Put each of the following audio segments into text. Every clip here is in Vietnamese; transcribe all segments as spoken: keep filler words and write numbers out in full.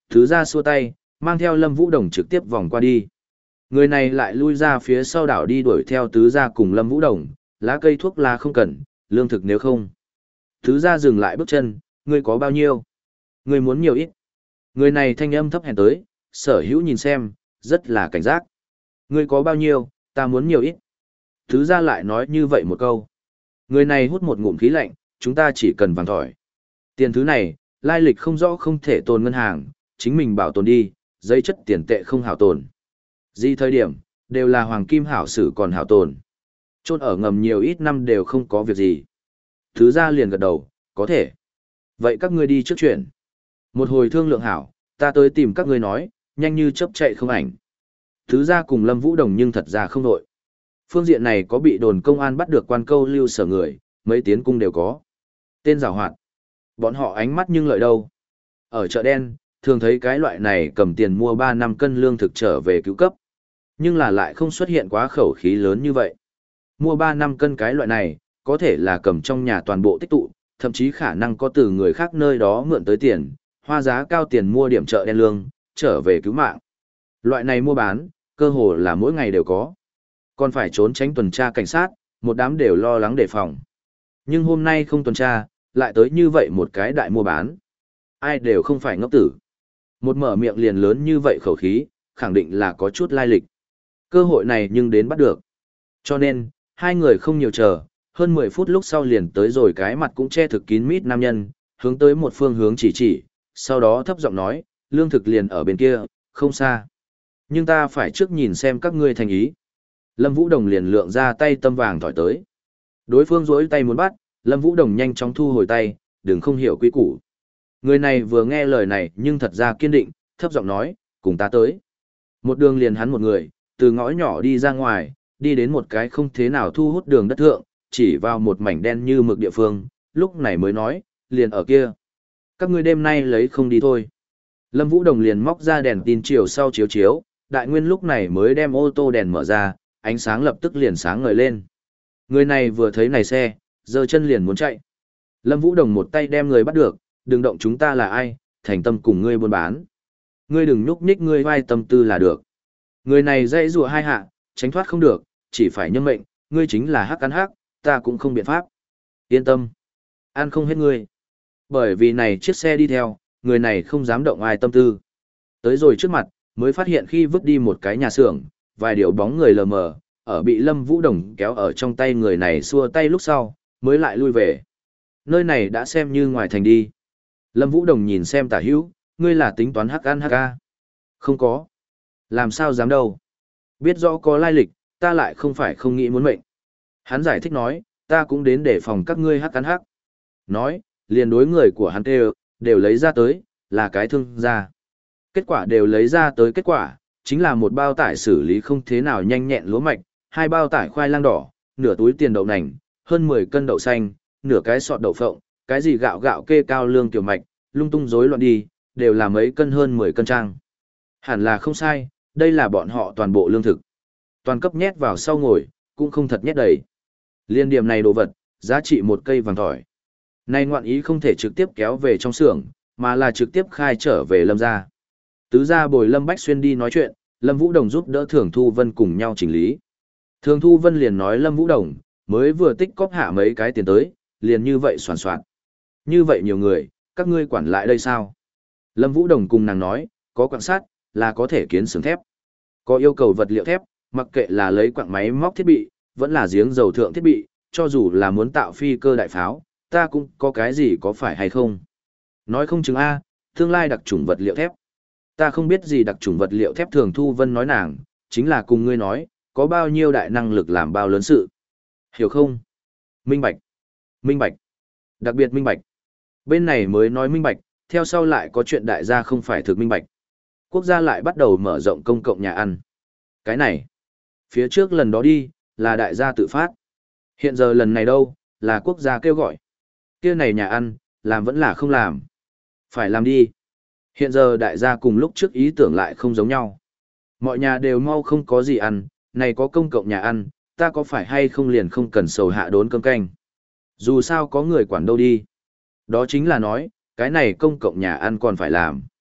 Thứ ra xua tay, mang theo Lâm Vũ Đồng trực tiếp vòng qua đi. Người này lại lui ra phía sau đảo đi đuổi theo tứ gia cùng Lâm Vũ Đồng, lá cây thuốc lá không cần, lương thực nếu không. Tứ gia dừng lại bước chân, ngươi có bao nhiêu? Ngươi muốn nhiều ít? Người này thanh âm thấp hèn tới, sở hữu nhìn xem, rất là cảnh giác. Ngươi có bao nhiêu, ta muốn nhiều ít. Tứ gia lại nói như vậy một câu. Người này hút một ngụm khí lạnh, chúng ta chỉ cần vàng thỏi. Tiền thứ này, lai lịch không rõ không thể tồn ngân hàng, chính mình bảo tồn đi, giấy chất tiền tệ không hảo tồn. Gì thời điểm, đều là hoàng kim hảo sử còn hảo tồn. Chôn ở ngầm nhiều ít năm đều không có việc gì. Thứ gia liền gật đầu, có thể. Vậy các ngươi đi trước chuyện. Một hồi thương lượng hảo, ta tới tìm các ngươi nói, nhanh như chớp chạy không ảnh. Thứ gia cùng Lâm Vũ Đồng nhưng thật ra không đội. Phương diện này có bị đồn công an bắt được quan câu lưu sở người, mấy tiến cung đều có. Tên giàu hoạt. Bọn họ ánh mắt nhưng lợi đâu. Ở chợ đen, thường thấy cái loại này cầm tiền mua ba năm cân lương thực trở về cứu cấp. Nhưng là lại không xuất hiện quá khẩu khí lớn như vậy. Mua ba năm cân cái loại này, có thể là cầm trong nhà toàn bộ tích tụ, thậm chí khả năng có từ người khác nơi đó mượn tới tiền, hoa giá cao tiền mua điểm chợ đen lương, trở về cứu mạng. Loại này mua bán, cơ hồ là mỗi ngày đều có. Còn phải trốn tránh tuần tra cảnh sát, một đám đều lo lắng đề phòng. Nhưng hôm nay không tuần tra, lại tới như vậy một cái đại mua bán. Ai đều không phải ngốc tử. Một mở miệng liền lớn như vậy khẩu khí, khẳng định là có chút lai lịch. Cơ hội này nhưng đến bắt được. Cho nên, hai người không nhiều chờ, hơn mười phút lúc sau liền tới rồi cái mặt cũng che thực kín mít nam nhân, hướng tới một phương hướng chỉ chỉ, sau đó thấp giọng nói, lương thực liền ở bên kia, không xa. Nhưng ta phải trước nhìn xem các ngươi thành ý. Lâm Vũ Đồng liền lượng ra tay tâm vàng thỏi tới. Đối phương rỗi tay muốn bắt, Lâm Vũ Đồng nhanh chóng thu hồi tay, đừng không hiểu quy củ. Người này vừa nghe lời này nhưng thật ra kiên định, thấp giọng nói, cùng ta tới. Một đường liền hắn một người, từ ngõ nhỏ đi ra ngoài, đi đến một cái không thế nào thu hút đường đất thượng, chỉ vào một mảnh đen như mực địa phương, lúc này mới nói, liền ở kia. Các ngươi đêm nay lấy không đi thôi. Lâm Vũ Đồng liền móc ra đèn tin chiều sau chiếu chiếu, đại nguyên lúc này mới đem ô tô đèn mở ra, ánh sáng lập tức liền sáng ngời lên. Người này vừa thấy này xe, giơ chân liền muốn chạy. Lâm Vũ Đồng một tay đem người bắt được, đừng động chúng ta là ai, thành tâm cùng ngươi buôn bán. Ngươi đừng nhúc nhích ngươi vai tâm tư là được. Người này dãy rùa hai hạ, tránh thoát không được, chỉ phải nhâm mệnh, ngươi chính là hắc ăn hắc, ta cũng không biện pháp. Yên tâm, ăn không hết ngươi. Bởi vì này chiếc xe đi theo, người này không dám động ai tâm tư. Tới rồi trước mặt, mới phát hiện khi vứt đi một cái nhà xưởng, vài điều bóng người lờ mờ, ở bị Lâm Vũ Đồng kéo ở trong tay người này xua tay lúc sau, mới lại lui về. Nơi này đã xem như ngoài thành đi. Lâm Vũ Đồng nhìn xem tả hữu, ngươi là tính toán hắc ăn hắc ca. Không có. Làm sao dám đâu. Biết rõ có lai lịch, ta lại không phải không nghĩ muốn mệnh. Hắn giải thích nói, ta cũng đến để phòng các ngươi hắc ăn hắc. Nói, liền đối người của hắn đều, đều lấy ra tới, là cái thương gia. Kết quả đều lấy ra tới kết quả, chính là một bao tải xử lý không thế nào nhanh nhẹn lúa mạch, hai bao tải khoai lang đỏ, nửa túi tiền đậu nành, hơn mười cân đậu xanh, nửa cái sọt đậu phộng, cái gì gạo gạo kê cao lương tiểu mạch, lung tung rối loạn đi, đều là mấy cân hơn mười cân trang. Hẳn là không sai, đây là bọn họ toàn bộ lương thực. Toàn cấp nhét vào sau ngồi, cũng không thật nhét đầy. Liên điểm này đồ vật, giá trị một cây vàng thỏi. Nay ngoạn ý không thể trực tiếp kéo về trong xưởng, mà là trực tiếp khai trở về Lâm gia. Tứ gia bồi Lâm Bách Xuyên đi nói chuyện, Lâm Vũ Đồng giúp đỡ Thường Thu Vân cùng nhau chỉnh lý. Thường Thu Vân liền nói Lâm Vũ Đồng, mới vừa tích cóp hạ mấy cái tiền tới, liền như vậy soàn soạn. Như vậy nhiều người, các ngươi quản lại đây sao? Lâm Vũ Đồng cùng nàng nói, có quặng sắt, là có thể kiến xưởng thép. Có yêu cầu vật liệu thép, mặc kệ là lấy quặng máy móc thiết bị, vẫn là giếng dầu thượng thiết bị, cho dù là muốn tạo phi cơ đại pháo, ta cũng có cái gì có phải hay không? Nói không chừng A, tương lai đặc chủng vật liệu thép. Ta không biết gì đặc chủng vật liệu thép. Thường Thu Vân nói nàng, chính là cùng ngươi nói, có bao nhiêu đại năng lực làm bao lớn sự. Hiểu không? Minh bạch. Minh bạch. Đặc biệt minh bạch. Bên này mới nói minh bạch, theo sau lại có chuyện đại gia không phải thực minh bạch. Quốc gia lại bắt đầu mở rộng công cộng nhà ăn. Cái này, phía trước lần đó đi, là đại gia tự phát. Hiện giờ lần này đâu, là quốc gia kêu gọi. Kia này nhà ăn, làm vẫn là không làm. Phải làm đi. Hiện giờ đại gia cùng lúc trước ý tưởng lại không giống nhau. Mọi nhà đều mau không có gì ăn, này có công cộng nhà ăn, ta có phải hay không liền không cần sầu hạ đốn cơm canh. Dù sao có người quản đâu đi. Đó chính là nói, cái này công cộng nhà ăn còn phải làm.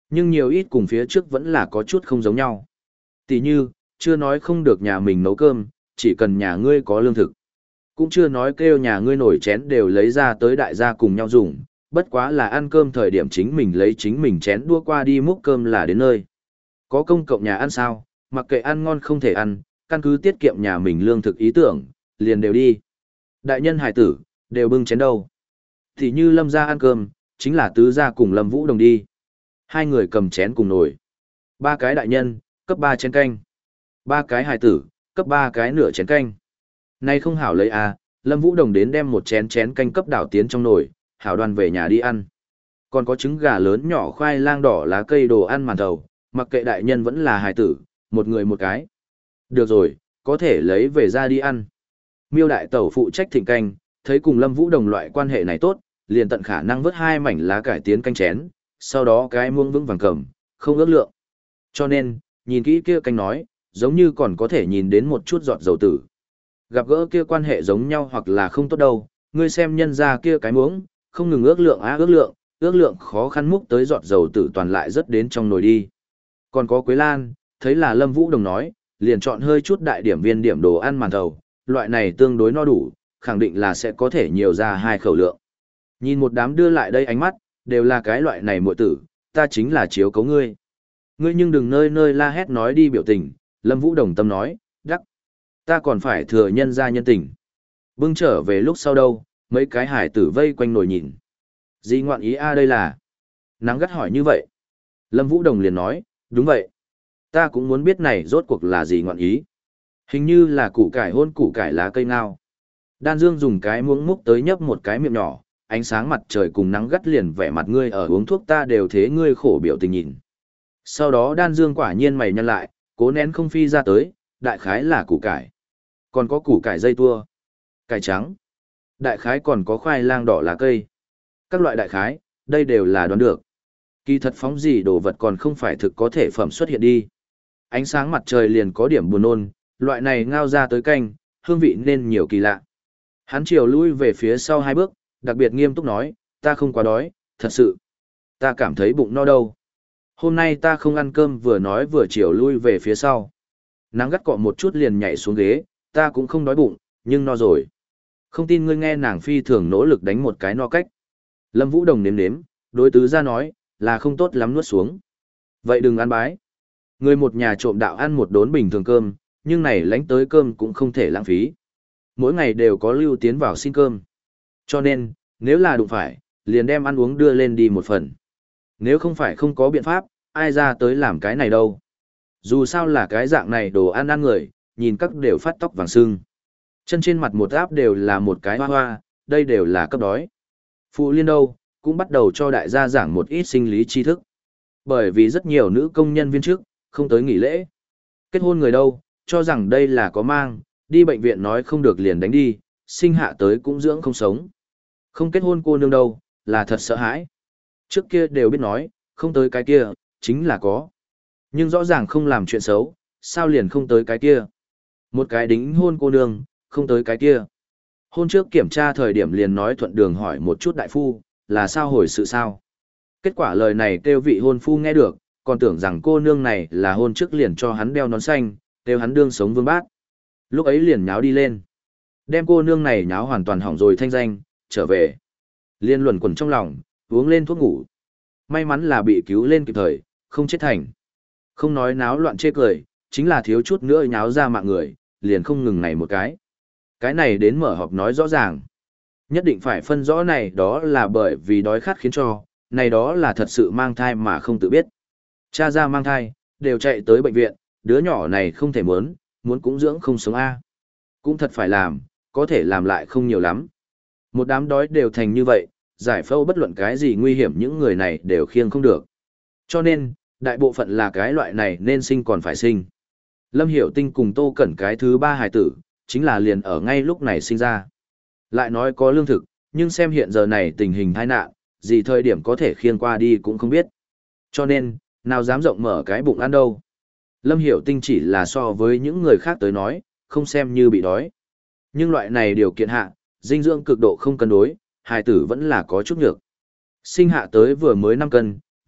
Nhưng nhiều ít cùng phía trước vẫn là có chút không giống nhau. Tỷ như, chưa nói không được nhà mình nấu cơm, chỉ cần nhà ngươi có lương thực. Cũng chưa nói kêu nhà ngươi nổi chén đều lấy ra tới đại gia cùng nhau dùng, bất quá là ăn cơm thời điểm chính mình lấy chính mình chén đua qua đi múc cơm là đến nơi. Có công cộng nhà ăn sao, mặc kệ ăn ngon không thể ăn, căn cứ tiết kiệm nhà mình lương thực ý tưởng, liền đều đi. Đại nhân hải tử, đều bưng chén đâu. Thì như Lâm gia ăn cơm, chính là tứ gia cùng Lâm Vũ Đồng đi. Hai người cầm chén cùng nồi. Ba cái đại nhân, cấp ba chén canh. Ba cái hải tử, cấp ba cái nửa chén canh. Nay không hảo lấy à, Lâm Vũ Đồng đến đem một chén chén canh cấp đảo tiến trong nồi, hảo đoàn về nhà đi ăn. Còn có trứng gà lớn nhỏ khoai lang đỏ lá cây đồ ăn màn thầu, mặc kệ đại nhân vẫn là hài tử, một người một cái. Được rồi, có thể lấy về ra đi ăn. Miêu đại tẩu phụ trách thịnh canh, thấy cùng Lâm Vũ Đồng loại quan hệ này tốt, liền tận khả năng vớt hai mảnh lá cải tiến canh chén, sau đó cái muông vững vàng cầm, không ước lượng. Cho nên, nhìn kỹ kia canh nói, giống như còn có thể nhìn đến một chút giọt dầu tử. Gặp gỡ kia quan hệ giống nhau hoặc là không tốt đâu, ngươi xem nhân ra kia cái muỗng, không ngừng ước lượng á ước lượng, ước lượng khó khăn múc tới giọt dầu tử toàn lại rất đến trong nồi đi. Còn có Quế Lan, thấy là Lâm Vũ Đồng nói, liền chọn hơi chút đại điểm viên điểm đồ ăn màn thầu, loại này tương đối no đủ, khẳng định là sẽ có thể nhiều ra hai khẩu lượng. Nhìn một đám đưa lại đây ánh mắt, đều là cái loại này muội tử, ta chính là chiếu cấu ngươi. Ngươi nhưng đừng nơi nơi la hét nói đi biểu tình, Lâm Vũ Đồng tâm nói, đắc. Ta còn phải thừa nhân ra nhân tình. Bưng trở về lúc sau đâu, mấy cái hải tử vây quanh nồi nhìn. Gì ngoạn ý a đây là? Nắng gắt hỏi như vậy. Lâm Vũ Đồng liền nói, đúng vậy. Ta cũng muốn biết này rốt cuộc là gì ngoạn ý. Hình như là củ cải hôn củ cải lá cây ngao. Đan Dương dùng cái muỗng múc tới nhấp một cái miệng nhỏ, ánh sáng mặt trời cùng nắng gắt liền vẻ mặt ngươi ở uống thuốc ta đều thế ngươi khổ biểu tình nhìn. Sau đó Đan Dương quả nhiên mày nhăn lại, cố nén không phi ra tới, đại khái là củ cải. Còn có củ cải dây tua, cải trắng. Đại khái còn có khoai lang đỏ lá cây. Các loại đại khái, đây đều là đoán được. Kỳ thật phóng gì đồ vật còn không phải thực có thể phẩm xuất hiện đi. Ánh sáng mặt trời liền có điểm buồn nôn, loại này ngao ra tới canh, hương vị nên nhiều kỳ lạ. Hắn chiều lui về phía sau hai bước, đặc biệt nghiêm túc nói, ta không quá đói, thật sự. Ta cảm thấy bụng no đâu. Hôm nay ta không ăn cơm vừa nói vừa chiều lui về phía sau. Nắng gắt cọ một chút liền nhảy xuống ghế, ta cũng không đói bụng, nhưng no rồi. Không tin ngươi nghe nàng phi thường nỗ lực đánh một cái no cách. Lâm Vũ Đồng nếm nếm, đối tứ ra nói, là không tốt lắm nuốt xuống. Vậy đừng ăn bái. Người một nhà trộm đạo ăn một đốn bình thường cơm, nhưng này lánh tới cơm cũng không thể lãng phí. Mỗi ngày đều có lưu tiến vào xin cơm. Cho nên, nếu là đụng phải, liền đem ăn uống đưa lên đi một phần. Nếu không phải không có biện pháp, ai ra tới làm cái này đâu. Dù sao là cái dạng này đồ ăn ăn người, nhìn các đều phát tóc vàng sưng. Chân trên mặt một áp đều là một cái hoa hoa, đây đều là cấp đói. Phụ Liên đâu, cũng bắt đầu cho đại gia giảng một ít sinh lý tri thức. Bởi vì rất nhiều nữ công nhân viên chức, không tới nghỉ lễ. Kết hôn người đâu, cho rằng đây là có mang, đi bệnh viện nói không được liền đánh đi, sinh hạ tới cũng dưỡng không sống. Không kết hôn cô nương đâu, là thật sợ hãi. Trước kia đều biết nói, không tới cái kia, chính là có. Nhưng rõ ràng không làm chuyện xấu, sao liền không tới cái kia. Một cái đính hôn cô nương, không tới cái kia. Hôn trước kiểm tra thời điểm liền nói thuận đường hỏi một chút đại phu, là sao hồi sự sao. Kết quả lời này kêu vị hôn phu nghe được, còn tưởng rằng cô nương này là hôn trước liền cho hắn đeo nón xanh, kêu hắn đương sống vương bát. Lúc ấy liền nháo đi lên. Đem cô nương này nháo hoàn toàn hỏng rồi thanh danh, trở về. Liên luẩn quẩn trong lòng, uống lên thuốc ngủ. May mắn là bị cứu lên kịp thời, không chết thành. Không nói náo loạn chê cười, chính là thiếu chút nữa nháo ra mạng người, liền không ngừng này một cái. Cái này đến mở họp nói rõ ràng. Nhất định phải phân rõ này đó là bởi vì đói khát khiến cho, này đó là thật sự mang thai mà không tự biết. Cha ra mang thai, đều chạy tới bệnh viện, đứa nhỏ này không thể muốn, muốn cũng dưỡng không sống A. Cũng thật phải làm, có thể làm lại không nhiều lắm. Một đám đói đều thành như vậy, giải phẫu bất luận cái gì nguy hiểm những người này đều khiêng không được. Cho nên, đại bộ phận là cái loại này nên sinh còn phải sinh. Lâm Hiểu Tinh cùng Tô Cẩn cái thứ ba hài tử, chính là liền ở ngay lúc này sinh ra. Lại nói có lương thực, nhưng xem hiện giờ này tình hình tai nạn, gì thời điểm có thể khiêng qua đi cũng không biết. Cho nên, nào dám rộng mở cái bụng ăn đâu. Lâm Hiểu Tinh chỉ là so với những người khác tới nói, không xem như bị đói. Nhưng loại này điều kiện hạ, dinh dưỡng cực độ không cân đối, hài tử vẫn là có chút nhược. Sinh hạ tới vừa mới năm cân,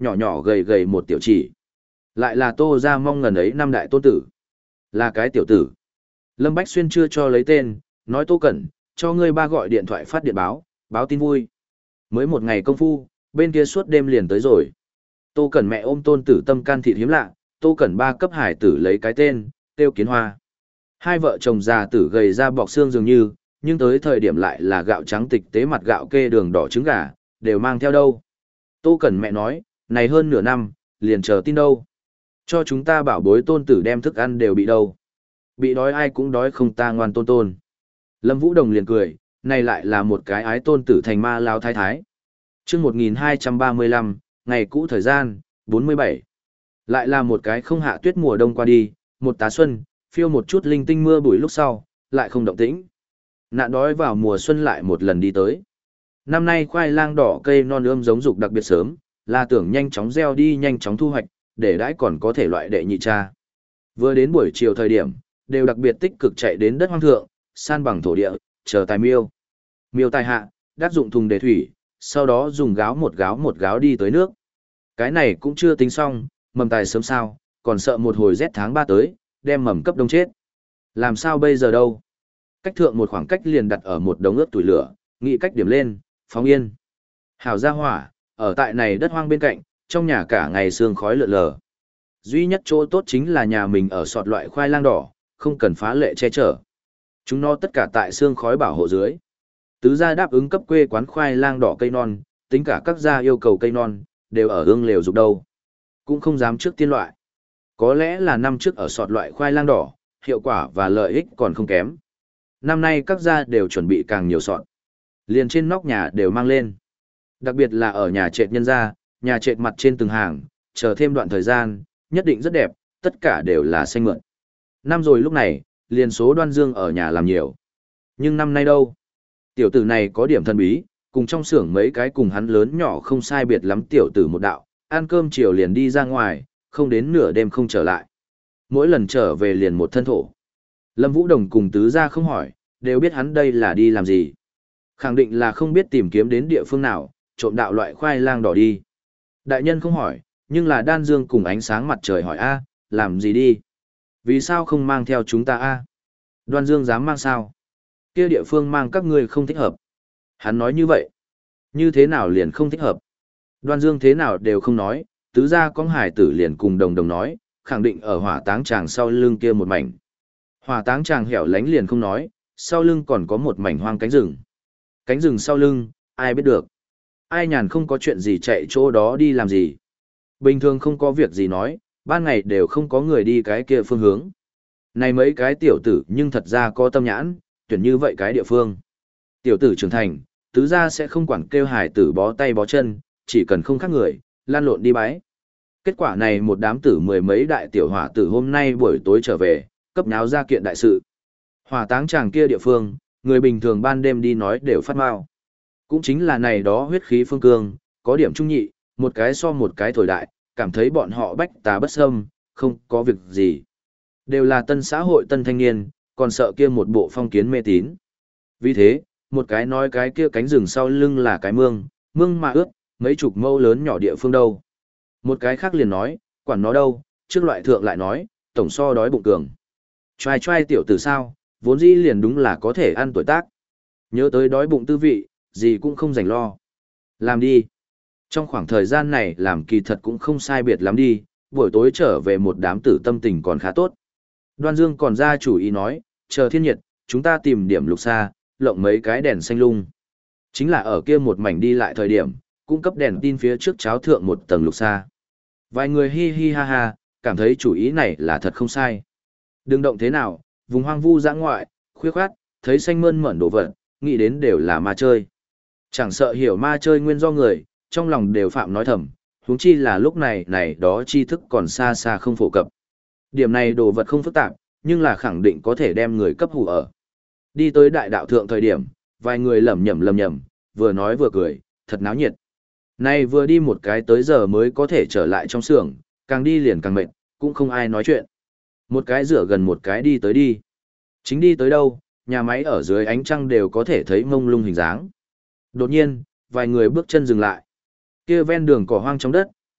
nhỏ nhỏ gầy gầy một tiểu chỉ. Lại là Tô ra mong ngần ấy năm đại tôn tử. Là cái tiểu tử. Lâm Bách Xuyên chưa cho lấy tên, nói Tô Cẩn, cho ngươi ba gọi điện thoại phát điện báo, báo tin vui. Mới một ngày công phu, bên kia suốt đêm liền tới rồi. Tô Cẩn mẹ ôm tôn tử tâm can thịt hiếm lạ, Tô Cẩn ba cấp hải tử lấy cái tên, Tiêu Kiến Hoa. Hai vợ chồng già tử gầy ra bọc xương dường như, nhưng tới thời điểm lại là gạo trắng tịch tế mặt gạo kê đường đỏ trứng gà, đều mang theo đâu. Tô Cẩn mẹ nói, này hơn nửa năm, liền chờ tin đâu. Cho chúng ta bảo bối tôn tử đem thức ăn đều bị đâu. Bị đói ai cũng đói không ta ngoan tôn tôn. Lâm Vũ Đồng liền cười, này lại là một cái ái tôn tử thành ma lao thái thái. chương một nghìn hai trăm ba mươi lăm, ngày cũ thời gian, bốn mươi bảy. Lại là một cái không hạ tuyết mùa đông qua đi, một tá xuân, phiêu một chút linh tinh mưa bụi lúc sau, lại không động tĩnh. Nạn đói vào mùa xuân lại một lần đi tới. Năm nay khoai lang đỏ cây non ươm giống dục đặc biệt sớm, là tưởng nhanh chóng gieo đi nhanh chóng thu hoạch, để đãi còn có thể loại đệ nhị cha. Vừa đến buổi chiều thời điểm, đều đặc biệt tích cực chạy đến đất hoang thượng, san bằng thổ địa, chờ tài miêu. Miêu tài hạ, đắc dụng thùng để thủy, sau đó dùng gáo một gáo một gáo đi tới nước. Cái này cũng chưa tính xong, mầm tài sớm sao, còn sợ một hồi rét tháng ba tới, đem mầm cấp đông chết. Làm sao bây giờ đâu? Cách thượng một khoảng cách liền đặt ở một đống ướt tuổi lửa, nghĩ cách điểm lên, phóng yên. Hào ra hỏa, ở tại này đất hoang bên cạnh, trong nhà cả ngày sương khói lượn lờ. Duy nhất chỗ tốt chính là nhà mình ở sọt loại khoai lang đỏ, không cần phá lệ che chở. Chúng nó tất cả tại sương khói bảo hộ dưới. Tứ gia đáp ứng cấp quê quán khoai lang đỏ cây non, tính cả các gia yêu cầu cây non, đều ở ương lều dục đâu. Cũng không dám trước tiên loại. Có lẽ là năm trước ở sọt loại khoai lang đỏ, hiệu quả và lợi ích còn không kém. Năm nay các gia đều chuẩn bị càng nhiều sọt. Liền trên nóc nhà đều mang lên. Đặc biệt là ở nhà trệt nhân gia, nhà trệt mặt trên từng hàng, chờ thêm đoạn thời gian, nhất định rất đẹp, tất cả đều là xanh mượn. Năm rồi lúc này, liền số Đoan Dương ở nhà làm nhiều. Nhưng năm nay đâu? Tiểu tử này có điểm thần bí, cùng trong xưởng mấy cái cùng hắn lớn nhỏ không sai biệt lắm tiểu tử một đạo, ăn cơm chiều liền đi ra ngoài, không đến nửa đêm không trở lại. Mỗi lần trở về liền một thân thổ. Lâm Vũ Đồng cùng tứ gia không hỏi, đều biết hắn đây là đi làm gì. Khẳng định là không biết tìm kiếm đến địa phương nào, trộm đạo loại khoai lang đỏ đi. Đại nhân không hỏi, nhưng là Đan Dương cùng ánh sáng mặt trời hỏi a, làm gì đi? Vì sao không mang theo chúng ta a? Đoan Dương dám mang sao? Kia địa phương mang các ngươi không thích hợp. Hắn nói như vậy. Như thế nào liền không thích hợp? Đoan Dương thế nào đều không nói, tứ gia con hải tử liền cùng đồng đồng nói, khẳng định ở hỏa táng tràng sau lưng kia một mảnh. Hỏa táng tràng hẻo lánh liền không nói, sau lưng còn có một mảnh hoang cánh rừng. Cánh rừng sau lưng, ai biết được. Ai nhàn không có chuyện gì chạy chỗ đó đi làm gì. Bình thường không có việc gì nói, ban ngày đều không có người đi cái kia phương hướng. Này mấy cái tiểu tử nhưng thật ra có tâm nhãn, tuyển như vậy cái địa phương. Tiểu tử trưởng thành, tứ gia sẽ không quản kêu hải tử bó tay bó chân, chỉ cần không khác người, lan lộn đi bái. Kết quả này một đám tử mười mấy đại tiểu hỏa tử hôm nay buổi tối trở về, cấp nháo ra kiện đại sự. Hỏa táng chàng kia địa phương, người bình thường ban đêm đi nói đều phát mau. Cũng chính là này đó huyết khí phương cương, có điểm trung nhị, một cái so một cái thổi đại, cảm thấy bọn họ bách tà bất xâm, không có việc gì. Đều là tân xã hội tân thanh niên, còn sợ kia một bộ phong kiến mê tín. Vì thế, một cái nói cái kia cánh rừng sau lưng là cái mương, mương mà ướt, mấy chục mâu lớn nhỏ địa phương đâu. Một cái khác liền nói, quản nó đâu, trước loại thượng lại nói, tổng so đói bụng cường. Choai choai tiểu tử sao, vốn dĩ liền đúng là có thể ăn tuổi tác. Nhớ tới đói bụng tư vị, gì cũng không dành lo. Làm đi. Trong khoảng thời gian này làm kỳ thật cũng không sai biệt lắm đi, buổi tối trở về một đám tử tâm tình còn khá tốt. Đoan Dương còn ra chủ ý nói, chờ thiên nhiệt, chúng ta tìm điểm lục xa, lộng mấy cái đèn xanh lung. Chính là ở kia một mảnh đi lại thời điểm, cung cấp đèn tin phía trước cháo thượng một tầng lục xa. Vài người hi hi ha ha, cảm thấy chủ ý này là thật không sai. Đừng động thế nào, vùng hoang vu dã ngoại, khuya khoát, thấy xanh mơn mởn đồ vật, nghĩ đến đều là ma chơi. Chẳng sợ hiểu ma chơi nguyên do người, trong lòng đều phạm nói thầm, huống chi là lúc này này đó tri thức còn xa xa không phổ cập. Điểm này đồ vật không phức tạp, nhưng là khẳng định có thể đem người cấp hù ở. Đi tới đại đạo thượng thời điểm, vài người lẩm nhẩm lẩm nhẩm, vừa nói vừa cười, thật náo nhiệt. Nay vừa đi một cái tới giờ mới có thể trở lại trong xưởng, càng đi liền càng mệt, cũng không ai nói chuyện. Một cái rửa gần một cái đi tới đi. Chính đi tới đâu, nhà máy ở dưới ánh trăng đều có thể thấy mông lung hình dáng. Đột nhiên, vài người bước chân dừng lại. Kia ven đường cỏ hoang trong đất,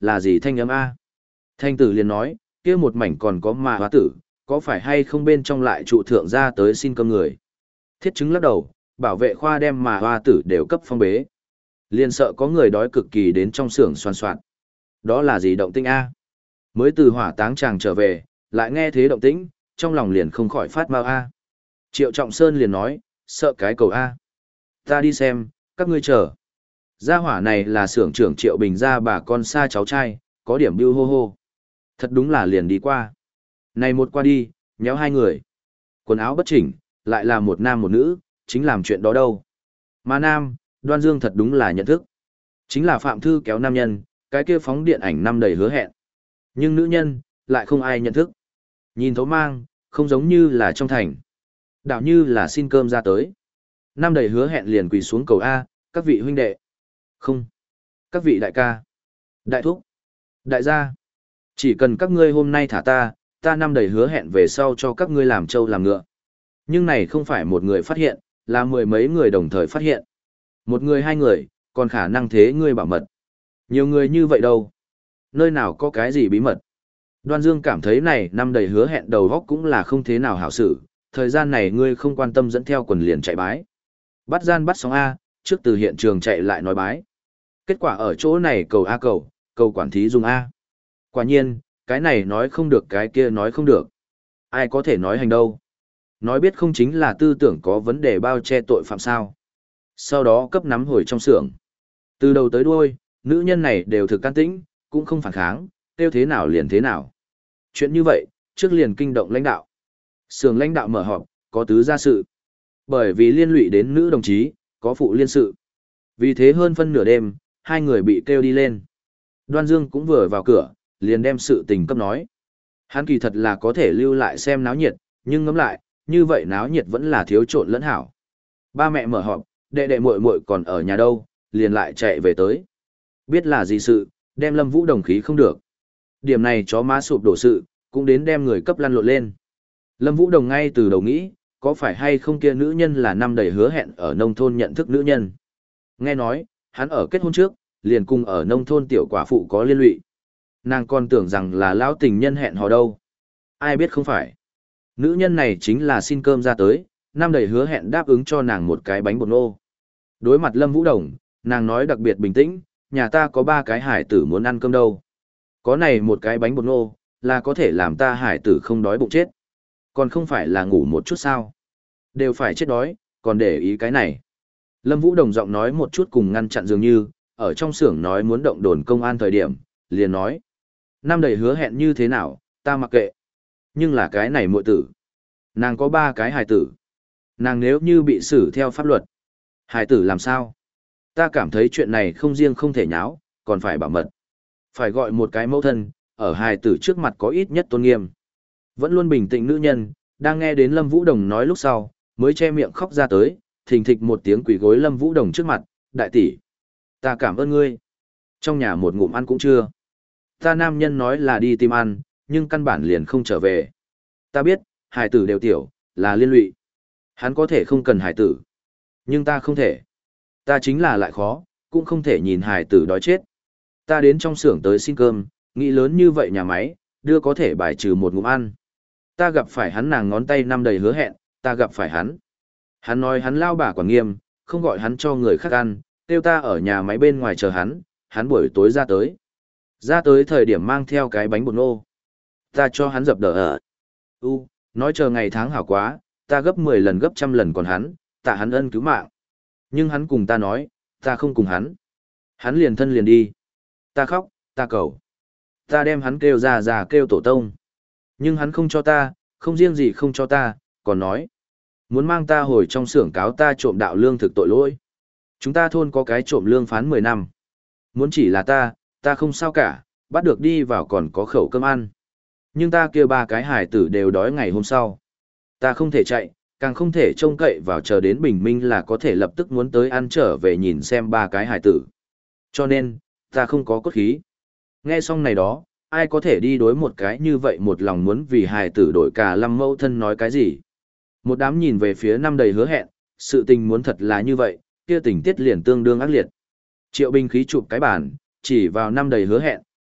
là gì thanh âm A? Thanh tử liền nói, kia một mảnh còn có mà hóa tử, có phải hay không bên trong lại trụ thượng ra tới xin cơm người. Thiết chứng lắc đầu, bảo vệ khoa đem mà hoa tử đều cấp phong bế. Liền sợ có người đói cực kỳ đến trong xưởng xoan xoạn. Đó là gì động tĩnh A? Mới từ hỏa táng chàng trở về, lại nghe thế động tĩnh, trong lòng liền không khỏi phát mau A. Triệu Trọng Sơn liền nói, sợ cái cầu A. Ta đi xem, các ngươi chờ. Gia hỏa này là xưởng trưởng Triệu Bình gia bà con xa cháu trai, có điểm bưu hô hô. Thật đúng là liền đi qua. Này một qua đi, nhéo hai người. Quần áo bất chỉnh, lại là một nam một nữ, chính làm chuyện đó đâu. Mà nam, Đoan Dương thật đúng là nhận thức. Chính là Phạm Thư kéo nam nhân, cái kia phóng điện ảnh năm đầy hứa hẹn. Nhưng nữ nhân, lại không ai nhận thức. Nhìn thấu mang, không giống như là trong thành. Đạo như là xin cơm ra tới. Năm đầy hứa hẹn liền quỳ xuống cầu A, các vị huynh đệ. Không. Các vị đại ca. Đại thúc. Đại gia. Chỉ cần các ngươi hôm nay thả ta, ta năm đầy hứa hẹn về sau cho các ngươi làm trâu làm ngựa. Nhưng này không phải một người phát hiện, là mười mấy người đồng thời phát hiện. Một người hai người, còn khả năng thế ngươi bảo mật. Nhiều người như vậy đâu. Nơi nào có cái gì bí mật. Đoan Dương cảm thấy này năm đầy hứa hẹn đầu góc cũng là không thế nào hảo xử. Thời gian này ngươi không quan tâm dẫn theo quần liền chạy bái. Bắt gian bắt sóng A, trước từ hiện trường chạy lại nói bái. Kết quả ở chỗ này cầu A cầu, cầu quản thí dùng A. Quả nhiên, cái này nói không được cái kia nói không được. Ai có thể nói hành đâu. Nói biết không chính là tư tưởng có vấn đề bao che tội phạm sao. Sau đó cấp nắm hồi trong xưởng. Từ đầu tới đuôi, nữ nhân này đều thực can tĩnh, cũng không phản kháng, tiêu thế nào liền thế nào. Chuyện như vậy, trước liền kinh động lãnh đạo. Xưởng lãnh đạo mở họp, có tứ gia sự. Bởi vì liên lụy đến nữ đồng chí, có phụ liên sự. Vì thế hơn phân nửa đêm, hai người bị kêu đi lên. Đoan Dương cũng vừa vào cửa, liền đem sự tình cấp nói. Hắn kỳ thật là có thể lưu lại xem náo nhiệt, nhưng ngẫm lại, như vậy náo nhiệt vẫn là thiếu trộn lẫn hảo. Ba mẹ mở họp, đệ đệ muội muội còn ở nhà đâu, liền lại chạy về tới. Biết là gì sự, đem Lâm Vũ đồng khí không được. Điểm này chó má sụp đổ sự, cũng đến đem người cấp lăn lộn lên. Lâm Vũ đồng ngay từ đầu nghĩ, có phải hay không kia nữ nhân là năm đầy hứa hẹn ở nông thôn nhận thức nữ nhân. Nghe nói, hắn ở kết hôn trước, liền cùng ở nông thôn tiểu quả phụ có liên lụy. Nàng còn tưởng rằng là lão tình nhân hẹn hò đâu. Ai biết không phải. Nữ nhân này chính là xin cơm ra tới, năm đầy hứa hẹn đáp ứng cho nàng một cái bánh bột nô. Đối mặt Lâm Vũ Đồng, nàng nói đặc biệt bình tĩnh, nhà ta có ba cái hải tử muốn ăn cơm đâu. Có này một cái bánh bột nô, là có thể làm ta hải tử không đói bụng chết. Còn không phải là ngủ một chút sao. Đều phải chết đói, còn để ý cái này. Lâm Vũ Đồng giọng nói một chút cùng ngăn chặn dường như, ở trong xưởng nói muốn động đồn công an thời điểm, liền nói. Năm đầy hứa hẹn như thế nào, ta mặc kệ. Nhưng là cái này muội tử. Nàng có ba cái hài tử. Nàng nếu như bị xử theo pháp luật. Hài tử làm sao? Ta cảm thấy chuyện này không riêng không thể nháo, còn phải bảo mật. Phải gọi một cái mẫu thân, ở hài tử trước mặt có ít nhất tôn nghiêm. Vẫn luôn bình tĩnh nữ nhân, đang nghe đến Lâm Vũ Đồng nói lúc sau, mới che miệng khóc ra tới, thình thịch một tiếng quỳ gối Lâm Vũ Đồng trước mặt, đại tỷ. Ta cảm ơn ngươi. Trong nhà một ngụm ăn cũng chưa. Ta nam nhân nói là đi tìm ăn, nhưng căn bản liền không trở về. Ta biết, hải tử đều tiểu, là liên lụy. Hắn có thể không cần hải tử. Nhưng ta không thể. Ta chính là lại khó, cũng không thể nhìn hải tử đói chết. Ta đến trong xưởng tới xin cơm, nghĩ lớn như vậy nhà máy, đưa có thể bài trừ một ngụm ăn. Ta gặp phải hắn nàng ngón tay năm đầy hứa hẹn, ta gặp phải hắn. Hắn nói hắn lao bà quản nghiêm, không gọi hắn cho người khác ăn, kêu ta ở nhà máy bên ngoài chờ hắn, hắn buổi tối ra tới. Ra tới thời điểm mang theo cái bánh bột nô. Ta cho hắn dập đỡ ở. U, nói chờ ngày tháng hảo quá, ta gấp mười lần gấp trăm lần còn hắn, tạ hắn ân cứu mạng. Nhưng hắn cùng ta nói, ta không cùng hắn. Hắn liền thân liền đi. Ta khóc, ta cầu. Ta đem hắn kêu ra ra kêu tổ tông. Nhưng hắn không cho ta, không riêng gì không cho ta, còn nói. Muốn mang ta hồi trong xưởng cáo ta trộm đạo lương thực tội lỗi. Chúng ta thôn có cái trộm lương phán mười năm. Muốn chỉ là ta, ta không sao cả, bắt được đi vào còn có khẩu cơm ăn. Nhưng ta kia ba cái hải tử đều đói ngày hôm sau. Ta không thể chạy, càng không thể trông cậy vào chờ đến bình minh là có thể lập tức muốn tới ăn trở về nhìn xem ba cái hải tử. Cho nên, ta không có cốt khí. Nghe xong này đó, ai có thể đi đối một cái như vậy một lòng muốn vì hải tử đổi cả lâm mẫu thân nói cái gì. Một đám nhìn về phía năm đầy hứa hẹn, sự tình muốn thật là như vậy, kia tình tiết liền tương đương ác liệt. Triệu Bình khí chụp cái bàn, chỉ vào năm đầy hứa hẹn,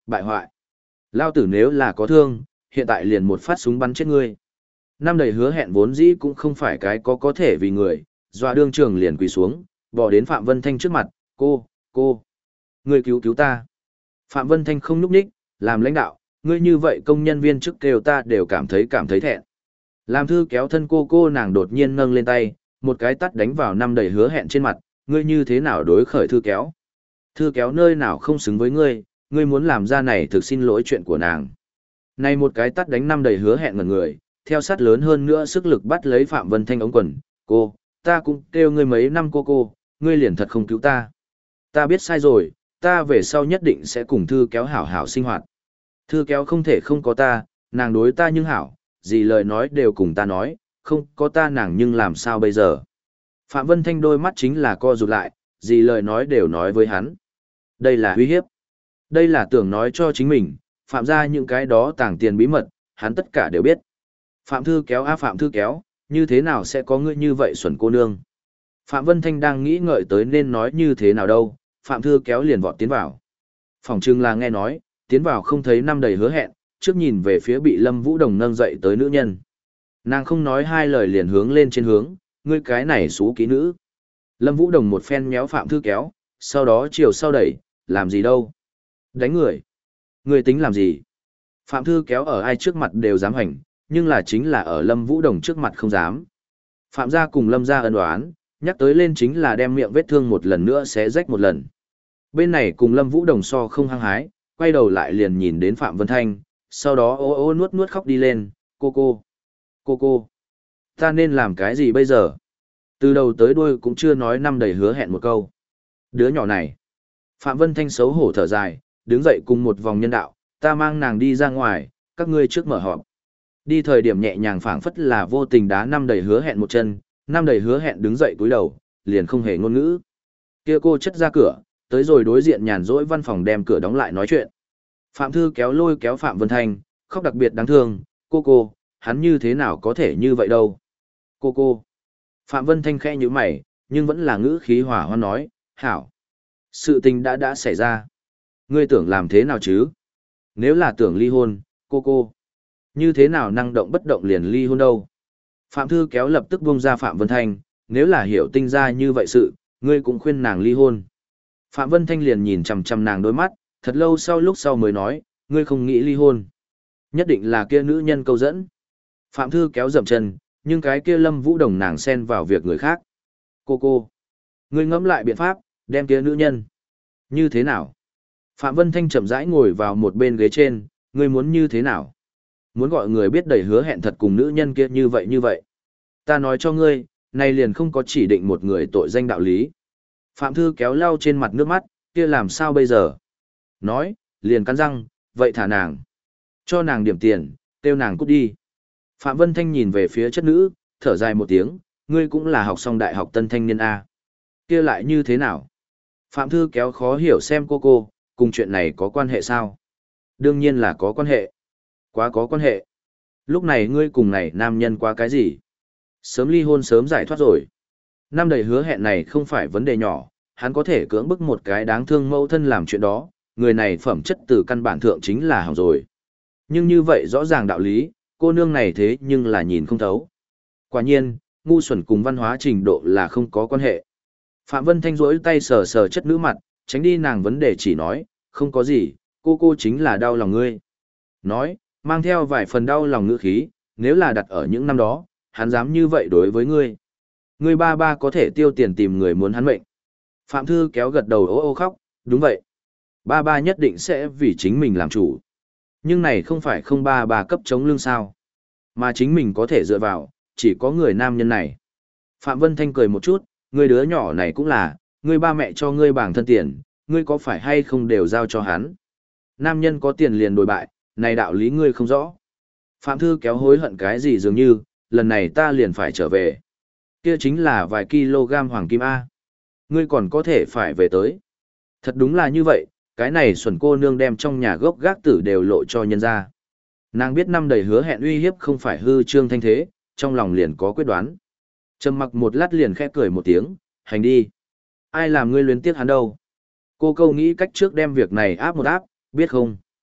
bại hoại. Lao tử nếu là có thương, hiện tại liền một phát súng bắn chết ngươi. Năm đầy hứa hẹn vốn dĩ cũng không phải cái có có thể vì người, dọa đương trường liền quỳ xuống, bỏ đến Phạm Vân Thanh trước mặt, cô, cô, ngươi cứu cứu ta. Phạm Vân Thanh không núp ních, làm lãnh đạo, ngươi như vậy công nhân viên chức kêu ta đều cảm thấy cảm thấy thẹn. Làm thư kéo thân cô cô nàng đột nhiên nâng lên tay, một cái tắt đánh vào năm đầy hứa hẹn trên mặt, ngươi như thế nào đối khởi thư kéo. Thư kéo nơi nào không xứng với ngươi, ngươi muốn làm ra này thực xin lỗi chuyện của nàng. Này một cái tắt đánh năm đầy hứa hẹn ngần người, theo sát lớn hơn nữa sức lực bắt lấy Phạm Vân Thanh ống quần, cô, ta cũng kêu ngươi mấy năm cô cô, ngươi liền thật không cứu ta. Ta biết sai rồi, ta về sau nhất định sẽ cùng thư kéo hảo hảo sinh hoạt. Thư kéo không thể không có ta, nàng đối ta nhưng hảo, gì lời nói đều cùng ta nói, không có ta nàng nhưng làm sao bây giờ. Phạm Vân Thanh đôi mắt chính là co rụt lại, gì lời nói đều nói với hắn. Đây là uy hiếp. Đây là tưởng nói cho chính mình, phạm ra những cái đó tàng tiền bí mật, hắn tất cả đều biết. Phạm Thư kéo a Phạm Thư kéo, như thế nào sẽ có ngươi như vậy xuẩn cô nương. Phạm Vân Thanh đang nghĩ ngợi tới nên nói như thế nào đâu, Phạm Thư kéo liền vọt tiến vào. Phòng trưng là nghe nói, tiến vào không thấy năm đầy hứa hẹn, trước nhìn về phía bị Lâm Vũ Đồng nâng dậy tới nữ nhân. Nàng không nói hai lời liền hướng lên trên hướng, ngươi cái này xú ký nữ. Lâm Vũ Đồng một phen méo Phạm Thư kéo, sau đó chiều sau đẩy, làm gì đâu. Đánh người. Ngươi tính làm gì? Phạm Thư kéo ở ai trước mặt đều dám hành, nhưng là chính là ở Lâm Vũ Đồng trước mặt không dám. Phạm gia cùng Lâm gia ân oán, nhắc tới lên chính là đem miệng vết thương một lần nữa xé rách một lần. Bên này cùng Lâm Vũ Đồng so không hăng hái, quay đầu lại liền nhìn đến Phạm Vân Thanh, sau đó ô ô nuốt nuốt khóc đi lên, cô cô, cô cô, ta nên làm cái gì bây giờ? Từ đầu tới đuôi cũng chưa nói năm đầy hứa hẹn một câu. Đứa nhỏ này. Phạm Vân Thanh xấu hổ thở dài, đứng dậy cùng một vòng nhân đạo, ta mang nàng đi ra ngoài, các ngươi trước mở họp. Đi thời điểm nhẹ nhàng phảng phất là vô tình đá năm đầy hứa hẹn một chân, năm đầy hứa hẹn đứng dậy cúi đầu, liền không hề ngôn ngữ. Kia cô chất ra cửa, tới rồi đối diện nhàn rỗi văn phòng đem cửa đóng lại nói chuyện. Phạm Thư kéo lôi kéo Phạm Vân Thanh, khóc đặc biệt đáng thương, cô cô, hắn như thế nào có thể như vậy đâu. Cô cô. Phạm Vân Thanh khẽ như mày, nhưng vẫn là ngữ khí hỏa hoan nói, hảo. Sự tình đã đã xảy ra. Ngươi tưởng làm thế nào chứ? Nếu là tưởng ly hôn, cô cô. Như thế nào năng động bất động liền ly hôn đâu? Phạm Thư kéo lập tức buông ra Phạm Vân Thanh, nếu là hiểu tinh ra như vậy sự, ngươi cũng khuyên nàng ly hôn. Phạm Vân Thanh liền nhìn chằm chằm nàng đôi mắt, thật lâu sau lúc sau mới nói, ngươi không nghĩ ly hôn. Nhất định là kia nữ nhân câu dẫn. Phạm Thư kéo dậm chân, nhưng cái kia Lâm Vũ Đồng nàng xen vào việc người khác. Cô cô, ngươi ngẫm lại biện pháp, đem kia nữ nhân. Như thế nào? Phạm Vân Thanh chậm rãi ngồi vào một bên ghế trên, ngươi muốn như thế nào? Muốn gọi người biết đầy hứa hẹn thật cùng nữ nhân kia như vậy như vậy. Ta nói cho ngươi, này liền không có chỉ định một người tội danh đạo lý. Phạm Thư kéo lau trên mặt nước mắt, kia làm sao bây giờ? Nói, liền cắn răng, vậy thả nàng. Cho nàng điểm tiền, kêu nàng cút đi. Phạm Vân Thanh nhìn về phía chất nữ, thở dài một tiếng, ngươi cũng là học xong đại học tân thanh niên A. Kia lại như thế nào? Phạm Thư kéo khó hiểu xem cô cô, cùng chuyện này có quan hệ sao? Đương nhiên là có quan hệ. Quá có quan hệ. Lúc này ngươi cùng này nam nhân qua cái gì? Sớm ly hôn sớm giải thoát rồi. Năm đầy hứa hẹn này không phải vấn đề nhỏ, hắn có thể cưỡng bức một cái đáng thương mẫu thân làm chuyện đó, người này phẩm chất từ căn bản thượng chính là hỏng rồi. Nhưng như vậy rõ ràng đạo lý, cô nương này thế nhưng là nhìn không thấu. Quả nhiên, ngu xuẩn cùng văn hóa trình độ là không có quan hệ. Phạm Vân Thanh rỗi tay sờ sờ chất nữ mặt, tránh đi nàng vấn đề chỉ nói, không có gì, cô cô chính là đau lòng ngươi. Nói, mang theo vài phần đau lòng ngữ khí, nếu là đặt ở những năm đó, hắn dám như vậy đối với ngươi. Ngươi ba ba có thể tiêu tiền tìm người muốn hắn mệnh. Phạm Thư kéo gật đầu ô ô khóc, đúng vậy. Ba ba nhất định sẽ vì chính mình làm chủ. Nhưng này không phải không ba ba cấp chống lưng sao. Mà chính mình có thể dựa vào, chỉ có người nam nhân này. Phạm Vân Thanh cười một chút, người đứa nhỏ này cũng là, ngươi ba mẹ cho ngươi bảng thân tiền, ngươi có phải hay không đều giao cho hắn. Nam nhân có tiền liền đổi bại, này đạo lý ngươi không rõ. Phạm Thư kéo hối hận cái gì dường như, lần này ta liền phải trở về. Kia chính là vài kg hoàng kim A. Ngươi còn có thể phải về tới. Thật đúng là như vậy, cái này xuẩn cô nương đem trong nhà gốc gác tử đều lộ cho nhân ra. Nàng biết năm đầy hứa hẹn uy hiếp không phải hư trương thanh thế, trong lòng liền có quyết đoán. Trầm mặc một lát liền khẽ cười một tiếng, hành đi. Ai làm ngươi luyến tiếc hắn đâu. Cô câu nghĩ cách trước đem việc này áp một áp, biết không?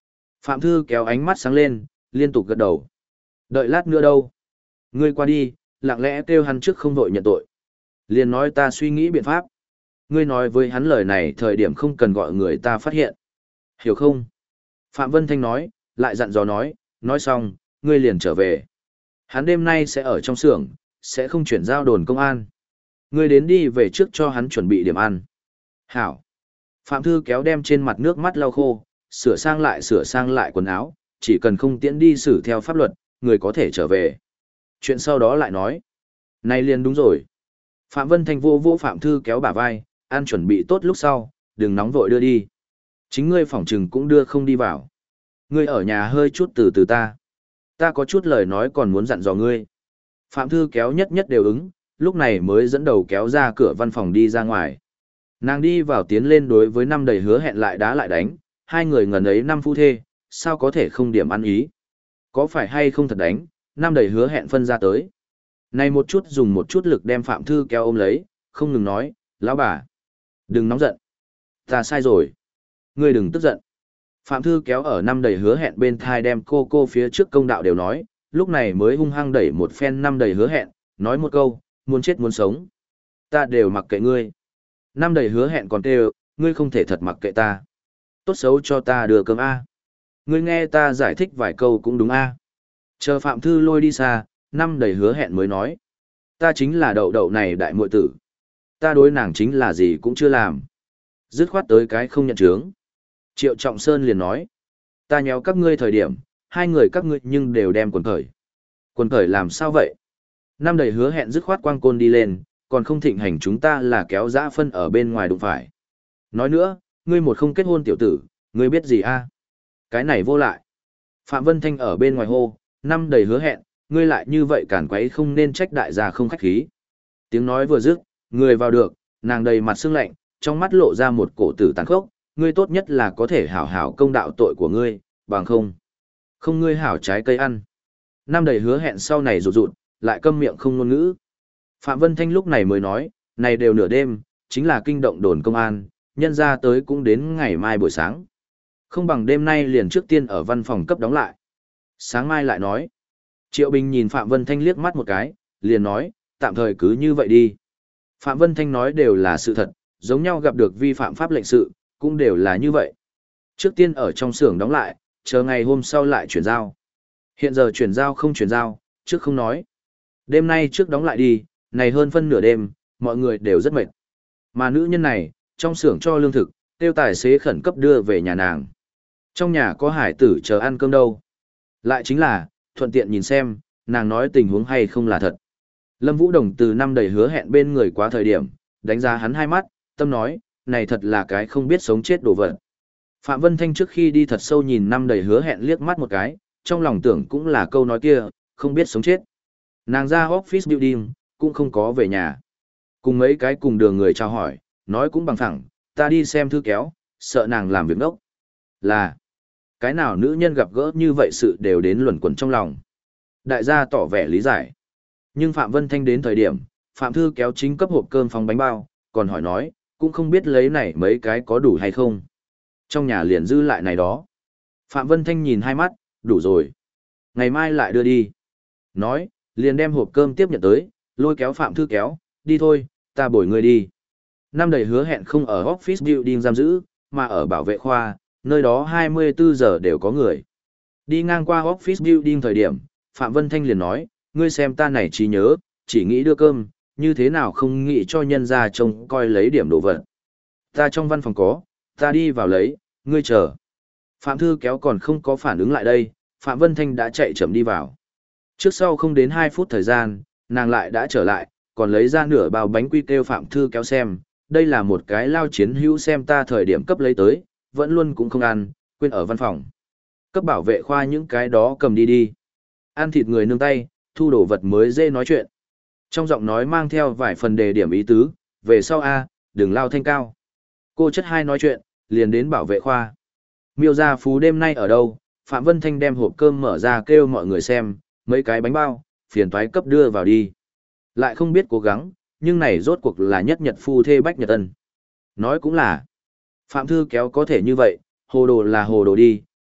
Phạm Thư kéo ánh mắt sáng lên, liên tục gật đầu. Đợi lát nữa đâu? Ngươi qua đi, lặng lẽ kêu hắn trước không vội nhận tội. Liền nói ta suy nghĩ biện pháp. Ngươi nói với hắn lời này thời điểm không cần gọi người ta phát hiện. Hiểu không? Phạm Vân Thanh nói, lại dặn dò nói, nói xong, ngươi liền trở về. Hắn đêm nay sẽ ở trong xưởng, sẽ không chuyển giao đồn công an. Ngươi đến đi về trước cho hắn chuẩn bị điểm ăn. Hảo. Phạm Thư kéo đem trên mặt nước mắt lau khô, sửa sang lại sửa sang lại quần áo, chỉ cần không tiễn đi xử theo pháp luật, người có thể trở về. Chuyện sau đó lại nói. Này liền đúng rồi. Phạm Vân Thanh vô vô Phạm Thư kéo bả vai, ăn chuẩn bị tốt lúc sau, đừng nóng vội đưa đi. Chính ngươi phỏng trừng cũng đưa không đi vào. Ngươi ở nhà hơi chút từ từ ta. Ta có chút lời nói còn muốn dặn dò ngươi. Phạm Thư kéo nhất nhất đều ứng, lúc này mới dẫn đầu kéo ra cửa văn phòng đi ra ngoài. Nàng đi vào tiến lên đối với năm đầy hứa hẹn lại đá lại đánh, hai người ngần ấy năm phu thê, sao có thể không điểm ăn ý. Có phải hay không thật đánh, năm đầy hứa hẹn phân ra tới. Này một chút dùng một chút lực đem Phạm Thư kéo ôm lấy, không ngừng nói, lão bà. Đừng nóng giận. Ta sai rồi. Ngươi đừng tức giận. Phạm Thư kéo ở năm đầy hứa hẹn bên thai đem cô cô phía trước công đạo đều nói, lúc này mới hung hăng đẩy một phen năm đầy hứa hẹn, nói một câu, muốn chết muốn sống. Ta đều mặc kệ ngươi. Năm đầy hứa hẹn còn kêu, ngươi không thể thật mặc kệ ta. Tốt xấu cho ta đưa cơm A. Ngươi nghe ta giải thích vài câu cũng đúng A. Chờ Phạm Thư lôi đi xa, năm đầy hứa hẹn mới nói. Ta chính là đậu đậu này đại muội tử. Ta đối nàng chính là gì cũng chưa làm. Dứt khoát tới cái không nhận chướng. Triệu Trọng Sơn liền nói. Ta nhéo các ngươi thời điểm, hai người các ngươi nhưng đều đem quần cởi. Quần cởi làm sao vậy? Năm đầy hứa hẹn dứt khoát quang côn đi lên, còn không thịnh hành chúng ta là kéo dã phân ở bên ngoài đụng phải. Nói nữa, ngươi một không kết hôn tiểu tử, ngươi biết gì a? Cái này vô lại. Phạm Vân Thanh ở bên ngoài hô, năm đầy hứa hẹn, ngươi lại như vậy cản quấy không nên trách đại gia không khách khí. Tiếng nói vừa dứt, người vào được, nàng đầy mặt sưng lạnh, trong mắt lộ ra một cổ tử tàn khốc, ngươi tốt nhất là có thể hảo hảo công đạo tội của ngươi, bằng không. Không ngươi hảo trái cây ăn. Năm đầy hứa hẹn sau này rụt rụt, lại câm miệng không ngôn ngữ. Phạm Vân Thanh lúc này mới nói, này đều nửa đêm, chính là kinh động đồn công an, nhân ra tới cũng đến ngày mai buổi sáng. Không bằng đêm nay liền trước tiên ở văn phòng cấp đóng lại. Sáng mai lại nói. Triệu Bình nhìn Phạm Vân Thanh liếc mắt một cái, liền nói, tạm thời cứ như vậy đi. Phạm Vân Thanh nói đều là sự thật, giống nhau gặp được vi phạm pháp lệnh sự, cũng đều là như vậy. Trước tiên ở trong xưởng đóng lại, chờ ngày hôm sau lại chuyển giao. Hiện giờ chuyển giao không chuyển giao, trước không nói. Đêm nay trước đóng lại đi, này hơn phân nửa đêm, mọi người đều rất mệt. Mà nữ nhân này, trong xưởng cho lương thực, tiêu tài xế khẩn cấp đưa về nhà nàng. Trong nhà có hải tử chờ ăn cơm đâu. Lại chính là, thuận tiện nhìn xem, nàng nói tình huống hay không là thật. Lâm Vũ Đồng từ năm đầy hứa hẹn bên người quá thời điểm, đánh giá hắn hai mắt, tâm nói, này thật là cái không biết sống chết đồ vật. Phạm Vân Thanh trước khi đi thật sâu nhìn năm đầy hứa hẹn liếc mắt một cái, trong lòng tưởng cũng là câu nói kia, không biết sống chết. Nàng ra office building, cũng không có về nhà. Cùng mấy cái cùng đường người chào hỏi, nói cũng bằng thẳng, ta đi xem thư kéo, sợ nàng làm việc ngốc. Là, cái nào nữ nhân gặp gỡ như vậy sự đều đến luẩn quẩn trong lòng. Đại gia tỏ vẻ lý giải. Nhưng Phạm Vân Thanh đến thời điểm, Phạm Thư kéo chính cấp hộp cơm phóng bánh bao, còn hỏi nói, cũng không biết lấy này mấy cái có đủ hay không. Trong nhà liền dư lại này đó. Phạm Vân Thanh nhìn hai mắt, đủ rồi. Ngày mai lại đưa đi. Nói, liền đem hộp cơm tiếp nhận tới, lôi kéo Phạm Thư kéo, đi thôi, ta bồi người đi. Năm đầy hứa hẹn không ở office building giam giữ, mà ở bảo vệ khoa, nơi đó hai mươi bốn giờ đều có người. Đi ngang qua office building thời điểm, Phạm Vân Thanh liền nói, ngươi xem ta này trí nhớ, chỉ nghĩ đưa cơm, như thế nào không nghĩ cho nhân ra trông coi lấy điểm đồ vật. Ta trong văn phòng có, ta đi vào lấy, ngươi chờ. Phạm Thư kéo còn không có phản ứng lại đây, Phạm Vân Thanh đã chạy chậm đi vào. Trước sau không đến hai phút thời gian, nàng lại đã trở lại, còn lấy ra nửa bao bánh quy kêu Phạm Thư kéo xem, đây là một cái lao chiến hữu xem ta thời điểm cấp lấy tới, vẫn luôn cũng không ăn, quên ở văn phòng. Cấp bảo vệ khoa những cái đó cầm đi đi. Ăn thịt người nương tay, thu đồ vật mới dễ nói chuyện. Trong giọng nói mang theo vài phần đề điểm ý tứ, về sau A, đừng lao thanh cao. Cô chất hai nói chuyện, liền đến bảo vệ khoa. Miêu gia phú đêm nay ở đâu? Phạm Vân Thanh đem hộp cơm mở ra kêu mọi người xem, mấy cái bánh bao, phiền toái cấp đưa vào đi. Lại không biết cố gắng, nhưng này rốt cuộc là nhất nhật phu thê bách nhật ân. Nói cũng là, Phạm Thư kéo có thể như vậy, hồ đồ là hồ đồ đi,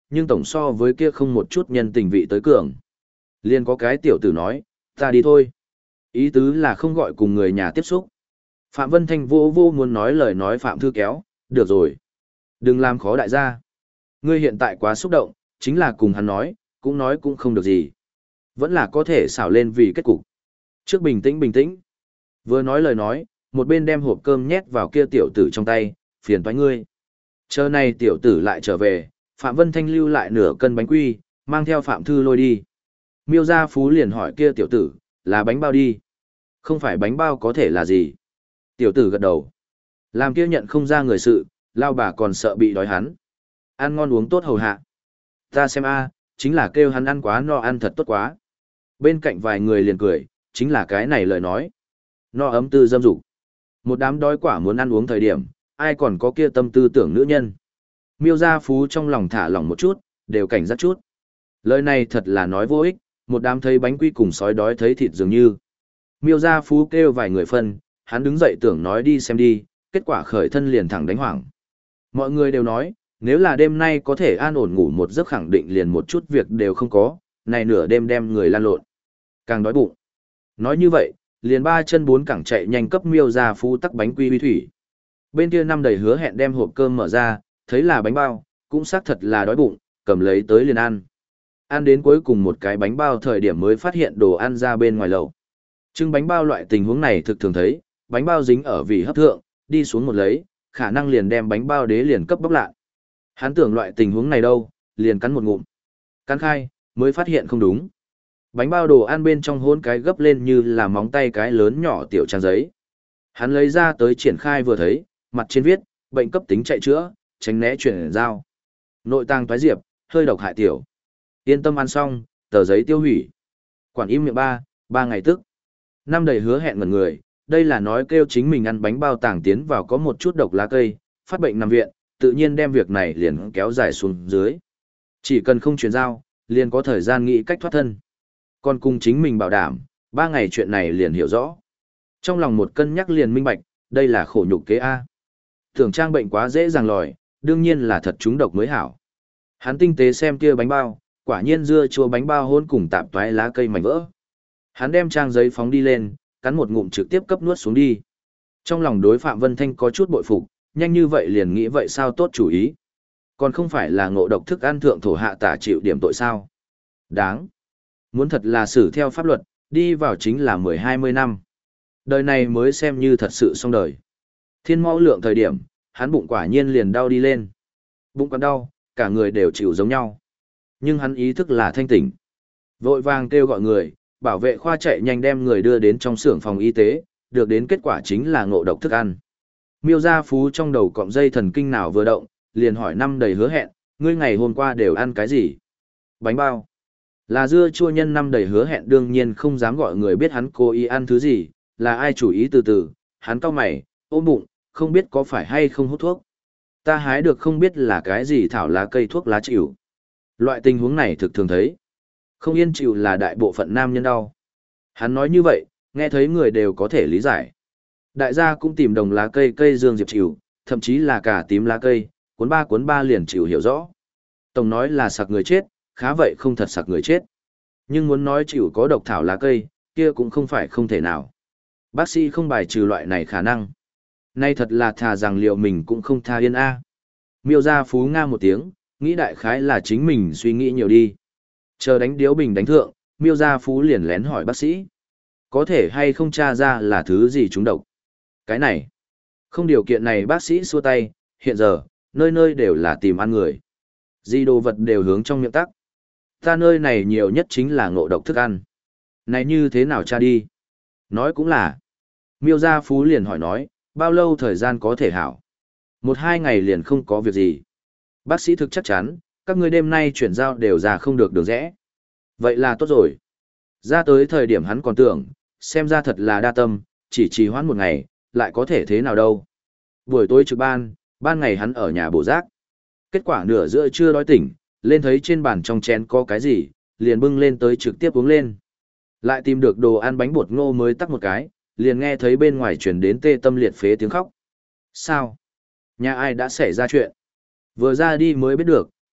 nhưng tổng so với kia không một chút nhân tình vị tới cường. Liền có cái tiểu tử nói, ta đi thôi. Ý tứ là không gọi cùng người nhà tiếp xúc. Phạm Vân Thanh vô vô muốn nói lời nói Phạm Thư kéo, được rồi. Đừng làm khó đại gia. Ngươi hiện tại quá xúc động, chính là cùng hắn nói, cũng nói cũng không được gì. Vẫn là có thể xảo lên vì kết cục. Trước bình tĩnh bình tĩnh. Vừa nói lời nói, một bên đem hộp cơm nhét vào kia tiểu tử trong tay, phiền toái ngươi. Chờ này tiểu tử lại trở về, Phạm Vân Thanh lưu lại nửa cân bánh quy, mang theo Phạm Thư lôi đi. Miêu Gia Phú liền hỏi kia tiểu tử, là bánh bao đi. Không phải bánh bao có thể là gì. Tiểu tử gật đầu. Làm kia nhận không ra người sự, lao bà còn sợ bị đói hắn. Ăn ngon uống tốt hầu hạ. Ta xem a, chính là kêu hắn ăn quá no ăn thật tốt quá. Bên cạnh vài người liền cười, chính là cái này lời nói. No ấm tư dâm dục. Một đám đói quả muốn ăn uống thời điểm, ai còn có kia tâm tư tưởng nữ nhân. Miêu Gia Phú trong lòng thả lỏng một chút, đều cảnh giác chút. Lời này thật là nói vô ích, một đám thấy bánh quy cùng sói đói thấy thịt dường như. Miêu Gia Phú kêu vài người phân, hắn đứng dậy tưởng nói đi xem đi, kết quả khởi thân liền thẳng đánh hoảng. Mọi người đều nói, nếu là đêm nay có thể an ổn ngủ một giấc khẳng định liền một chút việc đều không có, này nửa đêm đem người lan lộn. Càng đói bụng. Nói như vậy, liền ba chân bốn cẳng chạy nhanh cấp Miêu Gia Phú tắc bánh quy huy thủy. Bên kia năm đầy hứa hẹn đem hộp cơm mở ra, thấy là bánh bao, cũng xác thật là đói bụng, cầm lấy tới liền ăn. Ăn đến cuối cùng một cái bánh bao thời điểm mới phát hiện đồ ăn ra bên ngoài lầu. Trưng bánh bao loại tình huống này thực thường thấy, bánh bao dính ở vị hấp thượng, đi xuống một lấy, khả năng liền đem bánh bao đế liền cấp bóc lạ. Hắn tưởng loại tình huống này đâu, liền cắn một ngụm. Cắn khai, mới phát hiện không đúng. Bánh bao đồ ăn bên trong hôn cái gấp lên như là móng tay cái lớn nhỏ tiểu trang giấy. Hắn lấy ra tới triển khai vừa thấy, mặt trên viết, bệnh cấp tính chạy chữa, tránh né chuyển giao. Nội tàng toái diệp, hơi độc hại tiểu. Yên tâm ăn xong, tờ giấy tiêu hủy. Quản im miệng ba, ba ngày tức. Năm đầy hứa hẹn ngẩn người, đây là nói kêu chính mình ăn bánh bao tàng tiến vào có một chút độc lá cây, phát bệnh nằm viện, tự nhiên đem việc này liền kéo dài xuống dưới. Chỉ cần không chuyển giao, liền có thời gian nghĩ cách thoát thân. Còn cùng chính mình bảo đảm, ba ngày chuyện này liền hiểu rõ. Trong lòng một cân nhắc liền minh bạch, đây là khổ nhục kế A. Tưởng trang bệnh quá dễ dàng lòi, đương nhiên là thật trúng độc mới hảo. Hắn tinh tế xem kia bánh bao, quả nhiên dưa chua bánh bao hôn cùng tạp toái lá cây mảnh vỡ. Hắn đem trang giấy phóng đi lên, cắn một ngụm trực tiếp cấp nuốt xuống đi. Trong lòng đối Phạm Vân Thanh có chút bội phục, nhanh như vậy liền nghĩ vậy sao tốt chủ ý. Còn không phải là ngộ độc thức ăn thượng thổ hạ tả chịu điểm tội sao. Đáng. Muốn thật là xử theo pháp luật, đi vào chính là mười hai mươi năm. Đời này mới xem như thật sự xong đời. Thiên mau lượng thời điểm, hắn bụng quả nhiên liền đau đi lên. Bụng còn đau, cả người đều chịu giống nhau. Nhưng hắn ý thức là thanh tỉnh. Vội vàng kêu gọi người, bảo vệ khoa chạy nhanh đem người đưa đến trong xưởng phòng y tế, được đến kết quả chính là ngộ độc thức ăn. Miêu Gia Phú trong đầu cọng dây thần kinh nào vừa động, liền hỏi năm đầy hứa hẹn, ngươi ngày hôm qua đều ăn cái gì? Bánh bao. Là dưa chua nhân năm đầy hứa hẹn đương nhiên không dám gọi người biết hắn cố ý ăn thứ gì, là ai chủ ý từ từ, hắn cau mày, ôm bụng, không biết có phải hay không hút thuốc. Ta hái được không biết là cái gì thảo lá cây thuốc lá chịu. Loại tình huống này thực thường thấy. Không yên chịu là đại bộ phận nam nhân đau. Hắn nói như vậy, nghe thấy người đều có thể lý giải. Đại gia cũng tìm đồng lá cây cây dương diệp chịu, thậm chí là cả tím lá cây, cuốn ba cuốn ba liền chịu hiểu rõ. Tổng nói là sặc người chết, khá vậy không thật sặc người chết. Nhưng muốn nói chịu có độc thảo lá cây, kia cũng không phải không thể nào. Bác sĩ không bài trừ loại này khả năng. Nay thật là thà rằng liệu mình cũng không tha yên a. Miêu Gia Phú nga một tiếng, nghĩ đại khái là chính mình suy nghĩ nhiều đi. Chờ đánh điếu bình đánh thượng, Miêu Gia Phú liền lén hỏi bác sĩ. Có thể hay không tra ra là thứ gì trúng độc? Cái này. Không điều kiện này bác sĩ xua tay, hiện giờ, nơi nơi đều là tìm ăn người. Gì đồ vật đều hướng trong miệng tắc. Ta nơi này nhiều nhất chính là ngộ độc thức ăn. Này như thế nào tra đi? Nói cũng là. Miêu Gia Phú liền hỏi nói, bao lâu thời gian có thể hảo? Một hai ngày liền không có việc gì. Bác sĩ thực chắc chắn, các người đêm nay chuyển giao đều ra không được đường rẽ. Vậy là tốt rồi. Ra tới thời điểm hắn còn tưởng, xem ra thật là đa tâm, chỉ trì hoãn một ngày, lại có thể thế nào đâu. Buổi tối trực ban, ban ngày hắn ở nhà bổ rác. Kết quả nửa giữa trưa đói tỉnh, lên thấy trên bàn trong chén có cái gì, liền bưng lên tới trực tiếp uống lên. Lại tìm được đồ ăn bánh bột ngô mới tắc một cái, liền nghe thấy bên ngoài truyền đến tê tâm liệt phế tiếng khóc. Sao? Nhà ai đã xảy ra chuyện? Vừa ra đi mới biết được,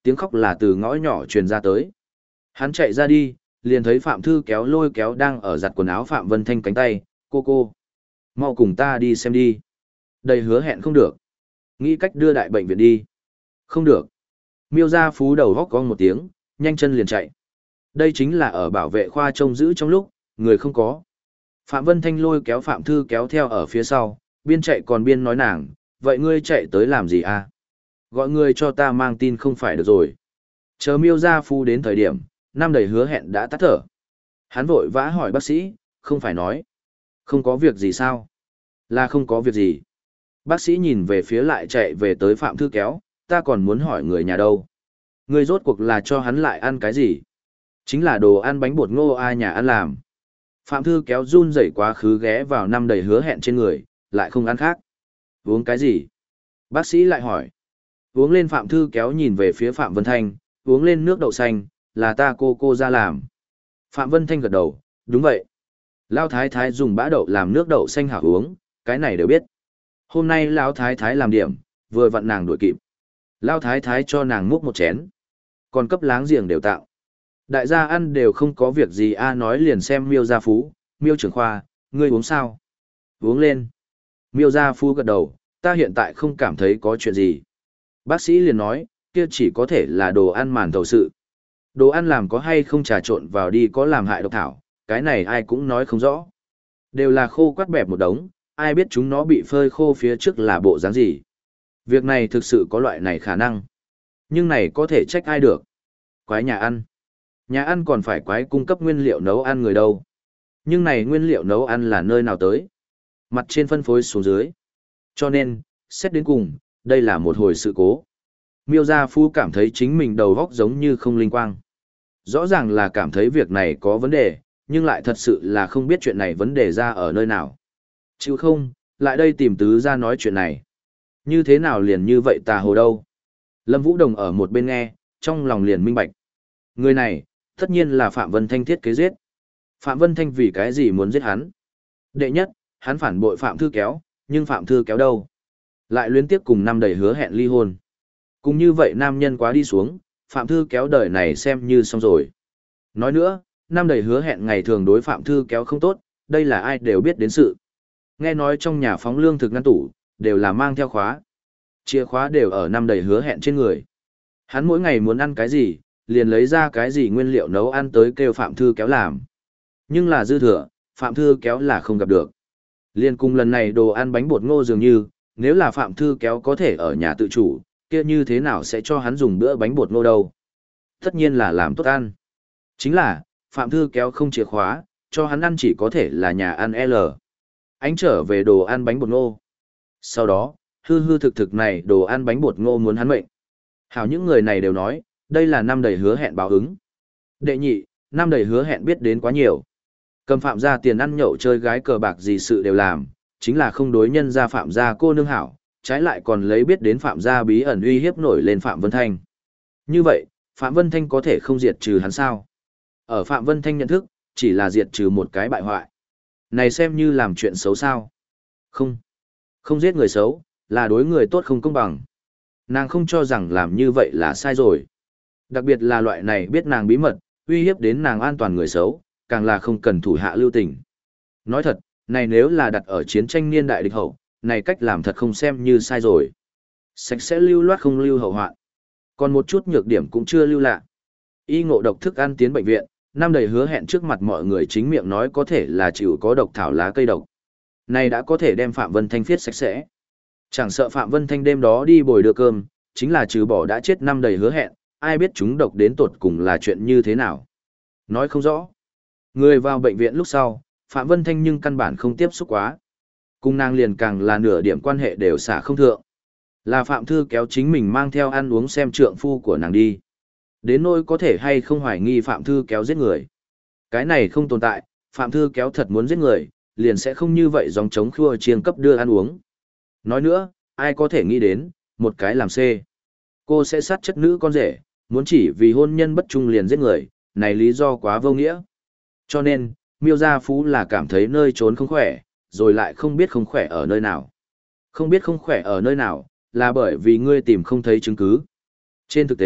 Tiếng khóc là từ ngõ nhỏ truyền ra tới. Hắn chạy ra đi, liền thấy Phạm Thư kéo lôi kéo đang ở giặt quần áo Phạm Vân Thanh cánh tay, cô cô. Mau cùng ta đi xem đi. Đầy hứa hẹn không được. Nghĩ cách đưa đại bệnh viện đi. Không được. Miêu Gia Phú đầu góc cong một tiếng, nhanh chân liền chạy. Đây chính là ở bảo vệ khoa trông giữ trong lúc, người không có. Phạm Vân Thanh lôi kéo Phạm Thư kéo theo ở phía sau, biên chạy còn biên nói nàng, vậy ngươi chạy tới làm gì à? Gọi ngươi cho ta mang tin không phải được rồi. Chờ Miêu Gia Phú đến thời điểm, năm đầy hứa hẹn đã tắt thở. Hắn vội vã hỏi bác sĩ, không phải nói. Không có việc gì sao? Là không có việc gì. Bác sĩ nhìn về phía lại chạy về tới Phạm Thư kéo, ta còn muốn hỏi người nhà đâu. Ngươi rốt cuộc là cho hắn lại ăn cái gì? Chính là đồ ăn bánh bột ngô ai nhà ăn làm. Phạm Thư kéo run rẩy quá khứ ghé vào năm đầy hứa hẹn trên người, lại không ăn khác. Uống cái gì? Bác sĩ lại hỏi. Uống lên Phạm Thư kéo nhìn về phía Phạm Vân Thanh, uống lên nước đậu xanh, là ta cô cô ra làm. Phạm Vân Thanh gật đầu, đúng vậy. Lão Thái Thái dùng bã đậu làm nước đậu xanh hảo uống, cái này đều biết. Hôm nay Lão Thái Thái làm điểm, vừa vặn nàng đuổi kịp. Lão Thái Thái cho nàng múc một chén. Còn cấp láng giềng đều tạo. Đại gia ăn đều không có việc gì a nói liền xem Miêu Gia Phú, Miêu trưởng khoa, ngươi uống sao? Uống lên. Miêu Gia Phú gật đầu, ta hiện tại không cảm thấy có chuyện gì. Bác sĩ liền nói, kia chỉ có thể là đồ ăn màn thầu sự. Đồ ăn làm có hay không trà trộn vào đi có làm hại độc thảo, cái này ai cũng nói không rõ. Đều là khô quắt bẹp một đống, ai biết chúng nó bị phơi khô phía trước là bộ dáng gì. Việc này thực sự có loại này khả năng. Nhưng này có thể trách ai được. Quái nhà ăn. Nhà ăn còn phải quái cung cấp nguyên liệu nấu ăn người đâu. Nhưng này nguyên liệu nấu ăn là nơi nào tới? Mặt trên phân phối xuống dưới. Cho nên, xét đến cùng, đây là một hồi sự cố. Miêu Gia Phu cảm thấy chính mình đầu góc giống như không linh quang. Rõ ràng là cảm thấy việc này có vấn đề, nhưng lại thật sự là không biết chuyện này vấn đề ra ở nơi nào. Chịu không, lại đây tìm tứ ra nói chuyện này. Như thế nào liền như vậy tà hồ đâu. Lâm Vũ Đồng ở một bên nghe, trong lòng liền minh bạch. Người này, tất nhiên là Phạm Vân Thanh thiết kế giết. Phạm Vân Thanh vì cái gì muốn giết hắn? Đệ nhất, hắn phản bội Phạm Thư kéo, nhưng Phạm Thư kéo đâu? Lại luyến tiếp cùng năm đầy hứa hẹn ly hôn. Cùng như vậy nam nhân quá đi xuống, Phạm Thư kéo đời này xem như xong rồi. Nói nữa, năm đầy hứa hẹn ngày thường đối Phạm Thư kéo không tốt, đây là ai đều biết đến sự. Nghe nói trong nhà phóng lương thực ngăn tủ, đều là mang theo khóa. Chìa khóa đều ở năm đầy hứa hẹn trên người. Hắn mỗi ngày muốn ăn cái gì, liền lấy ra cái gì nguyên liệu nấu ăn tới kêu Phạm Thư kéo làm. Nhưng là dư thừa, Phạm Thư kéo là không gặp được. Liên cùng lần này đồ ăn bánh bột ngô dường như, nếu là Phạm Thư kéo có thể ở nhà tự chủ, kia như thế nào sẽ cho hắn dùng bữa bánh bột ngô đâu? Tất nhiên là làm tốt ăn. Chính là, Phạm Thư kéo không chìa khóa, cho hắn ăn chỉ có thể là nhà ăn L. Anh trở về đồ ăn bánh bột ngô. Sau đó, hư hư thực thực này đồ ăn bánh bột ngô muốn hắn mệnh. Hảo những người này đều nói, đây là năm đầy hứa hẹn báo ứng. Đệ nhị, năm đầy hứa hẹn biết đến quá nhiều. Cầm Phạm gia tiền ăn nhậu chơi gái cờ bạc gì sự đều làm, chính là không đối nhân ra Phạm gia cô nương hảo, trái lại còn lấy biết đến Phạm gia bí ẩn uy hiếp nổi lên Phạm Vân Thanh. Như vậy, Phạm Vân Thanh có thể không diệt trừ hắn sao? Ở Phạm Vân Thanh nhận thức, chỉ là diệt trừ một cái bại hoại. Này xem như làm chuyện xấu sao? Không. Không giết người xấu, là đối người tốt không công bằng. Nàng không cho rằng làm như vậy là sai rồi. Đặc biệt là loại này biết nàng bí mật, uy hiếp đến nàng an toàn người xấu, càng là không cần thủ hạ lưu tình. Nói thật, này nếu là đặt ở chiến tranh niên đại địch hậu, này cách làm thật không xem như sai rồi. Sạch sẽ lưu loát không lưu hậu hoạn. Còn một chút nhược điểm cũng chưa lưu lạ. Y ngộ độc thức ăn tiến bệnh viện, năm đầy hứa hẹn trước mặt mọi người chính miệng nói có thể là chịu có độc thảo lá cây độc. Này đã có thể đem Phạm Vân Thanh viết sạch sẽ. Chẳng sợ Phạm Vân Thanh đêm đó đi bồi đưa cơm, chính là trừ bỏ đã chết năm đầy hứa hẹn, ai biết chúng độc đến tột cùng là chuyện như thế nào. Nói không rõ. Người vào bệnh viện lúc sau, Phạm Vân Thanh nhưng căn bản không tiếp xúc quá. Cùng nàng liền càng là nửa điểm quan hệ đều xả không thượng. Là Phạm Thư kéo chính mình mang theo ăn uống xem trượng phu của nàng đi. Đến nỗi có thể hay không hoài nghi Phạm Thư kéo giết người. Cái này không tồn tại, Phạm Thư kéo thật muốn giết người, liền sẽ không như vậy dòng chống khua chiêng cấp đưa ăn uống. Nói nữa, ai có thể nghĩ đến, một cái làm C. Cô sẽ sát chất nữ con rể, muốn chỉ vì hôn nhân bất trung liền giết người, này lý do quá vô nghĩa. Cho nên, Miêu Gia Phú là cảm thấy nơi trốn không khỏe, rồi lại không biết không khỏe ở nơi nào. Không biết không khỏe ở nơi nào, là bởi vì ngươi tìm không thấy chứng cứ. Trên thực tế,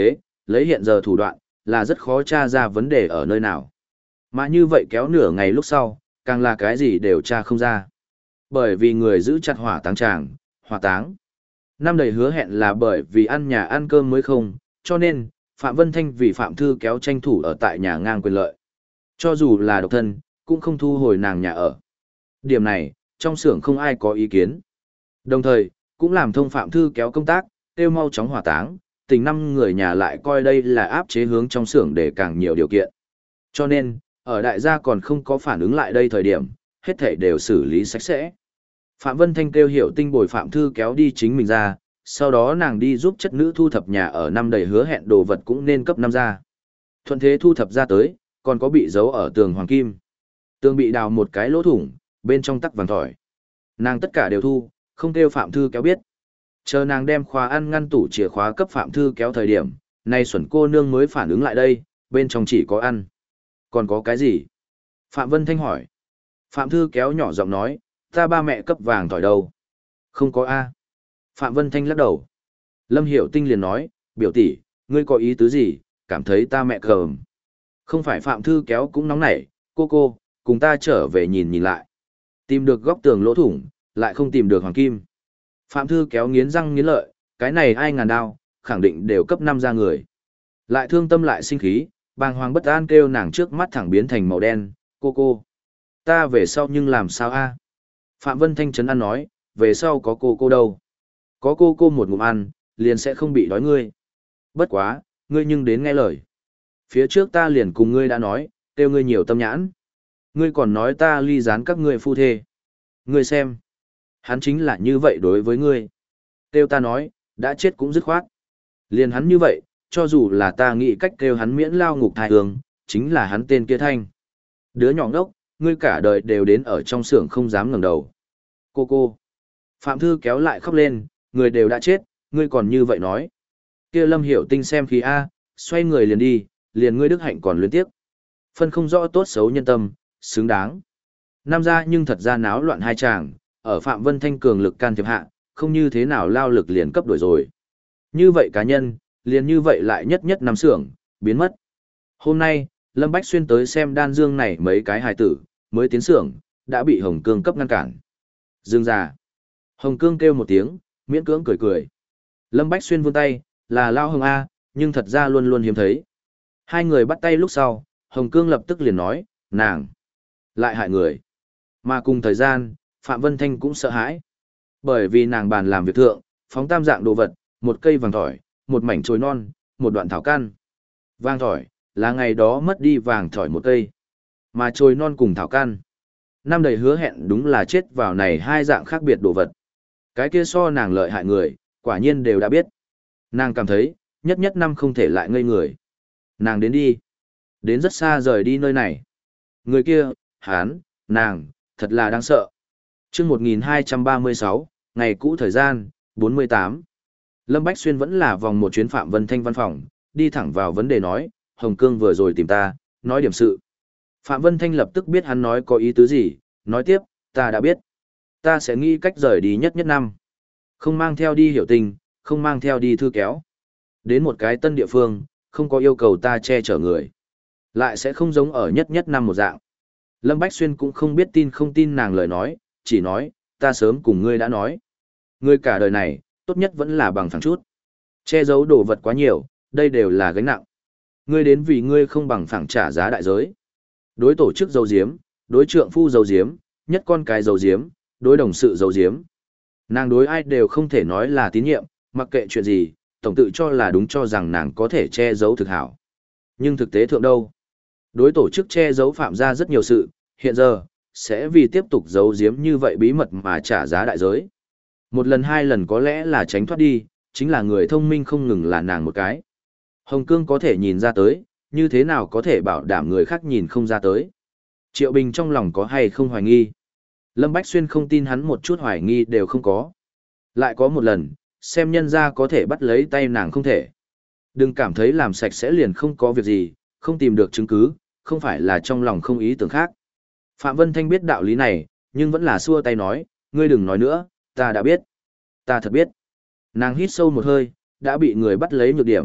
lấy hiện giờ thủ đoạn, là rất khó tra ra vấn đề ở nơi nào. Mà như vậy kéo nửa ngày lúc sau, càng là cái gì đều tra không ra. Bởi vì người giữ chặt hỏa táng tràng, hỏa táng. Năm đầy hứa hẹn là bởi vì ăn nhà ăn cơm mới không, cho nên, Phạm Vân Thanh vì Phạm Thư kéo tranh thủ ở tại nhà ngang quyền lợi. Cho dù là độc thân, cũng không thu hồi nàng nhà ở. Điểm này, trong xưởng không ai có ý kiến. Đồng thời, cũng làm thông Phạm Thư kéo công tác, kêu mau chóng hỏa táng, tình năm người nhà lại coi đây là áp chế hướng trong xưởng để càng nhiều điều kiện. Cho nên, ở đại gia còn không có phản ứng lại đây thời điểm, hết thảy đều xử lý sạch sẽ. Phạm Vân Thanh kêu Hiểu Tinh bồi Phạm Thư kéo đi chính mình ra, sau đó nàng đi giúp chất nữ thu thập nhà ở năm đầy hứa hẹn đồ vật cũng nên cấp năm ra. Thuận thế thu thập ra tới, còn có bị giấu ở tường hoàng kim. Tường bị đào một cái lỗ thủng, bên trong tắc vàng thỏi. Nàng tất cả đều thu, không kêu Phạm Thư kéo biết. Chờ nàng đem khóa ăn ngăn tủ chìa khóa cấp Phạm Thư kéo thời điểm, nay xuẩn cô nương mới phản ứng lại đây, bên trong chỉ có ăn. Còn có cái gì? Phạm Vân Thanh hỏi. Phạm Thư kéo nhỏ giọng nói, ta ba mẹ cấp vàng thỏi đâu? Không có A. Phạm Vân Thanh lắc đầu. Lâm Hiểu Tinh liền nói, biểu tỷ, ngươi có ý tứ gì, cảm thấy ta mẹ cờm. Không phải Phạm Thư kéo cũng nóng nảy, cô cô, cùng ta trở về nhìn nhìn lại. Tìm được góc tường lỗ thủng, lại không tìm được hoàng kim. Phạm Thư kéo nghiến răng nghiến lợi, cái này ai ngàn đao, khẳng định đều cấp năm ra người. Lại thương tâm lại sinh khí, bàng hoàng bất an kêu nàng trước mắt thẳng biến thành màu đen, cô cô. Ta về sau nhưng làm sao a? Phạm Vân Thanh trấn an nói, về sau có cô cô đâu. Có cô cô một ngụm ăn, liền sẽ không bị đói ngươi. Bất quá, ngươi nhưng đến nghe lời. Phía trước ta liền cùng ngươi đã nói, kêu ngươi nhiều tâm nhãn. Ngươi còn nói ta ly gián các ngươi phu thê. Ngươi xem. Hắn chính là như vậy đối với ngươi. Kêu ta nói, đã chết cũng dứt khoát. Liền hắn như vậy, cho dù là ta nghĩ cách kêu hắn miễn lao ngục thai hương, chính là hắn tên kia Thanh. Đứa nhỏ ngốc, ngươi cả đời đều đến ở trong xưởng không dám ngẩng đầu. Cô cô. Phạm Thư kéo lại khóc lên, người đều đã chết, ngươi còn như vậy nói. Kia Lâm Hiểu Tinh xem khí A, xoay người liền đi, liền ngươi đức hạnh còn luyến tiếp. Phân không rõ tốt xấu nhân tâm, xứng đáng. Nam ra nhưng thật ra náo loạn hai chàng, ở Phạm Vân Thanh cường lực can thiệp hạ, không như thế nào lao lực liền cấp đổi rồi. Như vậy cá nhân, liền như vậy lại nhất nhất nằm xưởng, biến mất. Hôm nay, Lâm Bách Xuyên tới xem đan dương này mấy cái hài tử, mới tiến xưởng, đã bị Hồng Cương cấp ngăn cản. Dương già. Hồng Cương kêu một tiếng, miễn cưỡng cười cười. Lâm Bách Xuyên vươn tay, là Lao Hồng A, nhưng thật ra luôn luôn hiếm thấy. Hai người bắt tay lúc sau, Hồng Cương lập tức liền nói, nàng, lại hại người. Mà cùng thời gian, Phạm Vân Thanh cũng sợ hãi. Bởi vì nàng bàn làm việc thượng, phóng tam dạng đồ vật, một cây vàng thỏi, một mảnh chồi non, một đoạn thảo căn. Vàng thỏi, là ngày đó mất đi vàng thỏi một cây. Mà chồi non cùng thảo căn. Năm đầy hứa hẹn đúng là chết vào này hai dạng khác biệt đồ vật. Cái kia so nàng lợi hại người, quả nhiên đều đã biết. Nàng cảm thấy, nhất nhất năm không thể lại ngây người. Nàng đến đi. Đến rất xa rời đi nơi này. Người kia, hán, nàng, thật là đáng sợ. chương một nghìn hai trăm ba mươi sáu, ngày cũ thời gian, bốn mươi tám. Lâm Bách Xuyên vẫn là vòng một chuyến Phạm Vân Thanh văn phòng, đi thẳng vào vấn đề nói, Hồng Cương vừa rồi tìm ta, nói điểm sự. Phạm Vân Thanh lập tức biết hắn nói có ý tứ gì, nói tiếp, ta đã biết. Ta sẽ nghĩ cách rời đi nhất nhất năm. Không mang theo đi Hiểu Tình, không mang theo đi Thư kéo. Đến một cái tân địa phương, không có yêu cầu ta che chở người. Lại sẽ không giống ở nhất nhất năm một dạng. Lâm Bách Xuyên cũng không biết tin không tin nàng lời nói, chỉ nói, ta sớm cùng ngươi đã nói. Ngươi cả đời này, tốt nhất vẫn là bằng phẳng chút. Che giấu đồ vật quá nhiều, đây đều là gánh nặng. Ngươi đến vì ngươi không bằng phẳng trả giá đại giới. Đối tổ chức dấu diếm, đối trượng phu dấu diếm, nhất con cái dấu diếm, đối đồng sự dấu diếm. Nàng đối ai đều không thể nói là tín nhiệm, mặc kệ chuyện gì, tổng tự cho là đúng cho rằng nàng có thể che giấu thực hảo. Nhưng thực tế thượng đâu? Đối tổ chức che giấu phạm ra rất nhiều sự, hiện giờ, sẽ vì tiếp tục giấu giếm như vậy bí mật mà trả giá đại giới. Một lần hai lần có lẽ là tránh thoát đi, chính là người thông minh không ngừng là nàng một cái. Hồng Cương có thể nhìn ra tới, như thế nào có thể bảo đảm người khác nhìn không ra tới. Triệu Bình trong lòng có hay không hoài nghi. Lâm Bách Xuyên không tin hắn một chút hoài nghi đều không có. Lại có một lần, xem nhân ra có thể bắt lấy tay nàng không thể. Đừng cảm thấy làm sạch sẽ liền không có việc gì, không tìm được chứng cứ, không phải là trong lòng không ý tưởng khác. Phạm Vân Thanh biết đạo lý này, nhưng vẫn là xua tay nói, ngươi đừng nói nữa, ta đã biết. Ta thật biết. Nàng hít sâu một hơi, đã bị người bắt lấy nhược điểm,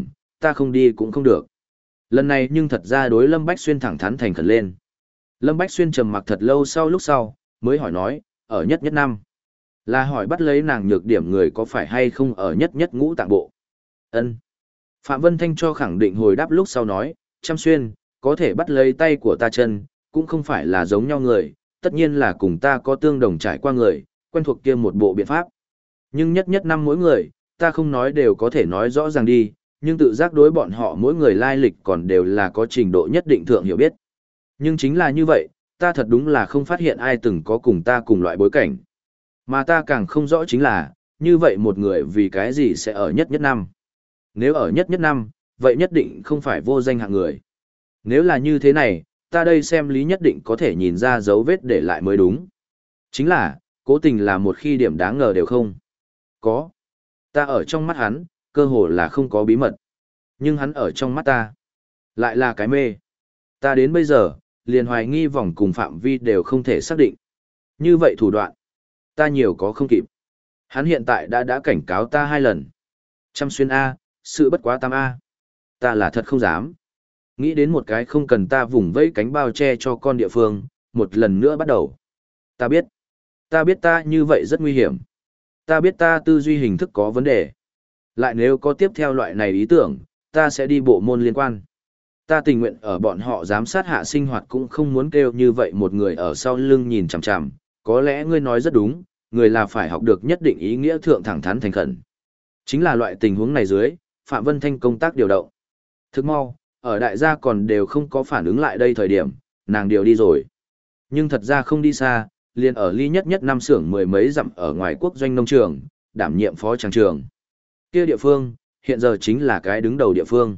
ta không đi cũng không được. Lần này nhưng thật ra đối Lâm Bách Xuyên thẳng thắn thành khẩn lên. Lâm Bách Xuyên trầm mặc thật lâu sau lúc sau, mới hỏi nói, ở nhất nhất năm. Là hỏi bắt lấy nàng nhược điểm người có phải hay không ở nhất nhất ngũ tạng bộ. Ân. Phạm Vân Thanh cho khẳng định hồi đáp lúc sau nói, Trăm Xuyên, có thể bắt lấy tay của ta chân, cũng không phải là giống nhau người, tất nhiên là cùng ta có tương đồng trải qua người, quen thuộc kia một bộ biện pháp. Nhưng nhất nhất năm mỗi người, ta không nói đều có thể nói rõ ràng đi, nhưng tự giác đối bọn họ mỗi người lai lịch còn đều là có trình độ nhất định thượng hiểu biết. Nhưng chính là như vậy, ta thật đúng là không phát hiện ai từng có cùng ta cùng loại bối cảnh. Mà ta càng không rõ chính là, như vậy một người vì cái gì sẽ ở nhất nhất năm. Nếu ở nhất nhất năm, vậy nhất định không phải vô danh hạng người. Nếu là như thế này, ta đây xem lý nhất định có thể nhìn ra dấu vết để lại mới đúng. Chính là, cố tình là một khi điểm đáng ngờ đều không. Có. Ta ở trong mắt hắn, cơ hồ là không có bí mật. Nhưng hắn ở trong mắt ta, lại là cái mê. Ta đến bây giờ, liền hoài nghi vòng cùng phạm vi đều không thể xác định. Như vậy thủ đoạn, ta nhiều có không kịp. Hắn hiện tại đã đã cảnh cáo ta hai lần. Trăm Xuyên A, sự bất quá tam A. Ta là thật không dám. Nghĩ đến một cái không cần ta vùng vẫy cánh bao che cho con địa phương, một lần nữa bắt đầu. Ta biết. Ta biết ta như vậy rất nguy hiểm. Ta biết ta tư duy hình thức có vấn đề. Lại nếu có tiếp theo loại này ý tưởng, ta sẽ đi bộ môn liên quan. Ta tình nguyện ở bọn họ giám sát hạ sinh hoạt cũng không muốn kêu như vậy một người ở sau lưng nhìn chằm chằm. Có lẽ ngươi nói rất đúng, người là phải học được nhất định ý nghĩa thượng thẳng thắn thành khẩn. Chính là loại tình huống này dưới, Phạm Vân Thanh công tác điều động. Thức mau, ở đại gia còn đều không có phản ứng lại đây thời điểm, nàng điều đi rồi. Nhưng thật ra không đi xa, liền ở ly nhất nhất năm xưởng mười mấy dặm ở ngoài quốc doanh nông trường, đảm nhiệm phó tràng trường. Kia địa phương, hiện giờ chính là cái đứng đầu địa phương.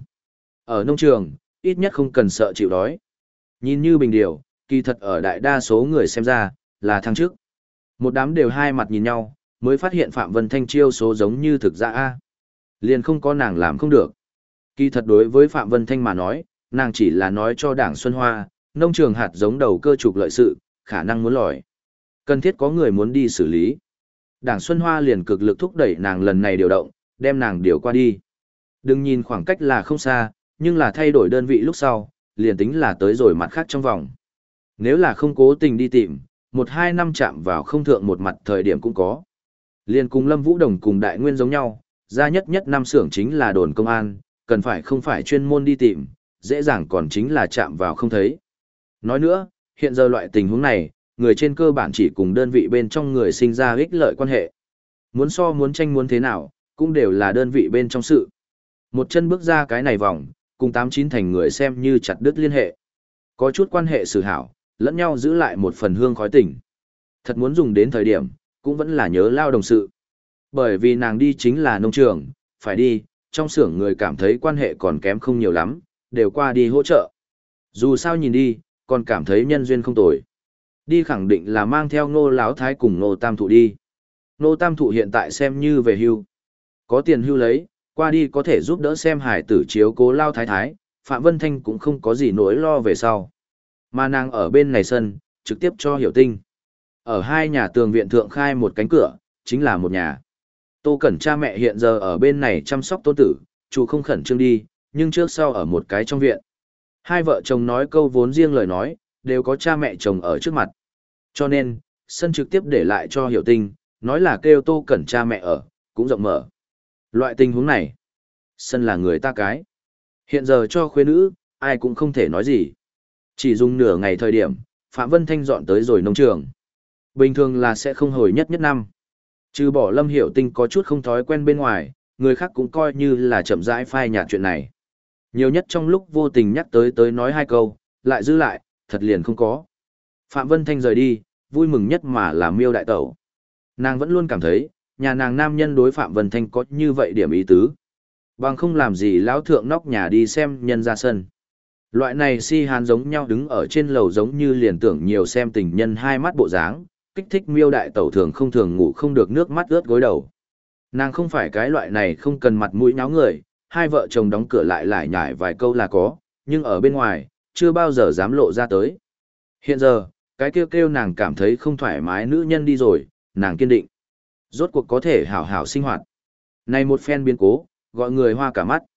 Ở nông trường, ít nhất không cần sợ chịu đói. Nhìn như bình điều, kỳ thật ở đại đa số người xem ra, là thăng chức. Một đám đều hai mặt nhìn nhau, mới phát hiện Phạm Vân Thanh chiêu số giống như thực ra A. Liền không có nàng làm không được. Kỳ thật đối với Phạm Vân Thanh mà nói, nàng chỉ là nói cho Đảng Xuân Hoa, nông trường hạt giống đầu cơ trục lợi sự, khả năng muốn lòi. Cần thiết có người muốn đi xử lý. Đảng Xuân Hoa liền cực lực thúc đẩy nàng lần này điều động, đem nàng điều qua đi. Đừng nhìn khoảng cách là không xa, nhưng là thay đổi đơn vị lúc sau, liền tính là tới rồi mặt khác trong vòng. Nếu là không cố tình đi tìm, một hai năm chạm vào không thượng một mặt thời điểm cũng có. Liền cùng Lâm Vũ Đồng cùng Đại Nguyên giống nhau, ra nhất nhất năm xưởng chính là đồn công an, cần phải không phải chuyên môn đi tìm, dễ dàng còn chính là chạm vào không thấy. Nói nữa, hiện giờ loại tình huống này, người trên cơ bản chỉ cùng đơn vị bên trong người sinh ra ích lợi quan hệ. Muốn so muốn tranh muốn thế nào, cũng đều là đơn vị bên trong sự. Một chân bước ra cái này vòng, cùng tám chín thành người xem như chặt đứt liên hệ. Có chút quan hệ xử hảo, lẫn nhau giữ lại một phần hương khói tình. Thật muốn dùng đến thời điểm, cũng vẫn là nhớ lao đồng sự. Bởi vì nàng đi chính là nông trường, phải đi, trong xưởng người cảm thấy quan hệ còn kém không nhiều lắm, đều qua đi hỗ trợ. Dù sao nhìn đi, còn cảm thấy nhân duyên không tồi. Đi khẳng định là mang theo Ngô Láo Thái cùng Ngô Tam Thụ đi. Ngô Tam Thụ hiện tại xem như về hưu. Có tiền hưu lấy, qua đi có thể giúp đỡ xem hải tử chiếu cố Lao Thái Thái, Phạm Vân Thanh cũng không có gì nỗi lo về sau. Mà nàng ở bên này sân, trực tiếp cho Hiểu Tinh. Ở hai nhà tường viện thượng khai một cánh cửa, chính là một nhà. Tô Cẩn cha mẹ hiện giờ ở bên này chăm sóc tôn tử, chủ không khẩn trương đi, nhưng trước sau ở một cái trong viện. Hai vợ chồng nói câu vốn riêng lời nói, đều có cha mẹ chồng ở trước mặt. Cho nên, sân trực tiếp để lại cho Hiểu Tinh, nói là kêu Tô Cẩn cha mẹ ở, cũng rộng mở. Loại tình huống này, sân là người ta cái. Hiện giờ cho khuê nữ, ai cũng không thể nói gì. Chỉ dùng nửa ngày thời điểm, Phạm Vân Thanh dọn tới rồi nông trường. Bình thường là sẽ không hồi nhất nhất năm. Trừ bỏ Lâm Hiểu Tinh có chút không thói quen bên ngoài, người khác cũng coi như là chậm rãi phai nhạt chuyện này. Nhiều nhất trong lúc vô tình nhắc tới tới nói hai câu, lại giữ lại, thật liền không có. Phạm Vân Thanh rời đi, vui mừng nhất mà là Miêu đại tẩu. Nàng vẫn luôn cảm thấy, nhà nàng nam nhân đối Phạm Vân Thanh có như vậy điểm ý tứ. Bằng không làm gì lão thượng nóc nhà đi xem nhân ra sân. Loại này si hàn giống nhau đứng ở trên lầu giống như liền tưởng nhiều xem tình nhân hai mắt bộ dáng, kích thích Miêu đại tẩu thường không thường ngủ không được nước mắt ướt gối đầu. Nàng không phải cái loại này không cần mặt mũi nháo người, hai vợ chồng đóng cửa lại lại nhải vài câu là có, nhưng ở bên ngoài, chưa bao giờ dám lộ ra tới. Hiện giờ, cái kêu kêu nàng cảm thấy không thoải mái nữ nhân đi rồi, nàng kiên định. Rốt cuộc có thể hảo hảo sinh hoạt. Này một phen biến cố, gọi người hoa cả mắt.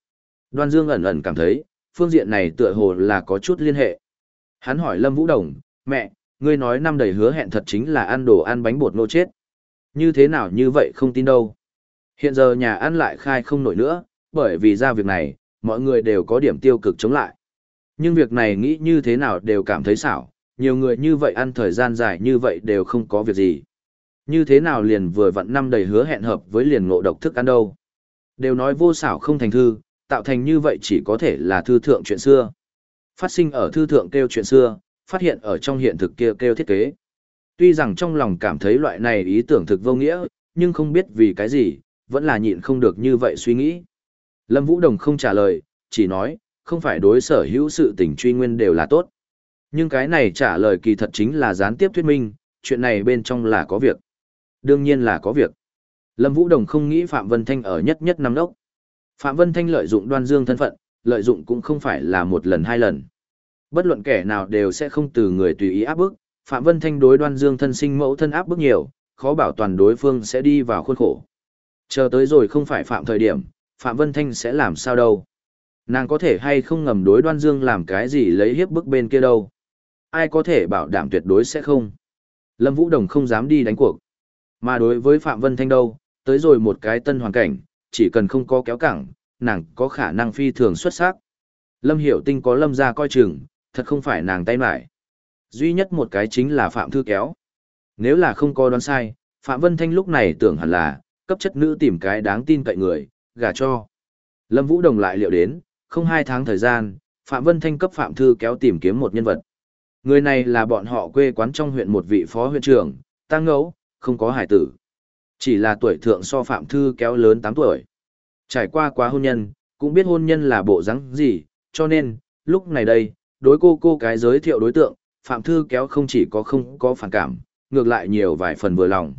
Đoan Dương ẩn ẩn cảm thấy, phương diện này tựa hồ là có chút liên hệ. Hắn hỏi Lâm Vũ Đồng, mẹ, ngươi nói năm đầy hứa hẹn thật chính là ăn đồ ăn bánh bột nô chết. Như thế nào như vậy không tin đâu. Hiện giờ nhà ăn lại khai không nổi nữa, bởi vì ra việc này, mọi người đều có điểm tiêu cực chống lại. Nhưng việc này nghĩ như thế nào đều cảm thấy xảo, nhiều người như vậy ăn thời gian dài như vậy đều không có việc gì. Như thế nào liền vừa vặn năm đầy hứa hẹn hợp với liền ngộ độc thức ăn đâu. Đều nói vô xảo không thành thư, tạo thành như vậy chỉ có thể là thư thượng chuyện xưa. Phát sinh ở thư thượng kêu chuyện xưa, phát hiện ở trong hiện thực kia kêu thiết kế. Tuy rằng trong lòng cảm thấy loại này ý tưởng thực vô nghĩa, nhưng không biết vì cái gì, vẫn là nhịn không được như vậy suy nghĩ. Lâm Vũ Đồng không trả lời, chỉ nói, không phải đối sở hữu sự tình truy nguyên đều là tốt. Nhưng cái này trả lời kỳ thật chính là gián tiếp thuyết minh, chuyện này bên trong là có việc. Đương nhiên là có việc. Lâm Vũ Đồng không nghĩ Phạm Vân Thanh ở nhất nhất năm đốc. Phạm Vân Thanh lợi dụng Đoan Dương thân phận, lợi dụng cũng không phải là một lần hai lần. Bất luận kẻ nào đều sẽ không từ người tùy ý áp bức, Phạm Vân Thanh đối Đoan Dương thân sinh mẫu thân áp bức nhiều, khó bảo toàn đối phương sẽ đi vào khuôn khổ. Chờ tới rồi không phải Phạm thời điểm, Phạm Vân Thanh sẽ làm sao đâu. Nàng có thể hay không ngầm đối Đoan Dương làm cái gì lấy hiếp bức bên kia đâu. Ai có thể bảo đảm tuyệt đối sẽ không. Lâm Vũ Đồng không dám đi đánh cuộc. Mà đối với Phạm Vân Thanh đâu, tới rồi một cái tân hoàn cảnh, chỉ cần không có kéo cẳng, nàng có khả năng phi thường xuất sắc. Lâm Hiểu Tinh có Lâm gia coi chừng, thật không phải nàng tay mải. Duy nhất một cái chính là Phạm Thư kéo. Nếu là không có đoán sai, Phạm Vân Thanh lúc này tưởng hẳn là, cấp chất nữ tìm cái đáng tin cậy người, gả cho. Lâm Vũ Đồng lại liệu đến, không hai tháng thời gian, Phạm Vân Thanh cấp Phạm Thư kéo tìm kiếm một nhân vật. Người này là bọn họ quê quán trong huyện một vị phó huyện trưởng, tăng ngẫu, không có hải tử. Chỉ là tuổi thượng so Phạm Thư kéo lớn tám tuổi. Trải qua quá hôn nhân, cũng biết hôn nhân là bộ rắn gì, cho nên, lúc này đây, đối cô cô cái giới thiệu đối tượng, Phạm Thư kéo không chỉ có không có phản cảm, ngược lại nhiều vài phần vừa lòng.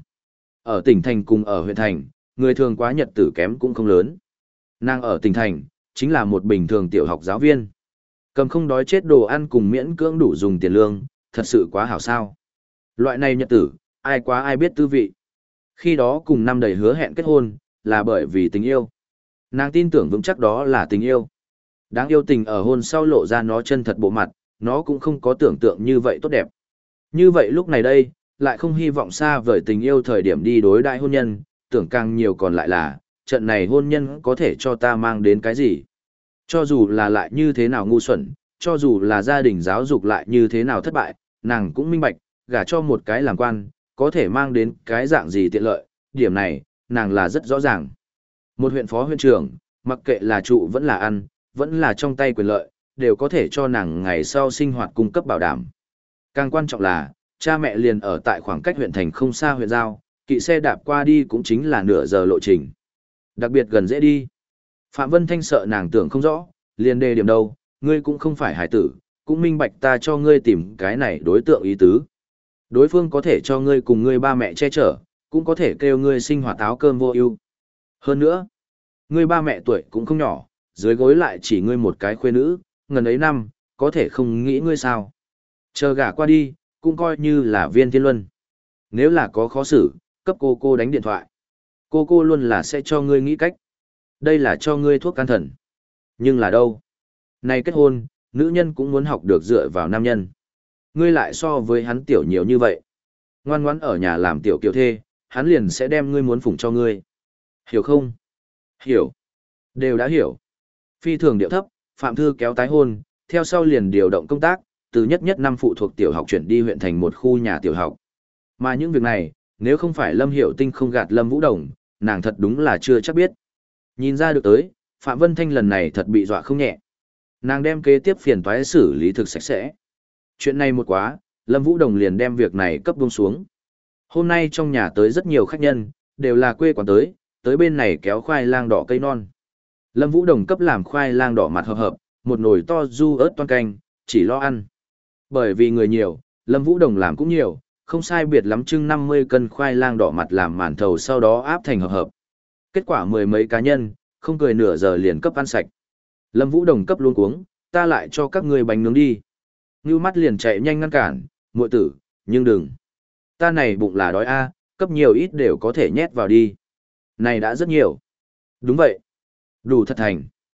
Ở tỉnh thành cùng ở huyện thành, người thường quá nhật tử kém cũng không lớn. Nàng ở tỉnh thành, chính là một bình thường tiểu học giáo viên. Cầm không đói chết đồ ăn cùng miễn cưỡng đủ dùng tiền lương, thật sự quá hảo sao. Loại này nhật tử, ai quá ai biết tư vị. Khi đó cùng năm đầy hứa hẹn kết hôn, là bởi vì tình yêu. Nàng tin tưởng vững chắc đó là tình yêu. Đáng yêu tình ở hôn sau lộ ra nó chân thật bộ mặt, nó cũng không có tưởng tượng như vậy tốt đẹp. Như vậy lúc này đây, lại không hy vọng xa vời tình yêu thời điểm đi đối đại hôn nhân, tưởng càng nhiều còn lại là, trận này hôn nhân có thể cho ta mang đến cái gì. Cho dù là lại như thế nào ngu xuẩn, cho dù là gia đình giáo dục lại như thế nào thất bại, nàng cũng minh bạch, gả cho một cái làm quan, có thể mang đến cái dạng gì tiện lợi, điểm này, nàng là rất rõ ràng. Một huyện phó huyện trưởng, mặc kệ là trụ vẫn là ăn, vẫn là trong tay quyền lợi, đều có thể cho nàng ngày sau sinh hoạt cung cấp bảo đảm. Càng quan trọng là, cha mẹ liền ở tại khoảng cách huyện thành không xa huyện giao, kỵ xe đạp qua đi cũng chính là nửa giờ lộ trình. Đặc biệt gần dễ đi. Phạm Vân Thanh sợ nàng tưởng không rõ, liền đề điểm đâu, ngươi cũng không phải hải tử, cũng minh bạch ta cho ngươi tìm cái này đối tượng ý tứ. Đối phương có thể cho ngươi cùng ngươi ba mẹ che chở, cũng có thể kêu ngươi sinh hoạt áo cơm vô ưu. Hơn nữa, ngươi ba mẹ tuổi cũng không nhỏ, dưới gối lại chỉ ngươi một cái khuê nữ, ngần ấy năm, có thể không nghĩ ngươi sao. Chờ gả qua đi, cũng coi như là viên thiên luân. Nếu là có khó xử, cấp cô cô đánh điện thoại. Cô cô luôn là sẽ cho ngươi nghĩ cách. Đây là cho ngươi thuốc can thần. Nhưng là đâu? Này kết hôn, nữ nhân cũng muốn học được dựa vào nam nhân. Ngươi lại so với hắn tiểu nhiều như vậy. Ngoan ngoãn ở nhà làm tiểu kiều thê, hắn liền sẽ đem ngươi muốn phụng cho ngươi. Hiểu không? Hiểu. Đều đã hiểu. Phi thường điệu thấp, Phạm Thư kéo tái hôn, theo sau liền điều động công tác, từ nhất nhất năm phụ thuộc tiểu học chuyển đi huyện thành một khu nhà tiểu học. Mà những việc này, nếu không phải Lâm Hiểu Tinh không gạt Lâm Vũ Đồng, nàng thật đúng là chưa chắc biết. Nhìn ra được tới, Phạm Vân Thanh lần này thật bị dọa không nhẹ. Nàng đem kế tiếp phiền toái xử lý thực sạch sẽ. Chuyện này một quá, Lâm Vũ Đồng liền đem việc này cấp buông xuống. Hôm nay trong nhà tới rất nhiều khách nhân, đều là quê quán tới, tới bên này kéo khoai lang đỏ cây non. Lâm Vũ Đồng cấp làm khoai lang đỏ mặt hợp hợp, một nồi to du ớt toan canh, chỉ lo ăn. Bởi vì người nhiều, Lâm Vũ Đồng làm cũng nhiều, không sai biệt lắm chưng năm mươi cân khoai lang đỏ mặt làm màn thầu sau đó áp thành hợp hợp. Kết quả mười mấy cá nhân, không cười nửa giờ liền cấp ăn sạch. Lâm Vũ Đồng cấp luôn cuống, ta lại cho các ngươi bánh nướng đi. Ngưu mắt liền chạy nhanh ngăn cản, muội tử, nhưng đừng. Ta này bụng là đói a, cấp nhiều ít đều có thể nhét vào đi. Này đã rất nhiều. Đúng vậy. Đủ thật thành.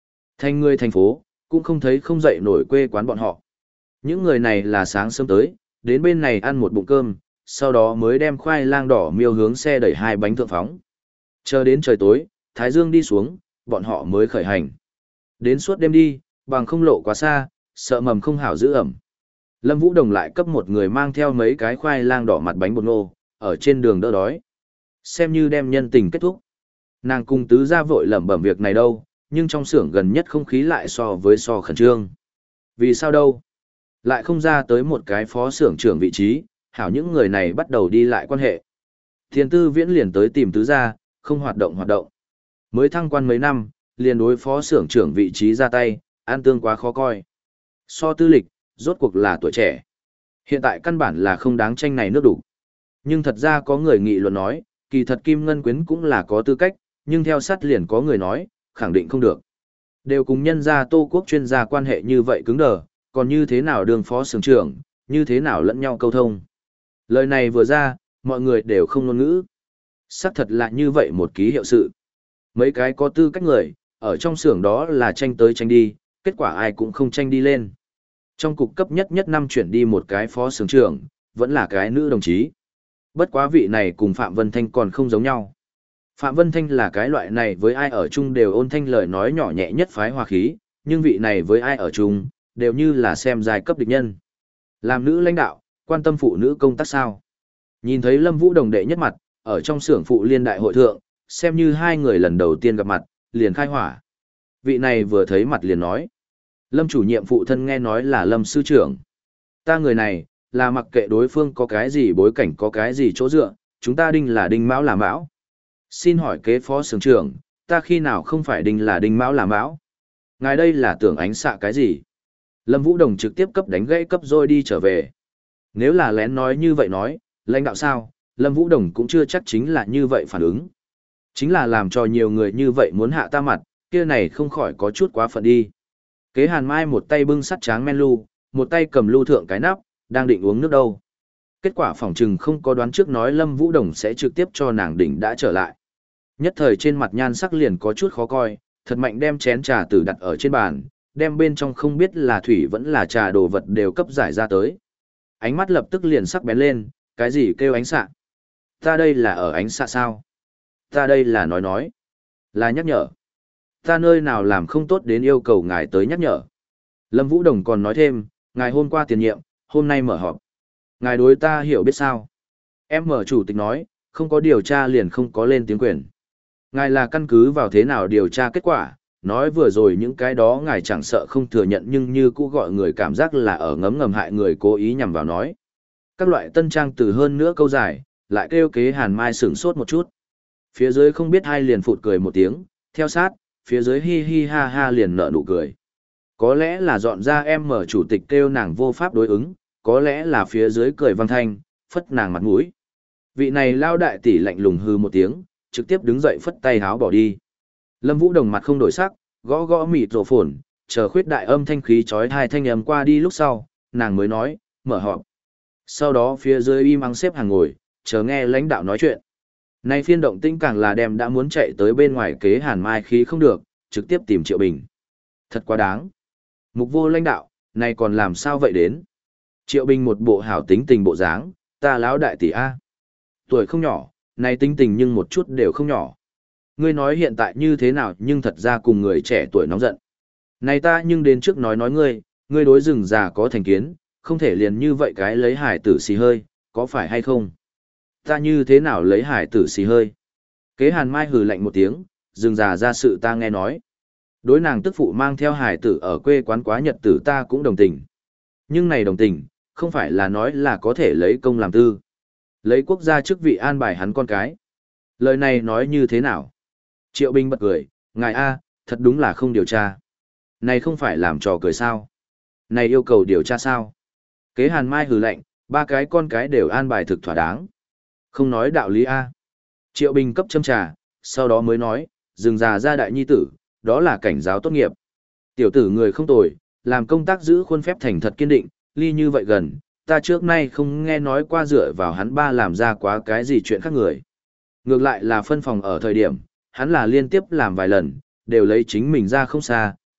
Thành người thành phố, cũng không thấy không dậy nổi quê quán bọn họ. Những người này là sáng sớm tới, đến bên này ăn một bụng cơm, sau đó mới đem khoai lang đỏ miêu hướng xe đẩy hai bánh thượng phóng. Chờ đến trời tối, Thái Dương đi xuống, bọn họ mới khởi hành. Đến suốt đêm đi, bằng không lộ quá xa, sợ mầm không hảo giữ ẩm. Lâm Vũ Đồng lại cấp một người mang theo mấy cái khoai lang đỏ mặt bánh bột ngô, ở trên đường đỡ đói. Xem như đem nhân tình kết thúc. Nàng cùng tứ gia vội lẩm bẩm việc này đâu, nhưng trong xưởng gần nhất không khí lại so với so khẩn trương. Vì sao đâu? Lại không ra tới một cái phó xưởng trưởng vị trí, hảo những người này bắt đầu đi lại quan hệ. Thiên tư viễn liền tới tìm tứ gia, không hoạt động hoạt động. Mới thăng quan mấy năm, liền đối phó xưởng trưởng vị trí ra tay, an tương quá khó coi. So tư lịch, rốt cuộc là tuổi trẻ. Hiện tại căn bản là không đáng tranh này nước đủ. Nhưng thật ra có người nghị luận nói, kỳ thật Kim Ngân Quyến cũng là có tư cách, nhưng theo sát liền có người nói, khẳng định không được. Đều cùng nhân gia Tô Quốc chuyên gia quan hệ như vậy cứng đờ, còn như thế nào đường phó xưởng trưởng, như thế nào lẫn nhau câu thông. Lời này vừa ra, mọi người đều không ngôn ngữ. Xác thật là như vậy một ký hiệu sự. Mấy cái có tư cách người, ở trong xưởng đó là tranh tới tranh đi, kết quả ai cũng không tranh đi lên. Trong cục cấp nhất nhất năm chuyển đi một cái phó xưởng trưởng, vẫn là cái nữ đồng chí. Bất quá vị này cùng Phạm Vân Thanh còn không giống nhau. Phạm Vân Thanh là cái loại này với ai ở chung đều ôn thanh lời nói nhỏ nhẹ nhất phái hòa khí, nhưng vị này với ai ở chung, đều như là xem giai cấp địch nhân. Làm nữ lãnh đạo, quan tâm phụ nữ công tác sao. Nhìn thấy Lâm Vũ Đồng đệ nhất mặt, ở trong xưởng phụ liên đại hội thượng, xem như hai người lần đầu tiên gặp mặt, liền khai hỏa. Vị này vừa thấy mặt liền nói. Lâm chủ nhiệm phụ thân nghe nói là Lâm sư trưởng. Ta người này, là mặc kệ đối phương có cái gì bối cảnh có cái gì chỗ dựa, chúng ta đinh là đinh mão là mão. Xin hỏi kế phó xưởng trưởng, ta khi nào không phải đinh là đinh mão là mão? Ngài đây là tưởng ánh xạ cái gì? Lâm Vũ Đồng trực tiếp cấp đánh gãy cấp rồi đi trở về. Nếu là lén nói như vậy nói, lãnh đạo sao, Lâm Vũ Đồng cũng chưa chắc chính là như vậy phản ứng. Chính là làm cho nhiều người như vậy muốn hạ ta mặt, kia này không khỏi có chút quá phận đi. Kế Hàn Mai một tay bưng sắt tráng men lu, một tay cầm lu thượng cái nắp, đang định uống nước đâu. Kết quả phỏng trừng không có đoán trước nói Lâm Vũ Đồng sẽ trực tiếp cho nàng đỉnh đã trở lại. Nhất thời trên mặt nhan sắc liền có chút khó coi, thật mạnh đem chén trà tử đặt ở trên bàn, đem bên trong không biết là thủy vẫn là trà đồ vật đều cấp giải ra tới. Ánh mắt lập tức liền sắc bén lên, cái gì kêu ánh xạ? Ta đây là ở ánh xạ sao? Ta đây là nói nói. Là nhắc nhở. Ta nơi nào làm không tốt đến yêu cầu ngài tới nhắc nhở. Lâm Vũ Đồng còn nói thêm, ngài hôm qua tiền nhiệm, hôm nay mở họp. Ngài đối ta hiểu biết sao? Em mở chủ tịch nói, không có điều tra liền không có lên tiếng quyền. Ngài là căn cứ vào thế nào điều tra kết quả, nói vừa rồi những cái đó ngài chẳng sợ không thừa nhận nhưng như cũ gọi người cảm giác là ở ngấm ngầm hại người cố ý nhằm vào nói. Các loại tân trang từ hơn nữa câu dài, lại kêu kế Hàn Mai sửng sốt một chút. Phía dưới không biết hai liền phụt cười một tiếng, theo sát, phía dưới hi hi ha ha liền nở nụ cười. Có lẽ là dọn ra em mở chủ tịch kêu nàng vô pháp đối ứng, có lẽ là phía dưới cười vang thanh, phất nàng mặt mũi. Vị này lao đại tỷ lạnh lùng hư một tiếng, trực tiếp đứng dậy phất tay háo bỏ đi. Lâm Vũ Đồng mặt không đổi sắc, gõ gõ mịt rổ phồn, chờ khuyết đại âm thanh khí chói hai thanh âm qua đi lúc sau, nàng mới nói, mở họp. Sau đó phía dưới im ắng xếp hàng ngồi, chờ nghe lãnh đạo nói chuyện. Nay phiên động tĩnh càng là đem đã muốn chạy tới bên ngoài kế Hàn Mai khí không được, trực tiếp tìm Triệu Bình. Thật quá đáng. Mục vô lãnh đạo, này còn làm sao vậy đến? Triệu Bình một bộ hảo tính tình bộ dáng, ta lão đại tỷ A. Tuổi không nhỏ, này tính tình nhưng một chút đều không nhỏ. Ngươi nói hiện tại như thế nào nhưng thật ra cùng người trẻ tuổi nóng giận. Này ta nhưng đến trước nói nói ngươi, ngươi đối rừng già có thành kiến, không thể liền như vậy cái lấy hải tử xì hơi, có phải hay không? Ta như thế nào lấy hải tử xì hơi? Kế Hàn Mai hừ lạnh một tiếng, rừng già ra sự ta nghe nói. Đối nàng tức phụ mang theo hải tử ở quê quán quá nhật tử ta cũng đồng tình. Nhưng này đồng tình, không phải là nói là có thể lấy công làm tư. Lấy quốc gia chức vị an bài hắn con cái. Lời này nói như thế nào? Triệu Bình bật cười, ngài A, thật đúng là không điều tra. Này không phải làm trò cười sao? Này yêu cầu điều tra sao? Kế Hàn Mai hừ lạnh, ba cái con cái đều an bài thực thỏa đáng. Không nói đạo lý A. Triệu Bình cấp châm trà, sau đó mới nói, rừng già ra đại nhi tử, đó là cảnh giáo tốt nghiệp. Tiểu tử người không tồi, làm công tác giữ khuôn phép thành thật kiên định, ly như vậy gần, ta trước nay không nghe nói qua dựa vào hắn ba làm ra quá cái gì chuyện khác người. Ngược lại là phân phòng ở thời điểm, hắn là liên tiếp làm vài lần, đều lấy chính mình ra không xa,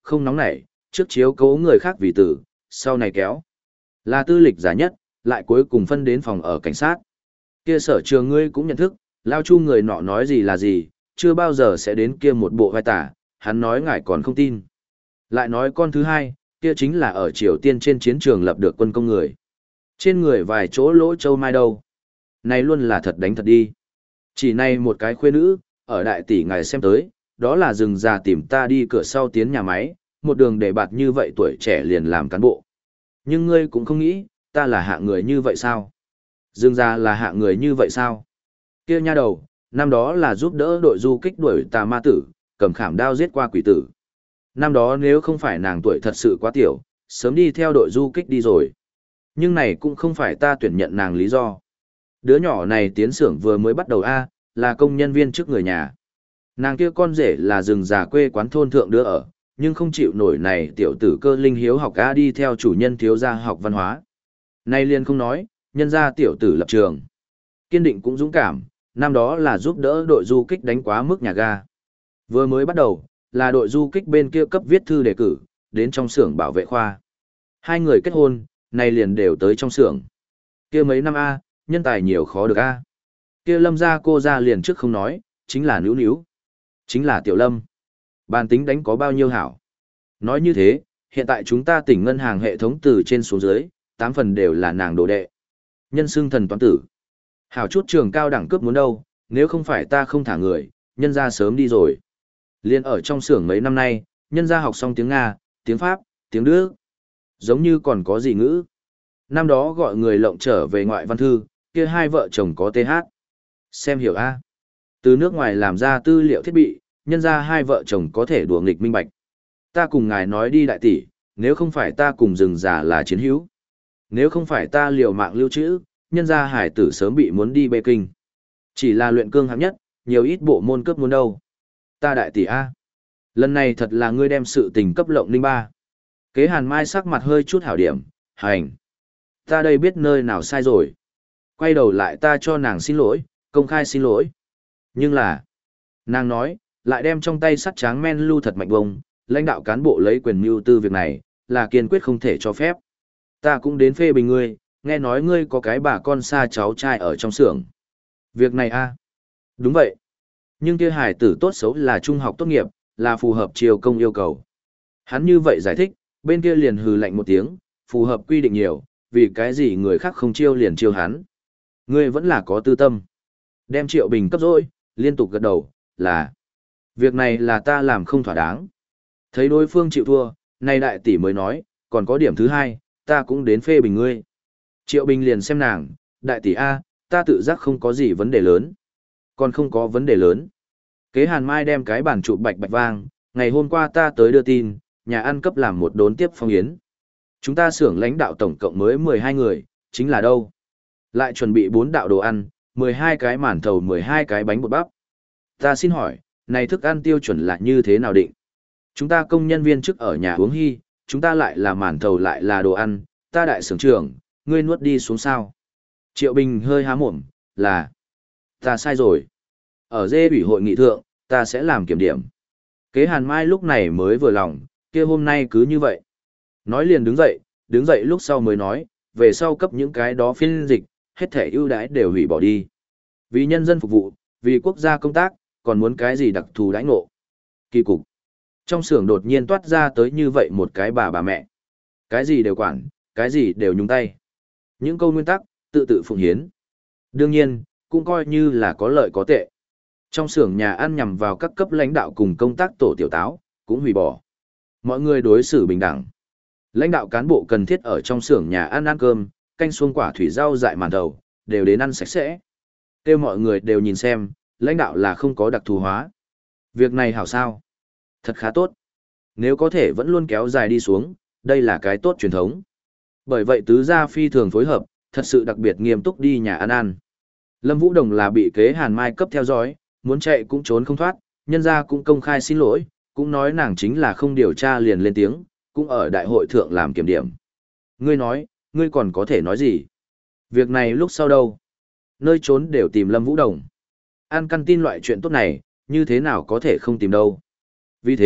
không nóng nảy, trước chiếu cố người khác vì tử, sau này kéo. Là tư lịch giả nhất, lại cuối cùng phân đến phòng ở cảnh sát. Kia Sở Trường ngươi cũng nhận thức, Lao Chu người nọ nói gì là gì, chưa bao giờ sẽ đến kia một bộ vai tả, hắn nói ngài còn không tin. Lại nói con thứ hai, kia chính là ở Triều Tiên trên chiến trường lập được quân công người. Trên người vài chỗ lỗ châu mai đâu. Này luôn là thật đánh thật đi. Chỉ này một cái khuê nữ, ở đại tỷ ngài xem tới, đó là rừng già tìm ta đi cửa sau tiến nhà máy, một đường để bạt như vậy tuổi trẻ liền làm cán bộ. Nhưng ngươi cũng không nghĩ, ta là hạ người như vậy sao? Dương gia là hạ người như vậy sao? Kia nha đầu, năm đó là giúp đỡ đội du kích đuổi tà ma tử, cầm khảm đao giết qua quỷ tử. Năm đó nếu không phải nàng tuổi thật sự quá tiểu, sớm đi theo đội du kích đi rồi. Nhưng này cũng không phải ta tuyển nhận nàng lý do. Đứa nhỏ này tiến xưởng vừa mới bắt đầu A, là công nhân viên trước người nhà. Nàng kia con rể là rừng già quê quán thôn thượng đứa ở, nhưng không chịu nổi này tiểu tử cơ linh hiếu học A đi theo chủ nhân thiếu gia học văn hóa. Nay liền không nói, nhân ra tiểu tử lập trường. Kiên định cũng dũng cảm, năm đó là giúp đỡ đội du kích đánh quá mức nhà ga. Vừa mới bắt đầu, là đội du kích bên kia cấp viết thư đề cử, đến trong xưởng bảo vệ khoa. Hai người kết hôn, nay liền đều tới trong xưởng. Kia mấy năm A, nhân tài nhiều khó được A. Kia Lâm gia cô ra liền trước không nói, chính là Nữu Nữu. Chính là Tiểu Lâm. Bàn tính đánh có bao nhiêu hảo. Nói như thế, hiện tại chúng ta tỉnh ngân hàng hệ thống từ trên xuống dưới, tám phần đều là nàng đồ đệ. Nhân xưng thần toán tử. Hảo chút trường cao đẳng cướp muốn đâu, nếu không phải ta không thả người, nhân ra sớm đi rồi. Liên ở trong xưởng mấy năm nay, nhân ra học xong tiếng Nga, tiếng Pháp, tiếng Đức. Giống như còn có gì ngữ. Năm đó gọi người lộng trở về ngoại văn thư, kia hai vợ chồng có tê hát. Xem hiểu A. Từ nước ngoài làm ra tư liệu thiết bị, nhân ra hai vợ chồng có thể đùa nghịch minh bạch. Ta cùng ngài nói đi đại tỷ, nếu không phải ta cùng rừng già là chiến hữu. Nếu không phải ta liều mạng lưu trữ, nhân ra hải tử sớm bị muốn đi bê kinh. Chỉ là luyện cương hạng nhất, nhiều ít bộ môn cấp muốn đâu. Ta đại tỷ A. Lần này thật là ngươi đem sự tình cấp lộng ninh ba. Kế Hàn Mai sắc mặt hơi chút hảo điểm, hành. Ta đây biết nơi nào sai rồi. Quay đầu lại ta cho nàng xin lỗi, công khai xin lỗi. Nhưng là, nàng nói, lại đem trong tay sắt tráng men lưu thật mạnh bông, lãnh đạo cán bộ lấy quyền mưu tư việc này, là kiên quyết không thể cho phép. Ta cũng đến phê bình ngươi, nghe nói ngươi có cái bà con xa cháu trai ở trong xưởng. Việc này a, đúng vậy. Nhưng kia hải tử tốt xấu là trung học tốt nghiệp, là phù hợp chiều công yêu cầu. Hắn như vậy giải thích, bên kia liền hừ lạnh một tiếng, phù hợp quy định nhiều, vì cái gì người khác không chiêu liền chiêu hắn. Ngươi vẫn là có tư tâm. Đem Triệu Bình cấp rồi, liên tục gật đầu, là. Việc này là ta làm không thỏa đáng. Thấy đối phương chịu thua, nay đại tỷ mới nói, còn có điểm thứ hai, ta cũng đến phê bình ngươi. Triệu Bình liền xem nàng, đại tỷ A, ta tự giác không có gì vấn đề lớn. Còn không có vấn đề lớn. Kế Hàn Mai đem cái bàn chụp bạch bạch vang, ngày hôm qua ta tới đưa tin, nhà ăn cấp làm một đốn tiếp phong yến. Chúng ta xưởng lãnh đạo tổng cộng mới mười hai người, chính là đâu? Lại chuẩn bị bốn đạo đồ ăn, mười hai cái màn thầu mười hai cái bánh bột bắp. Ta xin hỏi, này thức ăn tiêu chuẩn là như thế nào định? Chúng ta công nhân viên chức ở nhà uống hy, chúng ta lại là màn thầu lại là đồ ăn, ta đại xưởng trưởng, ngươi nuốt đi xuống sao? Triệu Bình hơi há mồm, là, ta sai rồi. Ở dê ủy hội nghị thượng, ta sẽ làm kiểm điểm. Kế Hàn Mai lúc này mới vừa lòng, kia hôm nay cứ như vậy. Nói liền đứng dậy, đứng dậy lúc sau mới nói, về sau cấp những cái đó phiên dịch, hết thể ưu đãi đều hủy bỏ đi. Vì nhân dân phục vụ, vì quốc gia công tác, còn muốn cái gì đặc thù đãi ngộ. Kỳ cục. Trong xưởng đột nhiên toát ra tới như vậy một cái bà bà mẹ. Cái gì đều quản, cái gì đều nhúng tay. Những câu nguyên tắc, tự tự phụng hiến. Đương nhiên, cũng coi như là có lợi có tệ. Trong xưởng nhà ăn nhằm vào các cấp lãnh đạo cùng công tác tổ tiểu táo, cũng hủy bỏ. Mọi người đối xử bình đẳng. Lãnh đạo cán bộ cần thiết ở trong xưởng nhà ăn ăn cơm, canh xuông quả thủy rau dại màn đầu, đều đến ăn sạch sẽ. Kêu mọi người đều nhìn xem, lãnh đạo là không có đặc thù hóa. Việc này hảo sao? Thật khá tốt. Nếu có thể vẫn luôn kéo dài đi xuống, đây là cái tốt truyền thống. Bởi vậy tứ gia phi thường phối hợp, thật sự đặc biệt nghiêm túc đi nhà ăn ăn. Lâm Vũ Đồng là bị Kế Hàn Mai cấp theo dõi, muốn chạy cũng trốn không thoát, nhân gia cũng công khai xin lỗi, cũng nói nàng chính là không điều tra liền lên tiếng, cũng ở đại hội thượng làm kiểm điểm. Ngươi nói, ngươi còn có thể nói gì? Việc này lúc sau đâu? Nơi trốn đều tìm Lâm Vũ Đồng. Ăn căn tin loại chuyện tốt này, như thế nào có thể không tìm đâu? Vì thế,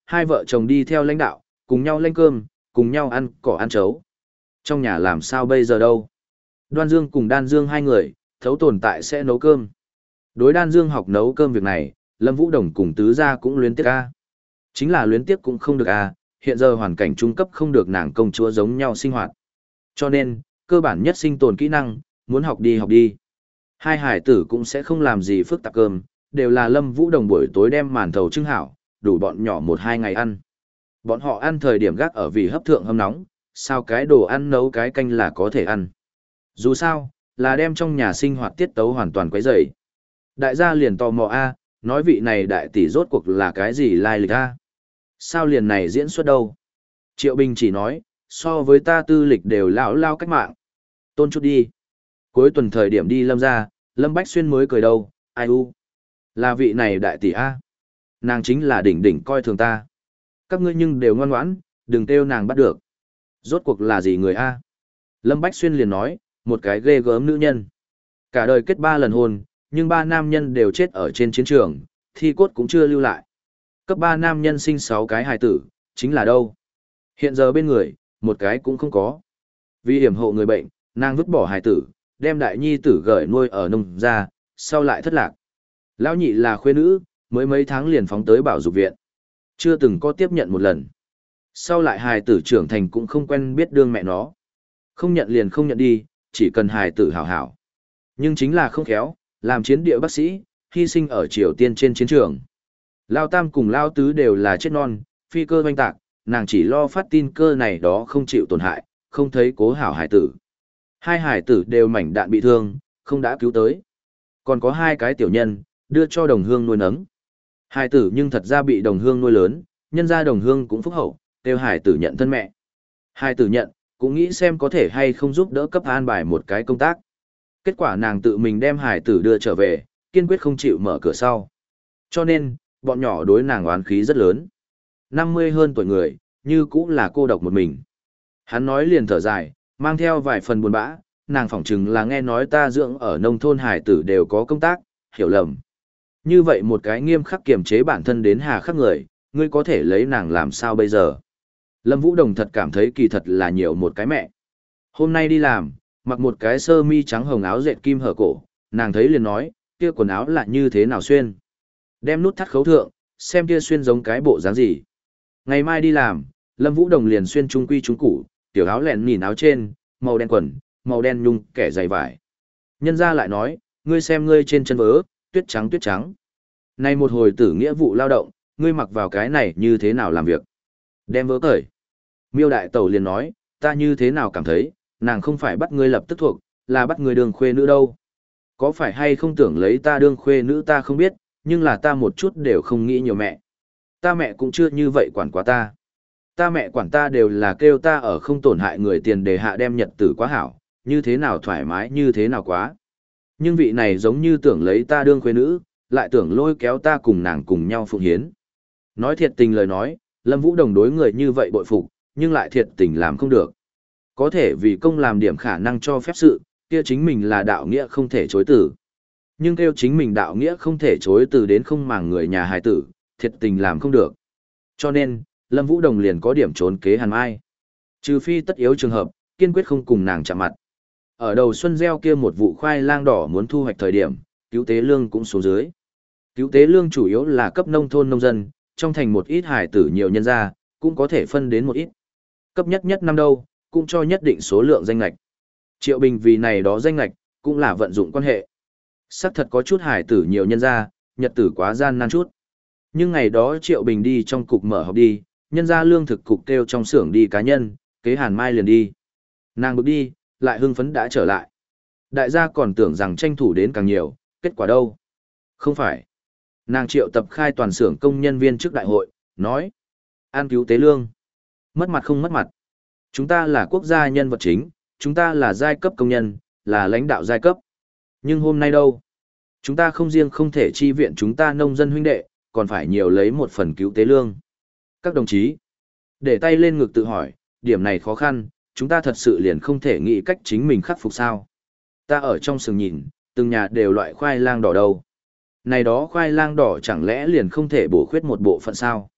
hai vợ chồng đi theo lãnh đạo, cùng nhau lãnh cơm, cùng nhau ăn cỏ ăn chấu. Trong nhà làm sao bây giờ đâu? Đoan Dương cùng Đan Dương hai người, thấu tồn tại sẽ nấu cơm. Đối Đan Dương học nấu cơm việc này, Lâm Vũ Đồng cùng tứ gia cũng luyến tiếc a. Chính là luyến tiếc cũng không được a, hiện giờ hoàn cảnh trung cấp không được nàng công chúa giống nhau sinh hoạt. Cho nên, cơ bản nhất sinh tồn kỹ năng, muốn học đi học đi. Hai hải tử cũng sẽ không làm gì phức tạp cơm, đều là Lâm Vũ Đồng buổi tối đem màn thầu trưng hảo, đủ bọn nhỏ một hai ngày ăn. Bọn họ ăn thời điểm gác ở vì hấp thượng hâm nóng, sao cái đồ ăn nấu cái canh là có thể ăn. Dù sao, là đem trong nhà sinh hoạt tiết tấu hoàn toàn quấy rầy. Đại gia liền tò mò a, nói vị này đại tỷ rốt cuộc là cái gì lai lịch a? Sao liền này diễn xuất đâu? Triệu Bình chỉ nói, so với ta tư lịch đều lão lao cách mạng. Tôn chút đi. Cuối tuần thời điểm đi Lâm ra, Lâm Bách Xuyên mới cười đâu, ai u. Là vị này đại tỷ a. Nàng chính là đỉnh đỉnh coi thường ta. Các ngươi nhưng đều ngoan ngoãn, đừng kêu nàng bắt được. Rốt cuộc là gì người a? Lâm Bách Xuyên liền nói, một cái ghê gớm nữ nhân. Cả đời kết ba lần hôn, nhưng ba nam nhân đều chết ở trên chiến trường, thi cốt cũng chưa lưu lại. Cấp ba nam nhân sinh sáu cái hài tử, chính là đâu? Hiện giờ bên người, một cái cũng không có. Vì hiểm hộ người bệnh, nàng vứt bỏ hài tử, đem đại nhi tử gửi nuôi ở nông gia, sau lại thất lạc. Lão nhị là khuê nữ, mới mấy tháng liền phóng tới bảo dục viện. Chưa từng có tiếp nhận một lần. Sau lại hài tử trưởng thành cũng không quen biết đương mẹ nó. Không nhận liền không nhận đi, chỉ cần hài tử hảo hảo. Nhưng chính là không khéo, làm chiến địa bác sĩ, hy sinh ở Triều Tiên trên chiến trường. Lao Tam cùng Lao Tứ đều là chết non, phi cơ oanh tạc, nàng chỉ lo phát tin cơ này đó không chịu tổn hại, không thấy cố hảo hải tử. Hai hải tử đều mảnh đạn bị thương, không đã cứu tới. Còn có hai cái tiểu nhân, đưa cho đồng hương nuôi nấng. Hải tử nhưng thật ra bị đồng hương nuôi lớn, nhân ra đồng hương cũng phúc hậu, kêu hải tử nhận thân mẹ. Hải tử nhận, cũng nghĩ xem có thể hay không giúp đỡ cấp an bài một cái công tác. Kết quả nàng tự mình đem hải tử đưa trở về, kiên quyết không chịu mở cửa sau. Cho nên, bọn nhỏ đối nàng oán khí rất lớn. năm mươi hơn tuổi người, như cũng là cô độc một mình. Hắn nói liền thở dài, mang theo vài phần buồn bã, nàng phỏng chừng là nghe nói ta dưỡng ở nông thôn hải tử đều có công tác, hiểu lầm. Như vậy một cái nghiêm khắc kiềm chế bản thân đến hà khắc người, ngươi có thể lấy nàng làm sao bây giờ? Lâm Vũ Đồng thật cảm thấy kỳ thật là nhiều một cái mẹ. Hôm nay đi làm, mặc một cái sơ mi trắng hồng áo dệt kim hở cổ, nàng thấy liền nói, kia quần áo là như thế nào xuyên. Đem nút thắt khấu thượng, xem kia xuyên giống cái bộ dáng gì. Ngày mai đi làm, Lâm Vũ Đồng liền xuyên trung quy trung củ, tiểu áo lẹn nhìn áo trên, màu đen quần, màu đen nhung, kẻ dày vải. Nhân ra lại nói, ngươi xem ngươi trên chân vớ, tuyết trắng tuyết trắng. Này một hồi tử nghĩa vụ lao động, ngươi mặc vào cái này như thế nào làm việc. Đem vớ cởi. Miêu đại tẩu liền nói, ta như thế nào cảm thấy, nàng không phải bắt ngươi lập tức thuộc, là bắt ngươi đường khuê nữ đâu. Có phải hay không tưởng lấy ta đương khuê nữ ta không biết, nhưng là ta một chút đều không nghĩ nhiều mẹ. Ta mẹ cũng chưa như vậy quản quá ta. Ta mẹ quản ta đều là kêu ta ở không tổn hại người tiền đề hạ đem nhật tử quá hảo, như thế nào thoải mái như thế nào quá. Nhưng vị này giống như tưởng lấy ta đương khuê nữ, lại tưởng lôi kéo ta cùng nàng cùng nhau phụng hiến. Nói thiệt tình lời nói, Lâm Vũ Đồng đối người như vậy bội phục, nhưng lại thiệt tình làm không được. Có thể vì công làm điểm khả năng cho phép sự, kia chính mình là đạo nghĩa không thể chối từ. Nhưng kêu chính mình đạo nghĩa không thể chối từ đến không màng người nhà hài tử, thiệt tình làm không được. Cho nên, Lâm Vũ Đồng liền có điểm trốn kế Hàn Mai. Trừ phi tất yếu trường hợp, kiên quyết không cùng nàng chạm mặt. Ở đầu xuân gieo kia một vụ khoai lang đỏ muốn thu hoạch thời điểm, cứu tế lương cũng xuống dưới. Cứu tế lương chủ yếu là cấp nông thôn nông dân, trong thành một ít hải tử nhiều nhân gia, cũng có thể phân đến một ít. Cấp nhất nhất năm đâu, cũng cho nhất định số lượng danh lạch. Triệu Bình vì này đó danh lạch, cũng là vận dụng quan hệ. Sắc thật có chút hải tử nhiều nhân gia, nhật tử quá gian nan chút. Nhưng ngày đó Triệu Bình đi trong cục mở họp đi, nhân gia lương thực cục kêu trong xưởng đi cá nhân, kế Hàn Mai liền đi. Nàng bước đi, lại hưng phấn đã trở lại. Đại gia còn tưởng rằng tranh thủ đến càng nhiều, kết quả đâu? Không phải. Nàng Triệu tập khai toàn xưởng công nhân viên trước đại hội, nói. An cứu tế lương. Mất mặt không mất mặt. Chúng ta là quốc gia nhân vật chính, chúng ta là giai cấp công nhân, là lãnh đạo giai cấp. Nhưng hôm nay đâu? Chúng ta không riêng không thể chi viện chúng ta nông dân huynh đệ, còn phải nhiều lấy một phần cứu tế lương. Các đồng chí, để tay lên ngực tự hỏi, điểm này khó khăn, chúng ta thật sự liền không thể nghĩ cách chính mình khắc phục sao. Ta ở trong sừng nhìn, từng nhà đều loại khoai lang đỏ đâu. Này đó khoai lang đỏ chẳng lẽ liền không thể bổ khuyết một bộ phận sao?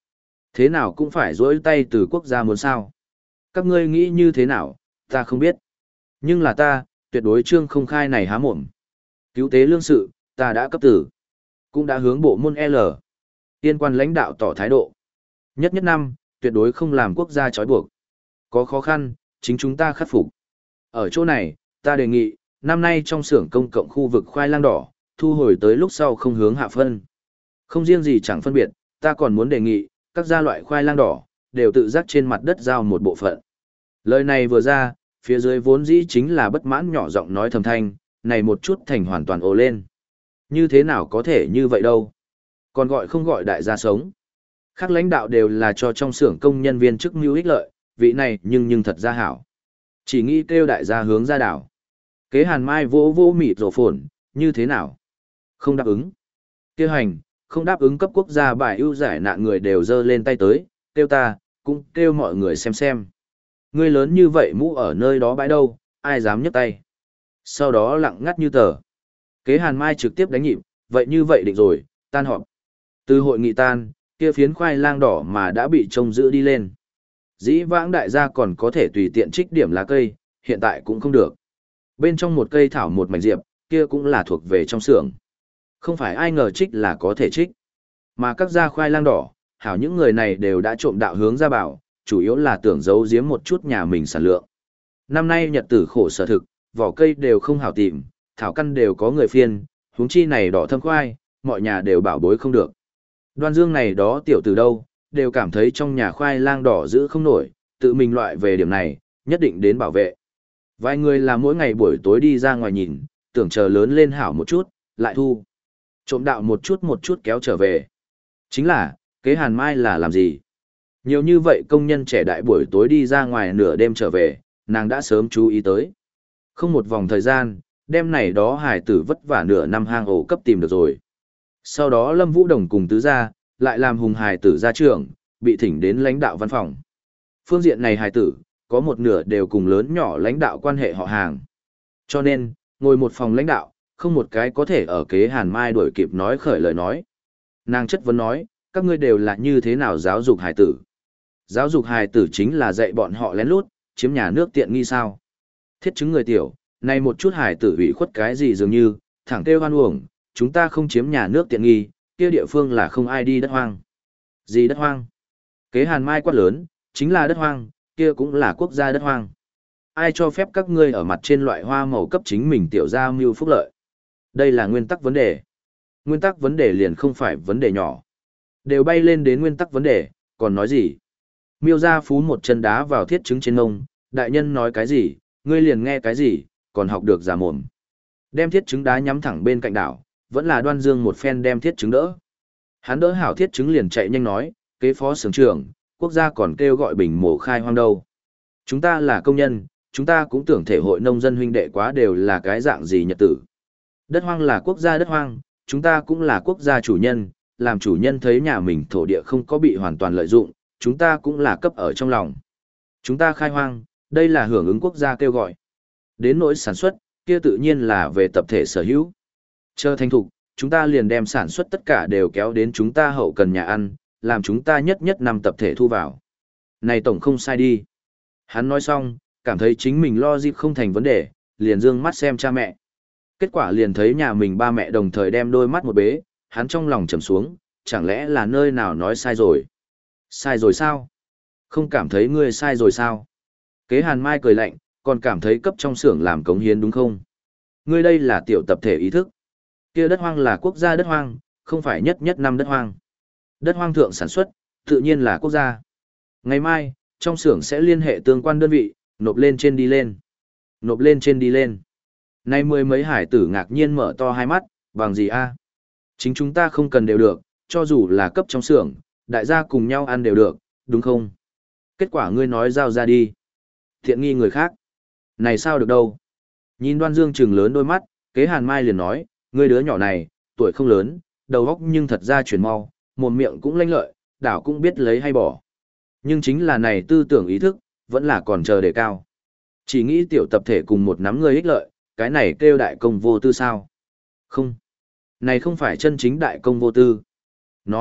Thế nào cũng phải dỗi tay từ quốc gia muốn sao. Các ngươi nghĩ như thế nào, ta không biết. Nhưng là ta, tuyệt đối trương không khai này há mồm. Cứu tế lương sự, ta đã cấp tử. Cũng đã hướng bộ môn L. Tiên quan lãnh đạo tỏ thái độ. Nhất nhất năm, tuyệt đối không làm quốc gia trói buộc. Có khó khăn, chính chúng ta khắc phục. Ở chỗ này, ta đề nghị, năm nay trong xưởng công cộng khu vực khoai lang đỏ, thu hồi tới lúc sau không hướng hạ phân. Không riêng gì chẳng phân biệt, ta còn muốn đề nghị, các gia loại khoai lang đỏ, đều tự giác trên mặt đất giao một bộ phận. Lời này vừa ra, phía dưới vốn dĩ chính là bất mãn nhỏ giọng nói thầm thanh, này một chút thành hoàn toàn ồ lên. Như thế nào có thể như vậy đâu? Còn gọi không gọi đại gia sống. Khác lãnh đạo đều là cho trong xưởng công nhân viên chức mưu ích lợi, vị này nhưng nhưng thật ra hảo. Chỉ nghĩ kêu đại gia hướng ra đảo. Kế Hàn Mai vỗ vỗ mịt rổ phồn, như thế nào? Không đáp ứng. Kêu hành, không đáp ứng cấp quốc gia bài ưu giải nạn người đều dơ lên tay tới, kêu ta, cũng kêu mọi người xem xem. Ngươi lớn như vậy mũ ở nơi đó bãi đâu, ai dám nhấc tay. Sau đó lặng ngắt như tờ. Kế Hàn Mai trực tiếp đánh nhịp, vậy như vậy định rồi, tan họp. Từ hội nghị tan, kia phiến khoai lang đỏ mà đã bị trông giữ đi lên. Dĩ vãng đại gia còn có thể tùy tiện trích điểm lá cây, hiện tại cũng không được. Bên trong một cây thảo một mảnh diệp, kia cũng là thuộc về trong xưởng. Không phải ai ngờ trích là có thể trích. Mà các gia khoai lang đỏ, hảo những người này đều đã trộm đạo hướng ra bảo, chủ yếu là tưởng giấu giếm một chút nhà mình sản lượng. Năm nay nhật tử khổ sở thực, vỏ cây đều không hảo tìm, thảo căn đều có người phiên, huống chi này đỏ thâm khoai, mọi nhà đều bảo bối không được. Đoan Dương này đó tiểu từ đâu, đều cảm thấy trong nhà khoai lang đỏ giữ không nổi, tự mình loại về điểm này, nhất định đến bảo vệ. Vài người là mỗi ngày buổi tối đi ra ngoài nhìn, tưởng chờ lớn lên hảo một chút, lại thu. Trộm đạo một chút một chút kéo trở về. Chính là, kế Hàn Mai là làm gì? Nhiều như vậy công nhân trẻ đại buổi tối đi ra ngoài nửa đêm trở về, nàng đã sớm chú ý tới. Không một vòng thời gian, đêm này đó hải tử vất vả nửa năm hang ổ cấp tìm được rồi. Sau đó Lâm Vũ Đồng cùng tứ gia, lại làm hùng hải tử ra trường, bị thỉnh đến lãnh đạo văn phòng. Phương diện này hải tử, có một nửa đều cùng lớn nhỏ lãnh đạo quan hệ họ hàng. Cho nên, ngồi một phòng lãnh đạo, không một cái có thể ở kế Hàn Mai đuổi kịp nói khởi lời nói. Nàng chất vấn nói, các ngươi đều là như thế nào giáo dục hải tử? Giáo dục hài tử chính là dạy bọn họ lén lút, chiếm nhà nước tiện nghi sao. Thiết chứng người tiểu, này một chút hài tử ủy khuất cái gì dường như, thẳng kêu hoan uổng, chúng ta không chiếm nhà nước tiện nghi, kia địa phương là không ai đi đất hoang. Gì đất hoang? Kế Hàn Mai quát lớn, chính là đất hoang, kia cũng là quốc gia đất hoang. Ai cho phép các ngươi ở mặt trên loại hoa màu cấp chính mình tiểu gia mưu phúc lợi? Đây là nguyên tắc vấn đề. Nguyên tắc vấn đề liền không phải vấn đề nhỏ. Đều bay lên đến nguyên tắc vấn đề, còn nói gì? Miêu Gia Phú một chân đá vào thiết chứng trên ngông, đại nhân nói cái gì, ngươi liền nghe cái gì, còn học được giả mồm. Đem thiết chứng đá nhắm thẳng bên cạnh đảo, vẫn là Đoan Dương một phen đem thiết chứng đỡ. Hắn đỡ hảo thiết chứng liền chạy nhanh nói, kế phó xưởng trưởng, quốc gia còn kêu gọi bình mổ khai hoang đâu. Chúng ta là công nhân, chúng ta cũng tưởng thể hội nông dân huynh đệ quá đều là cái dạng gì nhật tử. Đất hoang là quốc gia đất hoang, chúng ta cũng là quốc gia chủ nhân, làm chủ nhân thấy nhà mình thổ địa không có bị hoàn toàn lợi dụng, chúng ta cũng là cấp ở trong lòng. Chúng ta khai hoang, đây là hưởng ứng quốc gia kêu gọi. Đến nỗi sản xuất, kia tự nhiên là về tập thể sở hữu. Chờ thành thục, chúng ta liền đem sản xuất tất cả đều kéo đến chúng ta hậu cần nhà ăn, làm chúng ta nhất nhất năm tập thể thu vào. Này tổng không sai đi. Hắn nói xong, cảm thấy chính mình lo dịp không thành vấn đề, liền dương mắt xem cha mẹ. Kết quả liền thấy nhà mình ba mẹ đồng thời đem đôi mắt một bế, hắn trong lòng trầm xuống, chẳng lẽ là nơi nào nói sai rồi. Sai rồi sao? Không cảm thấy ngươi sai rồi sao? Kế Hàn Mai cười lạnh, còn cảm thấy cấp trong xưởng làm cống hiến đúng không? Ngươi đây là tiểu tập thể ý thức. Kia đất hoang là quốc gia đất hoang, không phải nhất nhất năm đất hoang. Đất hoang thượng sản xuất, tự nhiên là quốc gia. Ngày mai, trong xưởng sẽ liên hệ tương quan đơn vị, nộp lên trên đi lên. Nộp lên trên đi lên. Nay mười mấy hải tử ngạc nhiên mở to hai mắt, bằng gì a? Chính chúng ta không cần đều được, cho dù là cấp trong xưởng, đại gia cùng nhau ăn đều được, đúng không? Kết quả ngươi nói giao ra đi. Thiện nghi người khác. Này sao được đâu? Nhìn Đoan Dương trừng lớn đôi mắt, kế Hàn Mai liền nói, ngươi đứa nhỏ này, tuổi không lớn, đầu óc nhưng thật ra chuyển mau, mồm miệng cũng lanh lợi, đảo cũng biết lấy hay bỏ. Nhưng chính là này tư tưởng ý thức, vẫn là còn chờ đề cao. Chỉ nghĩ tiểu tập thể cùng một nắm người ích lợi, cái này kêu đại công vô tư sao? Không. Này không phải chân chính đại công vô tư. Nói,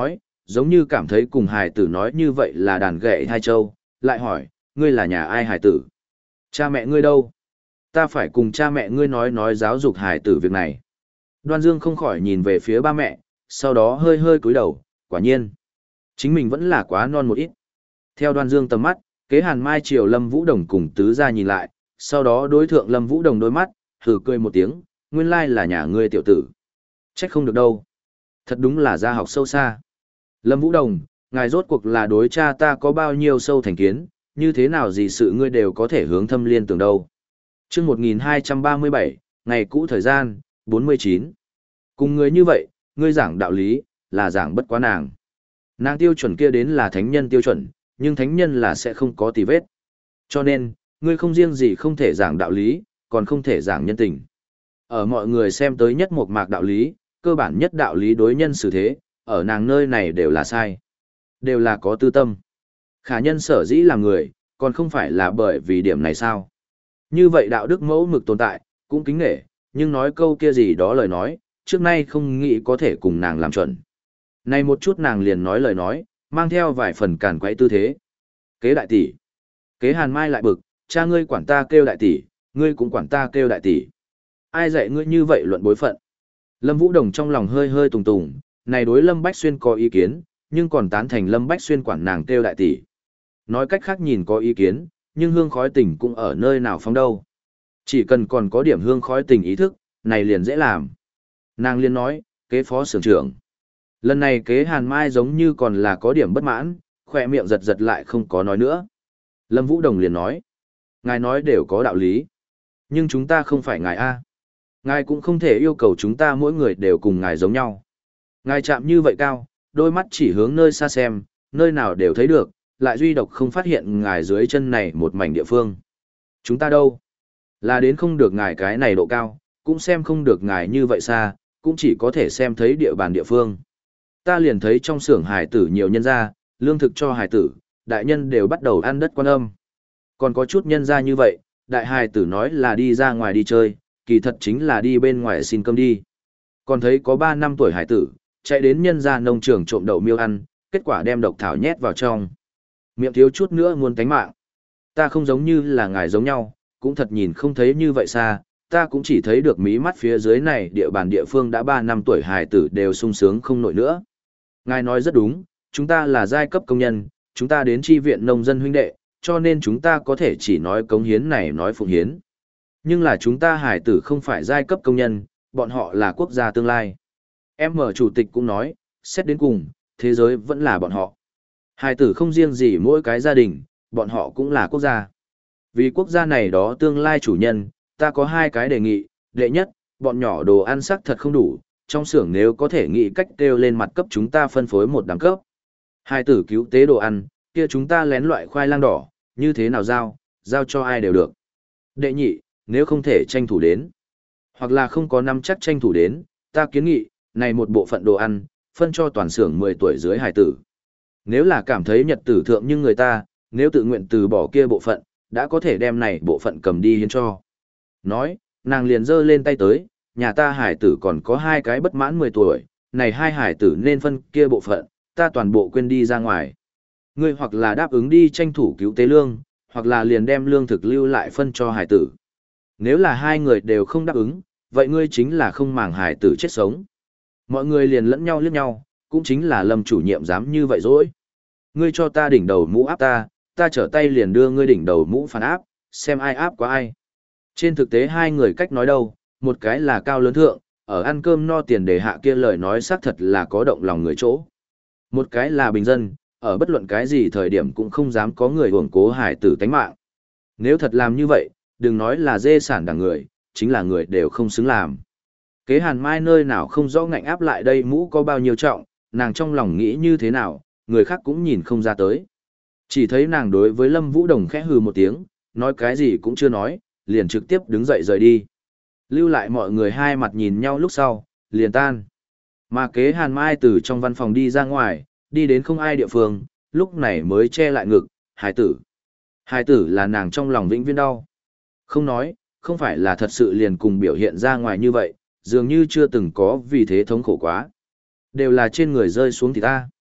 giống như cảm thấy cùng hài tử nói như vậy là đàn gậy hai châu, lại hỏi, ngươi là nhà ai hài tử? Cha mẹ ngươi đâu? Ta phải cùng cha mẹ ngươi nói nói giáo dục hài tử việc này. Đoan Dương không khỏi nhìn về phía ba mẹ, sau đó hơi hơi cúi đầu, quả nhiên. Chính mình vẫn là quá non một ít. Theo Đoan Dương tầm mắt, kế Hàn Mai chiều Lâm Vũ Đồng cùng tứ gia nhìn lại, sau đó đối thượng Lâm Vũ Đồng đôi mắt, hừ cười một tiếng, nguyên lai là nhà ngươi tiểu tử. Trách không được đâu. Thật đúng là gia học sâu xa. Lâm Vũ Đồng, ngài rốt cuộc là đối cha ta có bao nhiêu sâu thành kiến, như thế nào gì sự ngươi đều có thể hướng thâm liên tưởng đâu. Trước một nghìn hai trăm ba mươi bảy, ngày cũ thời gian, bốn mươi chín. Cùng người như vậy, ngươi giảng đạo lý, là giảng bất quá nàng. Nàng tiêu chuẩn kia đến là thánh nhân tiêu chuẩn, nhưng thánh nhân là sẽ không có tì vết. Cho nên, ngươi không riêng gì không thể giảng đạo lý, còn không thể giảng nhân tình. Ở mọi người xem tới nhất một mạc đạo lý, cơ bản nhất đạo lý đối nhân xử thế, ở nàng nơi này đều là sai. Đều là có tư tâm. Khả nhân sở dĩ là người, còn không phải là bởi vì điểm này sao. Như vậy đạo đức mẫu mực tồn tại, cũng kính nghệ, nhưng nói câu kia gì đó lời nói, trước nay không nghĩ có thể cùng nàng làm chuẩn. Này một chút nàng liền nói lời nói, mang theo vài phần càn quấy tư thế. Kế đại tỷ. Kế Hàn Mai lại bực, cha ngươi quản ta kêu đại tỷ, ngươi cũng quản ta kêu đại tỷ. Ai dạy ngươi như vậy luận bối phận? Lâm Vũ Đồng trong lòng hơi hơi tùng tùng, này đối Lâm Bách Xuyên có ý kiến, nhưng còn tán thành Lâm Bách Xuyên quản nàng kêu đại tỷ. Nói cách khác nhìn có ý kiến, nhưng hương khói tình cũng ở nơi nào phóng đâu. Chỉ cần còn có điểm hương khói tình ý thức, này liền dễ làm. Nàng liền nói, kế phó xưởng trưởng. Lần này kế Hàn Mai giống như còn là có điểm bất mãn, khỏe miệng giật giật lại không có nói nữa. Lâm Vũ Đồng liền nói, ngài nói đều có đạo lý. Nhưng chúng ta không phải ngài A. Ngài cũng không thể yêu cầu chúng ta mỗi người đều cùng ngài giống nhau. Ngài chạm như vậy cao, đôi mắt chỉ hướng nơi xa xem, nơi nào đều thấy được, lại duy độc không phát hiện ngài dưới chân này một mảnh địa phương. Chúng ta đâu? Là đến không được ngài cái này độ cao, cũng xem không được ngài như vậy xa, cũng chỉ có thể xem thấy địa bàn địa phương. Ta liền thấy trong xưởng hải tử nhiều nhân gia, lương thực cho hải tử, đại nhân đều bắt đầu ăn đất quan âm. Còn có chút nhân gia như vậy, đại hải tử nói là đi ra ngoài đi chơi, kỳ thật chính là đi bên ngoài xin cơm đi. Còn thấy có ba năm tuổi hải tử, chạy đến nhân gia nông trường trộm đậu miêu ăn, kết quả đem độc thảo nhét vào trong. Miệng thiếu chút nữa muốn tánh mạng. Ta không giống như là ngài giống nhau, cũng thật nhìn không thấy như vậy xa, ta cũng chỉ thấy được mí mắt phía dưới này địa bàn địa phương đã ba năm tuổi hải tử đều sung sướng không nổi nữa. Ngài nói rất đúng, chúng ta là giai cấp công nhân, chúng ta đến chi viện nông dân huynh đệ, cho nên chúng ta có thể chỉ nói cống hiến này nói phụng hiến. Nhưng là chúng ta hải tử không phải giai cấp công nhân, bọn họ là quốc gia tương lai. Em mở chủ tịch cũng nói, xét đến cùng, thế giới vẫn là bọn họ. Hải tử không riêng gì mỗi cái gia đình, bọn họ cũng là quốc gia. Vì quốc gia này đó tương lai chủ nhân, ta có hai cái đề nghị. Đệ nhất, bọn nhỏ đồ ăn sắc thật không đủ, trong xưởng nếu có thể nghĩ cách kêu lên mặt cấp chúng ta phân phối một đẳng cấp. Hai tử cứu tế đồ ăn, kia chúng ta lén loại khoai lang đỏ, như thế nào giao, giao cho ai đều được. Đệ nhị, nếu không thể tranh thủ đến, hoặc là không có năm chắc tranh thủ đến, ta kiến nghị, này một bộ phận đồ ăn, phân cho toàn xưởng mười tuổi dưới hải tử. Nếu là cảm thấy nhật tử thượng nhưng người ta, nếu tự nguyện từ bỏ kia bộ phận, đã có thể đem này bộ phận cầm đi hiến cho. Nói, nàng liền giơ lên tay tới, nhà ta hải tử còn có hai cái bất mãn mười tuổi, này hai hải tử nên phân kia bộ phận, ta toàn bộ quên đi ra ngoài. Ngươi hoặc là đáp ứng đi tranh thủ cứu tế lương, hoặc là liền đem lương thực lưu lại phân cho hải tử. Nếu là hai người đều không đáp ứng, vậy ngươi chính là không màng hải tử chết sống. Mọi người liền lẫn nhau liếc nhau, cũng chính là Lâm chủ nhiệm dám như vậy rồi. Ngươi cho ta đỉnh đầu mũ áp ta, ta trở tay liền đưa ngươi đỉnh đầu mũ phản áp, xem ai áp quá ai. Trên thực tế hai người cách nói đâu, một cái là cao lớn thượng, ở ăn cơm no tiền đề hạ kia lời nói xác thật là có động lòng người chỗ. Một cái là bình dân, ở bất luận cái gì thời điểm cũng không dám có người hưởng cố hải tử tánh mạng. Nếu thật làm như vậy, đừng nói là dê sản đảng người, chính là người đều không xứng làm. Kế Hàn Mai nơi nào không rõ ngạnh áp lại đây mũ có bao nhiêu trọng, nàng trong lòng nghĩ như thế nào, người khác cũng nhìn không ra tới. Chỉ thấy nàng đối với Lâm Vũ Đồng khẽ hừ một tiếng, nói cái gì cũng chưa nói, liền trực tiếp đứng dậy rời đi. Lưu lại mọi người hai mặt nhìn nhau lúc sau, liền tan. Mà kế Hàn Mai từ trong văn phòng đi ra ngoài, đi đến không ai địa phương, lúc này mới che lại ngực, hải tử. Hải tử là nàng trong lòng vĩnh viễn đau. Không nói, không phải là thật sự liền cùng biểu hiện ra ngoài như vậy, dường như chưa từng có vì thế thống khổ quá. Đều là trên người rơi xuống thì ta.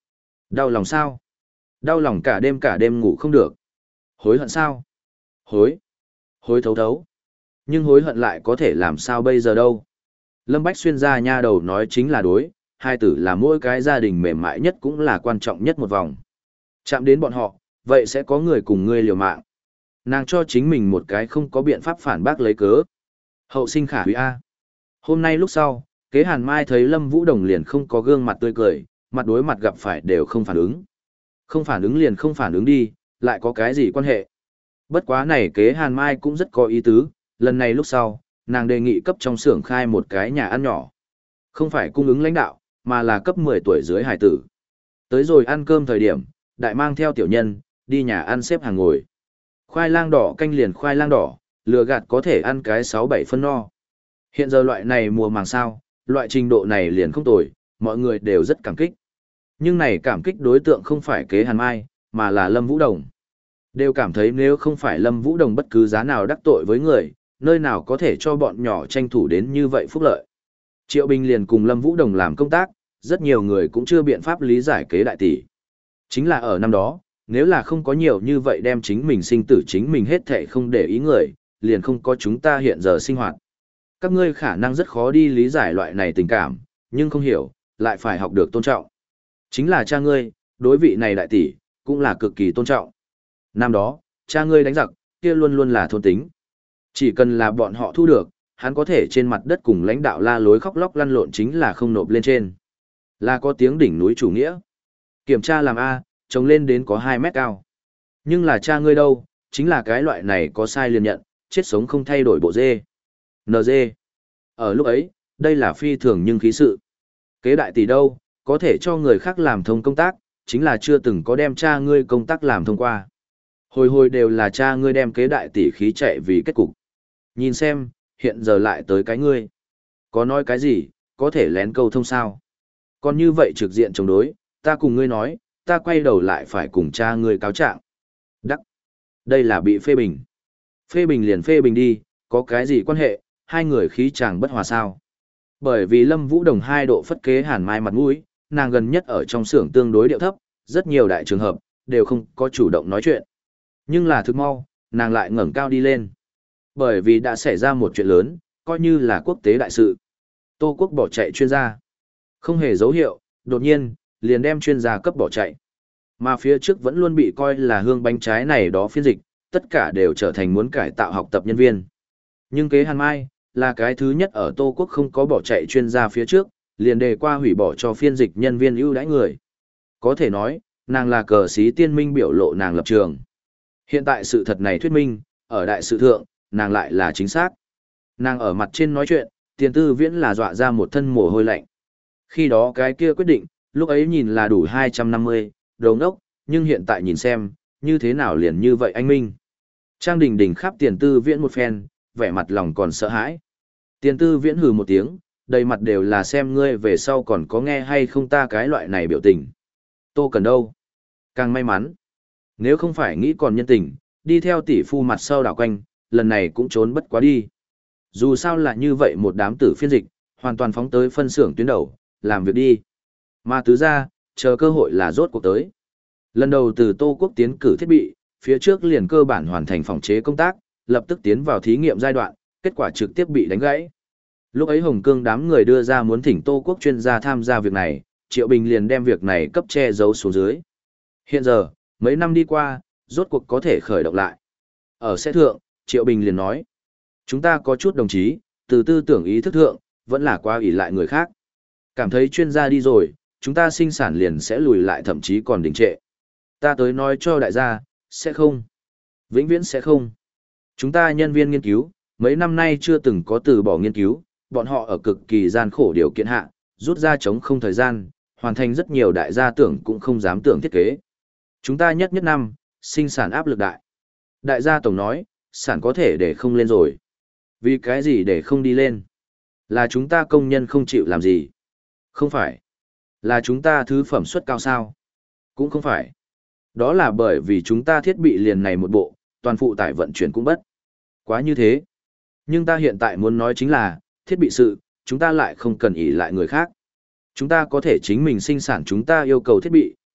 Đau lòng sao? Đau lòng cả đêm cả đêm ngủ không được. Hối hận sao? Hối. Hối thấu thấu. Nhưng hối hận lại có thể làm sao bây giờ đâu? Lâm Bách Xuyên ra nha đầu nói chính là đối, hai tử là mỗi cái gia đình mềm mại nhất cũng là quan trọng nhất một vòng. Chạm đến bọn họ, vậy sẽ có người cùng ngươi liều mạng. Nàng cho chính mình một cái không có biện pháp phản bác lấy cớ. Hậu sinh khả hủy A. Hôm nay lúc sau, Kế Hàn Mai thấy Lâm Vũ Đồng liền không có gương mặt tươi cười, mặt đối mặt gặp phải đều không phản ứng. Không phản ứng liền không phản ứng đi, lại có cái gì quan hệ. Bất quá này Kế Hàn Mai cũng rất có ý tứ, lần này lúc sau, nàng đề nghị cấp trong xưởng khai một cái nhà ăn nhỏ. Không phải cung ứng lãnh đạo, mà là cấp mười tuổi dưới hải tử. Tới rồi ăn cơm thời điểm, đại mang theo tiểu nhân, đi nhà ăn xếp hàng ngồi. Khoai lang đỏ canh liền khoai lang đỏ, lừa gạt có thể ăn cái sáu bảy phân no. Hiện giờ loại này mùa màng sao, loại trình độ này liền không tồi, mọi người đều rất cảm kích. Nhưng này cảm kích đối tượng không phải Kế Hàn Mai, mà là Lâm Vũ Đồng. Đều cảm thấy nếu không phải Lâm Vũ Đồng bất cứ giá nào đắc tội với người, nơi nào có thể cho bọn nhỏ tranh thủ đến như vậy phúc lợi. Triệu Bình liền cùng Lâm Vũ Đồng làm công tác, rất nhiều người cũng chưa biện pháp lý giải Kế đại tỷ. Chính là ở năm đó, nếu là không có nhiều như vậy đem chính mình sinh tử chính mình hết thệ không để ý người, liền không có chúng ta hiện giờ sinh hoạt. Các ngươi khả năng rất khó đi lý giải loại này tình cảm, nhưng không hiểu, lại phải học được tôn trọng. Chính là cha ngươi, đối vị này đại tỷ, cũng là cực kỳ tôn trọng. Năm đó, cha ngươi đánh giặc, kia luôn luôn là thôn tính. Chỉ cần là bọn họ thu được, hắn có thể trên mặt đất cùng lãnh đạo la lối khóc lóc lăn lộn chính là không nộp lên trên. Là có tiếng đỉnh núi chủ nghĩa. Kiểm tra làm A, trồng lên đến có hai mét cao. Nhưng là cha ngươi đâu, chính là cái loại này có sai liền nhận, chết sống không thay đổi bộ dê. en giê. Ở lúc ấy, đây là phi thường nhưng khí sự. Kế đại tỷ đâu, có thể cho người khác làm thông công tác, chính là chưa từng có đem cha ngươi công tác làm thông qua. Hồi hồi đều là cha ngươi đem kế đại tỷ khí chạy vì kết cục. Nhìn xem, hiện giờ lại tới cái ngươi. Có nói cái gì, có thể lén câu thông sao. Còn như vậy trực diện chống đối, ta cùng ngươi nói, ta quay đầu lại phải cùng cha ngươi cáo trạng. Đắc. Đây là bị phê bình. Phê bình liền phê bình đi, có cái gì quan hệ, hai người khí chàng bất hòa sao. Bởi vì Lâm Vũ Đồng hai độ phất Kế Hàn Mai mặt mũi, nàng gần nhất ở trong xưởng tương đối điệu thấp, rất nhiều đại trường hợp, đều không có chủ động nói chuyện. Nhưng là thực mau, nàng lại ngẩng cao đi lên. Bởi vì đã xảy ra một chuyện lớn, coi như là quốc tế đại sự. Tô Quốc bỏ chạy chuyên gia. Không hề dấu hiệu, đột nhiên, liền đem chuyên gia cấp bỏ chạy. Mà phía trước vẫn luôn bị coi là hương bánh trái này đó phiên dịch, tất cả đều trở thành muốn cải tạo học tập nhân viên. Nhưng Kế Hàn Mai, là cái thứ nhất ở Tô Quốc không có bỏ chạy chuyên gia phía trước, liền đề qua hủy bỏ cho phiên dịch nhân viên ưu đãi người. Có thể nói, nàng là cờ sĩ tiên minh biểu lộ nàng lập trường. Hiện tại sự thật này thuyết minh, ở đại sự thượng, nàng lại là chính xác. Nàng ở mặt trên nói chuyện, Tiền Tư Viễn là dọa ra một thân mồ hôi lạnh. Khi đó cái kia quyết định, lúc ấy nhìn là đủ hai trăm năm mươi, đồ ngốc, nhưng hiện tại nhìn xem, như thế nào liền như vậy anh Minh. Trang Đình Đình khắp Tiền Tư Viễn một phen, vẻ mặt lòng còn sợ hãi. Tiền Tư Viễn hừ một tiếng, đầy mặt đều là xem ngươi về sau còn có nghe hay không ta cái loại này biểu tình. Tô Cần đâu? Càng may mắn. Nếu không phải nghĩ còn nhân tình, đi theo tỷ phu mặt sau đảo quanh, lần này cũng trốn bất quá đi. Dù sao là như vậy một đám tử phiên dịch, hoàn toàn phóng tới phân xưởng tuyến đầu, làm việc đi. Mà tứ ra, chờ cơ hội là rốt cuộc tới. Lần đầu từ Tô Quốc tiến cử thiết bị, phía trước liền cơ bản hoàn thành phòng chế công tác, lập tức tiến vào thí nghiệm giai đoạn, kết quả trực tiếp bị đánh gãy. Lúc ấy Hồng Cương đám người đưa ra muốn thỉnh Tô Quốc chuyên gia tham gia việc này, Triệu Bình liền đem việc này cấp che giấu xuống dưới. Hiện giờ, mấy năm đi qua, rốt cuộc có thể khởi động lại. Ở xe thượng, Triệu Bình liền nói, chúng ta có chút đồng chí, từ tư tưởng ý thức thượng, vẫn là quá ỷ lại người khác. Cảm thấy chuyên gia đi rồi, chúng ta sinh sản liền sẽ lùi lại thậm chí còn đình trệ. Ta tới nói cho đại gia, sẽ không. Vĩnh viễn sẽ không. Chúng ta nhân viên nghiên cứu, mấy năm nay chưa từng có từ bỏ nghiên cứu, bọn họ ở cực kỳ gian khổ điều kiện hạ, rút ra chống không thời gian, hoàn thành rất nhiều đại gia tưởng cũng không dám tưởng thiết kế. Chúng ta nhất nhất năm, sinh sản áp lực đại. Đại gia tổng nói, sản có thể để không lên rồi. Vì cái gì để không đi lên? Là chúng ta công nhân không chịu làm gì? Không phải. Là chúng ta thứ phẩm suất cao sao? Cũng không phải. Đó là bởi vì chúng ta thiết bị liền này một bộ, toàn phụ tải vận chuyển cũng bất. Quá như thế. Nhưng ta hiện tại muốn nói chính là, thiết bị sự, chúng ta lại không cần ỷ lại người khác. Chúng ta có thể chính mình sinh sản chúng ta yêu cầu thiết bị,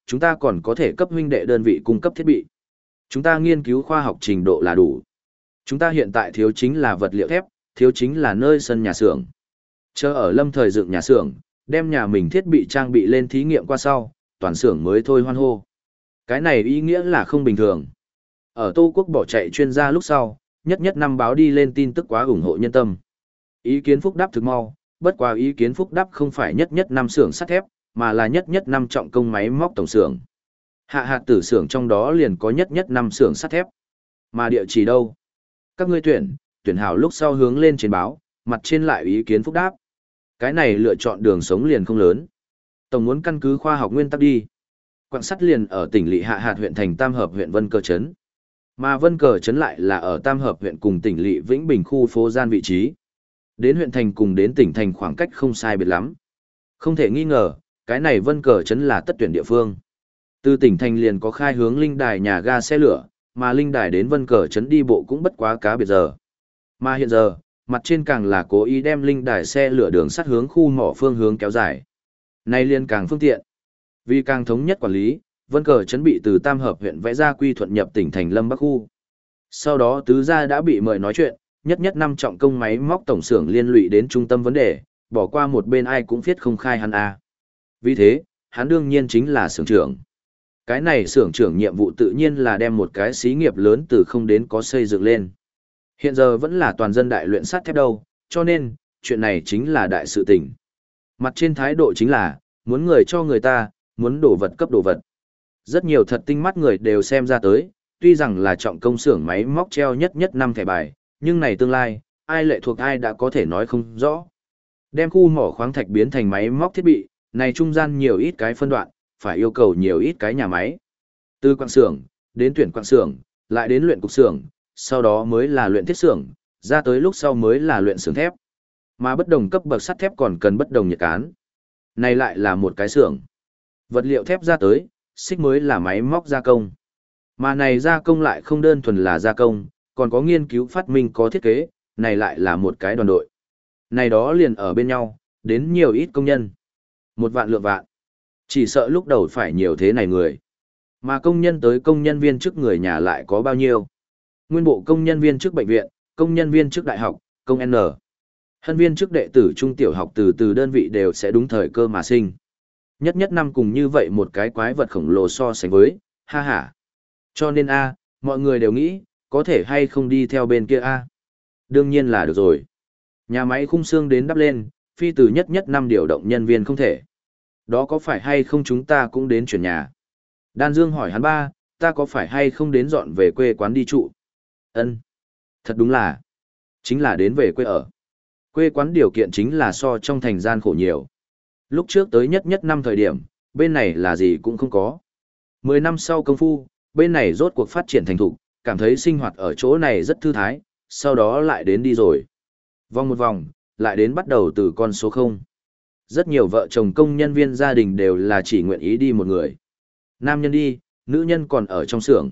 chúng ta còn có thể cấp huynh đệ đơn vị cung cấp thiết bị. Chúng ta nghiên cứu khoa học trình độ là đủ. Chúng ta hiện tại thiếu chính là vật liệu thép, thiếu chính là nơi sân nhà xưởng. Chờ ở Lâm thời dựng nhà xưởng, đem nhà mình thiết bị trang bị lên thí nghiệm qua sau, toàn xưởng mới thôi hoan hô. Cái này ý nghĩa là không bình thường. Ở Tô Quốc bỏ chạy chuyên gia lúc sau, nhất nhất năm báo đi lên tin tức quá ủng hộ nhân tâm. Ý kiến phúc đáp thực mau, bất quá ý kiến phúc đáp không phải nhất nhất năm xưởng sắt thép, mà là nhất nhất năm trọng công máy móc tổng xưởng. Hạ hạt tử xưởng trong đó liền có nhất nhất năm xưởng sắt thép. Mà địa chỉ đâu? Các ngươi tuyển, tuyển hảo lúc sau hướng lên trên báo, mặt trên lại ý kiến phúc đáp. Cái này lựa chọn đường sống liền không lớn. Tổng muốn căn cứ khoa học nguyên tắc đi. Quặng sắt liền ở tỉnh lỵ hạ hạt huyện thành Tam Hợp huyện Vân Cờ Trấn. Mà Vân Cờ Trấn lại là ở Tam Hợp huyện cùng tỉnh lỵ Vĩnh Bình khu phố gian vị trí. Đến huyện thành cùng đến tỉnh thành khoảng cách không sai biệt lắm. Không thể nghi ngờ, cái này Vân Cờ Trấn là tất tuyển địa phương. Từ tỉnh thành liền có khai hướng linh đài nhà ga xe lửa, mà linh đài đến Vân Cờ Trấn đi bộ cũng bất quá cá biệt giờ. Mà hiện giờ, mặt trên càng là cố ý đem linh đài xe lửa đường sắt hướng khu mỏ phương hướng kéo dài. Nay liên càng phương tiện. Vì càng thống nhất quản lý, Vân Cờ Trấn bị từ Tam Hợp huyện vẽ ra quy thuận nhập tỉnh thành Lâm Bắc khu. Sau đó tứ gia đã bị mời nói chuyện, nhất nhất năm trọng công máy móc tổng xưởng liên lụy đến trung tâm vấn đề, bỏ qua một bên ai cũng viết không khai hắn a. Vì thế, hắn đương nhiên chính là xưởng trưởng. Cái này xưởng trưởng nhiệm vụ tự nhiên là đem một cái xí nghiệp lớn từ không đến có xây dựng lên. Hiện giờ vẫn là toàn dân đại luyện sắt thép đâu, cho nên, chuyện này chính là đại sự tình. Mặt trên thái độ chính là, muốn người cho người ta, muốn đổ vật cấp đồ vật. Rất nhiều thật tinh mắt người đều xem ra tới, tuy rằng là trọng công xưởng máy móc treo nhất nhất năm thẻ bài, nhưng này tương lai, ai lệ thuộc ai đã có thể nói không rõ. Đem khu mỏ khoáng thạch biến thành máy móc thiết bị, này trung gian nhiều ít cái phân đoạn, phải yêu cầu nhiều ít cái nhà máy. Từ quặng xưởng, đến tuyển quặng xưởng, lại đến luyện cục xưởng, sau đó mới là luyện thiết xưởng, ra tới lúc sau mới là luyện xưởng thép. Mà bất đồng cấp bậc sắt thép còn cần bất đồng nhiệt cán. Này lại là một cái xưởng. Vật liệu thép ra tới, xích mới là máy móc gia công. Mà này gia công lại không đơn thuần là gia công, còn có nghiên cứu phát minh có thiết kế, này lại là một cái đoàn đội. Này đó liền ở bên nhau, đến nhiều ít công nhân. Một vạn lượng vạn. Chỉ sợ lúc đầu phải nhiều thế này người. Mà công nhân tới công nhân viên chức người nhà lại có bao nhiêu. Nguyên bộ công nhân viên chức bệnh viện, công nhân viên chức đại học, công N. Hân viên chức đệ tử trung tiểu học từ từ đơn vị đều sẽ đúng thời cơ mà sinh. Nhất nhất năm cùng như vậy một cái quái vật khổng lồ so sánh với, ha ha. Cho nên A, mọi người đều nghĩ, có thể hay không đi theo bên kia A. Đương nhiên là được rồi. Nhà máy khung xương đến đắp lên, phi từ nhất nhất năm điều động nhân viên không thể. Đó có phải hay không chúng ta cũng đến chuyển nhà? Đan Dương hỏi hắn ba, ta có phải hay không đến dọn về quê quán đi trụ? Ân, thật đúng là, chính là đến về quê ở. Quê quán điều kiện chính là so trong thành gian khổ nhiều. Lúc trước tới nhất nhất năm thời điểm, bên này là gì cũng không có. Mười năm sau công phu, bên này rốt cuộc phát triển thành thục, cảm thấy sinh hoạt ở chỗ này rất thư thái, sau đó lại đến đi rồi. Vòng một vòng, lại đến bắt đầu từ con số không. Rất nhiều vợ chồng công nhân viên gia đình đều là chỉ nguyện ý đi một người. Nam nhân đi, nữ nhân còn ở trong xưởng.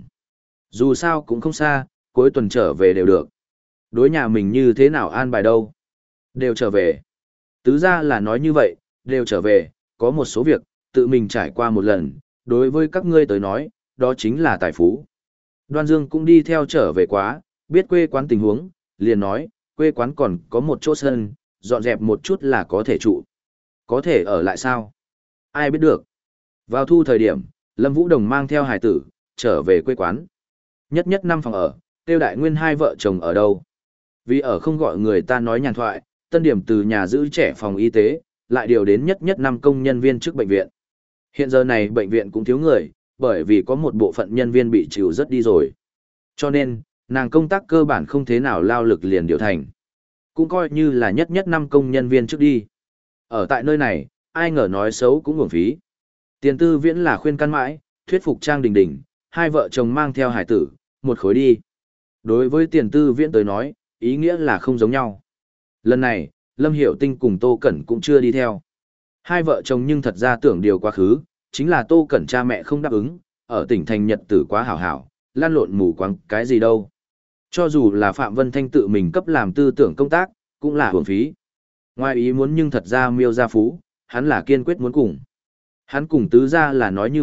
Dù sao cũng không xa, cuối tuần trở về đều được. Đối nhà mình như thế nào an bài đâu? Đều trở về. Tứ ra là nói như vậy, đều trở về, có một số việc, tự mình trải qua một lần, đối với các ngươi tới nói, đó chính là tài phú. Đoan Dương cũng đi theo trở về quá, biết quê quán tình huống, liền nói, quê quán còn có một chỗ sân, dọn dẹp một chút là có thể trụ. Có thể ở lại sao? Ai biết được. Vào thu thời điểm, Lâm Vũ Đồng mang theo hải tử, trở về quê quán. Nhất nhất năm phòng ở, Tiêu Đại Nguyên hai vợ chồng ở đâu? Vì ở không gọi người ta nói nhàn thoại, Tân Điểm từ nhà giữ trẻ phòng y tế, lại điều đến nhất nhất năm công nhân viên trước bệnh viện. Hiện giờ này bệnh viện cũng thiếu người, bởi vì có một bộ phận nhân viên bị chịu rất đi rồi. Cho nên, nàng công tác cơ bản không thế nào lao lực liền điều thành. Cũng coi như là nhất nhất năm công nhân viên trước đi. Ở tại nơi này, ai ngờ nói xấu cũng uổng phí. Tiền tư viễn là khuyên can mãi, thuyết phục Trang Đình Đình, hai vợ chồng mang theo hải tử, một khối đi. Đối với tiền tư viễn tới nói, ý nghĩa là không giống nhau. Lần này, Lâm Hiểu Tinh cùng Tô Cẩn cũng chưa đi theo. Hai vợ chồng nhưng thật ra tưởng điều quá khứ, chính là Tô Cẩn cha mẹ không đáp ứng, ở tỉnh thành Nhật tử quá hảo hảo, lan lộn mù quáng cái gì đâu. Cho dù là Phạm Vân Thanh tự mình cấp làm tư tưởng công tác, cũng là hưởng phí. Ngoài ý muốn nhưng thật ra Miêu Gia Phú, hắn là kiên quyết muốn cùng. Hắn cùng tứ gia là nói như vậy,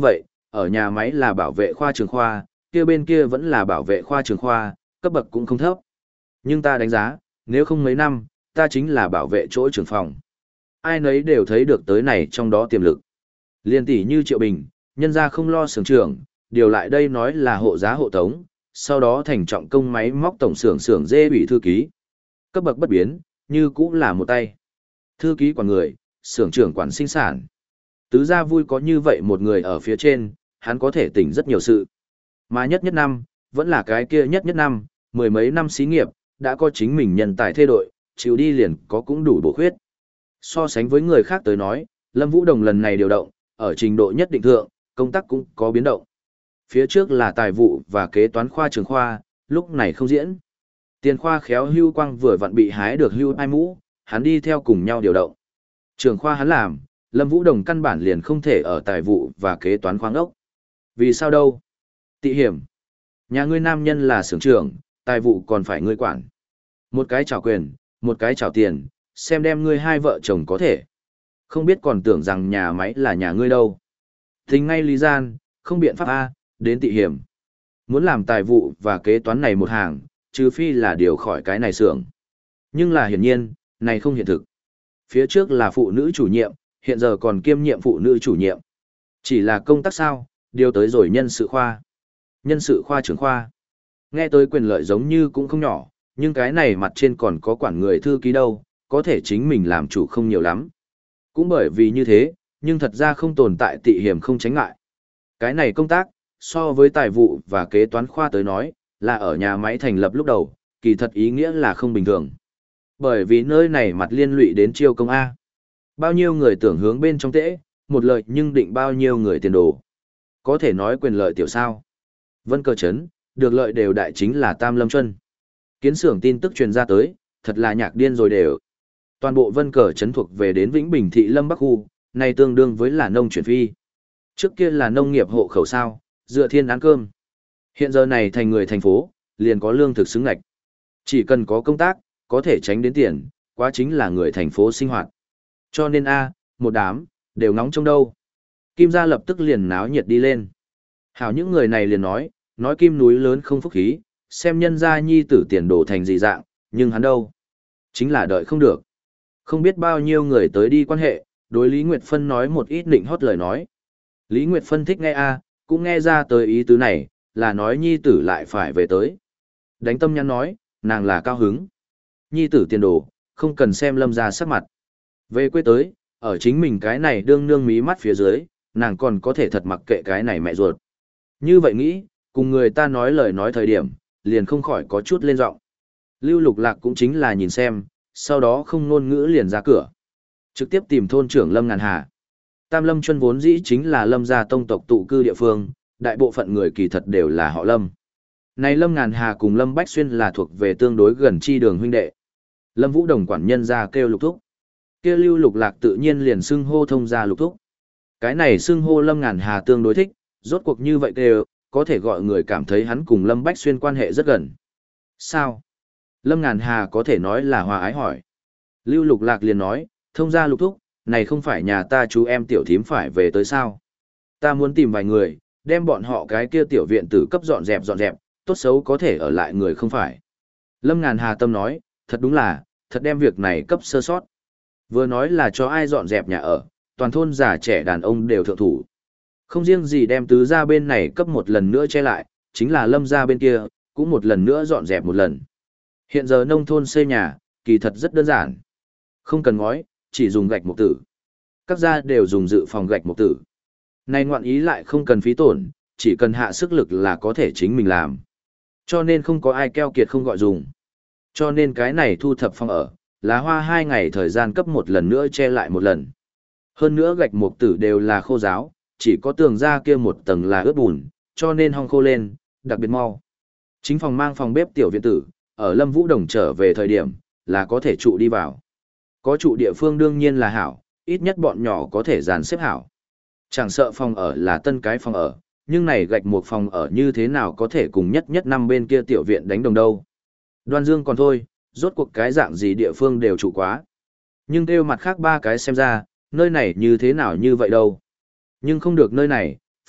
ở nhà máy là bảo vệ khoa trường khoa, kia bên kia vẫn là bảo vệ khoa trường khoa, cấp bậc cũng không thấp. Nhưng ta đánh giá, nếu không mấy năm, ta chính là bảo vệ chỗ trưởng phòng. Ai nấy đều thấy được tới này trong đó tiềm lực. Liên tỷ như Triệu Bình, nhân ra không lo xưởng trưởng, điều lại đây nói là hộ giá hộ tống, sau đó thành trọng công máy móc tổng xưởng xưởng dê ủy thư ký. Cấp bậc bất biến, như cũng là một tay. Thư ký quản người, xưởng trưởng quản sinh sản. Tứ gia vui có như vậy một người ở phía trên, hắn có thể tỉnh rất nhiều sự. Mà nhất nhất năm, vẫn là cái kia nhất nhất năm, mười mấy năm xí nghiệp, đã có chính mình nhân tài thê đội, chịu đi liền có cũng đủ bổ khuyết. So sánh với người khác tới nói, Lâm Vũ Đồng lần này điều động, ở trình độ nhất định thượng, công tác cũng có biến động. Phía trước là tài vụ và kế toán khoa trường khoa, lúc này không diễn. Tiền khoa khéo Hưu Quang vừa vặn bị hái được Hưu Ai Mũ, hắn đi theo cùng nhau điều động. Trường khoa hắn làm, Lâm Vũ Đồng căn bản liền không thể ở tài vụ và kế toán khoáng ốc. Vì sao đâu? Tị hiểm. Nhà ngươi nam nhân là xưởng trưởng, tài vụ còn phải ngươi quản. Một cái trảo quyền, một cái trảo tiền, xem đem ngươi hai vợ chồng có thể. Không biết còn tưởng rằng nhà máy là nhà ngươi đâu. Thình ngay lý gian, không biện pháp A, đến tị hiểm. Muốn làm tài vụ và kế toán này một hàng, trừ phi là điều khỏi cái này xưởng. Nhưng là hiển nhiên, này không hiện thực. Phía trước là phụ nữ chủ nhiệm, hiện giờ còn kiêm nhiệm phụ nữ chủ nhiệm. Chỉ là công tác sao, điều tới rồi nhân sự khoa. Nhân sự khoa trưởng khoa. Nghe tới quyền lợi giống như cũng không nhỏ, nhưng cái này mặt trên còn có quản người thư ký đâu, có thể chính mình làm chủ không nhiều lắm. Cũng bởi vì như thế, nhưng thật ra không tồn tại tị hiểm không tránh ngại. Cái này công tác, so với tài vụ và kế toán khoa tới nói, là ở nhà máy thành lập lúc đầu, kỳ thật ý nghĩa là không bình thường. Bởi vì nơi này mặt liên lụy đến chiêu công A. Bao nhiêu người tưởng hướng bên trong tễ, một lợi nhưng định bao nhiêu người tiền đồ. Có thể nói quyền lợi tiểu sao. Vân Cơ Trấn, được lợi đều đại chính là Tam Lâm Chuân. Kiến xưởng tin tức truyền ra tới, thật là nhạc điên rồi đều. Toàn bộ Vân Cờ Trấn thuộc về đến Vĩnh Bình thị Lâm Bắc khu, này tương đương với là nông chuyển phi. Trước kia là nông nghiệp hộ khẩu sao, dựa thiên án cơm. Hiện giờ này thành người thành phố, liền có lương thực xứng ngạch. Chỉ cần có công tác, có thể tránh đến tiền, quá chính là người thành phố sinh hoạt. Cho nên a, một đám, đều nóng trong đâu. Kim gia lập tức liền náo nhiệt đi lên. Hảo những người này liền nói, nói Kim núi lớn không phúc khí, xem nhân gia nhi tử tiền đổ thành gì dạng, nhưng hắn đâu? Chính là đợi không được. Không biết bao nhiêu người tới đi quan hệ, đối Lý Nguyệt Phân nói một ít định hót lời nói. Lý Nguyệt Phân thích nghe a, cũng nghe ra tới ý tứ này, là nói nhi tử lại phải về tới. Đánh tâm nhắn nói, nàng là cao hứng. Nhi tử tiền đồ, không cần xem Lâm gia sắc mặt. Về quê tới, ở chính mình cái này đương nương mí mắt phía dưới, nàng còn có thể thật mặc kệ cái này mẹ ruột. Như vậy nghĩ, cùng người ta nói lời nói thời điểm, liền không khỏi có chút lên giọng. Lưu Lục Lạc cũng chính là nhìn xem, sau đó không ngôn ngữ liền ra cửa. Trực tiếp tìm thôn trưởng Lâm Ngàn Hà. Tam Lâm Chuân vốn dĩ chính là Lâm gia tông tộc tụ cư địa phương, đại bộ phận người kỳ thật đều là họ Lâm. Này Lâm Ngàn Hà cùng Lâm Bách Xuyên là thuộc về tương đối gần chi đường huynh đệ. Lâm Vũ Đồng quản nhân ra kêu Lục Thúc. Kia Lưu Lục Lạc tự nhiên liền xưng hô thông ra Lục Thúc. Cái này xưng hô Lâm Ngàn Hà tương đối thích, rốt cuộc như vậy kêu, có thể gọi người cảm thấy hắn cùng Lâm Bách Xuyên quan hệ rất gần. Sao? Lâm Ngàn Hà có thể nói là hòa ái hỏi. Lưu Lục Lạc liền nói, thông ra Lục Thúc, này không phải nhà ta chú em tiểu thím phải về tới sao. Ta muốn tìm vài người, đem bọn họ cái kia tiểu viện tử cấp dọn dẹp dọn dẹp, tốt xấu có thể ở lại người không phải. Lâm Ngàn Hà tâm nói, thật đúng là, thật đem việc này cấp sơ sót. Vừa nói là cho ai dọn dẹp nhà ở, toàn thôn già trẻ đàn ông đều thượng thủ. Không riêng gì đem tứ gia bên này cấp một lần nữa che lại, chính là Lâm gia bên kia, cũng một lần nữa dọn dẹp một lần. Hiện giờ nông thôn xây nhà, kỳ thật rất đơn giản. Không cần ngói, chỉ dùng gạch mục tử. Các gia đều dùng dự phòng gạch mục tử. Này ngoạn ý lại không cần phí tổn, chỉ cần hạ sức lực là có thể chính mình làm. Cho nên không có ai keo kiệt không gọi dùng. Cho nên cái này thu thập phòng ở, lá hoa hai ngày thời gian cấp một lần nữa che lại một lần. Hơn nữa gạch mục tử đều là khô ráo, chỉ có tường ra kia một tầng là ướt bùn, cho nên hong khô lên, đặc biệt mau. Chính phòng mang phòng bếp tiểu viện tử, ở Lâm Vũ Đồng trở về thời điểm, là có thể trụ đi vào. Có trụ địa phương đương nhiên là hảo, ít nhất bọn nhỏ có thể dàn xếp hảo. Chẳng sợ phòng ở là tân cái phòng ở, nhưng này gạch một phòng ở như thế nào có thể cùng nhất nhất năm bên kia tiểu viện đánh đồng đâu. Đoan Dương còn thôi, rốt cuộc cái dạng gì địa phương đều trụ quá. Nhưng kêu mặt khác ba cái xem ra, nơi này như thế nào như vậy đâu. Nhưng không được nơi này,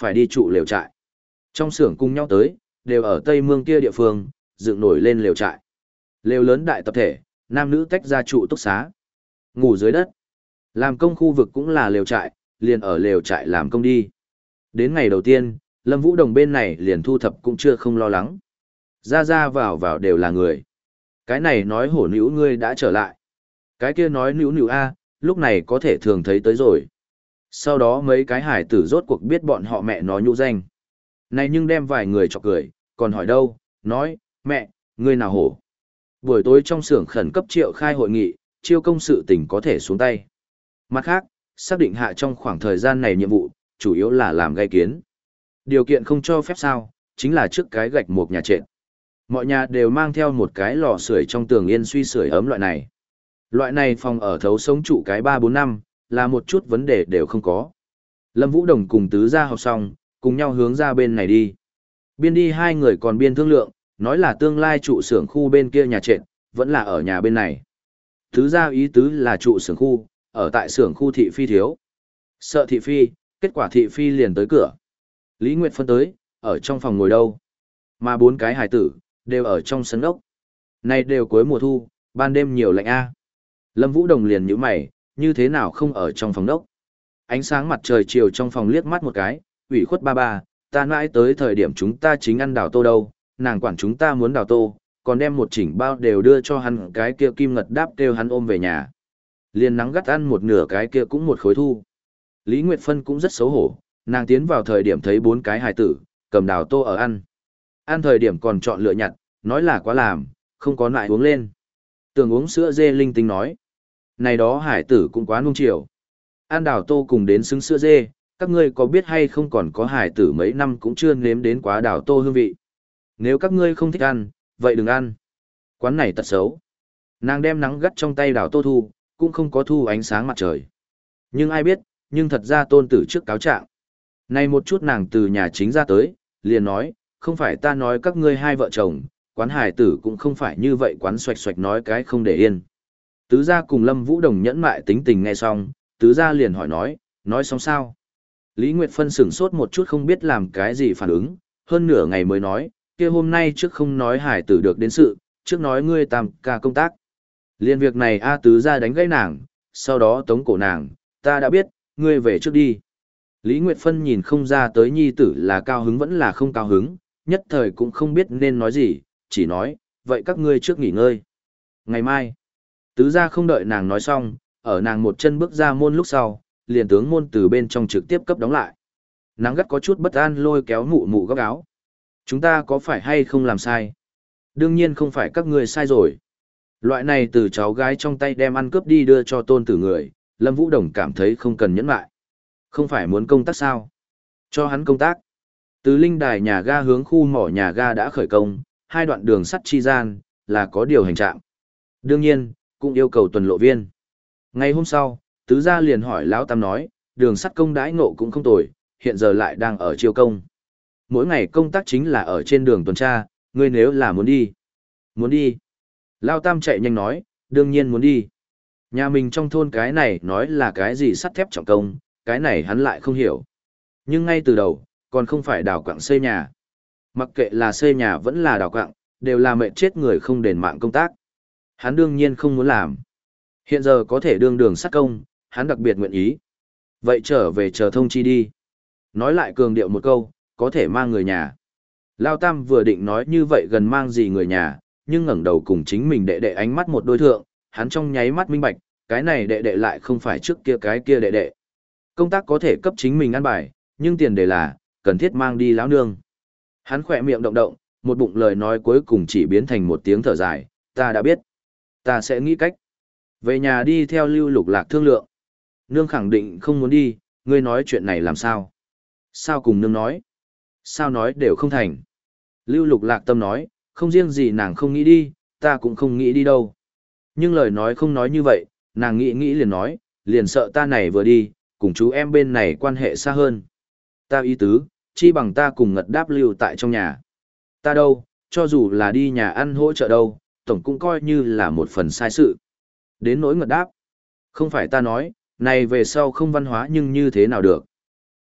phải đi trụ lều trại. Trong xưởng cùng nhau tới, đều ở Tây Mương kia địa phương, dựng nổi lên lều trại. Lều lớn đại tập thể, nam nữ tách ra trụ túc xá. Ngủ dưới đất. Làm công khu vực cũng là lều trại, liền ở lều trại làm công đi. Đến ngày đầu tiên, Lâm Vũ Đồng bên này liền thu thập cũng chưa không lo lắng. Ra ra vào vào đều là người. Cái này nói hổ nữ ngươi đã trở lại. Cái kia nói nữ nữ a, lúc này có thể thường thấy tới rồi. Sau đó mấy cái hải tử rốt cuộc biết bọn họ mẹ nó nhũ danh. Này nhưng đem vài người chọc cười, còn hỏi đâu, nói, mẹ, ngươi nào hổ. Buổi tối trong xưởng khẩn cấp triệu khai hội nghị, chiêu công sự tình có thể xuống tay. Mặt khác, xác định hạ trong khoảng thời gian này nhiệm vụ, chủ yếu là làm gây kiến. Điều kiện không cho phép sao, chính là trước cái gạch một nhà trệt. Mọi nhà đều mang theo một cái lò sưởi trong tường yên suy sưởi ấm loại này. Loại này phòng ở thấu sống trụ cái ba bốn năm, là một chút vấn đề đều không có. Lâm Vũ Đồng cùng tứ gia học xong, cùng nhau hướng ra bên này đi. Biên đi hai người còn biên thương lượng, nói là tương lai trụ xưởng khu bên kia nhà trệt, vẫn là ở nhà bên này. Tứ gia ý tứ là trụ xưởng khu, ở tại xưởng khu thị phi thiếu. Sợ thị phi, kết quả thị phi liền tới cửa. Lý Nguyệt phân tới, ở trong phòng ngồi đâu. Mà bốn cái hài tử, đều ở trong sân ốc. Này đều cuối mùa thu, ban đêm nhiều lạnh a. Lâm Vũ Đồng liền nhíu mày, như thế nào không ở trong phòng ốc. Ánh sáng mặt trời chiều trong phòng liếc mắt một cái, ủy khuất ba ba, ta mãi tới thời điểm chúng ta chính ăn đào tô đâu, nàng quản chúng ta muốn đào tô, còn đem một chỉnh bao đều đưa cho hắn cái kia kim ngật đáp kêu hắn ôm về nhà. Liền nắng gắt ăn một nửa cái kia cũng một khối thu. Lý Nguyệt Phân cũng rất xấu hổ, nàng tiến vào thời điểm thấy bốn cái hài tử, cầm đào tô ở ăn. Ăn thời điểm còn chọn lựa nhặt, nói là quá làm, không có lại uống lên. Tưởng uống sữa dê linh tinh nói. Này đó hải tử cũng quá nung chiều. Ăn đào tô cùng đến xứng sữa dê, các ngươi có biết hay không còn có hải tử mấy năm cũng chưa nếm đến quá đào tô hương vị. Nếu các ngươi không thích ăn, vậy đừng ăn. Quán này tật xấu. Nàng đem nắng gắt trong tay đào tô thu, cũng không có thu ánh sáng mặt trời. Nhưng ai biết, nhưng thật ra tôn tử trước cáo trạng. Này một chút nàng từ nhà chính ra tới, liền nói, không phải ta nói các ngươi hai vợ chồng, quán hải tử cũng không phải như vậy quán xoạch xoạch nói cái không để yên. Tứ gia cùng Lâm Vũ Đồng nhẫn mại tính tình nghe xong, tứ gia liền hỏi nói, nói xong sao? Lý Nguyệt Phân sửng sốt một chút không biết làm cái gì phản ứng, hơn nửa ngày mới nói, kia hôm nay trước không nói hải tử được đến sự, trước nói ngươi tam ca công tác. Liên việc này A tứ gia đánh gãy nàng, sau đó tống cổ nàng, ta đã biết, ngươi về trước đi. Lý Nguyệt Phân nhìn không ra tới nhi tử là cao hứng vẫn là không cao hứng, nhất thời cũng không biết nên nói gì, chỉ nói, vậy các ngươi trước nghỉ ngơi. Ngày mai, tứ gia không đợi nàng nói xong, ở nàng một chân bước ra môn lúc sau, liền tướng môn từ bên trong trực tiếp cấp đóng lại. Nắng gắt có chút bất an lôi kéo mụ mụ góc áo. Chúng ta có phải hay không làm sai? Đương nhiên không phải các ngươi sai rồi. Loại này từ cháu gái trong tay đem ăn cướp đi đưa cho tôn tử người, Lâm Vũ Đồng cảm thấy không cần nhẫn lại. Không phải muốn công tác sao? Cho hắn công tác. Từ linh đài nhà ga hướng khu mỏ nhà ga đã khởi công, hai đoạn đường sắt chi gian, là có điều hành trạm. Đương nhiên, cũng yêu cầu tuần lộ viên. Ngày hôm sau, tứ gia liền hỏi Lão Tam nói, đường sắt công đãi ngộ cũng không tồi, hiện giờ lại đang ở chiêu công. Mỗi ngày công tác chính là ở trên đường tuần tra, ngươi nếu là muốn đi. Muốn đi. Lão Tam chạy nhanh nói, đương nhiên muốn đi. Nhà mình trong thôn cái này nói là cái gì sắt thép trọng công, cái này hắn lại không hiểu. Nhưng ngay từ đầu, còn không phải đào quặng xây nhà. Mặc kệ là xây nhà vẫn là đào quặng, đều là mệnh chết người không đền mạng công tác. Hắn đương nhiên không muốn làm. Hiện giờ có thể đương đường sắt công, hắn đặc biệt nguyện ý. Vậy trở về chờ thông chi đi. Nói lại cường điệu một câu, có thể mang người nhà. Lao Tam vừa định nói như vậy gần mang gì người nhà, nhưng ngẩng đầu cùng chính mình đệ đệ ánh mắt một đối thượng, hắn trong nháy mắt minh bạch, cái này đệ đệ lại không phải trước kia cái kia đệ đệ. Công tác có thể cấp chính mình ăn bài, nhưng tiền đề là, cần thiết mang đi lão nương. Hắn khỏe miệng động động, một bụng lời nói cuối cùng chỉ biến thành một tiếng thở dài, ta đã biết. Ta sẽ nghĩ cách. Về nhà đi theo Lưu Lục Lạc thương lượng. Nương khẳng định không muốn đi, ngươi nói chuyện này làm sao? Sao cùng nương nói? Sao nói đều không thành. Lưu Lục Lạc tâm nói, không riêng gì nàng không nghĩ đi, ta cũng không nghĩ đi đâu. Nhưng lời nói không nói như vậy, nàng nghĩ nghĩ liền nói, liền sợ ta này vừa đi, cùng chú em bên này quan hệ xa hơn. Ta ý tứ, chi bằng ta cùng ngật đáp lưu tại trong nhà. Ta đâu, cho dù là đi nhà ăn hỗ trợ đâu, tổng cũng coi như là một phần sai sự. Đến nỗi ngật đáp. Không phải ta nói, này về sau không văn hóa nhưng như thế nào được.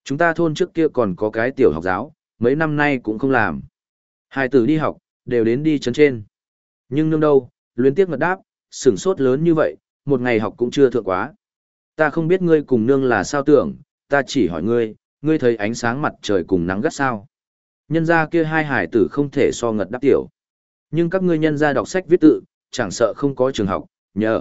Chúng ta thôn trước kia còn có cái tiểu học giáo, mấy năm nay cũng không làm. Hai tử đi học, đều đến đi chấn trên. Nhưng nương đâu, luyến tiếc ngật đáp, sửng sốt lớn như vậy, một ngày học cũng chưa thượng quá. Ta không biết ngươi cùng nương là sao tưởng, ta chỉ hỏi ngươi, ngươi thấy ánh sáng mặt trời cùng nắng gắt sao. Nhân gia kia hai hải tử không thể so ngật đáp tiểu. Nhưng các ngươi nhân gia đọc sách viết tự, chẳng sợ không có trường học, nhờ.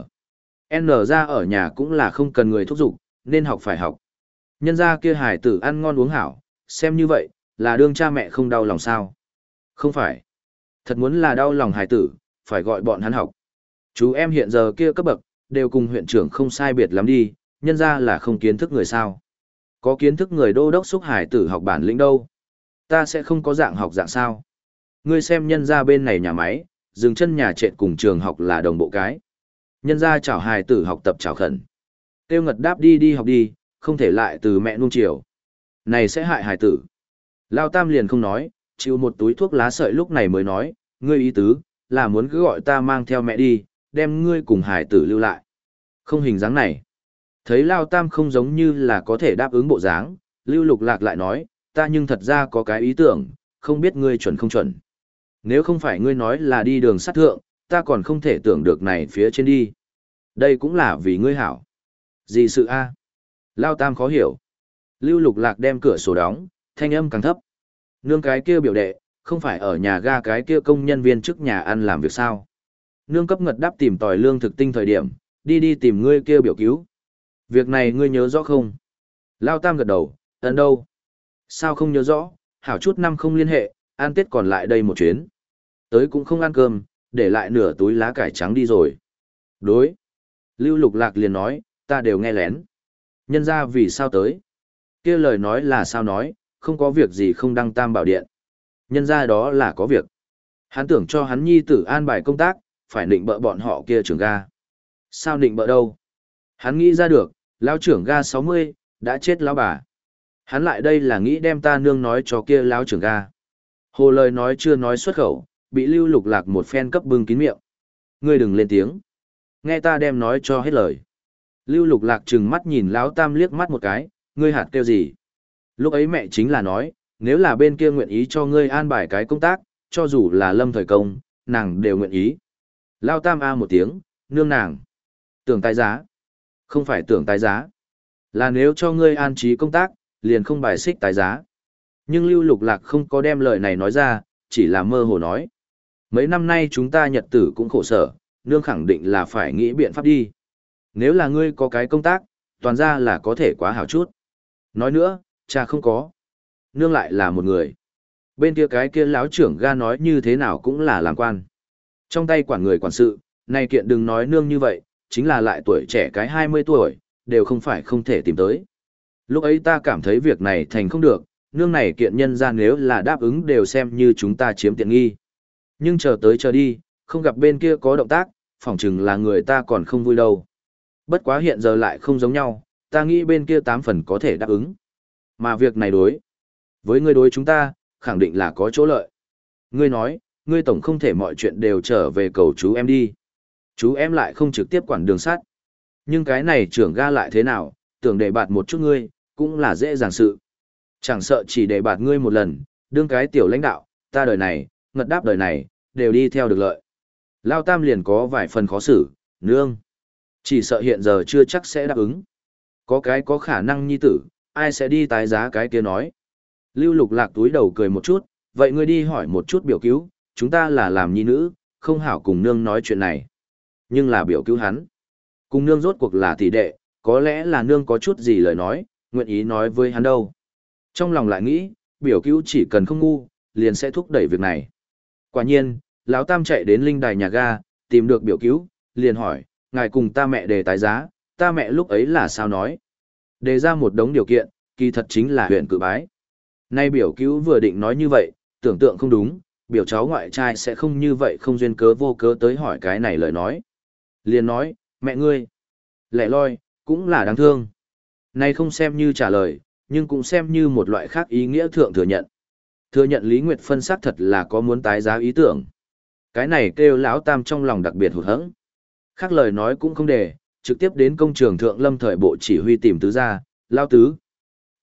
N ra ở nhà cũng là không cần người thúc giục, nên học phải học. Nhân gia kia hải tử ăn ngon uống hảo, xem như vậy, là đương cha mẹ không đau lòng sao. Không phải. Thật muốn là đau lòng hải tử, phải gọi bọn hắn học. Chú em hiện giờ kia cấp bậc, đều cùng huyện trưởng không sai biệt lắm đi, nhân ra là không kiến thức người sao. Có kiến thức người đô đốc xúc hải tử học bản lĩnh đâu. Ta sẽ không có dạng học dạng sao. Ngươi xem nhân ra bên này nhà máy, dừng chân nhà trệt cùng trường học là đồng bộ cái. Nhân ra chào hải tử học tập chào khẩn. Tiêu ngật đáp đi đi học đi, không thể lại từ mẹ nuông chiều. Này sẽ hại hải tử. Lao Tam liền không nói, chịu một túi thuốc lá sợi lúc này mới nói, ngươi ý tứ, là muốn cứ gọi ta mang theo mẹ đi, đem ngươi cùng hải tử lưu lại. Không hình dáng này. Thấy Lao Tam không giống như là có thể đáp ứng bộ dáng, Lưu Lục Lạc lại nói, ta nhưng thật ra có cái ý tưởng, không biết ngươi chuẩn không chuẩn. Nếu không phải ngươi nói là đi đường sắt thượng, ta còn không thể tưởng được này phía trên đi. Đây cũng là vì ngươi hảo. Gì sự a? Lao Tam khó hiểu. Lưu Lục Lạc đem cửa sổ đóng, thanh âm càng thấp. Nương cái kia biểu đệ, không phải ở nhà ga cái kia công nhân viên trước nhà ăn làm việc sao. Nương cấp ngật đáp tìm tòi lương thực tinh thời điểm, đi đi tìm ngươi kia biểu cứu. Việc này ngươi nhớ rõ không? Lao Tam gật đầu, ấn đâu? Sao không nhớ rõ, hảo chút năm không liên hệ, ăn Tết còn lại đây một chuyến. Tới cũng không ăn cơm, để lại nửa túi lá cải trắng đi rồi. Đối. Lưu Lục Lạc liền nói, ta đều nghe lén. Nhân ra vì sao tới? Kia lời nói là sao nói, không có việc gì không đăng tam bảo điện. Nhân ra đó là có việc. Hắn tưởng cho hắn nhi tử an bài công tác, phải định bợ bọn họ kia trưởng ga. Sao định bợ đâu? Hắn nghĩ ra được, lão trưởng ga sáu mươi, đã chết lão bà. Hắn lại đây là nghĩ đem ta nương nói cho kia lão trưởng ga. Hồ lời nói chưa nói xuất khẩu, bị Lưu Lục Lạc một phen cấp bưng kín miệng. Ngươi đừng lên tiếng. Nghe ta đem nói cho hết lời. Lưu Lục Lạc trừng mắt nhìn lão Tam liếc mắt một cái, ngươi hạt kêu gì? Lúc ấy mẹ chính là nói, nếu là bên kia nguyện ý cho ngươi an bài cái công tác, cho dù là lâm thời công, nàng đều nguyện ý. Lao Tam a một tiếng, nương nàng. Tưởng tái giá. Không phải tưởng tái giá. Là nếu cho ngươi an trí công tác, liền không bài xích tái giá. Nhưng Lưu Lục Lạc không có đem lời này nói ra, chỉ là mơ hồ nói. Mấy năm nay chúng ta nhật tử cũng khổ sở, nương khẳng định là phải nghĩ biện pháp đi. Nếu là ngươi có cái công tác, toàn ra là có thể quá hảo chút. Nói nữa, cha không có. Nương lại là một người. Bên kia cái kia lão trưởng ga nói như thế nào cũng là làm quan. Trong tay quản người quản sự, này kiện đừng nói nương như vậy, chính là lại tuổi trẻ cái hai mươi tuổi, đều không phải không thể tìm tới. Lúc ấy ta cảm thấy việc này thành không được, nương này kiện nhân ra nếu là đáp ứng đều xem như chúng ta chiếm tiện nghi. Nhưng chờ tới chờ đi, không gặp bên kia có động tác, phỏng chừng là người ta còn không vui đâu. Bất quá hiện giờ lại không giống nhau, ta nghĩ bên kia tám phần có thể đáp ứng. Mà việc này đối với ngươi đối chúng ta, khẳng định là có chỗ lợi. Ngươi nói, ngươi tổng không thể mọi chuyện đều trở về cầu chú em đi. Chú em lại không trực tiếp quản đường sắt. Nhưng cái này trưởng ga lại thế nào, tưởng để bạt một chút ngươi, cũng là dễ dàng sự. Chẳng sợ chỉ để bạt ngươi một lần, đương cái tiểu lãnh đạo, ta đời này, ngật đáp đời này, đều đi theo được lợi. Lao Tam liền có vài phần khó xử, nương. Chỉ sợ hiện giờ chưa chắc sẽ đáp ứng. Có cái có khả năng nhi tử, ai sẽ đi tái giá cái kia nói. Lưu Lục Lạc túi đầu cười một chút, vậy ngươi đi hỏi một chút biểu cứu, chúng ta là làm nhi nữ, không hảo cùng nương nói chuyện này. Nhưng là biểu cứu hắn. Cùng nương rốt cuộc là tỷ đệ, có lẽ là nương có chút gì lời nói, nguyện ý nói với hắn đâu. Trong lòng lại nghĩ, biểu cứu chỉ cần không ngu, liền sẽ thúc đẩy việc này. Quả nhiên, lão Tam chạy đến linh đài nhà ga, tìm được biểu cứu, liền hỏi, ngài cùng ta mẹ đề tái giá, ta mẹ lúc ấy là sao nói. Đề ra một đống điều kiện, kỳ thật chính là huyện cự bái. Nay biểu cứu vừa định nói như vậy, tưởng tượng không đúng, biểu cháu ngoại trai sẽ không như vậy không duyên cớ vô cớ tới hỏi cái này lời nói. Liền nói, mẹ ngươi, lẻ loi, cũng là đáng thương. Nay không xem như trả lời, nhưng cũng xem như một loại khác ý nghĩa thượng thừa nhận. Thừa nhận Lý Nguyệt Phân xác thật là có muốn tái giá ý tưởng. Cái này kêu lão Tam trong lòng đặc biệt hụt hẫng. Khác lời nói cũng không để, trực tiếp đến công trường thượng lâm thời bộ chỉ huy tìm tứ gia, lao tứ.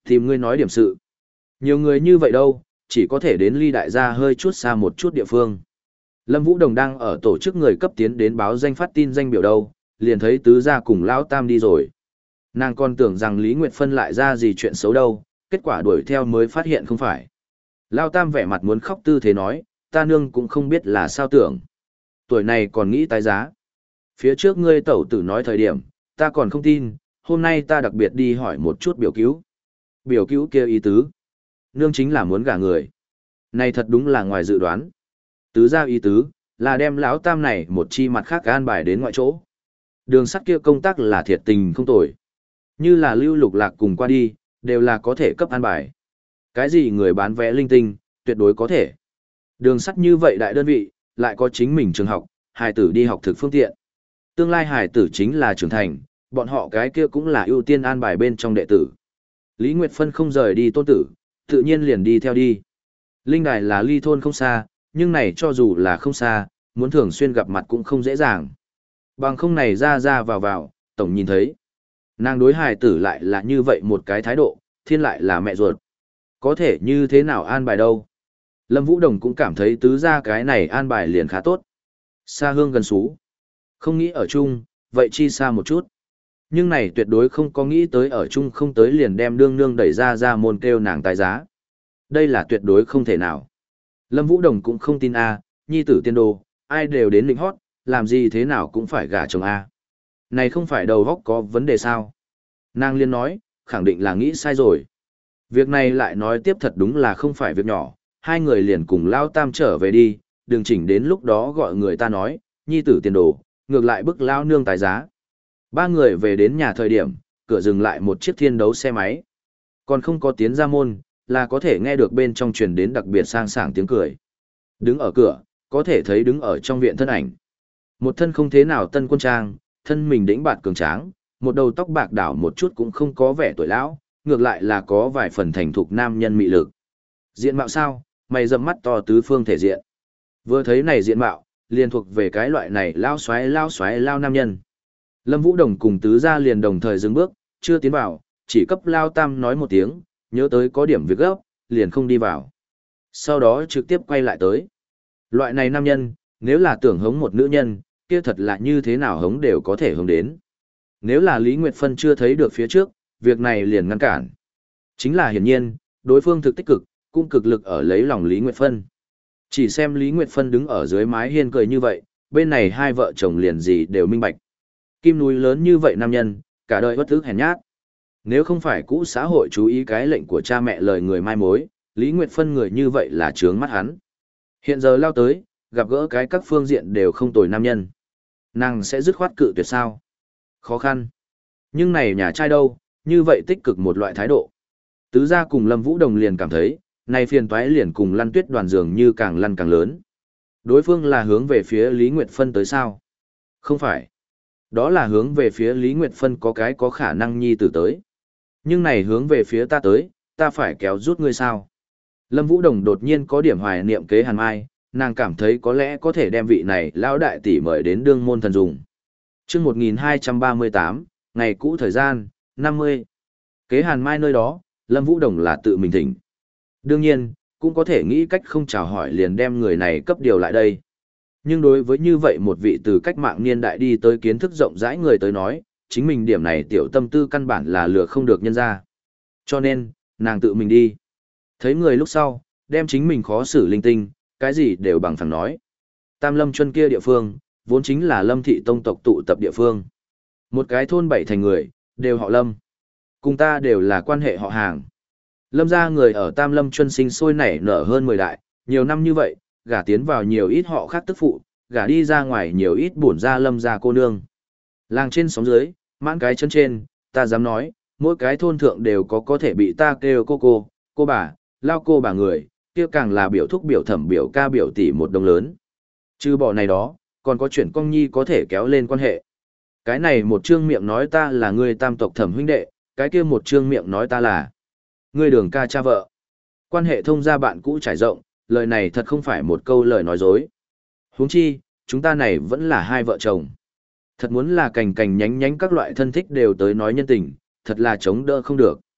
Tìm ngươi nói điểm sự. Nhiều người như vậy đâu, chỉ có thể đến ly đại gia hơi chút xa một chút địa phương. Lâm Vũ Đồng đang ở tổ chức người cấp tiến đến báo danh phát tin danh biểu đâu, liền thấy tứ gia cùng Lão Tam đi rồi. Nàng còn tưởng rằng Lý Nguyệt Phân lại ra gì chuyện xấu đâu, kết quả đuổi theo mới phát hiện không phải. Lão Tam vẻ mặt muốn khóc tư thế nói, ta nương cũng không biết là sao tưởng. Tuổi này còn nghĩ tái giá. Phía trước ngươi tẩu tử nói thời điểm, ta còn không tin, hôm nay ta đặc biệt đi hỏi một chút biểu cứu. Biểu cứu kia ý tứ. Nương chính là muốn gả người. Này thật đúng là ngoài dự đoán. Tứ gia ý tứ, là đem Lão Tam này một chi mặt khác an bài đến ngoại chỗ. Đường sắt kia công tác là thiệt tình không tồi. Như là Lưu Lục Lạc cùng qua đi, đều là có thể cấp an bài. Cái gì người bán vé linh tinh, tuyệt đối có thể. Đường sắt như vậy đại đơn vị, lại có chính mình trường học, hài tử đi học thực phương tiện. Tương lai hài tử chính là trưởng thành, bọn họ cái kia cũng là ưu tiên an bài bên trong đệ tử. Lý Nguyệt Phân không rời đi tôn tử, tự nhiên liền đi theo đi. Linh đài là ly thôn không xa, nhưng này cho dù là không xa, muốn thường xuyên gặp mặt cũng không dễ dàng. Bằng không này ra ra vào vào, tổng nhìn thấy. Nàng đối hài tử lại là như vậy một cái thái độ, thiên lại là mẹ ruột. Có thể như thế nào an bài đâu. Lâm Vũ Đồng cũng cảm thấy tứ ra cái này an bài liền khá tốt. Xa hương gần xú. Không nghĩ ở chung, vậy chi xa một chút. Nhưng này tuyệt đối không có nghĩ tới ở chung không tới liền đem đương nương đẩy ra ra môn kêu nàng tái giá. Đây là tuyệt đối không thể nào. Lâm Vũ Đồng cũng không tin A, nhi tử tiên đồ, ai đều đến lĩnh hót, làm gì thế nào cũng phải gả chồng A. Này không phải đầu góc có vấn đề sao? Nàng liên nói, khẳng định là nghĩ sai rồi. Việc này lại nói tiếp thật đúng là không phải việc nhỏ, hai người liền cùng Lao Tam trở về đi, đừng chỉnh đến lúc đó gọi người ta nói, nhi tử tiền đồ, ngược lại bức Lao nương tài giá. Ba người về đến nhà thời điểm, cửa dừng lại một chiếc thiên đấu xe máy. Còn không có tiến ra môn, là có thể nghe được bên trong truyền đến đặc biệt sang sảng tiếng cười. Đứng ở cửa, có thể thấy đứng ở trong viện thân ảnh. Một thân không thế nào tân quân trang, thân mình đĩnh bạt cường tráng, một đầu tóc bạc đảo một chút cũng không có vẻ tuổi lão, ngược lại là có vài phần thành thục nam nhân mị lực. Diện mạo sao, mày rậm mắt to tứ phương thể diện. Vừa thấy này diện mạo, liền thuộc về cái loại này lao xoáy lao xoáy lao nam nhân. Lâm Vũ Đồng cùng tứ gia liền đồng thời dừng bước, chưa tiến vào, chỉ cấp Lao Tam nói một tiếng, nhớ tới có điểm việc gấp, liền không đi vào. Sau đó trực tiếp quay lại tới. Loại này nam nhân, nếu là tưởng hống một nữ nhân, kia thật là như thế nào hống đều có thể hống đến. Nếu là Lý Nguyệt Phân chưa thấy được phía trước, việc này liền ngăn cản. Chính là hiển nhiên, đối phương thực tích cực, cũng cực lực ở lấy lòng Lý Nguyệt Phân. Chỉ xem Lý Nguyệt Phân đứng ở dưới mái hiên cười như vậy, bên này hai vợ chồng liền gì đều minh bạch. Kim núi lớn như vậy nam nhân, cả đời bất ức hèn nhát. Nếu không phải cũ xã hội chú ý cái lệnh của cha mẹ lời người mai mối, Lý Nguyệt Phân người như vậy là trướng mắt hắn. Hiện giờ lao tới, gặp gỡ cái các phương diện đều không tồi nam nhân. Nàng sẽ dứt khoát cự tuyệt sao? Khó khăn. Nhưng này nhà trai đâu, như vậy tích cực một loại thái độ. Tứ gia cùng Lâm Vũ Đồng liền cảm thấy, này phiền toái liền cùng lăn tuyết đoàn dường như càng lăn càng lớn. Đối phương là hướng về phía Lý Nguyệt Phân tới sao? Không phải. Đó là hướng về phía Lý Nguyệt Phân có cái có khả năng nhi tử tới. Nhưng này hướng về phía ta tới, ta phải kéo rút ngươi sao? Lâm Vũ Đồng đột nhiên có điểm hoài niệm kế Hàn Mai, nàng cảm thấy có lẽ có thể đem vị này lão đại tỷ mời đến đương môn thần dùng. Chương một nghìn hai trăm ba mươi tám, ngày cũ thời gian, năm mươi. Kế Hàn Mai nơi đó, Lâm Vũ Đồng là tự mình thỉnh. Đương nhiên, cũng có thể nghĩ cách không chào hỏi liền đem người này cấp điều lại đây. Nhưng đối với như vậy một vị từ cách mạng niên đại đi tới kiến thức rộng rãi người tới nói, chính mình điểm này tiểu tâm tư căn bản là lừa không được nhân ra. Cho nên, nàng tự mình đi. Thấy người lúc sau, đem chính mình khó xử linh tinh, cái gì đều bằng phẳng nói. Tam Lâm Chuân kia địa phương, vốn chính là Lâm thị tông tộc tụ tập địa phương. Một cái thôn bảy thành người, đều họ Lâm. Cùng ta đều là quan hệ họ hàng. Lâm gia người ở Tam Lâm Chuân sinh sôi nảy nở hơn mười đại, nhiều năm như vậy, gả tiến vào nhiều ít họ khác tức phụ, gả đi ra ngoài nhiều ít bổn ra Lâm gia cô nương. Làng trên sóng dưới, mãn cái chân trên, ta dám nói, mỗi cái thôn thượng đều có có thể bị ta kêu cô cô, cô bà, lao cô bà người, kia càng là biểu thúc biểu thẩm biểu ca biểu tỷ một đồng lớn. Trừ bỏ này đó, còn có chuyện công nhi có thể kéo lên quan hệ. Cái này một trương miệng nói ta là người tam tộc thẩm huynh đệ, cái kia một trương miệng nói ta là người đường ca cha vợ. Quan hệ thông gia bạn cũ trải rộng, lời này thật không phải một câu lời nói dối. Huống chi, chúng ta này vẫn là hai vợ chồng. Thật muốn là cành cành nhánh nhánh các loại thân thích đều tới nói nhân tình, thật là chống đỡ không được.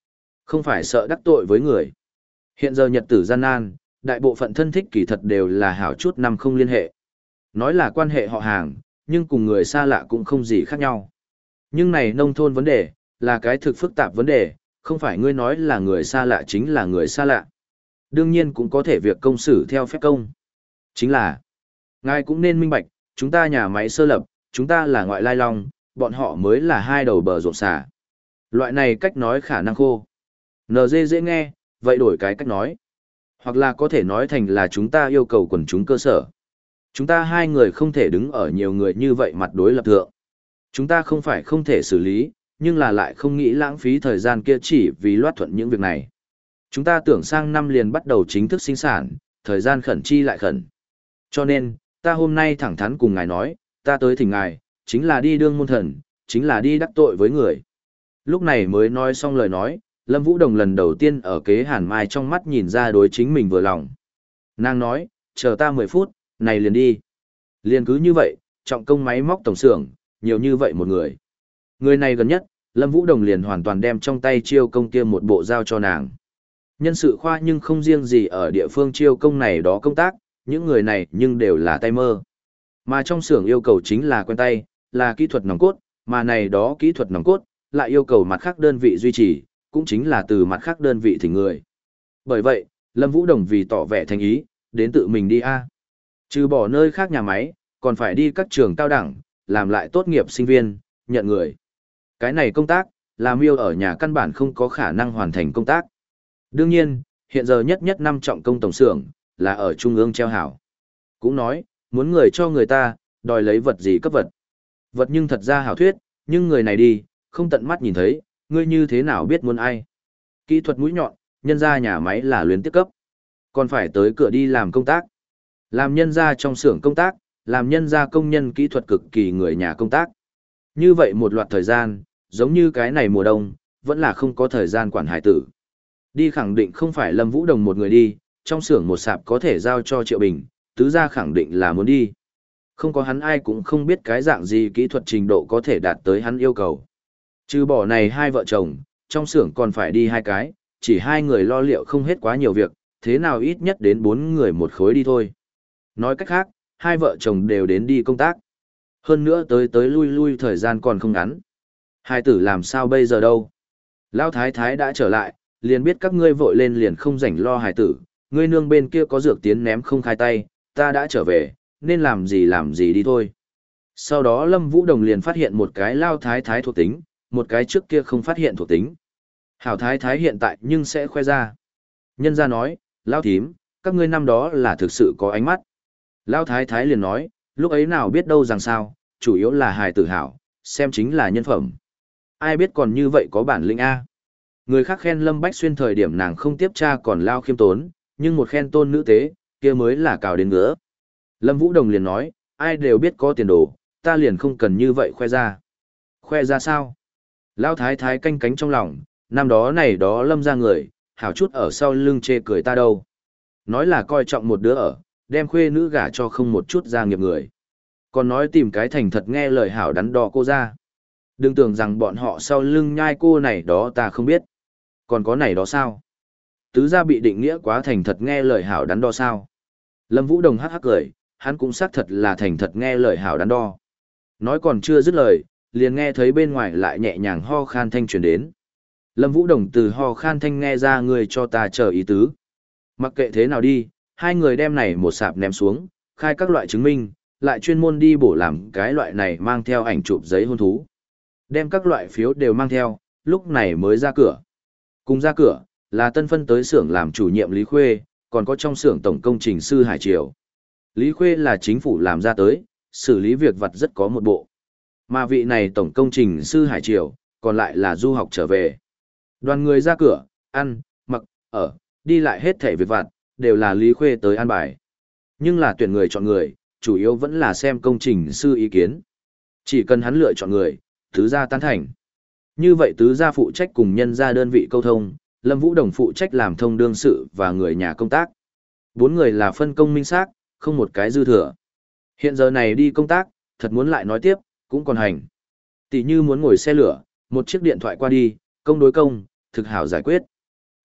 Không phải sợ đắc tội với người. Hiện giờ nhật tử gian nan, đại bộ phận thân thích kỳ thật đều là hảo chút năm không liên hệ. Nói là quan hệ họ hàng, nhưng cùng người xa lạ cũng không gì khác nhau. Nhưng này nông thôn vấn đề, là cái thực phức tạp vấn đề, không phải ngươi nói là người xa lạ chính là người xa lạ. Đương nhiên cũng có thể việc công xử theo phép công. Chính là, ngài cũng nên minh bạch, chúng ta nhà máy sơ lập, chúng ta là ngoại lai long, bọn họ mới là hai đầu bờ ruộng xả. Loại này cách nói khả năng khô. en giê dễ nghe, vậy đổi cái cách nói. Hoặc là có thể nói thành là chúng ta yêu cầu quần chúng cơ sở. Chúng ta hai người không thể đứng ở nhiều người như vậy mặt đối lập thượng. Chúng ta không phải không thể xử lý, nhưng là lại không nghĩ lãng phí thời gian kia chỉ vì loát thuận những việc này. Chúng ta tưởng sang năm liền bắt đầu chính thức sinh sản, thời gian khẩn chi lại khẩn. Cho nên, ta hôm nay thẳng thắn cùng ngài nói, ta tới thỉnh ngài, chính là đi đương môn thần, chính là đi đắc tội với người. Lúc này mới nói xong lời nói, Lâm Vũ Đồng lần đầu tiên ở kế Hàn Mai trong mắt nhìn ra đối chính mình vừa lòng. Nàng nói, chờ ta mười phút, này liền đi. Liền cứ như vậy, trọng công máy móc tổng xưởng, nhiều như vậy một người. Người này gần nhất, Lâm Vũ Đồng liền hoàn toàn đem trong tay chiêu công kia một bộ giao cho nàng. Nhân sự khoa nhưng không riêng gì ở địa phương chiêu công này đó công tác, những người này nhưng đều là tay mơ. Mà trong xưởng yêu cầu chính là quen tay, là kỹ thuật nòng cốt, mà này đó kỹ thuật nòng cốt, lại yêu cầu mặt khác đơn vị duy trì, cũng chính là từ mặt khác đơn vị thỉnh người. Bởi vậy, Lâm Vũ Đồng vì tỏ vẻ thành ý, đến tự mình đi A. Trừ bỏ nơi khác nhà máy, còn phải đi các trường cao đẳng, làm lại tốt nghiệp sinh viên, nhận người. Cái này công tác, là miêu ở nhà căn bản không có khả năng hoàn thành công tác. Đương nhiên, hiện giờ nhất nhất năm trọng công tổng xưởng, là ở trung ương treo hảo. Cũng nói, muốn người cho người ta, đòi lấy vật gì cấp vật. Vật nhưng thật ra hảo thuyết, nhưng người này đi, không tận mắt nhìn thấy, ngươi như thế nào biết muốn ai. Kỹ thuật mũi nhọn, nhân ra nhà máy là luyến tiếp cấp. Còn phải tới cửa đi làm công tác. Làm nhân ra trong xưởng công tác, làm nhân ra công nhân kỹ thuật cực kỳ người nhà công tác. Như vậy một loạt thời gian, giống như cái này mùa đông, vẫn là không có thời gian quản hải tử. Đi khẳng định không phải Lâm Vũ Đồng một người đi, trong xưởng một sạp có thể giao cho Triệu Bình, tứ gia khẳng định là muốn đi. Không có hắn ai cũng không biết cái dạng gì kỹ thuật trình độ có thể đạt tới hắn yêu cầu. Trừ bỏ này hai vợ chồng, trong xưởng còn phải đi hai cái, chỉ hai người lo liệu không hết quá nhiều việc, thế nào ít nhất đến bốn người một khối đi thôi. Nói cách khác, hai vợ chồng đều đến đi công tác. Hơn nữa tới tới lui lui thời gian còn không ngắn. Hai tử làm sao bây giờ đâu? Lão thái thái đã trở lại, liền biết các ngươi vội lên liền không rảnh lo hài tử, ngươi nương bên kia có dược tiến ném không khai tay, ta đã trở về, nên làm gì làm gì đi thôi. Sau đó Lâm Vũ Đồng liền phát hiện một cái lao thái thái thuộc tính, một cái trước kia không phát hiện thuộc tính. Hảo thái thái hiện tại nhưng sẽ khoe ra. Nhân gia nói, lao thím, các ngươi năm đó là thực sự có ánh mắt. Lao thái thái liền nói, lúc ấy nào biết đâu rằng sao, chủ yếu là hài tử hảo, xem chính là nhân phẩm. Ai biết còn như vậy có bản lĩnh A. Người khác khen Lâm Bách Xuyên thời điểm nàng không tiếp tra còn lao khiêm tốn, nhưng một khen tôn nữ tế, kia mới là cào đến ngứa. Lâm Vũ Đồng liền nói, ai đều biết có tiền đồ, ta liền không cần như vậy khoe ra. Khoe ra sao? Lao thái thái canh cánh trong lòng, năm đó này đó Lâm ra người, hảo chút ở sau lưng chê cười ta đâu. Nói là coi trọng một đứa ở, đem khuê nữ gả cho không một chút gia nghiệp người. Còn nói tìm cái thành thật nghe lời hảo đắn đo cô ra. Đừng tưởng rằng bọn họ sau lưng nhai cô này đó ta không biết. Còn có này đó sao? Tứ gia bị định nghĩa quá thành thật nghe lời hảo đắn đo sao? Lâm Vũ Đồng hắc hắc cười, hắn cũng xác thật là thành thật nghe lời hảo đắn đo. Nói còn chưa dứt lời, liền nghe thấy bên ngoài lại nhẹ nhàng ho khan thanh truyền đến. Lâm Vũ Đồng từ ho khan thanh nghe ra người cho ta chờ ý tứ. Mặc kệ thế nào đi, hai người đem này một sạp ném xuống, khai các loại chứng minh, lại chuyên môn đi bổ làm cái loại này mang theo ảnh chụp giấy hôn thú. Đem các loại phiếu đều mang theo, lúc này mới ra cửa. Cùng ra cửa, là tân phân tới xưởng làm chủ nhiệm Lý Khuê, còn có trong xưởng tổng công trình sư Hải Triều. Lý Khuê là chính phủ làm ra tới, xử lý việc vặt rất có một bộ. Mà vị này tổng công trình sư Hải Triều, còn lại là du học trở về. Đoàn người ra cửa, ăn, mặc, ở, đi lại hết thảy việc vặt, đều là Lý Khuê tới an bài. Nhưng là tuyển người chọn người, chủ yếu vẫn là xem công trình sư ý kiến. Chỉ cần hắn lựa chọn người, tứ gia tán thành. Như vậy tứ gia phụ trách cùng nhân gia đơn vị câu thông, Lâm Vũ Đồng phụ trách làm thông đương sự và người nhà công tác. Bốn người là phân công minh xác, không một cái dư thừa. Hiện giờ này đi công tác, thật muốn lại nói tiếp, cũng còn hành. Tỷ như muốn ngồi xe lửa, một chiếc điện thoại qua đi, công đối công, thực hảo giải quyết.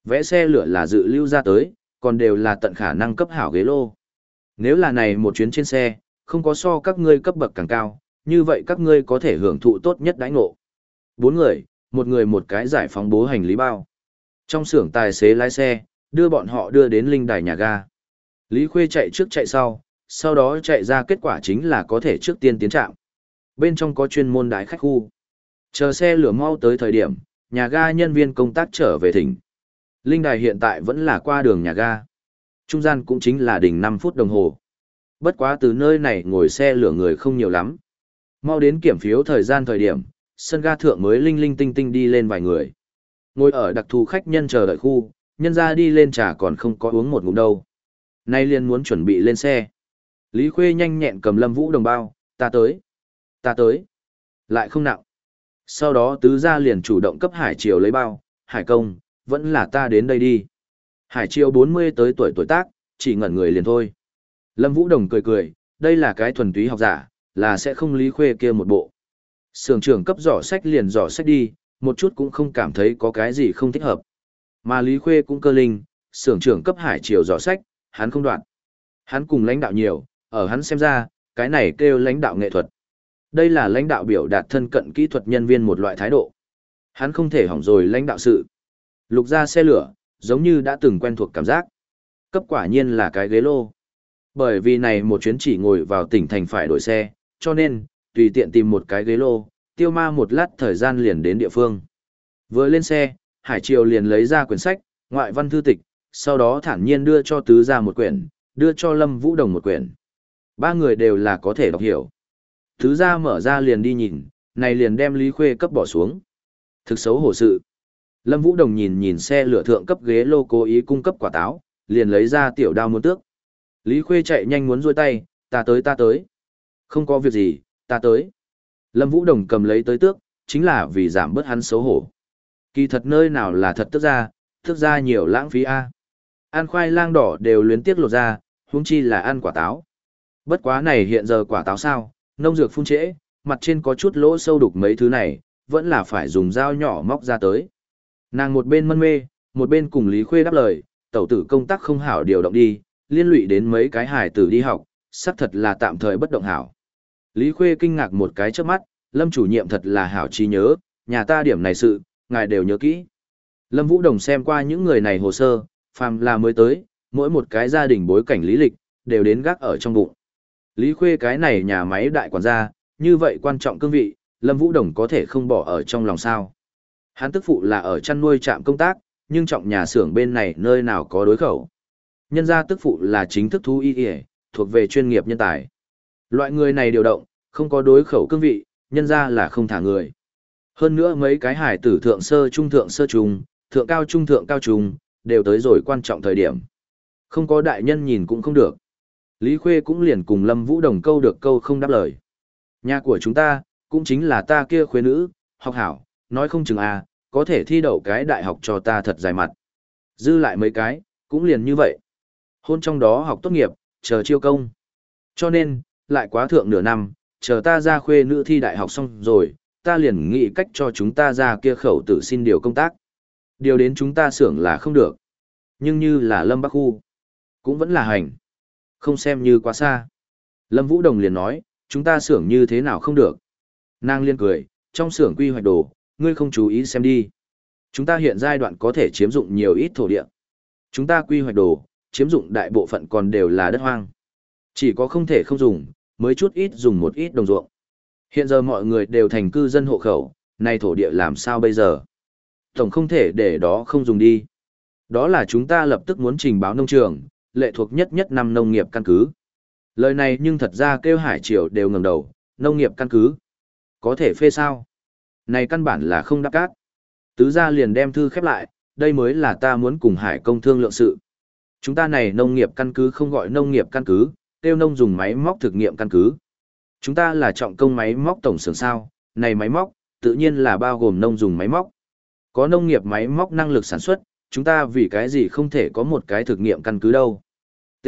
Vẽ xe lửa là dự lưu ra tới, còn đều là tận khả năng cấp hảo ghế lô. Nếu là này một chuyến trên xe, không có so các ngươi cấp bậc càng cao, như vậy các ngươi có thể hưởng thụ tốt nhất đãi ngộ. Bốn người, một người một cái giải phóng bố hành lý bao. Trong xưởng tài xế lái xe, đưa bọn họ đưa đến linh đài nhà ga. Lý Khuê chạy trước chạy sau, sau đó chạy ra kết quả chính là có thể trước tiên tiến trạm. Bên trong có chuyên môn đại khách khu. Chờ xe lửa mau tới thời điểm, nhà ga nhân viên công tác trở về thỉnh. Linh đài hiện tại vẫn là qua đường nhà ga. Trung gian cũng chính là đỉnh năm phút đồng hồ. Bất quá từ nơi này ngồi xe lửa người không nhiều lắm. Mau đến kiểm phiếu thời gian thời điểm, sân ga thượng mới linh linh tinh tinh đi lên vài người. Ngồi ở đặc thù khách nhân chờ đợi khu, nhân ra đi lên trà còn không có uống một ngụm đâu. Nay liền muốn chuẩn bị lên xe. Lý Khuê nhanh nhẹn cầm Lâm Vũ đồng bao, ta tới, ta tới. Lại không nặng. Sau đó tứ gia liền chủ động cấp Hải Triều lấy bao, Hải công, vẫn là ta đến đây đi. Hải Triều bốn mươi tới tuổi tuổi tác, chỉ ngẩn người liền thôi. Lâm Vũ đồng cười cười, đây là cái thuần túy học giả, là sẽ không Lý Khuê kia một bộ. Sưởng trưởng cấp giỏ sách liền giỏ sách đi, một chút cũng không cảm thấy có cái gì không thích hợp. Mà Lý Khuê cũng cơ linh, sưởng trưởng cấp Hải Triều giỏ sách, hắn không đoạn. Hắn cùng lãnh đạo nhiều, ở hắn xem ra, cái này kêu lãnh đạo nghệ thuật. Đây là lãnh đạo biểu đạt thân cận kỹ thuật nhân viên một loại thái độ. Hắn không thể hỏng rồi lãnh đạo sự. Lục ra xe lửa, giống như đã từng quen thuộc cảm giác. Cấp quả nhiên là cái ghế lô. Bởi vì này một chuyến chỉ ngồi vào tỉnh thành phải đổi xe, cho nên, tùy tiện tìm một cái ghế lô, tiêu ma một lát thời gian liền đến địa phương. Vừa lên xe, Hải Triều liền lấy ra quyển sách, ngoại văn thư tịch, sau đó thản nhiên đưa cho tứ gia một quyển, đưa cho Lâm Vũ Đồng một quyển. Ba người đều là có thể đọc hiểu. Tứ gia mở ra liền đi nhìn, này liền đem Lý Khuê cấp bỏ xuống. Thực xấu hổ sự. Lâm Vũ Đồng nhìn nhìn xe lửa thượng cấp ghế lô cố ý cung cấp quả táo, liền lấy ra tiểu đao muốn tước. Lý Khuê chạy nhanh muốn duỗi tay, ta tới ta tới. Không có việc gì, ta tới. Lâm Vũ Đồng cầm lấy tới tước, chính là vì giảm bớt hắn xấu hổ. Kỳ thật nơi nào là thật tước ra, tước ra nhiều lãng phí a. Ăn khoai lang đỏ đều luyến tiếc lột ra, huống chi là ăn quả táo. Bất quá này hiện giờ quả táo sao, nông dược phun trễ, mặt trên có chút lỗ sâu đục mấy thứ này, vẫn là phải dùng dao nhỏ móc ra tới. Nàng một bên mân mê, một bên cùng Lý Khuê đáp lời, tẩu tử công tác không hảo điều động đi, liên lụy đến mấy cái hài tử đi học, xác thật là tạm thời bất động hảo. Lý Khuê kinh ngạc một cái trước mắt, Lâm chủ nhiệm thật là hảo trí nhớ, nhà ta điểm này sự, ngài đều nhớ kỹ. Lâm Vũ Đồng xem qua những người này hồ sơ, phàm là mới tới, mỗi một cái gia đình bối cảnh lý lịch, đều đến gác ở trong bụng. Lý Khuê cái này nhà máy đại quản gia, như vậy quan trọng cương vị, Lâm Vũ Đồng có thể không bỏ ở trong lòng sao. Hắn tức phụ là ở chăn nuôi trạm công tác, nhưng trọng nhà xưởng bên này nơi nào có đối khẩu. Nhân gia tức phụ là chính thức thú y y, thuộc về chuyên nghiệp nhân tài. Loại người này điều động, không có đối khẩu cương vị, nhân gia là không thả người. Hơn nữa mấy cái hải tử thượng sơ trung thượng sơ trung, thượng cao trung thượng cao trung, đều tới rồi quan trọng thời điểm. Không có đại nhân nhìn cũng không được. Lý Khuê cũng liền cùng Lâm Vũ Đồng câu được câu không đáp lời. Nhà của chúng ta, cũng chính là ta kia khuê nữ, học hảo, nói không chừng à, có thể thi đậu cái đại học cho ta thật dài mặt. Dư lại mấy cái, cũng liền như vậy. Hôn trong đó học tốt nghiệp, chờ chiêu công. Cho nên, lại quá thượng nửa năm, chờ ta ra khuê nữ thi đại học xong rồi, ta liền nghĩ cách cho chúng ta ra kia khẩu tử xin điều công tác. Điều đến chúng ta xưởng là không được. Nhưng như là Lâm Bắc Khu, cũng vẫn là hành. Không xem như quá xa. Lâm Vũ Đồng liền nói, chúng ta xưởng như thế nào không được. Nàng liên cười, trong xưởng quy hoạch đồ, ngươi không chú ý xem đi. Chúng ta hiện giai đoạn có thể chiếm dụng nhiều ít thổ địa. Chúng ta quy hoạch đồ, chiếm dụng đại bộ phận còn đều là đất hoang. Chỉ có không thể không dùng, mới chút ít dùng một ít đồng ruộng. Hiện giờ mọi người đều thành cư dân hộ khẩu, nay thổ địa làm sao bây giờ? Tổng không thể để đó không dùng đi. Đó là chúng ta lập tức muốn trình báo nông trường, lệ thuộc nhất nhất năm nông nghiệp căn cứ. Lời này nhưng thật ra kêu Hải Triều đều ngẩng đầu, nông nghiệp căn cứ. Có thể phê sao? Này căn bản là không đáp cát. Tứ gia liền đem thư khép lại, đây mới là ta muốn cùng Hải công thương lượng sự. Chúng ta này nông nghiệp căn cứ không gọi nông nghiệp căn cứ, tiêu nông dùng máy móc thực nghiệm căn cứ. Chúng ta là trọng công máy móc tổng xưởng sao, này máy móc, tự nhiên là bao gồm nông dùng máy móc. Có nông nghiệp máy móc năng lực sản xuất, chúng ta vì cái gì không thể có một cái thực nghiệm căn cứ đâu. T.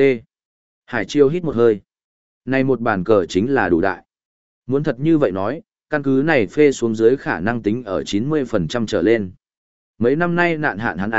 Hải Chiêu hít một hơi. Này một bàn cờ chính là đủ đại. Muốn thật như vậy nói, căn cứ này phê xuống dưới khả năng tính ở chín mươi phần trăm trở lên. Mấy năm nay nạn hạn hắn A,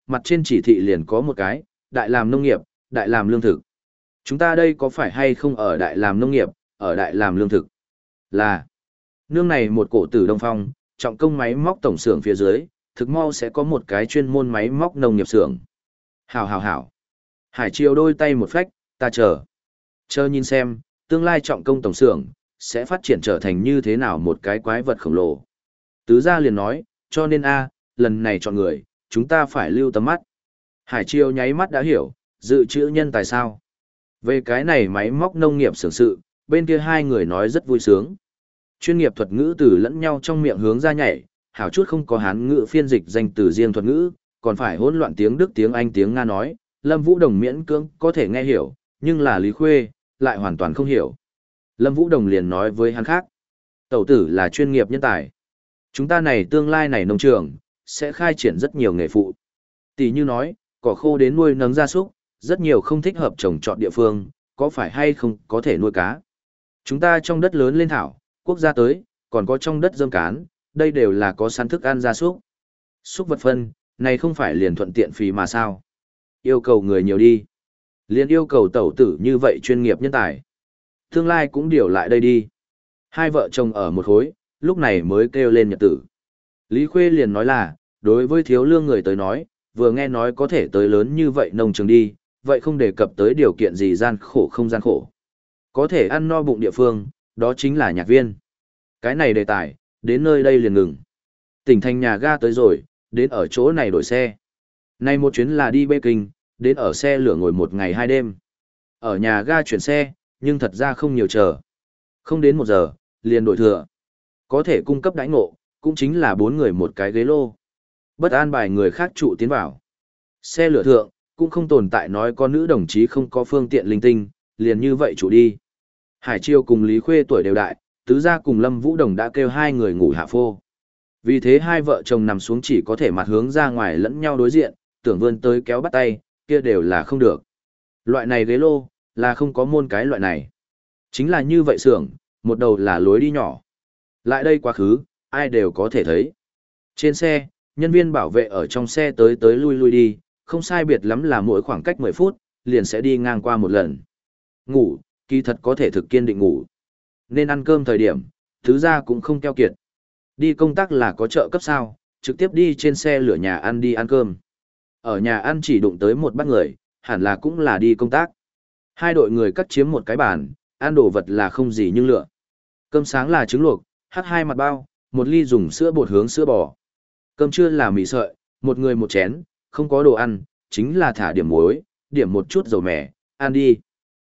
mặt trên chỉ thị liền có một cái, đại làm nông nghiệp, đại làm lương thực. Chúng ta đây có phải hay không ở đại làm nông nghiệp, ở đại làm lương thực? Là, nương này một cổ tử Đông Phong, trọng công máy móc tổng xưởng phía dưới, thực mau sẽ có một cái chuyên môn máy móc nông nghiệp xưởng. Hảo hảo hảo. Hải Triều đôi tay một phách, ta chờ. Chờ nhìn xem, tương lai trọng công tổng xưởng, sẽ phát triển trở thành như thế nào một cái quái vật khổng lồ. Tứ gia liền nói, cho nên a, lần này chọn người, chúng ta phải lưu tầm mắt. Hải Triều nháy mắt đã hiểu, dự trữ nhân tài sao. Về cái này máy móc nông nghiệp xưởng sự, bên kia hai người nói rất vui sướng. Chuyên nghiệp thuật ngữ từ lẫn nhau trong miệng hướng ra nhảy, hảo chút không có hán ngữ phiên dịch danh từ riêng thuật ngữ, còn phải hỗn loạn tiếng Đức tiếng Anh tiếng Nga nói, Lâm Vũ Đồng miễn cưỡng có thể nghe hiểu, nhưng là Lý Khuê, lại hoàn toàn không hiểu. Lâm Vũ Đồng liền nói với hắn khác, tẩu tử là chuyên nghiệp nhân tài. Chúng ta này tương lai này nông trường, sẽ khai triển rất nhiều nghề phụ. Tỷ như nói, cỏ khô đến nuôi nấng gia súc, rất nhiều không thích hợp trồng trọt địa phương, có phải hay không có thể nuôi cá. Chúng ta trong đất lớn lên thảo, quốc gia tới, còn có trong đất dơm cán, đây đều là có sẵn thức ăn gia súc. Súc vật phân, này không phải liền thuận tiện phí mà sao. Yêu cầu người nhiều đi. Liền yêu cầu tẩu tử như vậy chuyên nghiệp nhân tài. Tương lai cũng điều lại đây đi. Hai vợ chồng ở một khối, lúc này mới kêu lên nhật tử. Lý Khuê liền nói là, đối với thiếu lương người tới nói, vừa nghe nói có thể tới lớn như vậy nông trường đi, vậy không đề cập tới điều kiện gì gian khổ không gian khổ. Có thể ăn no bụng địa phương, đó chính là nhạc viên. Cái này đề tài, đến nơi đây liền ngừng. Tỉnh thành nhà ga tới rồi, đến ở chỗ này đổi xe. Nay một chuyến là đi Bê Kinh, đến ở xe lửa ngồi một ngày hai đêm. Ở nhà ga chuyển xe, nhưng thật ra không nhiều chờ. Không đến một giờ, liền đổi thừa. Có thể cung cấp đãi ngộ, cũng chính là bốn người một cái ghế lô. Bất an bài người khác trụ tiến vào. Xe lửa thượng, cũng không tồn tại nói có nữ đồng chí không có phương tiện linh tinh, liền như vậy trụ đi. Hải Chiêu cùng Lý Khuê tuổi đều đại, tứ gia cùng Lâm Vũ Đồng đã kêu hai người ngủ hạ phô. Vì thế hai vợ chồng nằm xuống chỉ có thể mặt hướng ra ngoài lẫn nhau đối diện, tưởng vươn tới kéo bắt tay, kia đều là không được. Loại này ghế lô, là không có môn cái loại này. Chính là như vậy xưởng, một đầu là lối đi nhỏ. Lại đây quá khứ, ai đều có thể thấy. Trên xe, nhân viên bảo vệ ở trong xe tới tới lui lui đi, không sai biệt lắm là mỗi khoảng cách mười phút, liền sẽ đi ngang qua một lần. Ngủ, kỳ thật có thể thực kiên định ngủ. Nên ăn cơm thời điểm, thứ ra cũng không keo kiệt. Đi công tác là có chợ cấp sao, trực tiếp đi trên xe lửa nhà ăn đi ăn cơm. Ở nhà ăn chỉ đụng tới một bát người, hẳn là cũng là đi công tác. Hai đội người cắt chiếm một cái bàn, ăn đồ vật là không gì nhưng lựa. Cơm sáng là trứng luộc, hắc hai mặt bao, một ly dùng sữa bột hướng sữa bò. Cơm trưa là mì sợi, một người một chén, không có đồ ăn, chính là thả điểm muối, điểm một chút dầu mè, ăn đi.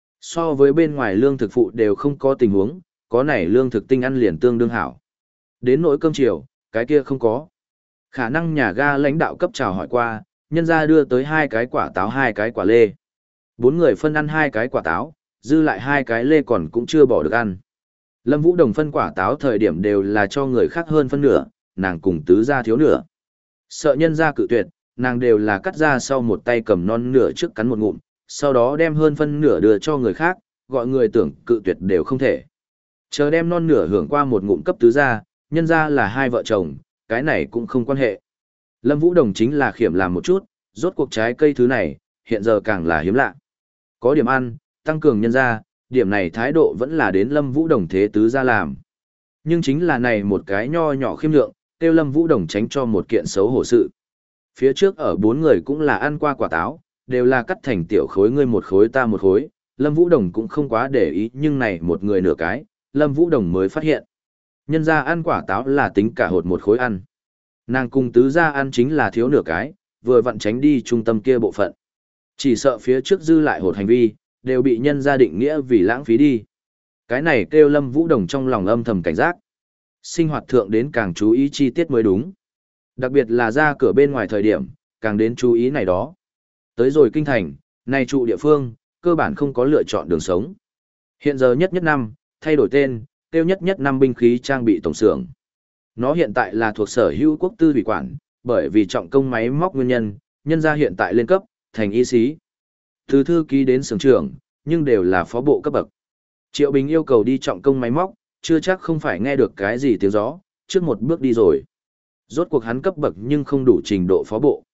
So với bên ngoài lương thực phụ đều không có tình huống, có này lương thực tinh ăn liền tương đương hảo. Đến nỗi cơm chiều, cái kia không có. Khả năng nhà ga lãnh đạo cấp chào hỏi qua, nhân ra đưa tới hai cái quả táo hai cái quả lê. Bốn người phân ăn hai cái quả táo, dư lại hai cái lê còn cũng chưa bỏ được ăn. Lâm Vũ Đồng phân quả táo thời điểm đều là cho người khác hơn phân nửa, nàng cùng tứ ra thiếu nửa. Sợ nhân ra cự tuyệt, nàng đều là cắt ra sau một tay cầm non nửa trước cắn một ngụm, sau đó đem hơn phân nửa đưa cho người khác, gọi người tưởng cự tuyệt đều không thể. Chờ đem non nửa hưởng qua một ngụm cấp tứ ra, nhân ra là hai vợ chồng, cái này cũng không quan hệ. Lâm Vũ Đồng chính là khiểm làm một chút, rốt cuộc trái cây thứ này, hiện giờ càng là hiếm lạ. Có điểm ăn, tăng cường nhân ra, điểm này thái độ vẫn là đến Lâm Vũ Đồng thế tứ ra làm. Nhưng chính là này một cái nho nhỏ khiêm lượng, tiêu Lâm Vũ Đồng tránh cho một kiện xấu hổ sự. Phía trước ở bốn người cũng là ăn qua quả táo, đều là cắt thành tiểu khối ngươi một khối ta một khối, Lâm Vũ Đồng cũng không quá để ý nhưng này một người nửa cái, Lâm Vũ Đồng mới phát hiện. Nhân ra ăn quả táo là tính cả hột một khối ăn. Nàng cùng tứ ra ăn chính là thiếu nửa cái, vừa vặn tránh đi trung tâm kia bộ phận. Chỉ sợ phía trước dư lại hột hành vi, đều bị nhân gia định nghĩa vì lãng phí đi. Cái này kêu Lâm Vũ Đồng trong lòng âm thầm cảnh giác. Sinh hoạt thượng đến càng chú ý chi tiết mới đúng. Đặc biệt là ra cửa bên ngoài thời điểm, càng đến chú ý này đó. Tới rồi kinh thành, này trụ địa phương, cơ bản không có lựa chọn đường sống. Hiện giờ nhất nhất năm, thay đổi tên, tiêu nhất nhất năm binh khí trang bị tổng xưởng. Nó hiện tại là thuộc sở hữu quốc tư ủy quản, bởi vì trọng công máy móc nguyên nhân, nhân ra hiện tại lên cấp, thành y sĩ. Từ thư ký đến xưởng trưởng, nhưng đều là phó bộ cấp bậc. Triệu Bình yêu cầu đi trọng công máy móc, chưa chắc không phải nghe được cái gì tiếng gió, trước một bước đi rồi. Rốt cuộc hắn cấp bậc nhưng không đủ trình độ phó bộ.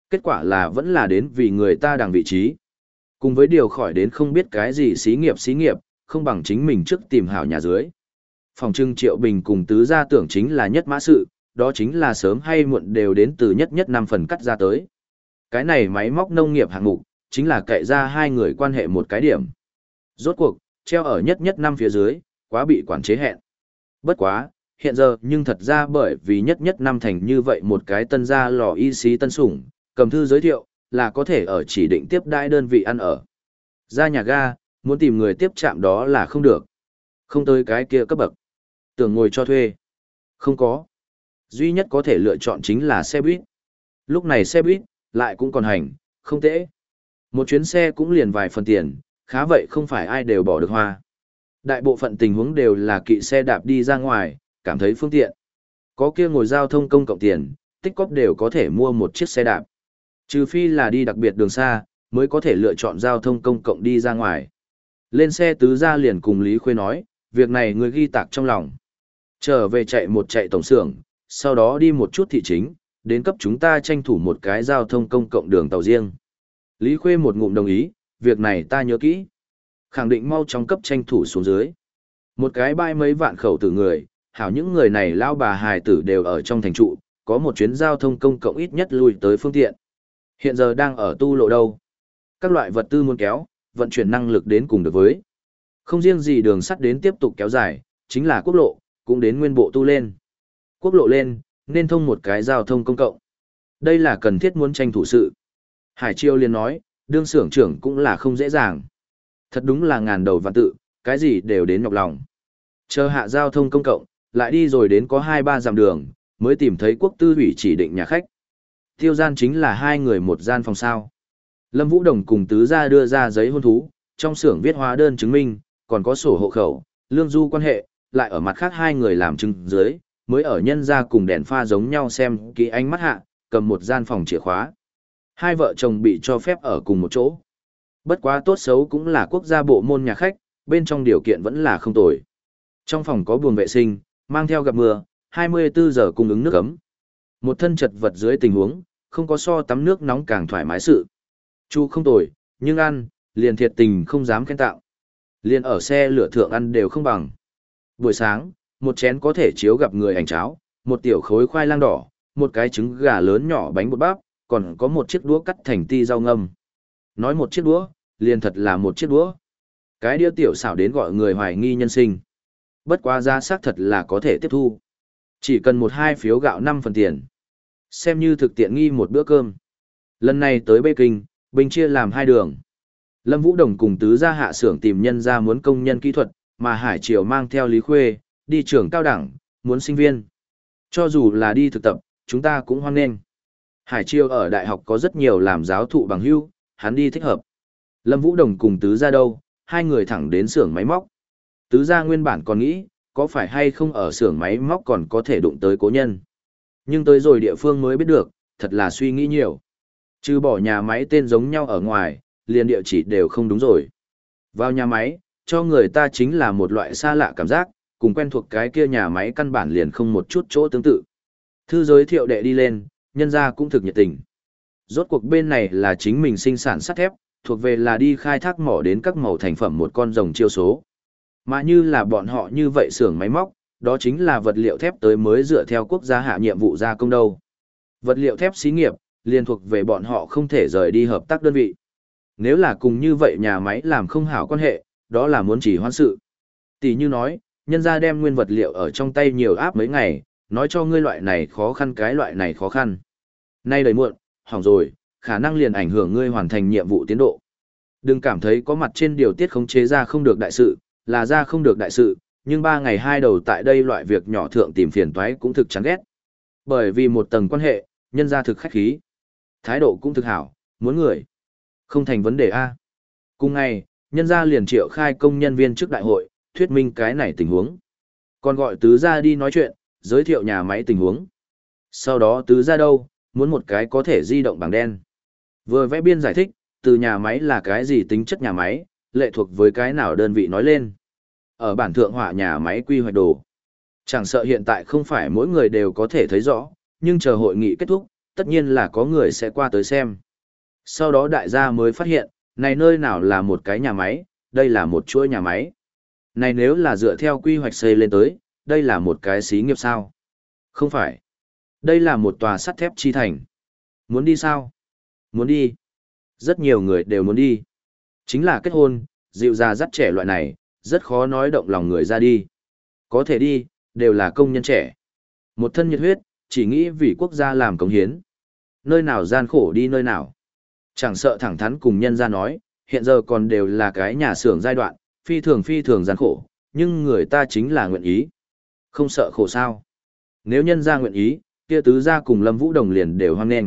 Kết quả là vẫn là đến vì người ta đằng vị trí. Cùng với điều khỏi đến không biết cái gì xí nghiệp xí nghiệp, không bằng chính mình trước tìm hảo nhà dưới. Phòng trưng Triệu Bình cùng tứ gia tưởng chính là nhất mã sự, đó chính là sớm hay muộn đều đến từ nhất nhất năm phần cắt ra tới. Cái này máy móc nông nghiệp hạng mục, chính là cậy ra hai người quan hệ một cái điểm. Rốt cuộc, treo ở nhất nhất năm phía dưới, quá bị quản chế hẹn. Bất quá, hiện giờ nhưng thật ra bởi vì nhất nhất năm thành như vậy một cái tân gia lò y xí tân sủng, cầm thư giới thiệu, là có thể ở chỉ định tiếp đãi đơn vị ăn ở. Ra nhà ga, muốn tìm người tiếp chạm đó là không được. Không tới cái kia cấp bậc. Tưởng ngồi cho thuê. Không có. Duy nhất có thể lựa chọn chính là xe buýt. Lúc này xe buýt, lại cũng còn hành, không tệ. Một chuyến xe cũng liền vài phần tiền, khá vậy không phải ai đều bỏ được hoa. Đại bộ phận tình huống đều là kỵ xe đạp đi ra ngoài, cảm thấy phương tiện. Có kia ngồi giao thông công cộng tiền, tích cóp đều có thể mua một chiếc xe đạp. Trừ phi là đi đặc biệt đường xa, mới có thể lựa chọn giao thông công cộng đi ra ngoài. Lên xe tứ gia liền cùng Lý Khuê nói, việc này người ghi tạc trong lòng. Trở về chạy một chạy tổng xưởng, sau đó đi một chút thị chính, đến cấp chúng ta tranh thủ một cái giao thông công cộng đường tàu riêng. Lý Khuê một ngụm đồng ý, việc này ta nhớ kỹ. Khẳng định mau chóng cấp tranh thủ xuống dưới. Một cái bãi mấy vạn khẩu tử người, hảo những người này lao bà hài tử đều ở trong thành trụ, có một chuyến giao thông công cộng ít nhất lui tới phương tiện. Hiện giờ đang ở tu lộ đâu. Các loại vật tư muốn kéo, vận chuyển năng lực đến cùng được với. Không riêng gì đường sắt đến tiếp tục kéo dài, chính là quốc lộ, cũng đến nguyên bộ tu lên. Quốc lộ lên, nên thông một cái giao thông công cộng. Đây là cần thiết muốn tranh thủ sự. Hải Chiêu liền nói, đương xưởng trưởng cũng là không dễ dàng. Thật đúng là ngàn đầu vạn tự, cái gì đều đến nhọc lòng. Chờ hạ giao thông công cộng, lại đi rồi đến có hai ba dặm đường, mới tìm thấy quốc tư ủy chỉ định nhà khách. Tiêu gian chính là hai người một gian phòng sao. Lâm Vũ Đồng cùng tứ gia đưa ra giấy hôn thú, trong xưởng viết hóa đơn chứng minh, còn có sổ hộ khẩu, lương du quan hệ, lại ở mặt khác hai người làm chứng dưới, mới ở nhân ra cùng đèn pha giống nhau xem kỹ ánh mắt hạ, cầm một gian phòng chìa khóa. Hai vợ chồng bị cho phép ở cùng một chỗ. Bất quá tốt xấu cũng là quốc gia bộ môn nhà khách, bên trong điều kiện vẫn là không tồi. Trong phòng có buồng vệ sinh, mang theo gặp mưa, hai mươi bốn giờ cung ứng nước ấm. Một thân chật vật dưới tình huống, không có so tắm nước nóng càng thoải mái sự. Chu không tồi, nhưng ăn, liền thiệt tình không dám khen tạo. Liền ở xe lửa thượng ăn đều không bằng. Buổi sáng, một chén có thể chiếu gặp người ảnh cháo, một tiểu khối khoai lang đỏ, một cái trứng gà lớn nhỏ bánh bột bắp, còn có một chiếc đũa cắt thành ti rau ngâm. Nói một chiếc đũa, liền thật là một chiếc đũa. Cái đĩa tiểu xảo đến gọi người hoài nghi nhân sinh. Bất quá giá xác thật là có thể tiếp thu. Chỉ cần một hai phiếu gạo năm phần tiền. Xem như thực tiện nghi một bữa cơm. Lần này tới Bê Kinh, Bình chia làm hai đường. Lâm Vũ Đồng cùng tứ gia hạ xưởng tìm nhân ra muốn công nhân kỹ thuật, mà Hải Triều mang theo Lý Khuê, đi trường cao đẳng, muốn sinh viên. Cho dù là đi thực tập, chúng ta cũng hoan nghênh. Hải Triều ở đại học có rất nhiều làm giáo thụ bằng hưu, hắn đi thích hợp. Lâm Vũ Đồng cùng tứ gia đâu, hai người thẳng đến xưởng máy móc. Tứ gia nguyên bản còn nghĩ, có phải hay không ở xưởng máy móc còn có thể đụng tới cố nhân. Nhưng tới rồi địa phương mới biết được, thật là suy nghĩ nhiều. Trừ bỏ nhà máy tên giống nhau ở ngoài, liền địa chỉ đều không đúng rồi. Vào nhà máy, cho người ta chính là một loại xa lạ cảm giác, cùng quen thuộc cái kia nhà máy căn bản liền không một chút chỗ tương tự. Thư giới thiệu đệ đi lên, nhân ra cũng thực nhiệt tình. Rốt cuộc bên này là chính mình sinh sản sắt thép, thuộc về là đi khai thác mỏ đến các màu thành phẩm một con rồng chiêu số. Mà như là bọn họ như vậy xưởng máy móc, đó chính là vật liệu thép tới mới dựa theo quốc gia hạ nhiệm vụ gia công đâu. Vật liệu thép xí nghiệp, liên thuộc về bọn họ không thể rời đi hợp tác đơn vị. Nếu là cùng như vậy nhà máy làm không hảo quan hệ, đó là muốn chỉ hoãn sự. Tỷ như nói, nhân ra đem nguyên vật liệu ở trong tay nhiều áp mấy ngày, nói cho ngươi loại này khó khăn cái loại này khó khăn. Nay đầy muộn, hỏng rồi, khả năng liền ảnh hưởng ngươi hoàn thành nhiệm vụ tiến độ. Đừng cảm thấy có mặt trên điều tiết khống chế ra không được đại sự, là ra không được đại sự, nhưng ba ngày hai đầu tại đây loại việc nhỏ thượng tìm phiền toái cũng thực chán ghét. Bởi vì một tầng quan hệ, nhân ra thực khách khí. Thái độ cũng thực hảo, muốn người. Không thành vấn đề A. Cùng ngày, nhân ra liền triệu khai công nhân viên trước đại hội, thuyết minh cái này tình huống. Còn gọi tứ gia đi nói chuyện, giới thiệu nhà máy tình huống. Sau đó tứ gia đâu, muốn một cái có thể di động bảng đen. Vừa vẽ biên giải thích, từ nhà máy là cái gì tính chất nhà máy, lệ thuộc với cái nào đơn vị nói lên. Ở bản thượng họa nhà máy quy hoạch đồ. Chẳng sợ hiện tại không phải mỗi người đều có thể thấy rõ, nhưng chờ hội nghị kết thúc, tất nhiên là có người sẽ qua tới xem. Sau đó đại gia mới phát hiện, này nơi nào là một cái nhà máy, đây là một chuỗi nhà máy. Này nếu là dựa theo quy hoạch xây lên tới, đây là một cái xí nghiệp sao? Không phải. Đây là một tòa sắt thép chi thành. Muốn đi sao? Muốn đi. Rất nhiều người đều muốn đi. Chính là kết hôn, dịu già dắt trẻ loại này, rất khó nói động lòng người ra đi. Có thể đi, đều là công nhân trẻ. Một thân nhiệt huyết, chỉ nghĩ vì quốc gia làm cống hiến. Nơi nào gian khổ đi nơi nào. Chẳng sợ thẳng thắn cùng nhân ra nói, hiện giờ còn đều là cái nhà xưởng giai đoạn, phi thường phi thường gian khổ, nhưng người ta chính là nguyện ý. Không sợ khổ sao. Nếu nhân ra nguyện ý, kia tứ gia cùng Lâm Vũ Đồng liền đều hoan nghênh.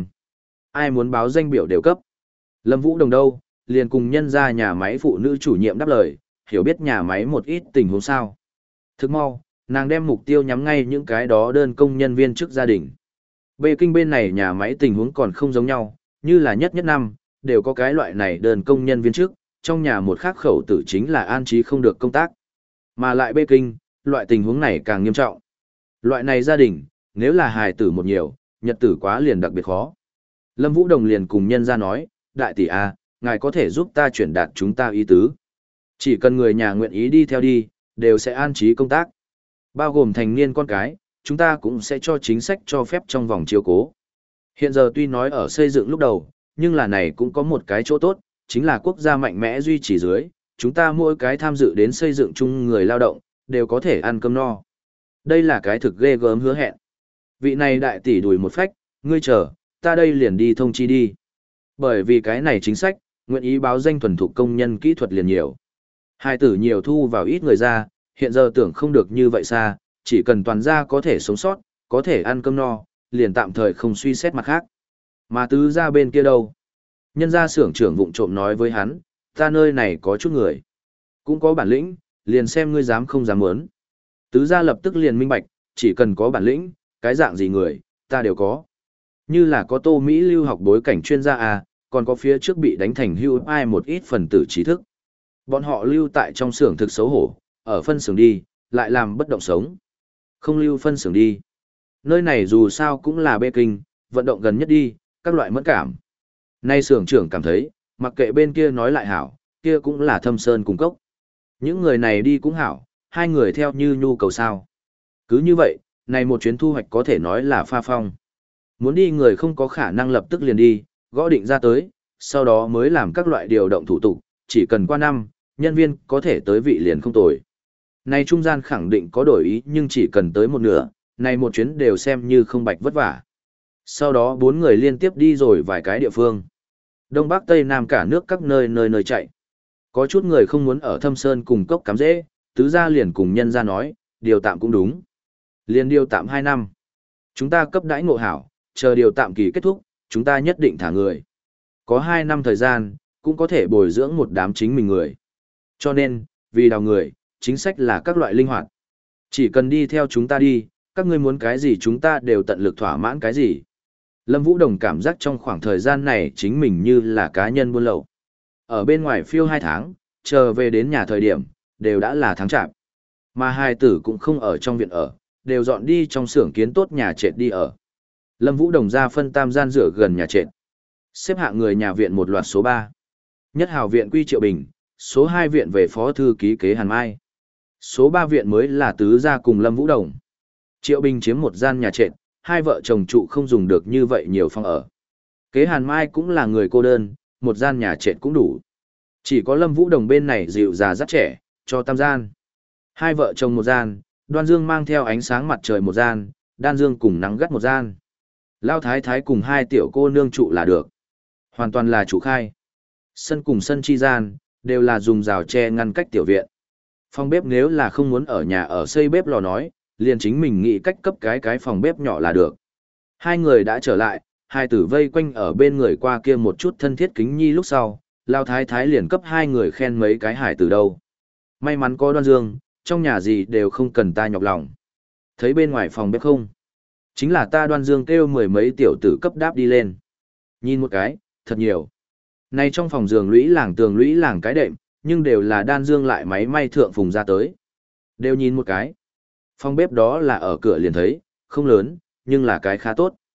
Ai muốn báo danh biểu đều cấp. Lâm Vũ Đồng đâu, liền cùng nhân ra nhà máy phụ nữ chủ nhiệm đáp lời, hiểu biết nhà máy một ít tình huống sao. Thức mau, nàng đem mục tiêu nhắm ngay những cái đó đơn công nhân viên trước gia đình. Bê Kinh bên này nhà máy tình huống còn không giống nhau, như là nhất nhất năm, đều có cái loại này đơn công nhân viên trước, trong nhà một khác khẩu tử chính là an trí không được công tác. Mà lại Bê Kinh, loại tình huống này càng nghiêm trọng. Loại này gia đình, nếu là hài tử một nhiều, nhật tử quá liền đặc biệt khó. Lâm Vũ Đồng liền cùng nhân ra nói, đại tỷ A, ngài có thể giúp ta chuyển đạt chúng ta ý tứ. Chỉ cần người nhà nguyện ý đi theo đi, đều sẽ an trí công tác. Bao gồm thành niên con cái, chúng ta cũng sẽ cho chính sách cho phép trong vòng chiếu cố. Hiện giờ tuy nói ở xây dựng lúc đầu, nhưng là này cũng có một cái chỗ tốt, chính là quốc gia mạnh mẽ duy trì dưới, chúng ta mỗi cái tham dự đến xây dựng chung người lao động, đều có thể ăn cơm no. Đây là cái thực ghê gớm hứa hẹn. Vị này đại tỷ đùi một phách, ngươi chờ, ta đây liền đi thông chi đi. Bởi vì cái này chính sách, nguyện ý báo danh thuần thục công nhân kỹ thuật liền nhiều. Hai tử nhiều thu vào ít người ra, hiện giờ tưởng không được như vậy xa, chỉ cần toàn gia có thể sống sót, có thể ăn cơm no, liền tạm thời không suy xét mặt khác. Mà tứ gia bên kia đâu? Nhân gia xưởng trưởng vụng trộm nói với hắn, ta nơi này có chút người. Cũng có bản lĩnh, liền xem ngươi dám không dám muốn. Tứ gia lập tức liền minh bạch, chỉ cần có bản lĩnh, cái dạng gì người, ta đều có. Như là có Tô Mỹ lưu học bối cảnh chuyên gia à, còn có phía trước bị đánh thành hưu ai một ít phần tử trí thức. Bọn họ lưu tại trong xưởng thực xấu hổ, ở phân xưởng đi, lại làm bất động sống. Không lưu phân xưởng đi. Nơi này dù sao cũng là Bê Kinh, vận động gần nhất đi, các loại mẫn cảm. Nay xưởng trưởng cảm thấy, mặc kệ bên kia nói lại hảo, kia cũng là thâm sơn cùng cốc. Những người này đi cũng hảo, hai người theo như nhu cầu sao. Cứ như vậy, này một chuyến thu hoạch có thể nói là pha phong. Muốn đi người không có khả năng lập tức liền đi, gõ định ra tới, sau đó mới làm các loại điều động thủ tục, chỉ cần qua năm, nhân viên có thể tới vị liền không tồi. Này trung gian khẳng định có đổi ý nhưng chỉ cần tới một nửa, này một chuyến đều xem như không bạch vất vả. Sau đó bốn người liên tiếp đi rồi vài cái địa phương. Đông Bắc Tây Nam cả nước các nơi nơi nơi chạy. Có chút người không muốn ở thâm sơn cùng cốc cắm dễ, tứ gia liền cùng nhân ra nói, điều tạm cũng đúng. Liền điều tạm hai năm. Chúng ta cấp đãi ngộ hảo, chờ điều tạm kỳ kết thúc, chúng ta nhất định thả người. Có hai năm thời gian, cũng có thể bồi dưỡng một đám chính mình người. Cho nên, vì đào người, chính sách là các loại linh hoạt. Chỉ cần đi theo chúng ta đi, các ngươi muốn cái gì chúng ta đều tận lực thỏa mãn cái gì. Lâm Vũ Đồng cảm giác trong khoảng thời gian này chính mình như là cá nhân buôn lậu. Ở bên ngoài phiêu hai tháng, chờ về đến nhà thời điểm, đều đã là tháng chạp. Mà hai tử cũng không ở trong viện ở, đều dọn đi trong xưởng kiến tốt nhà trệt đi ở. Lâm Vũ Đồng ra phân tam gian rửa gần nhà trệt. Xếp hạng người nhà viện một loạt số ba. Nhất hào viện Quy Triệu Bình, số hai viện về phó thư ký kế Hàn Mai. Số ba viện mới là tứ gia cùng Lâm Vũ Đồng. Triệu Bình chiếm một gian nhà trệt, hai vợ chồng trụ không dùng được như vậy nhiều phòng ở. Kế Hàn Mai cũng là người cô đơn, một gian nhà trệt cũng đủ. Chỉ có Lâm Vũ Đồng bên này dịu già rất trẻ, cho tam gian. Hai vợ chồng một gian, Đoan Dương mang theo ánh sáng mặt trời một gian, Đan Dương cùng nắng gắt một gian. Lao Thái Thái cùng hai tiểu cô nương trụ là được. Hoàn toàn là chủ khai. Sân cùng sân chi gian, đều là dùng rào tre ngăn cách tiểu viện. Phòng bếp nếu là không muốn ở nhà ở xây bếp lò nói, liền chính mình nghĩ cách cấp cái cái phòng bếp nhỏ là được. Hai người đã trở lại, hai tử vây quanh ở bên người qua kia một chút thân thiết kính nhi lúc sau, Lao Thái Thái liền cấp hai người khen mấy cái hải tử đâu. May mắn có Đoan Dương, trong nhà gì đều không cần ta nhọc lòng. Thấy bên ngoài phòng bếp không? Chính là ta Đoan Dương kêu mười mấy tiểu tử cấp đáp đi lên. Nhìn một cái, thật nhiều. Này trong phòng giường lũy làng tường lũy làng cái đệm, nhưng đều là Đan Dương lại máy may thượng phùng ra tới. Đều nhìn một cái. Phòng bếp đó là ở cửa liền thấy, không lớn, nhưng là cái khá tốt.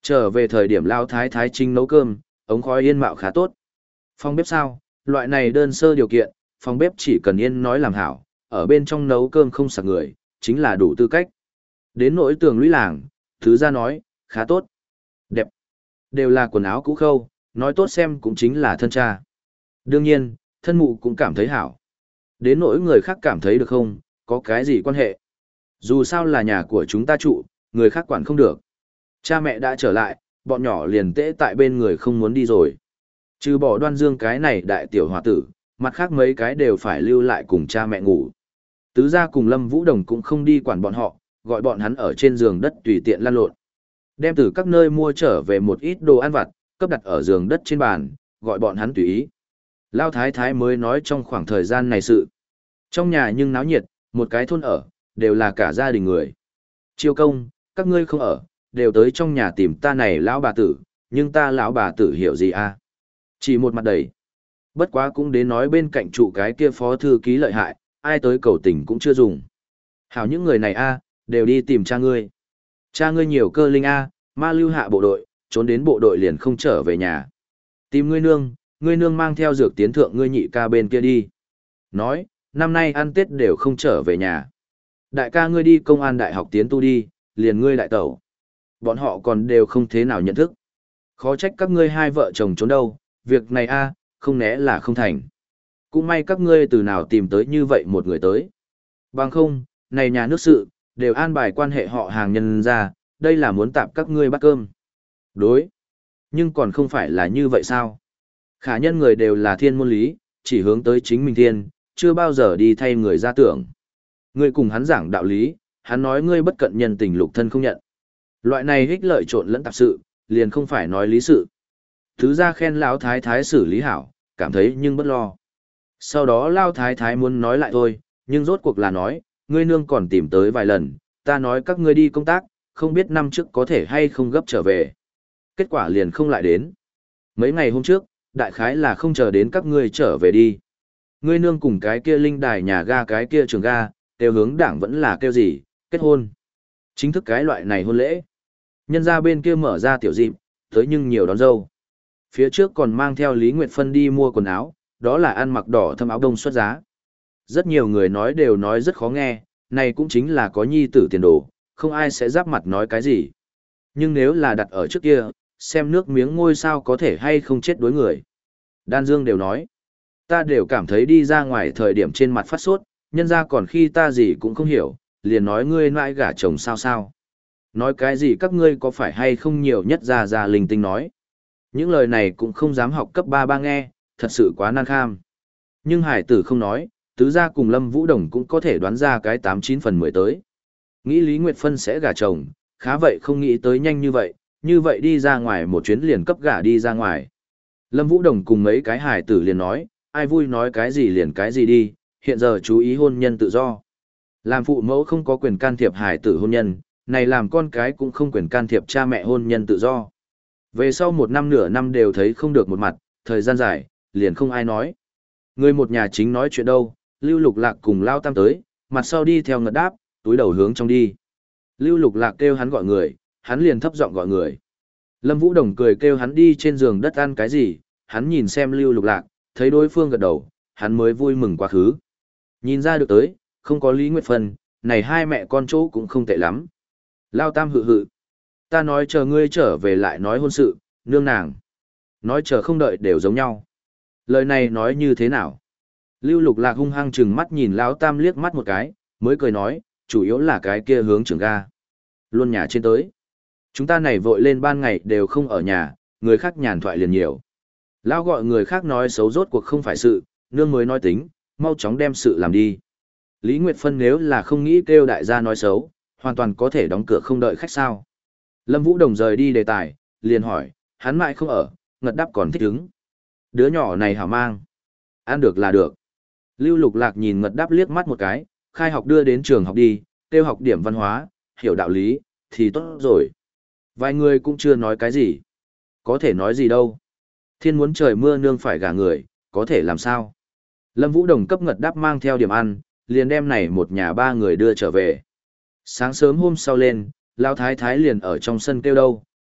Trở về thời điểm Lao Thái Thái Trinh nấu cơm, ống khói yên mạo khá tốt. Phòng bếp sao, loại này đơn sơ điều kiện, phòng bếp chỉ cần yên nói làm hảo, ở bên trong nấu cơm không sạc người, chính là đủ tư cách. Đến nỗi tường lũy làng, thứ ra nói, khá tốt. Đẹp. Đều là quần áo cũ khâu, nói tốt xem cũng chính là thân cha. Đương nhiên, thân mụ cũng cảm thấy hảo. Đến nỗi người khác cảm thấy được không, có cái gì quan hệ. Dù sao là nhà của chúng ta trụ, người khác quản không được. Cha mẹ đã trở lại, bọn nhỏ liền tễ tại bên người không muốn đi rồi. Trừ bỏ Đoan Dương cái này đại tiểu hòa tử, mặt khác mấy cái đều phải lưu lại cùng cha mẹ ngủ. Tứ gia cùng Lâm Vũ Đồng cũng không đi quản bọn họ, gọi bọn hắn ở trên giường đất tùy tiện lăn lộn. Đem từ các nơi mua trở về một ít đồ ăn vặt, cấp đặt ở giường đất trên bàn, gọi bọn hắn tùy ý. Lao Thái Thái mới nói trong khoảng thời gian này sự. Trong nhà nhưng náo nhiệt, một cái thôn ở, đều là cả gia đình người. Chiêu công, các ngươi không ở, đều tới trong nhà tìm ta này lão bà tử, nhưng ta lão bà tử hiểu gì à? Chỉ một mặt đầy. Bất quá cũng đến nói bên cạnh trụ cái kia phó thư ký lợi hại, ai tới cầu tình cũng chưa dùng. Hảo những người này a đều đi tìm cha ngươi. Cha ngươi nhiều cơ linh a ma lưu hạ bộ đội, trốn đến bộ đội liền không trở về nhà. Tìm ngươi nương, ngươi nương mang theo dược tiến thượng ngươi nhị ca bên kia đi. Nói, năm nay ăn Tết đều không trở về nhà. Đại ca ngươi đi công an đại học tiến tu đi, liền ngươi đại tẩu. Bọn họ còn đều không thế nào nhận thức. Khó trách các ngươi hai vợ chồng trốn đâu, việc này a không né là không thành. Cũng may các ngươi từ nào tìm tới như vậy một người tới. Bằng không, này nhà nước sự, đều an bài quan hệ họ hàng nhân ra, đây là muốn tạp các ngươi bắt cơm. Đối. Nhưng còn không phải là như vậy sao? Khả nhân người đều là thiên môn lý, chỉ hướng tới chính mình thiên, chưa bao giờ đi thay người ra tưởng. Ngươi cùng hắn giảng đạo lý, hắn nói ngươi bất cận nhân tình lục thân không nhận. Loại này hích lợi trộn lẫn tạp sự, liền không phải nói lý sự. Thứ ra khen lão thái thái xử lý hảo, cảm thấy nhưng bất lo. Sau đó lao thái thái muốn nói lại thôi, nhưng rốt cuộc là nói, ngươi nương còn tìm tới vài lần, ta nói các ngươi đi công tác, không biết năm trước có thể hay không gấp trở về. Kết quả liền không lại đến. Mấy ngày hôm trước, đại khái là không chờ đến các ngươi trở về đi. Ngươi nương cùng cái kia linh đài nhà ga cái kia trường ga, đều hướng đảng vẫn là kêu gì, kết hôn. Chính thức cái loại này hôn lễ. Nhân ra bên kia mở ra tiểu dịp, tới nhưng nhiều đón dâu. Phía trước còn mang theo Lý Nguyệt Phân đi mua quần áo, đó là ăn mặc đỏ thâm áo đông xuất giá. Rất nhiều người nói đều nói rất khó nghe, này cũng chính là có nhi tử tiền đồ, không ai sẽ giáp mặt nói cái gì. Nhưng nếu là đặt ở trước kia, xem nước miếng ngôi sao có thể hay không chết đối người. Đan Dương đều nói, ta đều cảm thấy đi ra ngoài thời điểm trên mặt phát sốt, nhân ra còn khi ta gì cũng không hiểu, liền nói ngươi nãi gả chồng sao sao. Nói cái gì các ngươi có phải hay không nhiều nhất ra ra linh tinh nói. Những lời này cũng không dám học cấp ba ba nghe, thật sự quá nan kham. Nhưng hải tử không nói, tứ gia cùng Lâm Vũ Đồng cũng có thể đoán ra cái tám chín phần mười tới. Nghĩ Lý Nguyệt Phân sẽ gả chồng, khá vậy không nghĩ tới nhanh như vậy, như vậy đi ra ngoài một chuyến liền cấp gả đi ra ngoài. Lâm Vũ Đồng cùng mấy cái hải tử liền nói, ai vui nói cái gì liền cái gì đi, hiện giờ chú ý hôn nhân tự do. Làm phụ mẫu không có quyền can thiệp hải tử hôn nhân, này làm con cái cũng không quyền can thiệp cha mẹ hôn nhân tự do. Về sau một năm nửa năm đều thấy không được một mặt, thời gian dài, liền không ai nói. Người một nhà chính nói chuyện đâu, Lưu Lục Lạc cùng Lao Tam tới, mặt sau đi theo ngật đáp, túi đầu hướng trong đi. Lưu Lục Lạc kêu hắn gọi người, hắn liền thấp giọng gọi người. Lâm Vũ Đồng cười kêu hắn đi trên giường đất ăn cái gì, hắn nhìn xem Lưu Lục Lạc, thấy đối phương gật đầu, hắn mới vui mừng quá khứ. Nhìn ra được tới, không có Lý Nguyệt Phân, này hai mẹ con chỗ cũng không tệ lắm. Lao Tam hự hự. Ta nói chờ ngươi trở về lại nói hôn sự, nương nàng. Nói chờ không đợi đều giống nhau. Lời này nói như thế nào? Lưu Lục Lạc hung hăng chừng mắt nhìn Lão Tam liếc mắt một cái, mới cười nói, chủ yếu là cái kia hướng trường ga. Luôn nhà trên tới. Chúng ta này vội lên ban ngày đều không ở nhà, người khác nhàn thoại liền nhiều. Lão gọi người khác nói xấu rốt cuộc không phải sự, nương mới nói tính, mau chóng đem sự làm đi. Lý Nguyệt Phân nếu là không nghĩ kêu đại gia nói xấu, hoàn toàn có thể đóng cửa không đợi khách sao. Lâm Vũ Đồng rời đi đề tài, liền hỏi, hắn mãi không ở, ngật đáp còn thích ứng. Đứa nhỏ này hảo mang. Ăn được là được. Lưu Lục Lạc nhìn ngật đáp liếc mắt một cái, khai học đưa đến trường học đi, tiêu học điểm văn hóa, hiểu đạo lý, thì tốt rồi. Vài người cũng chưa nói cái gì. Có thể nói gì đâu. Thiên muốn trời mưa nương phải gả người, có thể làm sao. Lâm Vũ Đồng cấp ngật đáp mang theo điểm ăn, liền đem này một nhà ba người đưa trở về. Sáng sớm hôm sau lên, Lão Thái Thái liền ở trong sân kêu đâu,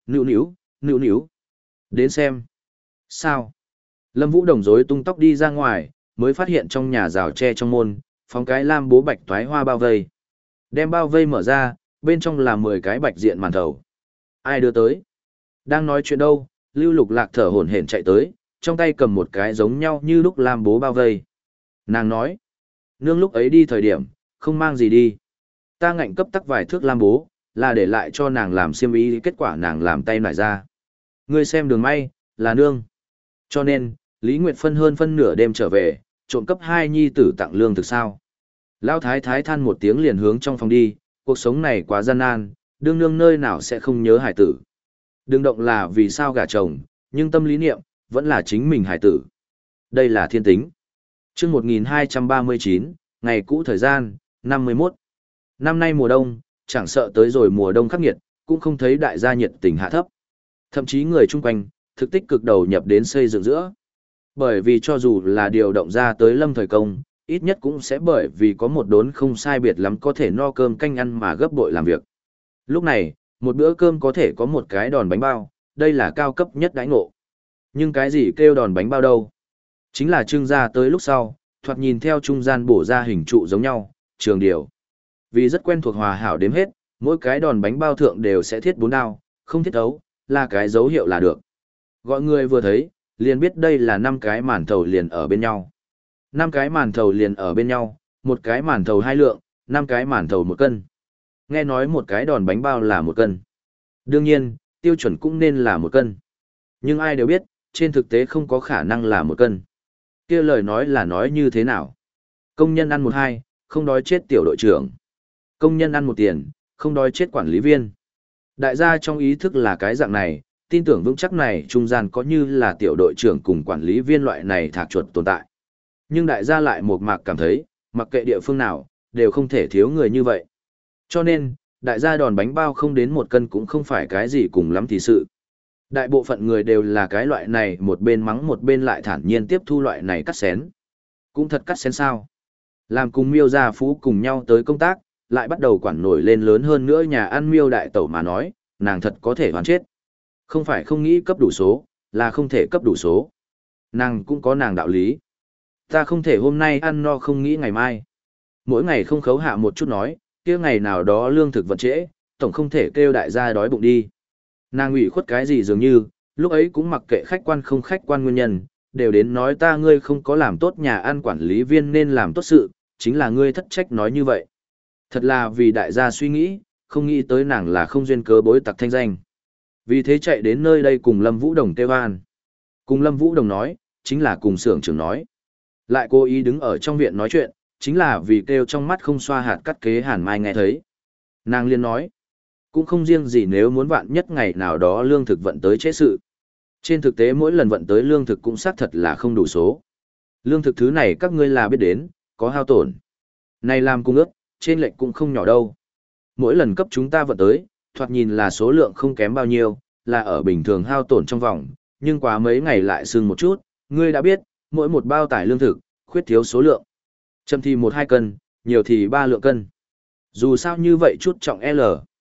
nữu nữu, nữu nữu. Đến xem. Sao? Lâm Vũ Đồng rối tung tóc đi ra ngoài, mới phát hiện trong nhà rào tre trong môn, phóng cái lam bố bạch toái hoa bao vây. Đem bao vây mở ra, bên trong là mười cái bạch diện màn thầu. Ai đưa tới? Đang nói chuyện đâu, Lưu Lục Lạc thở hổn hển chạy tới, trong tay cầm một cái giống nhau như lúc lam bố bao vây. Nàng nói, nương lúc ấy đi thời điểm, không mang gì đi. Ta ngạnh cấp tắc vài thước lam bố, là để lại cho nàng làm xiêm y, kết quả nàng làm tay nải ra. Ngươi xem đường may, là nương. Cho nên, Lý Nguyệt phân hơn phân nửa đêm trở về, trộm cấp hai nhi tử tặng lương thực sao. Lão thái thái than một tiếng liền hướng trong phòng đi, cuộc sống này quá gian nan, đương nương nơi nào sẽ không nhớ hải tử. Đừng động là vì sao gả chồng, nhưng tâm lý niệm, vẫn là chính mình hải tử. Đây là thiên tính. Chương một nghìn hai trăm ba mươi chín, ngày cũ thời gian, năm mươi mốt. Năm nay mùa đông, chẳng sợ tới rồi mùa đông khắc nghiệt, cũng không thấy đại gia nhiệt tình hạ thấp. Thậm chí người chung quanh, thực tích cực đầu nhập đến xây dựng giữa. Bởi vì cho dù là điều động ra tới lâm thời công, ít nhất cũng sẽ bởi vì có một đốn không sai biệt lắm có thể no cơm canh ăn mà gấp bội làm việc. Lúc này, một bữa cơm có thể có một cái đòn bánh bao, đây là cao cấp nhất đãi ngộ. Nhưng cái gì kêu đòn bánh bao đâu? Chính là trưng ra tới lúc sau, thoạt nhìn theo trung gian bổ ra hình trụ giống nhau, trường điều. Vì rất quen thuộc hòa hảo đếm hết, mỗi cái đòn bánh bao thượng đều sẽ thiết bốn đao, không thiết ấu, là cái dấu hiệu là được. Gọi người vừa thấy, liền biết đây là năm cái màn thầu liền ở bên nhau. năm cái màn thầu liền ở bên nhau, một cái màn thầu hai lượng, năm cái màn thầu một cân. Nghe nói một cái đòn bánh bao là một cân. Đương nhiên, tiêu chuẩn cũng nên là một cân. Nhưng ai đều biết, trên thực tế không có khả năng là một cân. Kia lời nói là nói như thế nào? Công nhân ăn một hai, không đói chết tiểu đội trưởng. Công nhân ăn một tiền, không đói chết quản lý viên. Đại gia trong ý thức là cái dạng này, tin tưởng vững chắc này trung gian có như là tiểu đội trưởng cùng quản lý viên loại này thạc chuột tồn tại. Nhưng đại gia lại một mạc cảm thấy, mặc kệ địa phương nào, đều không thể thiếu người như vậy. Cho nên, đại gia đòn bánh bao không đến một cân cũng không phải cái gì cùng lắm thì sự. Đại bộ phận người đều là cái loại này một bên mắng một bên lại thản nhiên tiếp thu loại này cắt xén. Cũng thật cắt xén sao. Làm cùng miêu gia phú cùng nhau tới công tác, lại bắt đầu quản nổi lên lớn hơn nữa nhà ăn miêu đại tẩu mà nói, nàng thật có thể hoàn chết. Không phải không nghĩ cấp đủ số, là không thể cấp đủ số. Nàng cũng có nàng đạo lý. Ta không thể hôm nay ăn no không nghĩ ngày mai. Mỗi ngày không khấu hạ một chút nói, kia ngày nào đó lương thực vận trễ, tổng không thể kêu đại gia đói bụng đi. Nàng ủy khuất cái gì dường như, lúc ấy cũng mặc kệ khách quan không khách quan nguyên nhân, đều đến nói ta ngươi không có làm tốt nhà ăn quản lý viên nên làm tốt sự, chính là ngươi thất trách nói như vậy. Thật là vì đại gia suy nghĩ, không nghĩ tới nàng là không duyên cớ bối tặc thanh danh. Vì thế chạy đến nơi đây cùng Lâm Vũ Đồng kêu an. Cùng Lâm Vũ Đồng nói, chính là cùng xưởng trưởng nói. Lại cố ý đứng ở trong viện nói chuyện, chính là vì kêu trong mắt không xoa hạt cắt kế Hàn Mai nghe thấy. Nàng liên nói, cũng không riêng gì nếu muốn vạn nhất ngày nào đó lương thực vận tới chế sự. Trên thực tế mỗi lần vận tới lương thực cũng xác thật là không đủ số. Lương thực thứ này các ngươi là biết đến, có hao tổn. Này làm cung ước, trên lệnh cũng không nhỏ đâu. Mỗi lần cấp chúng ta vận tới, thoạt nhìn là số lượng không kém bao nhiêu, là ở bình thường hao tổn trong vòng, nhưng quá mấy ngày lại sưng một chút, ngươi đã biết, mỗi một bao tải lương thực, khuyết thiếu số lượng. Chậm thì một hai cân, nhiều thì ba lượng cân. Dù sao như vậy chút trọng L.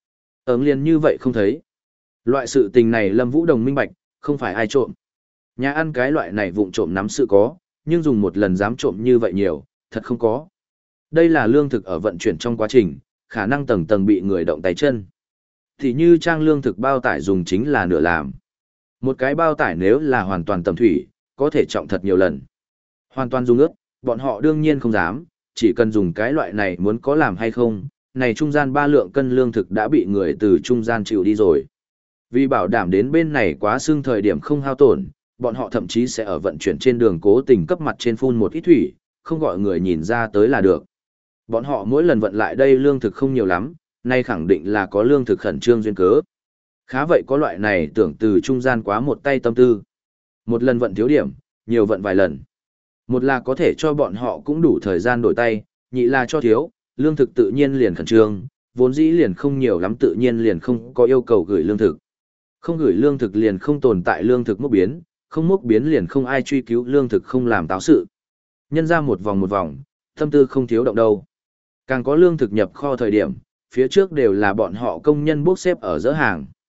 Ứng liền như vậy không thấy. Loại sự tình này Lâm Vũ Đồng minh bạch, không phải ai trộm. Nhà ăn cái loại này vụng trộm nắm sự có, nhưng dùng một lần dám trộm như vậy nhiều, thật không có. Đây là lương thực ở vận chuyển trong quá trình, khả năng tầng tầng bị người động tay chân. Thì như trang lương thực bao tải dùng chính là nửa làm. Một cái bao tải nếu là hoàn toàn tầm thủy, có thể trọng thật nhiều lần. Hoàn toàn dùng ướt, bọn họ đương nhiên không dám, chỉ cần dùng cái loại này muốn có làm hay không, này trung gian ba lượng cân lương thực đã bị người từ trung gian chịu đi rồi. Vì bảo đảm đến bên này quá xương thời điểm không hao tổn, bọn họ thậm chí sẽ ở vận chuyển trên đường cố tình cấp mặt trên phun một ít thủy, không gọi người nhìn ra tới là được. Bọn họ mỗi lần vận lại đây lương thực không nhiều lắm, nay khẳng định là có lương thực khẩn trương duyên cớ. Khá vậy có loại này tưởng từ trung gian quá một tay tâm tư. Một lần vận thiếu điểm, nhiều vận vài lần. Một là có thể cho bọn họ cũng đủ thời gian đổi tay, nhị là cho thiếu, lương thực tự nhiên liền khẩn trương, vốn dĩ liền không nhiều lắm tự nhiên liền không có yêu cầu gửi lương thực. Không gửi lương thực liền không tồn tại lương thực mốc biến, không mốc biến liền không ai truy cứu lương thực không làm táo sự. Nhân ra một vòng một vòng, tâm tư không thiếu động đâu. Càng có lương thực nhập kho thời điểm, phía trước đều là bọn họ công nhân bốc xếp ở giữa hàng.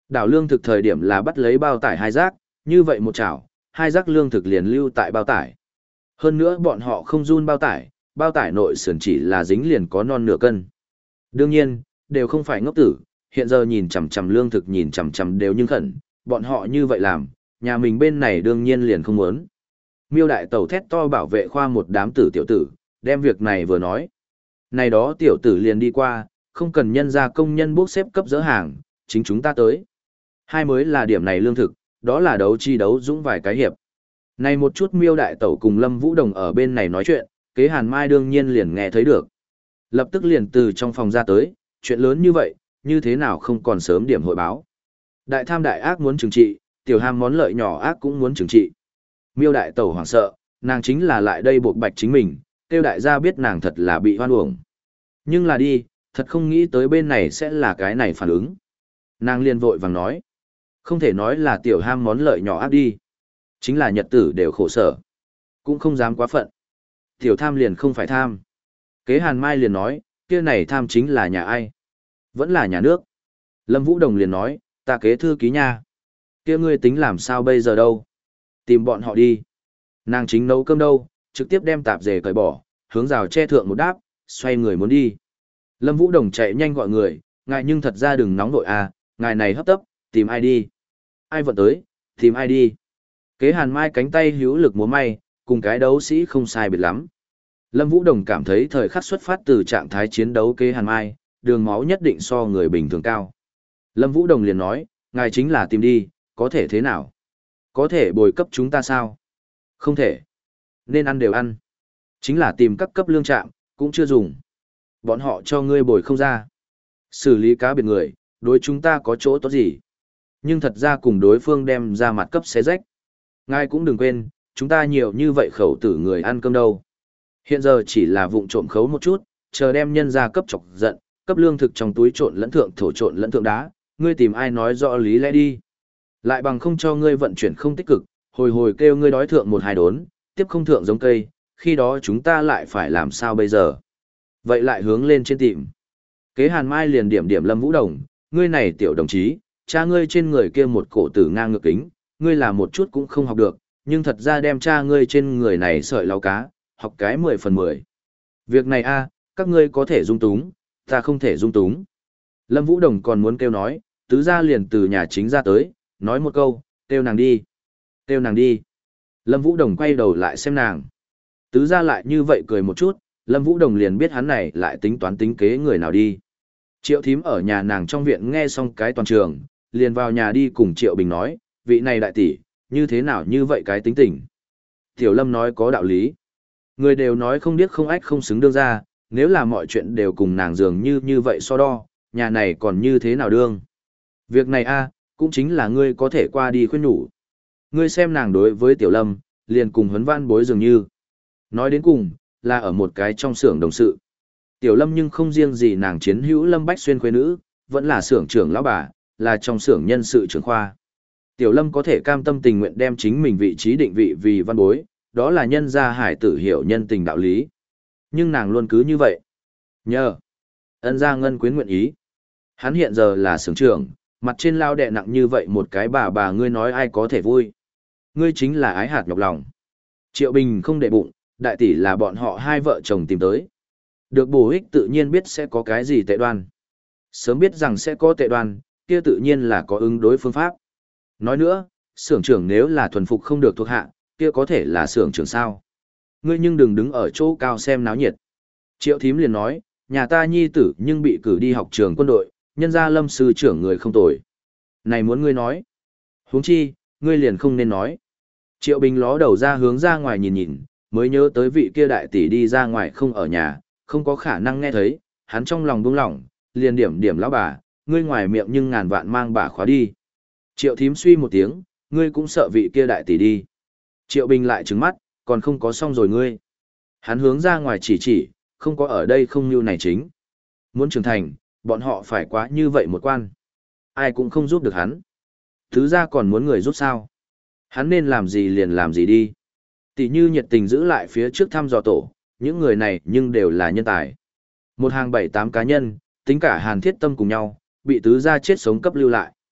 Đảo lương thực thời điểm là bắt lấy bao tải hai rác, như vậy một chảo, hai rác lương thực liền lưu tại bao tải. Hơn nữa bọn họ không run bao tải, bao tải nội sườn chỉ là dính liền có non nửa cân. Đương nhiên, đều không phải ngốc tử, hiện giờ nhìn chằm chằm lương thực nhìn chằm chằm đều nhưng khẩn, bọn họ như vậy làm, nhà mình bên này đương nhiên liền không muốn. Miêu đại tẩu thét to bảo vệ khoa một đám tử tiểu tử, đem việc này vừa nói. Này đó tiểu tử liền đi qua, không cần nhân ra công nhân bốc xếp cấp dỡ hàng, chính chúng ta tới. Hai mới là điểm này lương thực, đó là đấu chi đấu dũng vài cái hiệp. Này một chút miêu đại tẩu cùng Lâm Vũ Đồng ở bên này nói chuyện, kế Hàn Mai đương nhiên liền nghe thấy được. Lập tức liền từ trong phòng ra tới, chuyện lớn như vậy, như thế nào không còn sớm điểm hội báo. Đại tham đại ác muốn trừng trị, tiểu ham món lợi nhỏ ác cũng muốn trừng trị. Miêu đại tẩu hoảng sợ, nàng chính là lại đây buộc bạch chính mình, tiêu đại gia biết nàng thật là bị hoan uổng. Nhưng là đi, thật không nghĩ tới bên này sẽ là cái này phản ứng. Nàng liền vội vàng nói, không thể nói là tiểu ham món lợi nhỏ ác đi. Chính là nhật tử đều khổ sở. Cũng không dám quá phận. Tiểu tham liền không phải tham. Kế Hàn Mai liền nói, kia này tham chính là nhà ai? Vẫn là nhà nước. Lâm Vũ Đồng liền nói, ta kế thư ký nha. Kia ngươi tính làm sao bây giờ đâu? Tìm bọn họ đi. Nàng chính nấu cơm đâu, trực tiếp đem tạp dề cởi bỏ, hướng rào che thượng một đáp, xoay người muốn đi. Lâm Vũ Đồng chạy nhanh gọi người, ngài nhưng thật ra đừng nóng nội à, ngài này hấp tấp, tìm ai đi? Ai vận tới, tìm ai đi? Kế Hàn Mai cánh tay hữu lực múa may, cùng cái đấu sĩ không sai biệt lắm. Lâm Vũ Đồng cảm thấy thời khắc xuất phát từ trạng thái chiến đấu kế Hàn Mai, đường máu nhất định so người bình thường cao. Lâm Vũ Đồng liền nói, ngài chính là tìm đi, có thể thế nào? Có thể bồi cấp chúng ta sao? Không thể. Nên ăn đều ăn. Chính là tìm các cấp lương trạm, cũng chưa dùng. Bọn họ cho ngươi bồi không ra. Xử lý cá biệt người, đối chúng ta có chỗ tốt gì? Nhưng thật ra cùng đối phương đem ra mặt cấp xé rách. Ngài cũng đừng quên, chúng ta nhiều như vậy khẩu tử người ăn cơm đâu. Hiện giờ chỉ là vụng trộm khấu một chút, chờ đem nhân ra cấp chọc giận, cấp lương thực trong túi trộn lẫn thượng thổ trộn lẫn thượng đá, ngươi tìm ai nói rõ lý lẽ đi. Lại bằng không cho ngươi vận chuyển không tích cực, hồi hồi kêu ngươi đói thượng một hai đốn, tiếp không thượng giống cây, khi đó chúng ta lại phải làm sao bây giờ. Vậy lại hướng lên trên tìm. Kế Hàn Mai liền điểm điểm Lâm Vũ Đồng, ngươi này tiểu đồng chí, cha ngươi trên người kia một cổ tử ngang ngược kính, ngươi là một chút cũng không học được, nhưng thật ra đem cha ngươi trên người này sợi lau cá, học cái mười phần mười. Việc này a, các ngươi có thể dung túng, ta không thể dung túng. Lâm Vũ Đồng còn muốn kêu nói, tứ gia liền từ nhà chính ra tới, nói một câu, kêu nàng đi, kêu nàng đi. Lâm Vũ Đồng quay đầu lại xem nàng. Tứ gia lại như vậy cười một chút, Lâm Vũ Đồng liền biết hắn này lại tính toán tính kế người nào đi. Triệu thím ở nhà nàng trong viện nghe xong cái toàn trường, liền vào nhà đi cùng Triệu Bình nói, vị này đại tỷ, như thế nào như vậy cái tính tình. Tiểu Lâm nói có đạo lý. Người đều nói không điếc không ách không xứng đương ra, nếu là mọi chuyện đều cùng nàng dường như như vậy so đo, nhà này còn như thế nào đương. Việc này a cũng chính là ngươi có thể qua đi khuyên nhủ. Ngươi xem nàng đối với Tiểu Lâm, liền cùng huấn văn bối dường như. Nói đến cùng, là ở một cái trong xưởng đồng sự. Tiểu Lâm nhưng không riêng gì nàng chiến hữu Lâm Bách Xuyên khuê nữ, vẫn là xưởng trưởng lão bà, là trong xưởng nhân sự trưởng khoa. Tiểu Lâm có thể cam tâm tình nguyện đem chính mình vị trí định vị vì văn bối, đó là nhân gia hải tử hiểu nhân tình đạo lý. Nhưng nàng luôn cứ như vậy. Nhờ. Ân gia ngân quyến nguyện ý. Hắn hiện giờ là xưởng trưởng, mặt trên lao đè nặng như vậy một cái bà bà ngươi nói ai có thể vui. Ngươi chính là ái hạt nhọc lòng. Triệu Bình không để bụng, đại tỷ là bọn họ hai vợ chồng tìm tới. Được bổ ích tự nhiên biết sẽ có cái gì tệ đoan. Sớm biết rằng sẽ có tệ đoan, kia tự nhiên là có ứng đối phương pháp. Nói nữa, xưởng trưởng nếu là thuần phục không được thuộc hạ, kia có thể là xưởng trưởng sao. Ngươi nhưng đừng đứng ở chỗ cao xem náo nhiệt. Triệu thím liền nói, nhà ta nhi tử nhưng bị cử đi học trường quân đội, nhân gia Lâm sư trưởng người không tồi. Này muốn ngươi nói. Huống chi, ngươi liền không nên nói. Triệu Bình ló đầu ra hướng ra ngoài nhìn nhìn, mới nhớ tới vị kia đại tỷ đi ra ngoài không ở nhà, không có khả năng nghe thấy, hắn trong lòng buông lỏng, liền điểm điểm lão bà, ngươi ngoài miệng nhưng ngàn vạn mang bà khóa đi. Triệu thím suy một tiếng, ngươi cũng sợ vị kia đại tỷ đi. Triệu Bình lại trừng mắt, còn không có xong rồi ngươi. Hắn hướng ra ngoài chỉ chỉ, không có ở đây không như này chính. Muốn trưởng thành, bọn họ phải quá như vậy một quan. Ai cũng không giúp được hắn. Thứ ra còn muốn người giúp sao. Hắn nên làm gì liền làm gì đi. Tỷ như nhiệt tình giữ lại phía trước thăm dò tổ, những người này nhưng đều là nhân tài. Một hàng bảy tám cá nhân, tính cả Hàn Thiết Tâm cùng nhau, bị tứ gia chết sống cấp lưu lại.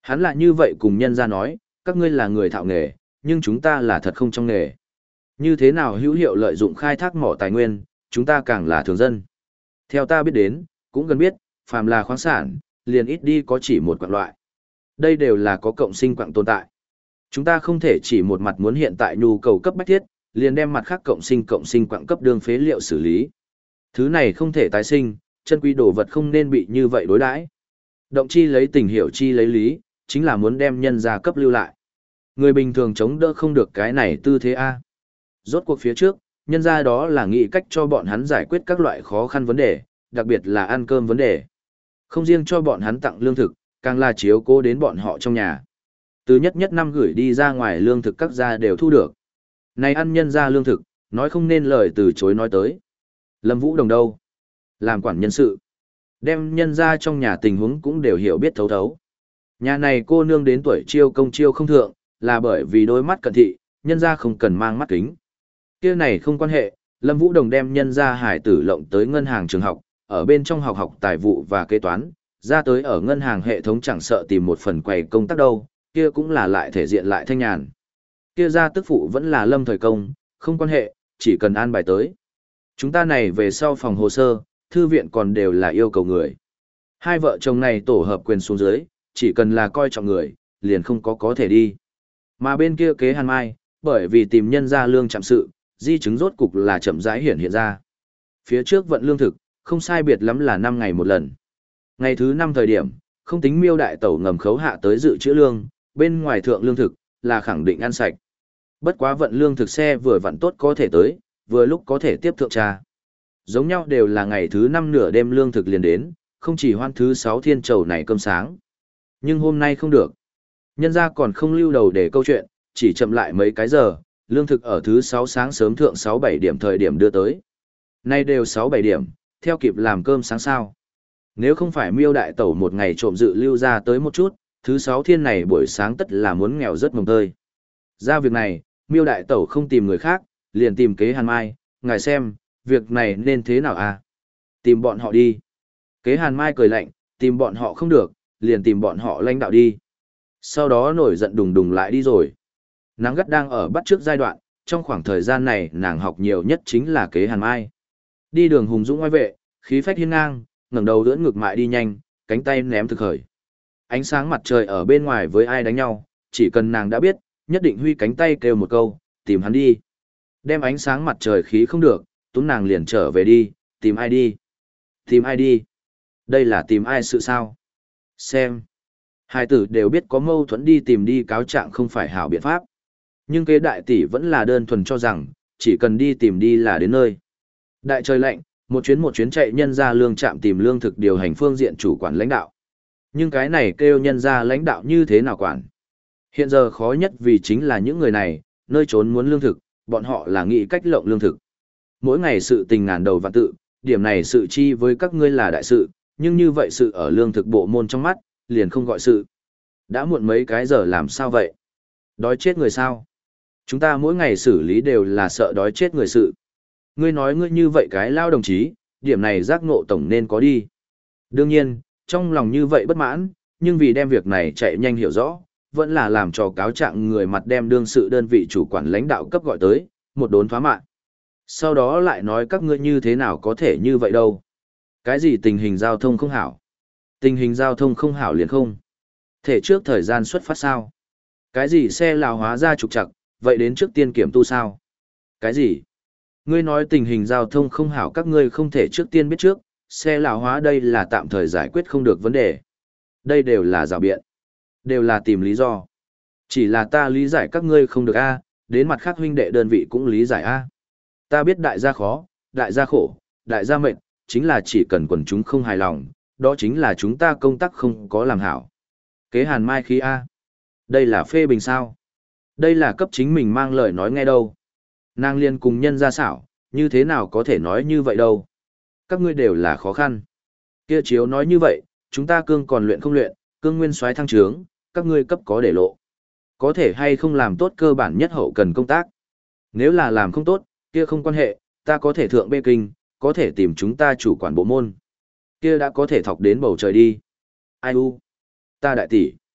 Hắn lại như vậy cùng nhân ra nói, các ngươi là người thạo nghề, nhưng chúng ta là thật không trong nghề. Như thế nào hữu hiệu lợi dụng khai thác mỏ tài nguyên, chúng ta càng là thường dân. Theo ta biết đến, cũng gần biết, phàm là khoáng sản, liền ít đi có chỉ một quặng loại. Đây đều là có cộng sinh quặng tồn tại. Chúng ta không thể chỉ một mặt muốn hiện tại nhu cầu cấp bách thiết, liền đem mặt khác cộng sinh cộng sinh quặng cấp đường phế liệu xử lý. Thứ này không thể tái sinh, chân quý đồ vật không nên bị như vậy đối đãi. Động chi lấy tình hiểu chi lấy lý, chính là muốn đem nhân gia cấp lưu lại. Người bình thường chống đỡ không được cái này tư thế A. Rốt cuộc phía trước, nhân gia đó là nghĩ cách cho bọn hắn giải quyết các loại khó khăn vấn đề, đặc biệt là ăn cơm vấn đề. Không riêng cho bọn hắn tặng lương thực, càng là chiếu cố đến bọn họ trong nhà. Từ nhất nhất năm gửi đi ra ngoài lương thực các gia đều thu được. Này ăn nhân gia lương thực, nói không nên lời từ chối nói tới. Lâm Vũ Đồng đâu? Làm quản nhân sự. Đem nhân gia trong nhà tình huống cũng đều hiểu biết thấu thấu. Nhà này cô nương đến tuổi chiêu công chiêu không thượng, là bởi vì đôi mắt cận thị, nhân gia không cần mang mắt kính. Kia này không quan hệ, Lâm Vũ Đồng đem nhân gia hải tử lộng tới ngân hàng trường học, ở bên trong học học tài vụ và kế toán, ra tới ở ngân hàng hệ thống chẳng sợ tìm một phần quầy công tác đâu, kia cũng là lại thể diện lại thanh nhàn. Kia ra tức phụ vẫn là Lâm thời công, không quan hệ, chỉ cần an bài tới. Chúng ta này về sau phòng hồ sơ, thư viện còn đều là yêu cầu người. Hai vợ chồng này tổ hợp quyền xuống dưới, chỉ cần là coi trọng người, liền không có có thể đi. Mà bên kia kế Hàn Mai, bởi vì tìm nhân ra lương chạm sự, di chứng rốt cục là chậm rãi hiển hiện ra. Phía trước vận lương thực, không sai biệt lắm là năm ngày một lần. Ngày thứ năm thời điểm, không tính miêu đại tẩu ngầm khấu hạ tới dự trữ lương, bên ngoài thượng lương thực, là khẳng định ăn sạch. Bất quá vận lương thực xe vừa vặn tốt có thể tới, vừa lúc có thể tiếp thượng trà. Giống nhau đều là ngày thứ năm nửa đêm lương thực liền đến, không chỉ hoan thứ sáu thiên trầu này cơm sáng. Nhưng hôm nay không được. Nhân ra còn không lưu đầu để câu chuyện, chỉ chậm lại mấy cái giờ, lương thực ở thứ sáu sáng sớm thượng sáu bảy điểm thời điểm đưa tới. Nay đều sáu bảy điểm, theo kịp làm cơm sáng sao. Nếu không phải miêu đại tẩu một ngày trộm dự lưu ra tới một chút, thứ sáu thiên này buổi sáng tất là muốn nghèo rất mồng tơi. Ra việc này, miêu đại tẩu không tìm người khác, liền tìm kế Hàn Mai, ngài xem, việc này nên thế nào à? Tìm bọn họ đi. Kế Hàn Mai cười lạnh, tìm bọn họ không được, liền tìm bọn họ lãnh đạo đi. Sau đó nổi giận đùng đùng lại đi rồi. Nắng gắt đang ở bắt trước giai đoạn, trong khoảng thời gian này nàng học nhiều nhất chính là kế Hàn Mai. Đi đường hùng dũng oai vệ, khí phách hiên ngang, ngẩng đầu đỡ ngược mại đi nhanh, cánh tay ném thực khởi. Ánh sáng mặt trời ở bên ngoài với ai đánh nhau, chỉ cần nàng đã biết, nhất định huy cánh tay kêu một câu, tìm hắn đi. Đem ánh sáng mặt trời khí không được, túm nàng liền trở về đi, tìm ai đi. Tìm ai đi. Đây là tìm ai sự sao? Xem. Hai tử đều biết có mâu thuẫn đi tìm đi cáo trạng không phải hảo biện pháp. Nhưng kế đại tỷ vẫn là đơn thuần cho rằng, chỉ cần đi tìm đi là đến nơi. Đại trời lạnh, một chuyến một chuyến chạy nhân ra lương trạm tìm lương thực điều hành phương diện chủ quản lãnh đạo. Nhưng cái này kêu nhân ra lãnh đạo như thế nào quản? Hiện giờ khó nhất vì chính là những người này, nơi trốn muốn lương thực, bọn họ là nghĩ cách lộng lương thực. Mỗi ngày sự tình ngàn đầu vạn tự, điểm này sự chi với các ngươi là đại sự, nhưng như vậy sự ở lương thực bộ môn trong mắt, liền không gọi sự. Đã muộn mấy cái giờ làm sao vậy? Đói chết người sao? Chúng ta mỗi ngày xử lý đều là sợ đói chết người sự. Ngươi nói ngươi như vậy cái lao đồng chí, điểm này giác ngộ tổng nên có đi. Đương nhiên, trong lòng như vậy bất mãn, nhưng vì đem việc này chạy nhanh hiểu rõ, vẫn là làm cho cáo trạng người mặt đem đương sự đơn vị chủ quản lãnh đạo cấp gọi tới, một đốn thoá mạng. Sau đó lại nói các ngươi như thế nào có thể như vậy đâu. Cái gì tình hình giao thông không hảo? Tình hình giao thông không hảo liền không? Thể trước thời gian xuất phát sao? Cái gì xe lào hóa ra trục trặc, vậy đến trước tiên kiểm tu sao? Cái gì? Ngươi nói tình hình giao thông không hảo các ngươi không thể trước tiên biết trước, xe lào hóa đây là tạm thời giải quyết không được vấn đề. Đây đều là rào biện. Đều là tìm lý do. Chỉ là ta lý giải các ngươi không được a, đến mặt khác huynh đệ đơn vị cũng lý giải a. Ta biết đại gia khó, đại gia khổ, đại gia mệt, chính là chỉ cần quần chúng không hài lòng, đó chính là chúng ta công tác không có làm hảo. Kế Hàn Mai khí a. Đây là phê bình sao? Đây là cấp chính mình mang lời nói nghe đâu. Nàng liên cùng nhân ra xảo, như thế nào có thể nói như vậy đâu. Các ngươi đều là khó khăn. Kia chiếu nói như vậy, chúng ta cương còn luyện không luyện, cương nguyên soái thăng trướng, các ngươi cấp có để lộ. Có thể hay không làm tốt cơ bản nhất hậu cần công tác. Nếu là làm không tốt, kia không quan hệ, ta có thể thượng bê kinh, có thể tìm chúng ta chủ quản bộ môn. Kia đã có thể thọc đến bầu trời đi. Ai u? Ta đại tỷ.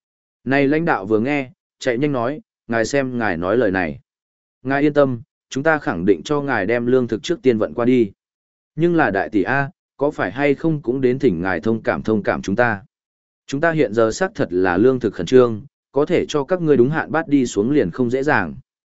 Này lãnh đạo vừa nghe, chạy nhanh nói, ngài xem ngài nói lời này. Ngài yên tâm, chúng ta khẳng định cho ngài đem lương thực trước tiên vận qua đi. Nhưng là đại tỷ A, có phải hay không cũng đến thỉnh ngài thông cảm thông cảm chúng ta. Chúng ta hiện giờ xác thật là lương thực khẩn trương, có thể cho các ngươi đúng hạn bắt đi xuống liền không dễ dàng.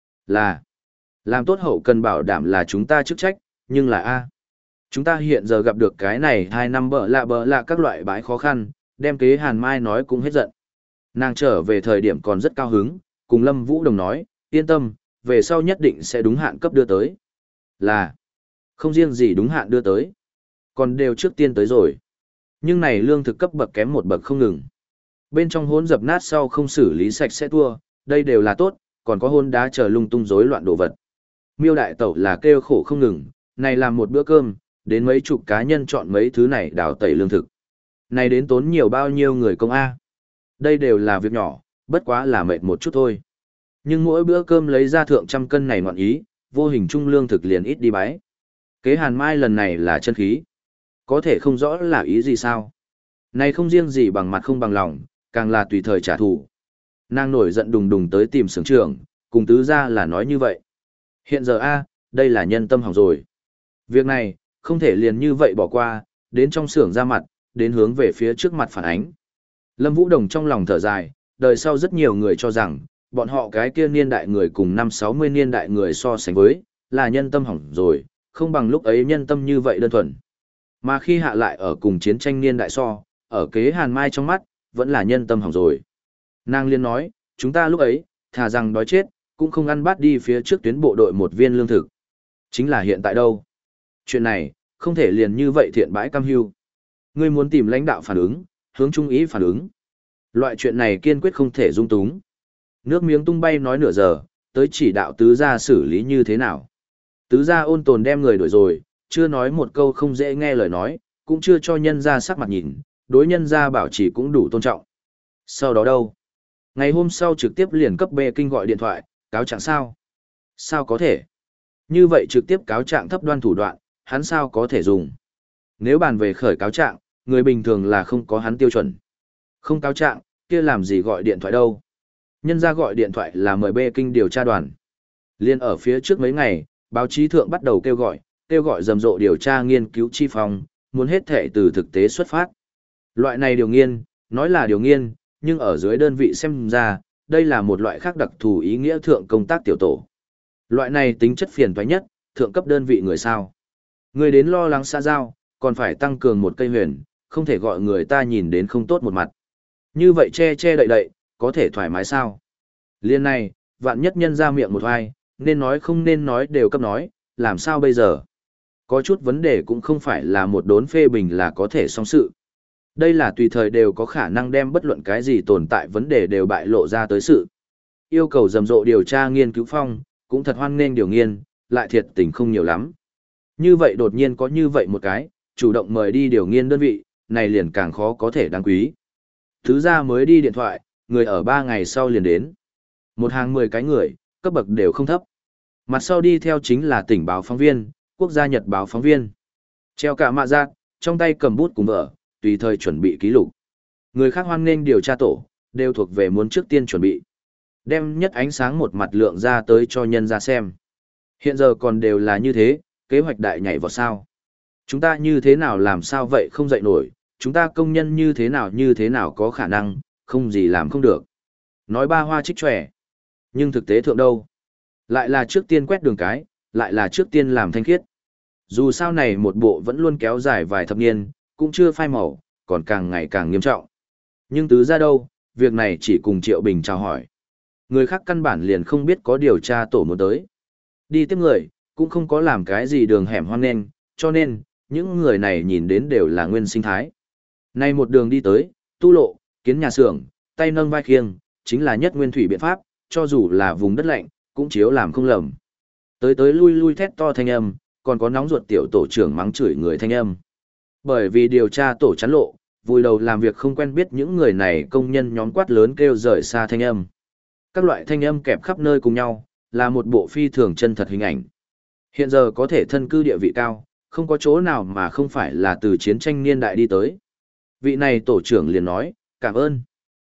Là, làm tốt hậu cần bảo đảm là chúng ta chức trách, nhưng là A. Chúng ta hiện giờ gặp được cái này hai năm bỡ lạ bỡ lạ các loại bãi khó khăn, đem kế Hàn Mai nói cũng hết giận. Nàng trở về thời điểm còn rất cao hứng, cùng Lâm Vũ Đồng nói, yên tâm, về sau nhất định sẽ đúng hạn cấp đưa tới. Là, không riêng gì đúng hạn đưa tới, còn đều trước tiên tới rồi. Nhưng này lương thực cấp bậc kém một bậc không ngừng. Bên trong hỗn dập nát sau không xử lý sạch sẽ thua, đây đều là tốt, còn có hôn đá chờ lung tung rối loạn đồ vật. Miêu đại tẩu là kêu khổ không ngừng, này làm một bữa cơm, đến mấy chục cá nhân chọn mấy thứ này đào tẩy lương thực. Này đến tốn nhiều bao nhiêu người công A. Đây đều là việc nhỏ, bất quá là mệt một chút thôi. Nhưng mỗi bữa cơm lấy ra thượng trăm cân này ngọn ý, vô hình trung lương thực liền ít đi bái. Kế Hàn Mai lần này là chân khí. Có thể không rõ là ý gì sao. Này không riêng gì bằng mặt không bằng lòng, càng là tùy thời trả thù. Nàng nổi giận đùng đùng tới tìm xưởng trưởng, cùng tứ ra là nói như vậy. Hiện giờ A, đây là nhân tâm hỏng rồi. Việc này, không thể liền như vậy bỏ qua, đến trong xưởng ra mặt, đến hướng về phía trước mặt phản ánh. Lâm Vũ Đồng trong lòng thở dài, đời sau rất nhiều người cho rằng, bọn họ cái kia niên đại người cùng năm sáu mươi niên đại người so sánh với, là nhân tâm hỏng rồi, không bằng lúc ấy nhân tâm như vậy đơn thuần. Mà khi hạ lại ở cùng chiến tranh niên đại so, ở kế Hàn Mai trong mắt, vẫn là nhân tâm hỏng rồi. Nàng liên nói, chúng ta lúc ấy, thà rằng đói chết, cũng không ăn bát đi phía trước tuyến bộ đội một viên lương thực. Chính là hiện tại đâu. Chuyện này, không thể liền như vậy thiện bãi cam hưu. Ngươi muốn tìm lãnh đạo phản ứng, hướng trung ý phản ứng. Loại chuyện này kiên quyết không thể dung túng. Nước miếng tung bay nói nửa giờ, tới chỉ đạo tứ gia xử lý như thế nào. Tứ gia ôn tồn đem người đuổi rồi, chưa nói một câu không dễ nghe lời nói, cũng chưa cho nhân gia sắc mặt nhìn, đối nhân gia bảo trì cũng đủ tôn trọng. Sau đó đâu? Ngày hôm sau trực tiếp liền cấp bê kinh gọi điện thoại, cáo trạng sao? Sao có thể? Như vậy trực tiếp cáo trạng thấp đoan thủ đoạn, hắn sao có thể dùng? Nếu bàn về khởi cáo trạng, người bình thường là không có hắn tiêu chuẩn. Không cáo trạng, kia làm gì gọi điện thoại đâu? Nhân ra gọi điện thoại là mời bê kinh điều tra đoàn. Liên ở phía trước mấy ngày, báo chí thượng bắt đầu kêu gọi, kêu gọi rầm rộ điều tra nghiên cứu chi phòng, muốn hết thể từ thực tế xuất phát. Loại này điều nghiên, nói là điều nghiên, nhưng ở dưới đơn vị xem ra, đây là một loại khác đặc thù ý nghĩa thượng công tác tiểu tổ. Loại này tính chất phiền toái nhất, thượng cấp đơn vị người sao. Người đến lo lắng xa giao, còn phải tăng cường một cây huyền, không thể gọi người ta nhìn đến không tốt một mặt. Như vậy che che đậy đậy, có thể thoải mái sao? Liên này, vạn nhất nhân ra miệng một hoài, nên nói không nên nói đều cấp nói, làm sao bây giờ? Có chút vấn đề cũng không phải là một đốn phê bình là có thể xong sự. Đây là tùy thời đều có khả năng đem bất luận cái gì tồn tại vấn đề đều bại lộ ra tới sự. Yêu cầu rầm rộ điều tra nghiên cứu phong, cũng thật hoan nghênh điều nghiên, lại thiệt tình không nhiều lắm. Như vậy đột nhiên có như vậy một cái, chủ động mời đi điều nghiên đơn vị, này liền càng khó có thể đáng quý. Thứ ra mới đi điện thoại, người ở ba ngày sau liền đến. Một hàng mười cái người, cấp bậc đều không thấp. Mặt sau đi theo chính là tỉnh báo phóng viên, quốc gia nhật báo phóng viên. Treo cả mạ giác, trong tay cầm bút cùng vợ, tùy thời chuẩn bị ký lục. Người khác hoan nghênh điều tra tổ, đều thuộc về muốn trước tiên chuẩn bị. Đem nhất ánh sáng một mặt lượng ra tới cho nhân ra xem. Hiện giờ còn đều là như thế, kế hoạch đại nhảy vào sao. Chúng ta như thế nào làm sao vậy không dậy nổi, chúng ta công nhân như thế nào như thế nào có khả năng, không gì làm không được. Nói ba hoa trích tròe. Nhưng thực tế thượng đâu? Lại là trước tiên quét đường cái, lại là trước tiên làm thanh khiết. Dù sao này một bộ vẫn luôn kéo dài vài thập niên, cũng chưa phai màu, còn càng ngày càng nghiêm trọng. Nhưng tứ ra đâu, việc này chỉ cùng Triệu Bình chào hỏi. Người khác căn bản liền không biết có điều tra tổ muốn tới. Đi tiếp người, cũng không có làm cái gì đường hẻm hoang nên, cho nên, những người này nhìn đến đều là nguyên sinh thái. Nay một đường đi tới, tu lộ, kiến nhà xưởng, tay nâng vai khiêng, chính là nhất nguyên thủy biện pháp, cho dù là vùng đất lạnh, cũng chiếu làm không lầm. Tới tới lui lui thét to thanh âm, còn có nóng ruột tiểu tổ trưởng mắng chửi người thanh âm. Bởi vì điều tra tổ chắn lộ, vùi đầu làm việc không quen biết những người này công nhân nhóm quát lớn kêu rời xa thanh âm. Các loại thanh âm kẹp khắp nơi cùng nhau, là một bộ phi thường chân thật hình ảnh. Hiện giờ có thể thân cư địa vị cao, không có chỗ nào mà không phải là từ chiến tranh niên đại đi tới. Vị này tổ trưởng liền nói, cảm ơn.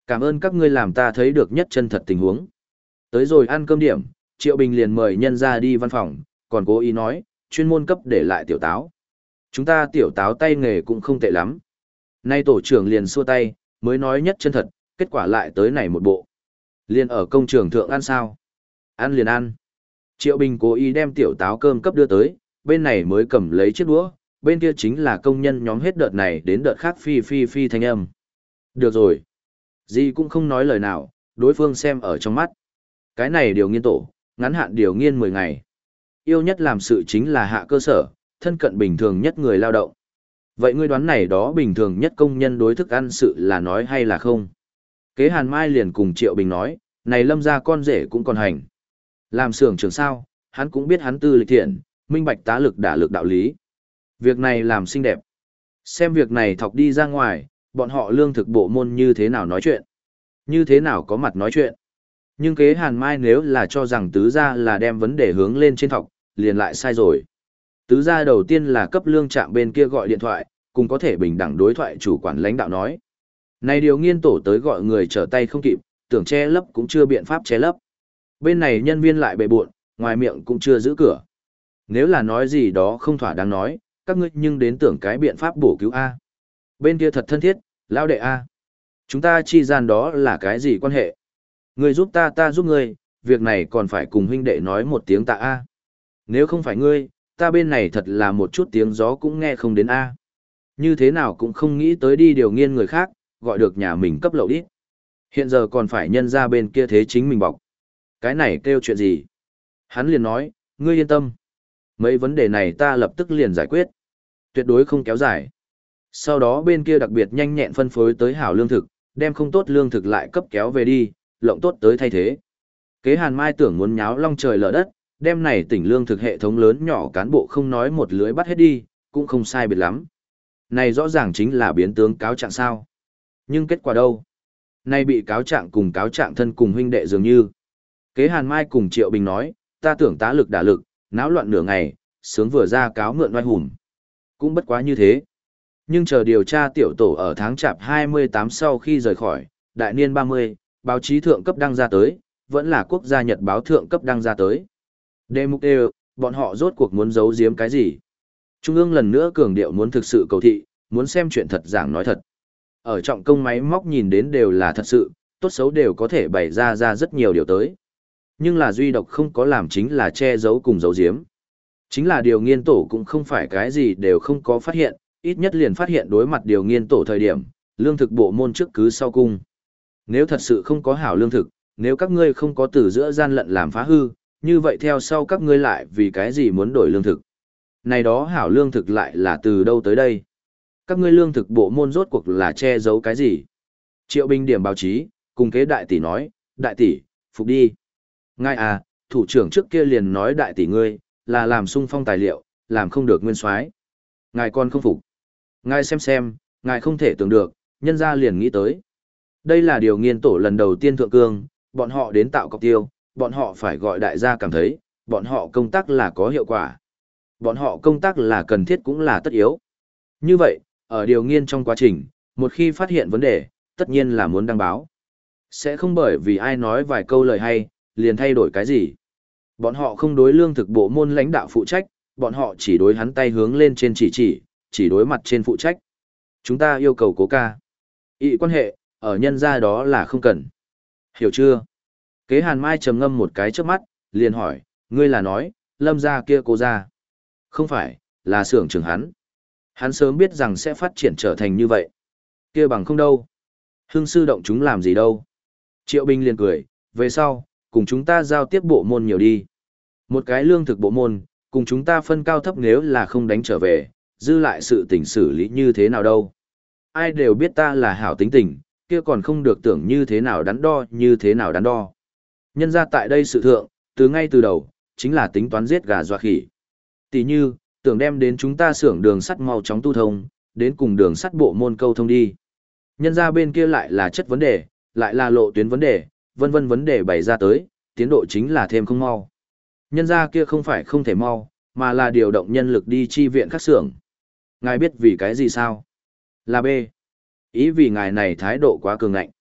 Cảm ơn các ngươi làm ta thấy được nhất chân thật tình huống. Tới rồi ăn cơm điểm, Triệu Bình liền mời nhân ra đi văn phòng, còn cố ý nói, chuyên môn cấp để lại tiểu táo. Chúng ta tiểu táo tay nghề cũng không tệ lắm. Nay tổ trưởng liền xua tay, mới nói nhất chân thật, kết quả lại tới này một bộ. Liền ở công trường thượng ăn sao? Ăn liền ăn. Triệu Bình cố ý đem tiểu táo cơm cấp đưa tới, bên này mới cầm lấy chiếc đũa, bên kia chính là công nhân nhóm hết đợt này đến đợt khác phi phi phi thanh âm. Được rồi. Gì cũng không nói lời nào, đối phương xem ở trong mắt. Cái này điều nghiên tổ, ngắn hạn điều nghiên mười ngày. Yêu nhất làm sự chính là hạ cơ sở, thân cận bình thường nhất người lao động. Vậy ngươi đoán này đó bình thường nhất công nhân đối thức ăn sự là nói hay là không? Kế Hàn Mai liền cùng Triệu Bình nói, này Lâm gia con rể cũng còn hành. Làm xưởng trưởng sao, hắn cũng biết hắn tư lịch thiện, minh bạch tá lực đả lực đạo lý. Việc này làm xinh đẹp. Xem việc này thọc đi ra ngoài, bọn họ lương thực bộ môn như thế nào nói chuyện. Như thế nào có mặt nói chuyện. Nhưng kế Hàn Mai nếu là cho rằng tứ gia là đem vấn đề hướng lên trên thọc, liền lại sai rồi. Tứ gia đầu tiên là cấp lương trạm bên kia gọi điện thoại, cùng có thể bình đẳng đối thoại chủ quản lãnh đạo nói. Này điều nghiên tổ tới gọi người trở tay không kịp, tưởng che lấp cũng chưa biện pháp che lấp. Bên này nhân viên lại bệ buộn, ngoài miệng cũng chưa giữ cửa. Nếu là nói gì đó không thỏa đáng nói, các ngươi nhưng đến tưởng cái biện pháp bổ cứu A. Bên kia thật thân thiết, lao đệ A. Chúng ta chi gian đó là cái gì quan hệ? Ngươi giúp ta ta giúp ngươi, việc này còn phải cùng huynh đệ nói một tiếng tạ A. Nếu không phải ngươi, ta bên này thật là một chút tiếng gió cũng nghe không đến A. Như thế nào cũng không nghĩ tới đi điều nghiên người khác, gọi được nhà mình cấp lậu đi. Hiện giờ còn phải nhân ra bên kia thế chính mình bọc. Cái này kêu chuyện gì? Hắn liền nói, ngươi yên tâm. Mấy vấn đề này ta lập tức liền giải quyết. Tuyệt đối không kéo dài. Sau đó bên kia đặc biệt nhanh nhẹn phân phối tới hảo lương thực, đem không tốt lương thực lại cấp kéo về đi, lộng tốt tới thay thế. Kế Hàn Mai tưởng muốn nháo long trời lở đất, đem này tỉnh lương thực hệ thống lớn nhỏ cán bộ không nói một lưới bắt hết đi, cũng không sai biệt lắm. Này rõ ràng chính là biến tướng cáo trạng sao. Nhưng kết quả đâu? Nay bị cáo trạng cùng cáo trạng thân cùng huynh đệ dường như. Kế Hàn Mai cùng Triệu Bình nói, ta tưởng tá lực đả lực, náo loạn nửa ngày, sướng vừa ra cáo mượn oai hùng. Cũng bất quá như thế. Nhưng chờ điều tra tiểu tổ ở tháng chạp hai mươi tám sau khi rời khỏi, đại niên ba mươi, báo chí thượng cấp đăng ra tới, vẫn là quốc gia nhật báo thượng cấp đăng ra tới. Đề mục đều, bọn họ rốt cuộc muốn giấu giếm cái gì? Trung ương lần nữa cường điệu muốn thực sự cầu thị, muốn xem chuyện thật giảng nói thật. Ở trọng công máy móc nhìn đến đều là thật sự, tốt xấu đều có thể bày ra ra rất nhiều điều tới. Nhưng là duy độc không có làm chính là che giấu cùng giấu giếm. Chính là điều nghiên tổ cũng không phải cái gì đều không có phát hiện, ít nhất liền phát hiện đối mặt điều nghiên tổ thời điểm, lương thực bộ môn trước cứ sau cung. Nếu thật sự không có hảo lương thực, nếu các ngươi không có từ giữa gian lận làm phá hư, như vậy theo sau các ngươi lại vì cái gì muốn đổi lương thực. Này đó hảo lương thực lại là từ đâu tới đây? Các ngươi lương thực bộ môn rốt cuộc là che giấu cái gì? Triệu Bình điểm báo chí, cùng kế đại tỷ nói, đại tỷ, phục đi. Ngài à, thủ trưởng trước kia liền nói đại tỷ ngươi, là làm sung phong tài liệu, làm không được nguyên soái. Ngài còn không phục. Ngài xem xem, ngài không thể tưởng được, nhân ra liền nghĩ tới. Đây là điều nghiên tổ lần đầu tiên thượng cương, bọn họ đến tạo cọc tiêu, bọn họ phải gọi đại gia cảm thấy, bọn họ công tác là có hiệu quả. Bọn họ công tác là cần thiết cũng là tất yếu. Như vậy, ở điều nghiên trong quá trình, một khi phát hiện vấn đề, tất nhiên là muốn đăng báo. Sẽ không bởi vì ai nói vài câu lời hay, liền thay đổi cái gì. Bọn họ không đối lương thực bộ môn lãnh đạo phụ trách, bọn họ chỉ đối hắn tay hướng lên trên chỉ chỉ, chỉ đối mặt trên phụ trách. Chúng ta yêu cầu cố ca. Ý quan hệ, ở nhân gia đó là không cần. Hiểu chưa? Kế Hàn Mai trầm ngâm một cái trước mắt, liền hỏi, ngươi là nói, Lâm gia kia cố gia. Không phải, là xưởng trưởng hắn. Hắn sớm biết rằng sẽ phát triển trở thành như vậy. Kia bằng không đâu. Hưng sư động chúng làm gì đâu. Triệu Bình liền cười, về sau, cùng chúng ta giao tiếp bộ môn nhiều đi. Một cái lương thực bộ môn, cùng chúng ta phân cao thấp nếu là không đánh trở về, dư lại sự tình xử lý như thế nào đâu. Ai đều biết ta là hảo tính tình, kia còn không được tưởng như thế nào đắn đo như thế nào đắn đo. Nhân ra tại đây sự thượng, từ ngay từ đầu, chính là tính toán giết gà dọa khỉ. Tỷ như, tưởng đem đến chúng ta xưởng đường sắt mau chóng tu thông, đến cùng đường sắt bộ môn câu thông đi. Nhân ra bên kia lại là chất vấn đề, lại là lộ tuyến vấn đề, vân vân vấn đề bày ra tới, tiến độ chính là thêm không mau. Nhân ra kia không phải không thể mau, mà là điều động nhân lực đi chi viện các xưởng. Ngài biết vì cái gì sao? Là B. Ý vì ngài này thái độ quá cường ngạnh.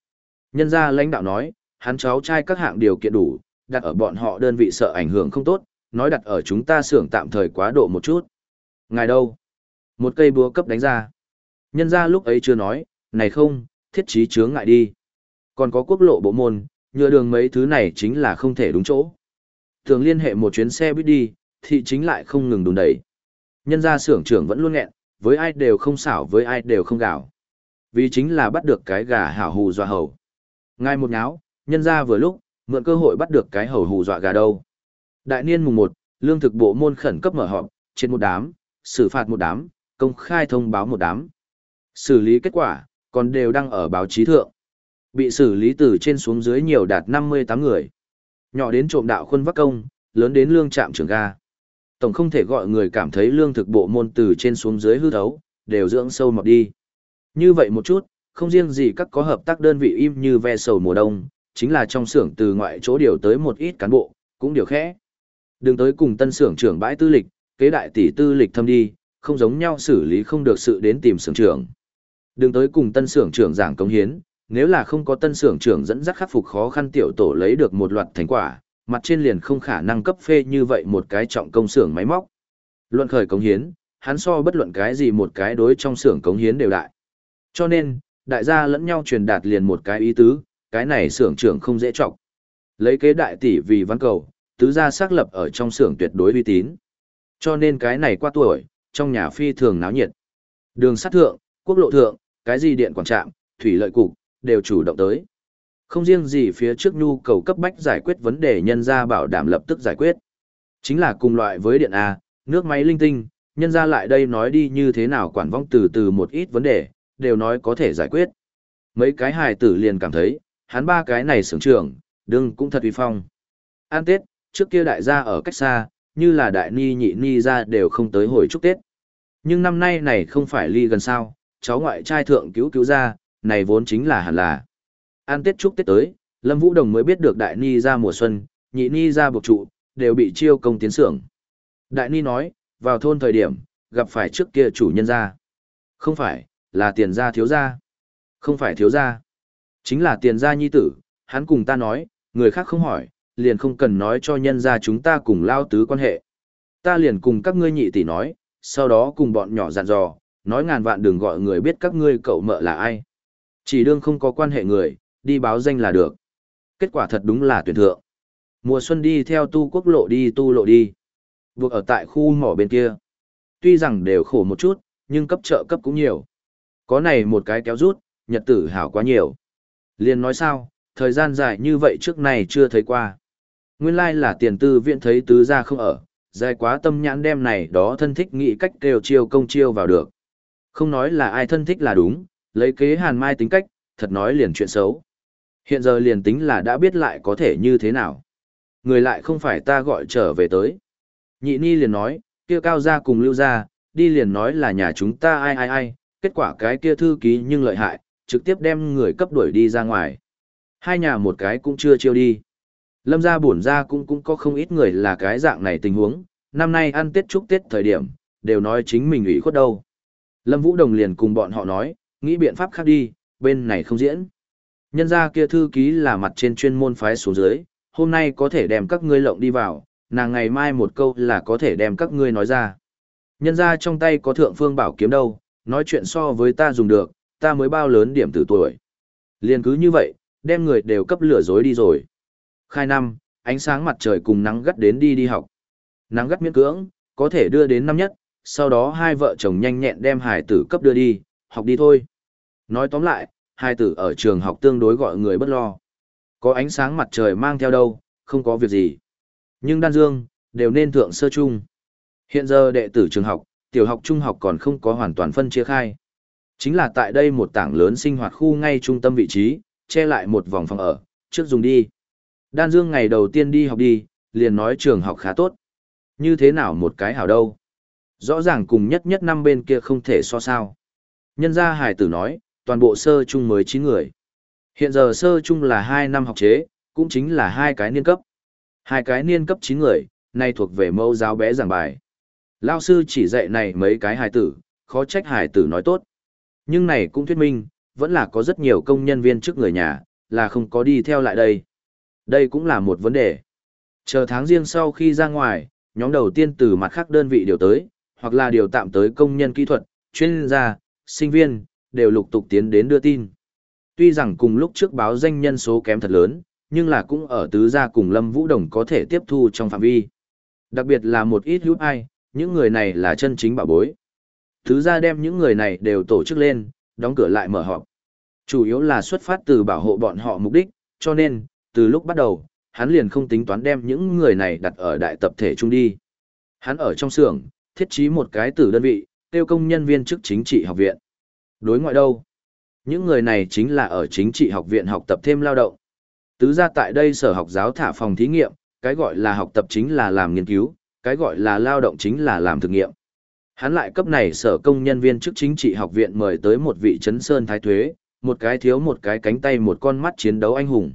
Nhân gia lãnh đạo nói, hắn cháu trai các hạng điều kiện đủ, đặt ở bọn họ đơn vị sợ ảnh hưởng không tốt, nói đặt ở chúng ta xưởng tạm thời quá độ một chút. Ngài đâu? Một cây búa cấp đánh ra. Nhân gia lúc ấy chưa nói, này không, thiết trí chướng ngại đi. Còn có quốc lộ bộ môn, nhựa đường mấy thứ này chính là không thể đúng chỗ. Thường liên hệ một chuyến xe buýt đi, thị chính lại không ngừng đùn đẩy. Nhân gia xưởng trưởng vẫn luôn nghẹn, với ai đều không xảo với ai đều không gạo. Vì chính là bắt được cái gà hảo hù dọa hầu. Ngay một ngáo, nhân gia vừa lúc, mượn cơ hội bắt được cái hầu hù dọa gà đâu. Đại niên mùng một, lương thực bộ môn khẩn cấp mở họp, trên một đám, xử phạt một đám, công khai thông báo một đám. Xử lý kết quả, còn đều đăng ở báo chí thượng. Bị xử lý từ trên xuống dưới nhiều đạt năm mươi tám người. Nhỏ đến trộm đạo khuôn vác công, lớn đến lương trạm trưởng ga. Tổng không thể gọi người cảm thấy lương thực bộ môn từ trên xuống dưới hư thấu, đều dưỡng sâu mọt đi. Như vậy một chút, không riêng gì các có hợp tác đơn vị im như ve sầu mùa đông, chính là trong xưởng từ ngoại chỗ điều tới một ít cán bộ, cũng điều khẽ. Đừng tới cùng tân xưởng trưởng bãi tư lịch, kế đại tỷ tư lịch thâm đi, không giống nhau xử lý không được sự đến tìm xưởng trưởng. Đừng tới cùng tân xưởng trưởng giảng cống hiến, nếu là không có tân xưởng trưởng dẫn dắt khắc phục khó khăn tiểu tổ lấy được một loạt thành quả, mặt trên liền không khả năng cấp phê như vậy một cái trọng công xưởng máy móc. Luận khởi cống hiến, hắn so bất luận cái gì một cái đối trong xưởng cống hiến đều đại. Cho nên, đại gia lẫn nhau truyền đạt liền một cái ý tứ, cái này xưởng trưởng không dễ trọng. Lấy kế đại tỷ vì văn cầu, tứ gia xác lập ở trong xưởng tuyệt đối uy tín. Cho nên cái này qua tuổi, trong nhà phi thường náo nhiệt. Đường sắt thượng, quốc lộ thượng, cái gì điện quảng trạm, thủy lợi cục, đều chủ động tới. Không riêng gì phía trước nhu cầu cấp bách giải quyết vấn đề nhân gia bảo đảm lập tức giải quyết. Chính là cùng loại với điện A, nước máy linh tinh, nhân gia lại đây nói đi như thế nào quản vong từ từ một ít vấn đề, đều nói có thể giải quyết. Mấy cái hài tử liền cảm thấy, hắn ba cái này sướng trưởng, đừng cũng thật uy phong. An Tết, trước kia đại gia ở cách xa, như là đại ni nhị ni ra đều không tới hồi chúc Tết. Nhưng năm nay này không phải ly gần sao, cháu ngoại trai thượng cứu cứu ra, này vốn chính là hẳn là. An Tết chúc Tết tới, Lâm Vũ Đồng mới biết được đại ni ra mùa xuân, nhị ni ra buộc trụ, đều bị chiêu công tiến xưởng. Đại ni nói, vào thôn thời điểm, gặp phải trước kia chủ nhân ra. Không phải, là tiền gia thiếu gia. Không phải thiếu gia, chính là tiền gia nhi tử, hắn cùng ta nói, người khác không hỏi, liền không cần nói cho nhân gia chúng ta cùng lao tứ quan hệ. Ta liền cùng các ngươi nhị tỷ nói, sau đó cùng bọn nhỏ dặn dò, nói ngàn vạn đừng gọi người biết các ngươi cậu mợ là ai. Chỉ đương không có quan hệ người, đi báo danh là được. Kết quả thật đúng là tuyển thượng. Mùa xuân đi theo tu quốc lộ đi tu lộ đi. Buộc ở tại khu mỏ bên kia. Tuy rằng đều khổ một chút, nhưng cấp trợ cấp cũng nhiều. Có này một cái kéo rút, nhật tử hảo quá nhiều. Liền nói sao, thời gian dài như vậy trước này chưa thấy qua. Nguyên lai là tiền tư viện thấy tứ gia không ở, dài quá tâm nhãn đem này đó thân thích nghĩ cách kêu chiêu công chiêu vào được. Không nói là ai thân thích là đúng, lấy kế hàn mai tính cách, thật nói liền chuyện xấu. Hiện giờ liền tính là đã biết lại có thể như thế nào. Người lại không phải ta gọi trở về tới. Nhị ni liền nói, kia cao gia cùng lưu gia, đi liền nói là nhà chúng ta ai ai ai, kết quả cái kia thư ký nhưng lợi hại, trực tiếp đem người cấp đuổi đi ra ngoài. Hai nhà một cái cũng chưa chiêu đi. Lâm gia bổn gia cũng cũng có không ít người là cái dạng này tình huống, năm nay ăn Tết chúc Tết thời điểm, đều nói chính mình ủy khuất đâu. Lâm Vũ Đồng liền cùng bọn họ nói, nghĩ biện pháp khác đi, bên này không diễn. Nhân gia kia thư ký là mặt trên chuyên môn phái xuống dưới, hôm nay có thể đem các ngươi lộng đi vào, nàng ngày mai một câu là có thể đem các ngươi nói ra. Nhân gia trong tay có thượng phương bảo kiếm đâu, nói chuyện so với ta dùng được, ta mới bao lớn điểm từ tuổi. Liền cứ như vậy, đem người đều cấp lửa dối đi rồi. Khai năm, ánh sáng mặt trời cùng nắng gắt đến đi đi học. Nắng gắt miễn cưỡng, có thể đưa đến năm nhất, sau đó hai vợ chồng nhanh nhẹn đem hài tử cấp đưa đi, học đi thôi. Nói tóm lại, hài tử ở trường học tương đối gọi người bất lo. Có ánh sáng mặt trời mang theo đâu, không có việc gì. Nhưng đan dương, đều nên thượng sơ chung. Hiện giờ đệ tử trường học, tiểu học trung học còn không có hoàn toàn phân chia khai. Chính là tại đây một tảng lớn sinh hoạt khu ngay trung tâm vị trí, che lại một vòng phòng ở, trước dùng đi. Đan Dương ngày đầu tiên đi học đi, liền nói trường học khá tốt. Như thế nào một cái hảo đâu. Rõ ràng cùng nhất nhất năm bên kia không thể so sao. Nhân gia hải tử nói, toàn bộ sơ chung mới chín người. Hiện giờ sơ chung là hai năm học chế, cũng chính là hai cái niên cấp. Hai cái niên cấp chín người, nay thuộc về mẫu giáo bé giảng bài. Lao sư chỉ dạy này mấy cái hài tử, khó trách hài tử nói tốt. Nhưng này cũng thuyết minh, vẫn là có rất nhiều công nhân viên trước người nhà, là không có đi theo lại đây. Đây cũng là một vấn đề. Chờ tháng riêng sau khi ra ngoài, nhóm đầu tiên từ mặt khác đơn vị điều tới, hoặc là điều tạm tới công nhân kỹ thuật, chuyên gia, sinh viên, đều lục tục tiến đến đưa tin. Tuy rằng cùng lúc trước báo danh nhân số kém thật lớn, nhưng là cũng ở tứ gia cùng Lâm Vũ Đồng có thể tiếp thu trong phạm vi. Đặc biệt là một ít hữu ai, những người này là chân chính bảo bối. Tứ gia đem những người này đều tổ chức lên, đóng cửa lại mở họp. Chủ yếu là xuất phát từ bảo hộ bọn họ mục đích, cho nên, từ lúc bắt đầu, hắn liền không tính toán đem những người này đặt ở đại tập thể chung đi. Hắn ở trong xưởng, thiết trí một cái từ đơn vị, tiêu công nhân viên chức chính trị học viện. Đối ngoại đâu? Những người này chính là ở chính trị học viện học tập thêm lao động. Tứ gia tại đây sở học giáo thả phòng thí nghiệm, cái gọi là học tập chính là làm nghiên cứu, cái gọi là lao động chính là làm thực nghiệm. Hắn lại cấp này sở công nhân viên chức chính trị học viện mời tới một vị chấn sơn thái thuế, một cái thiếu một cái cánh tay một con mắt chiến đấu anh hùng.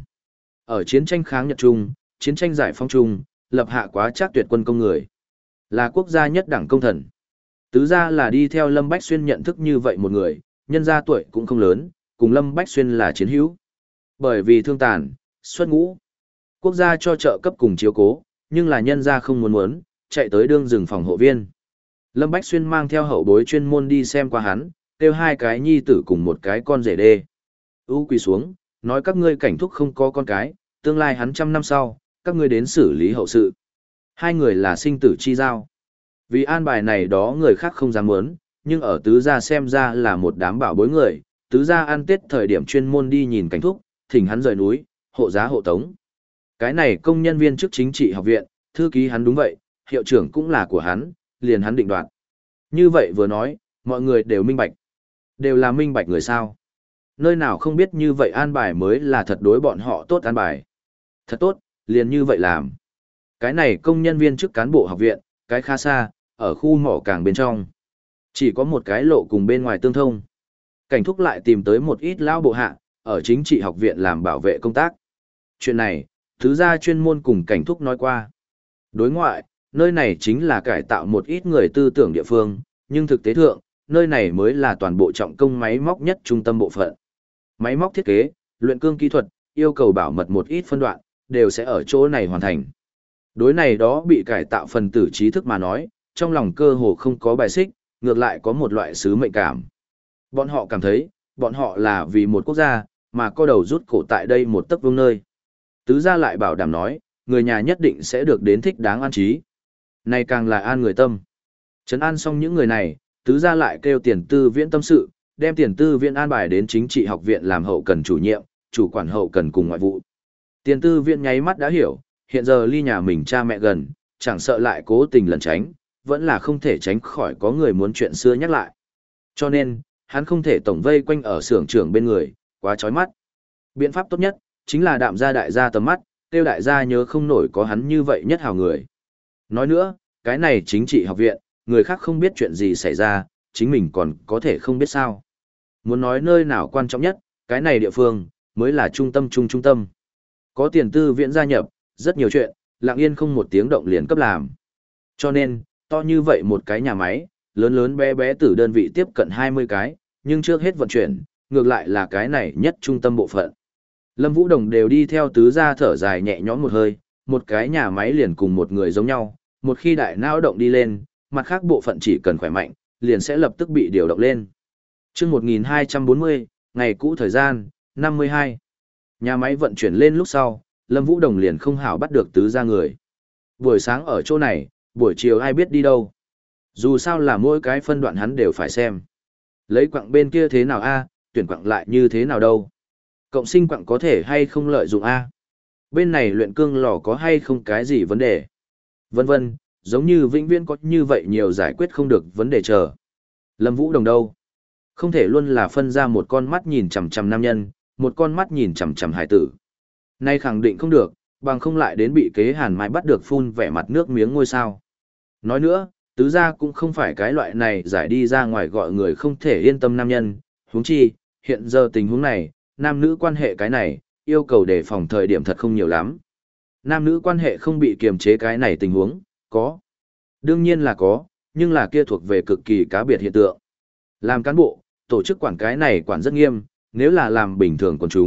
Ở chiến tranh kháng Nhật Trung, chiến tranh giải phóng Trung, lập hạ quá trác tuyệt quân công người. Là quốc gia nhất đẳng công thần. Tứ gia là đi theo Lâm Bách Xuyên nhận thức như vậy một người, nhân gia tuổi cũng không lớn, cùng Lâm Bách Xuyên là chiến hữu. Bởi vì thương tàn, xuất ngũ. Quốc gia cho trợ cấp cùng chiếu cố, nhưng là nhân gia không muốn muốn, chạy tới đương rừng phòng hộ viên. Lâm Bách Xuyên mang theo hậu bối chuyên môn đi xem qua hắn, kêu hai cái nhi tử cùng một cái con rể đê. U quỳ xuống, nói các ngươi cảnh thúc không có con cái, tương lai hắn trăm năm sau, các ngươi đến xử lý hậu sự. Hai người là sinh tử chi giao. Vì an bài này đó người khác không dám muốn, nhưng ở tứ gia xem ra là một đám bảo bối người, tứ gia ăn tết thời điểm chuyên môn đi nhìn cảnh thúc, thỉnh hắn rời núi, hộ giá hộ tống. Cái này công nhân viên chức chính trị học viện, thư ký hắn đúng vậy, hiệu trưởng cũng là của hắn, liền hắn định đoạt. Như vậy vừa nói, mọi người đều minh bạch. Đều là minh bạch người sao. Nơi nào không biết như vậy an bài mới là thật đối bọn họ tốt an bài. Thật tốt, liền như vậy làm. Cái này công nhân viên chức cán bộ học viện, cái khá xa, ở khu mỏ càng bên trong. Chỉ có một cái lộ cùng bên ngoài tương thông. Cảnh thúc lại tìm tới một ít lão bộ hạ, ở chính trị học viện làm bảo vệ công tác. Chuyện này, thứ gia chuyên môn cùng cảnh thúc nói qua. Đối ngoại, nơi này chính là cải tạo một ít người tư tưởng địa phương, nhưng thực tế thượng, nơi này mới là toàn bộ trọng công máy móc nhất trung tâm bộ phận. Máy móc thiết kế, luyện cương kỹ thuật, yêu cầu bảo mật một ít phân đoạn, đều sẽ ở chỗ này hoàn thành. Đối này đó bị cải tạo phần tử trí thức mà nói, trong lòng cơ hồ không có bài xích, ngược lại có một loại sứ mệnh cảm. Bọn họ cảm thấy, bọn họ là vì một quốc gia, mà co đầu rút cổ tại đây một tấc vương nơi. Tứ gia lại bảo đảm nói, người nhà nhất định sẽ được đến thích đáng an trí. Này càng là an người tâm. Trấn an xong những người này, tứ gia lại kêu tiền tư viễn tâm sự, đem tiền tư viễn an bài đến chính trị học viện làm hậu cần chủ nhiệm, chủ quản hậu cần cùng ngoại vụ. Tiền tư viễn nháy mắt đã hiểu, hiện giờ ly nhà mình cha mẹ gần, chẳng sợ lại cố tình lẩn tránh, vẫn là không thể tránh khỏi có người muốn chuyện xưa nhắc lại. Cho nên, hắn không thể tổng vây quanh ở xưởng trưởng bên người, quá chói mắt. Biện pháp tốt nhất, chính là đạm ra đại gia tầm mắt, tiêu đại gia nhớ không nổi có hắn như vậy nhất hào người. Nói nữa, cái này chính trị học viện, người khác không biết chuyện gì xảy ra, chính mình còn có thể không biết sao. Muốn nói nơi nào quan trọng nhất, cái này địa phương, mới là trung tâm trung trung tâm. Có tiền tư viện gia nhập, rất nhiều chuyện, lặng yên không một tiếng động liền cấp làm. Cho nên, to như vậy một cái nhà máy, lớn lớn bé bé từ đơn vị tiếp cận hai mươi cái, nhưng trước hết vận chuyển, ngược lại là cái này nhất trung tâm bộ phận. Lâm Vũ Đồng đều đi theo tứ gia thở dài nhẹ nhõm một hơi, một cái nhà máy liền cùng một người giống nhau, một khi đại não động đi lên, mặt khác bộ phận chỉ cần khỏe mạnh, liền sẽ lập tức bị điều động lên. Chương một nghìn hai trăm bốn mươi, ngày cũ thời gian, năm mươi hai. Nhà máy vận chuyển lên lúc sau, Lâm Vũ Đồng liền không hảo bắt được tứ gia người. Buổi sáng ở chỗ này, buổi chiều ai biết đi đâu. Dù sao là mỗi cái phân đoạn hắn đều phải xem. Lấy quặng bên kia thế nào a, tuyển quặng lại như thế nào đâu. Cộng sinh quặng có thể hay không lợi dụng a. Bên này luyện cương lò có hay không cái gì vấn đề. Vân vân, giống như vĩnh viễn có như vậy nhiều giải quyết không được vấn đề chờ. Lâm Vũ Đồng đâu? Không thể luôn là phân ra một con mắt nhìn chằm chằm nam nhân, một con mắt nhìn chằm chằm hải tử. Nay khẳng định không được, bằng không lại đến bị kế hàn mai bắt được phun vẻ mặt nước miếng ngôi sao. Nói nữa, tứ gia cũng không phải cái loại này giải đi ra ngoài gọi người không thể yên tâm nam nhân, huống chi, hiện giờ tình huống này, nam nữ quan hệ cái này, yêu cầu đề phòng thời điểm thật không nhiều lắm. Nam nữ quan hệ không bị kiềm chế cái này tình huống, có. Đương nhiên là có, nhưng là kia thuộc về cực kỳ cá biệt hiện tượng. Làm cán bộ, tổ chức quản cái này quản rất nghiêm, nếu là làm bình thường quần chúng,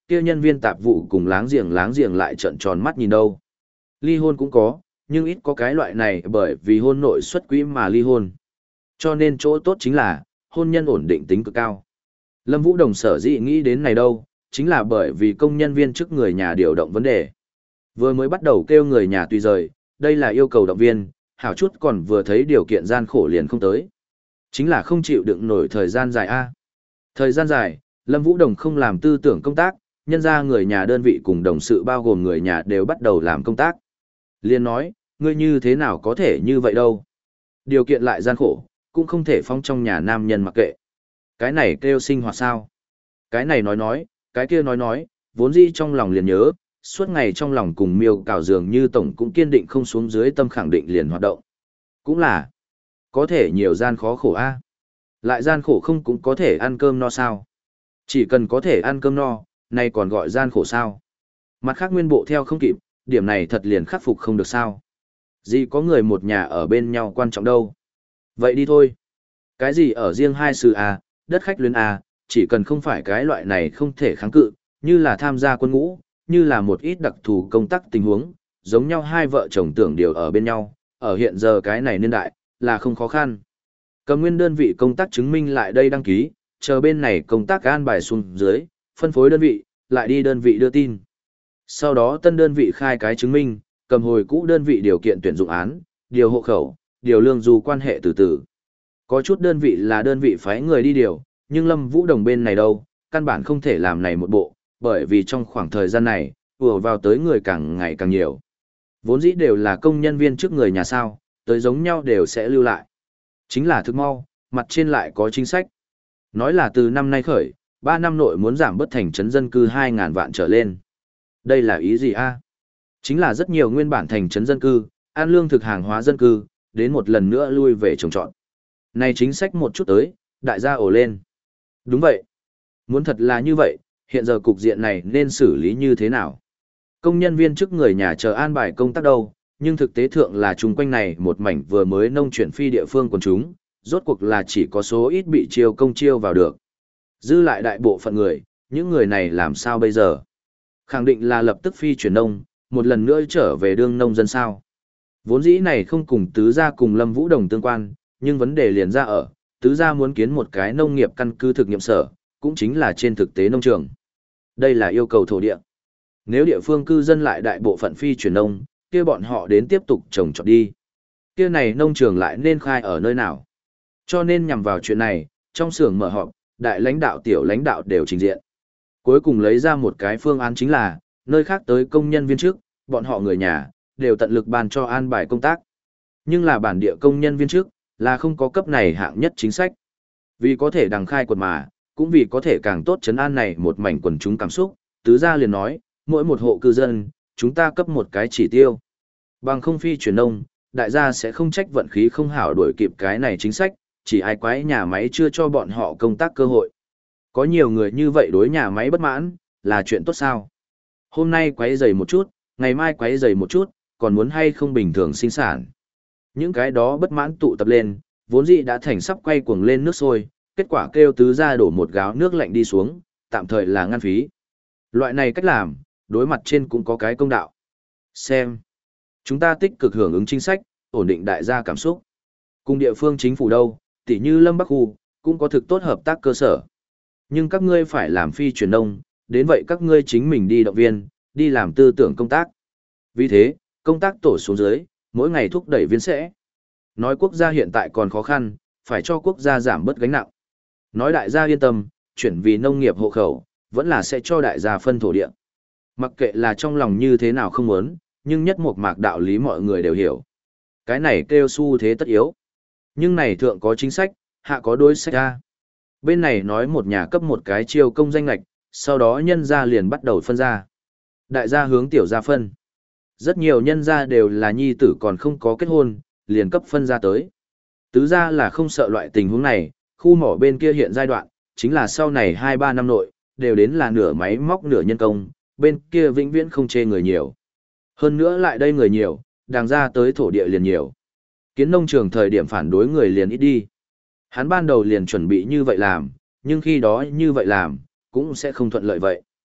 kia nhân viên tạp vụ cùng láng giềng láng giềng lại trợn tròn mắt nhìn đâu. Ly hôn cũng có, nhưng ít có cái loại này bởi vì hôn nội xuất quỹ mà ly hôn. Cho nên chỗ tốt chính là, hôn nhân ổn định tính cực cao. Lâm Vũ Đồng sở dĩ nghĩ đến này đâu, chính là bởi vì công nhân viên chức người nhà điều động vấn đề. Vừa mới bắt đầu kêu người nhà tùy rời, đây là yêu cầu động viên, hảo chút còn vừa thấy điều kiện gian khổ liền không tới. Chính là không chịu đựng nổi thời gian dài a. Thời gian dài, Lâm Vũ Đồng không làm tư tưởng công tác, nhân ra người nhà đơn vị cùng đồng sự bao gồm người nhà đều bắt đầu làm công tác. Liên nói, ngươi như thế nào có thể như vậy đâu. Điều kiện lại gian khổ, cũng không thể phong trong nhà nam nhân mặc kệ. Cái này kêu sinh hoạt sao? Cái này nói nói, cái kia nói nói, vốn dĩ trong lòng liền nhớ, suốt ngày trong lòng cùng miêu cào dường như tổng cũng kiên định không xuống dưới tâm khẳng định liền hoạt động. Cũng là, có thể nhiều gian khó khổ a. Lại gian khổ không cũng có thể ăn cơm no sao? Chỉ cần có thể ăn cơm no, này còn gọi gian khổ sao? Mặt khác nguyên bộ theo không kịp, điểm này thật liền khắc phục không được sao? Gì có người một nhà ở bên nhau quan trọng đâu? Vậy đi thôi. Cái gì ở riêng hai sự a, đất khách luyến a, chỉ cần không phải cái loại này không thể kháng cự, như là tham gia quân ngũ, như là một ít đặc thù công tác tình huống, giống nhau hai vợ chồng tưởng điều ở bên nhau, ở hiện giờ cái này niên đại, là không khó khăn. Cầm nguyên đơn vị công tác chứng minh lại đây đăng ký, chờ bên này công tác an bài xuống dưới, phân phối đơn vị, lại đi đơn vị đưa tin. Sau đó tân đơn vị khai cái chứng minh, cầm hồi cũ đơn vị điều kiện tuyển dụng án, điều hộ khẩu, điều lương dù quan hệ từ từ. Có chút đơn vị là đơn vị phái người đi điều, nhưng Lâm Vũ Đồng bên này đâu, căn bản không thể làm này một bộ, bởi vì trong khoảng thời gian này, ùa vào tới người càng ngày càng nhiều. Vốn dĩ đều là công nhân viên trước người nhà sao, tới giống nhau đều sẽ lưu lại. Chính là thức mau, mặt trên lại có chính sách. Nói là từ năm nay khởi, ba năm nội muốn giảm bớt thành trấn dân cư hai ngàn vạn trở lên. Đây là ý gì a? Chính là rất nhiều nguyên bản thành trấn dân cư, an lương thực hàng hóa dân cư, đến một lần nữa lui về trồng trọt. Này chính sách một chút tới, đại gia ồ lên. Đúng vậy. Muốn thật là như vậy, hiện giờ cục diện này nên xử lý như thế nào? Công nhân viên chức người nhà chờ an bài công tác đâu, nhưng thực tế thượng là chung quanh này một mảnh vừa mới nông chuyển phi địa phương quần chúng, rốt cuộc là chỉ có số ít bị chiêu công chiêu vào được. Dư lại đại bộ phận người, những người này làm sao bây giờ? Khẳng định là lập tức phi chuyển nông, một lần nữa trở về đương nông dân sao. Vốn dĩ này không cùng tứ gia cùng Lâm Vũ Đồng tương quan, nhưng vấn đề liền ra ở, tứ gia muốn kiến một cái nông nghiệp căn cứ thực nghiệm sở, cũng chính là trên thực tế nông trường. Đây là yêu cầu thổ địa. Nếu địa phương cư dân lại đại bộ phận phi chuyển nông, kia bọn họ đến tiếp tục trồng trọt đi. Kia này nông trường lại nên khai ở nơi nào? Cho nên nhằm vào chuyện này, trong xưởng mở họp, đại lãnh đạo tiểu lãnh đạo đều trình diện. Cuối cùng lấy ra một cái phương án chính là, nơi khác tới công nhân viên chức, bọn họ người nhà, đều tận lực bàn cho an bài công tác. Nhưng là bản địa công nhân viên chức, là không có cấp này hạng nhất chính sách. Vì có thể đằng khai quật mà, cũng vì có thể càng tốt chấn an này một mảnh quần chúng cảm xúc, tứ gia liền nói, mỗi một hộ cư dân, chúng ta cấp một cái chỉ tiêu. Bằng không phi chuyển nông, đại gia sẽ không trách vận khí không hảo đuổi kịp cái này chính sách, chỉ ai quái nhà máy chưa cho bọn họ công tác cơ hội. Có nhiều người như vậy đối nhà máy bất mãn, là chuyện tốt sao? Hôm nay quấy rầy một chút, ngày mai quấy rầy một chút, còn muốn hay không bình thường sinh sản. Những cái đó bất mãn tụ tập lên, vốn dĩ đã thành sắp quay cuồng lên nước sôi, kết quả kêu tứ gia đổ một gáo nước lạnh đi xuống, tạm thời là ngăn phí. Loại này cách làm, đối mặt trên cũng có cái công đạo. Xem. Chúng ta tích cực hưởng ứng chính sách, ổn định đại gia cảm xúc. Cùng địa phương chính phủ đâu, tỉ như Lâm Bắc Khu, cũng có thực tốt hợp tác cơ sở. Nhưng các ngươi phải làm phi truyền nông, đến vậy các ngươi chính mình đi động viên, đi làm tư tưởng công tác. Vì thế, công tác tổ xuống dưới, mỗi ngày thúc đẩy viên sẽ. Nói quốc gia hiện tại còn khó khăn, phải cho quốc gia giảm bớt gánh nặng. Nói đại gia yên tâm, chuyển vì nông nghiệp hộ khẩu, vẫn là sẽ cho đại gia phân thổ địa. Mặc kệ là trong lòng như thế nào không muốn, nhưng nhất một mạc đạo lý mọi người đều hiểu. Cái này kêu xu thế tất yếu. Nhưng này thượng có chính sách, hạ có đối sách ra. Bên này nói một nhà cấp một cái chiêu công danh lạch, sau đó nhân gia liền bắt đầu phân ra. Đại gia hướng tiểu gia phân. Rất nhiều nhân gia đều là nhi tử còn không có kết hôn, liền cấp phân ra tới. Tứ gia là không sợ loại tình huống này, khu mỏ bên kia hiện giai đoạn, chính là sau này hai ba năm nội, đều đến là nửa máy móc nửa nhân công, bên kia vĩnh viễn không chê người nhiều. Hơn nữa lại đây người nhiều, đàng ra tới thổ địa liền nhiều. Kiến nông trường thời điểm phản đối người liền ít đi. Hắn ban đầu liền chuẩn bị như vậy làm, nhưng khi đó như vậy làm, cũng sẽ không thuận lợi vậy.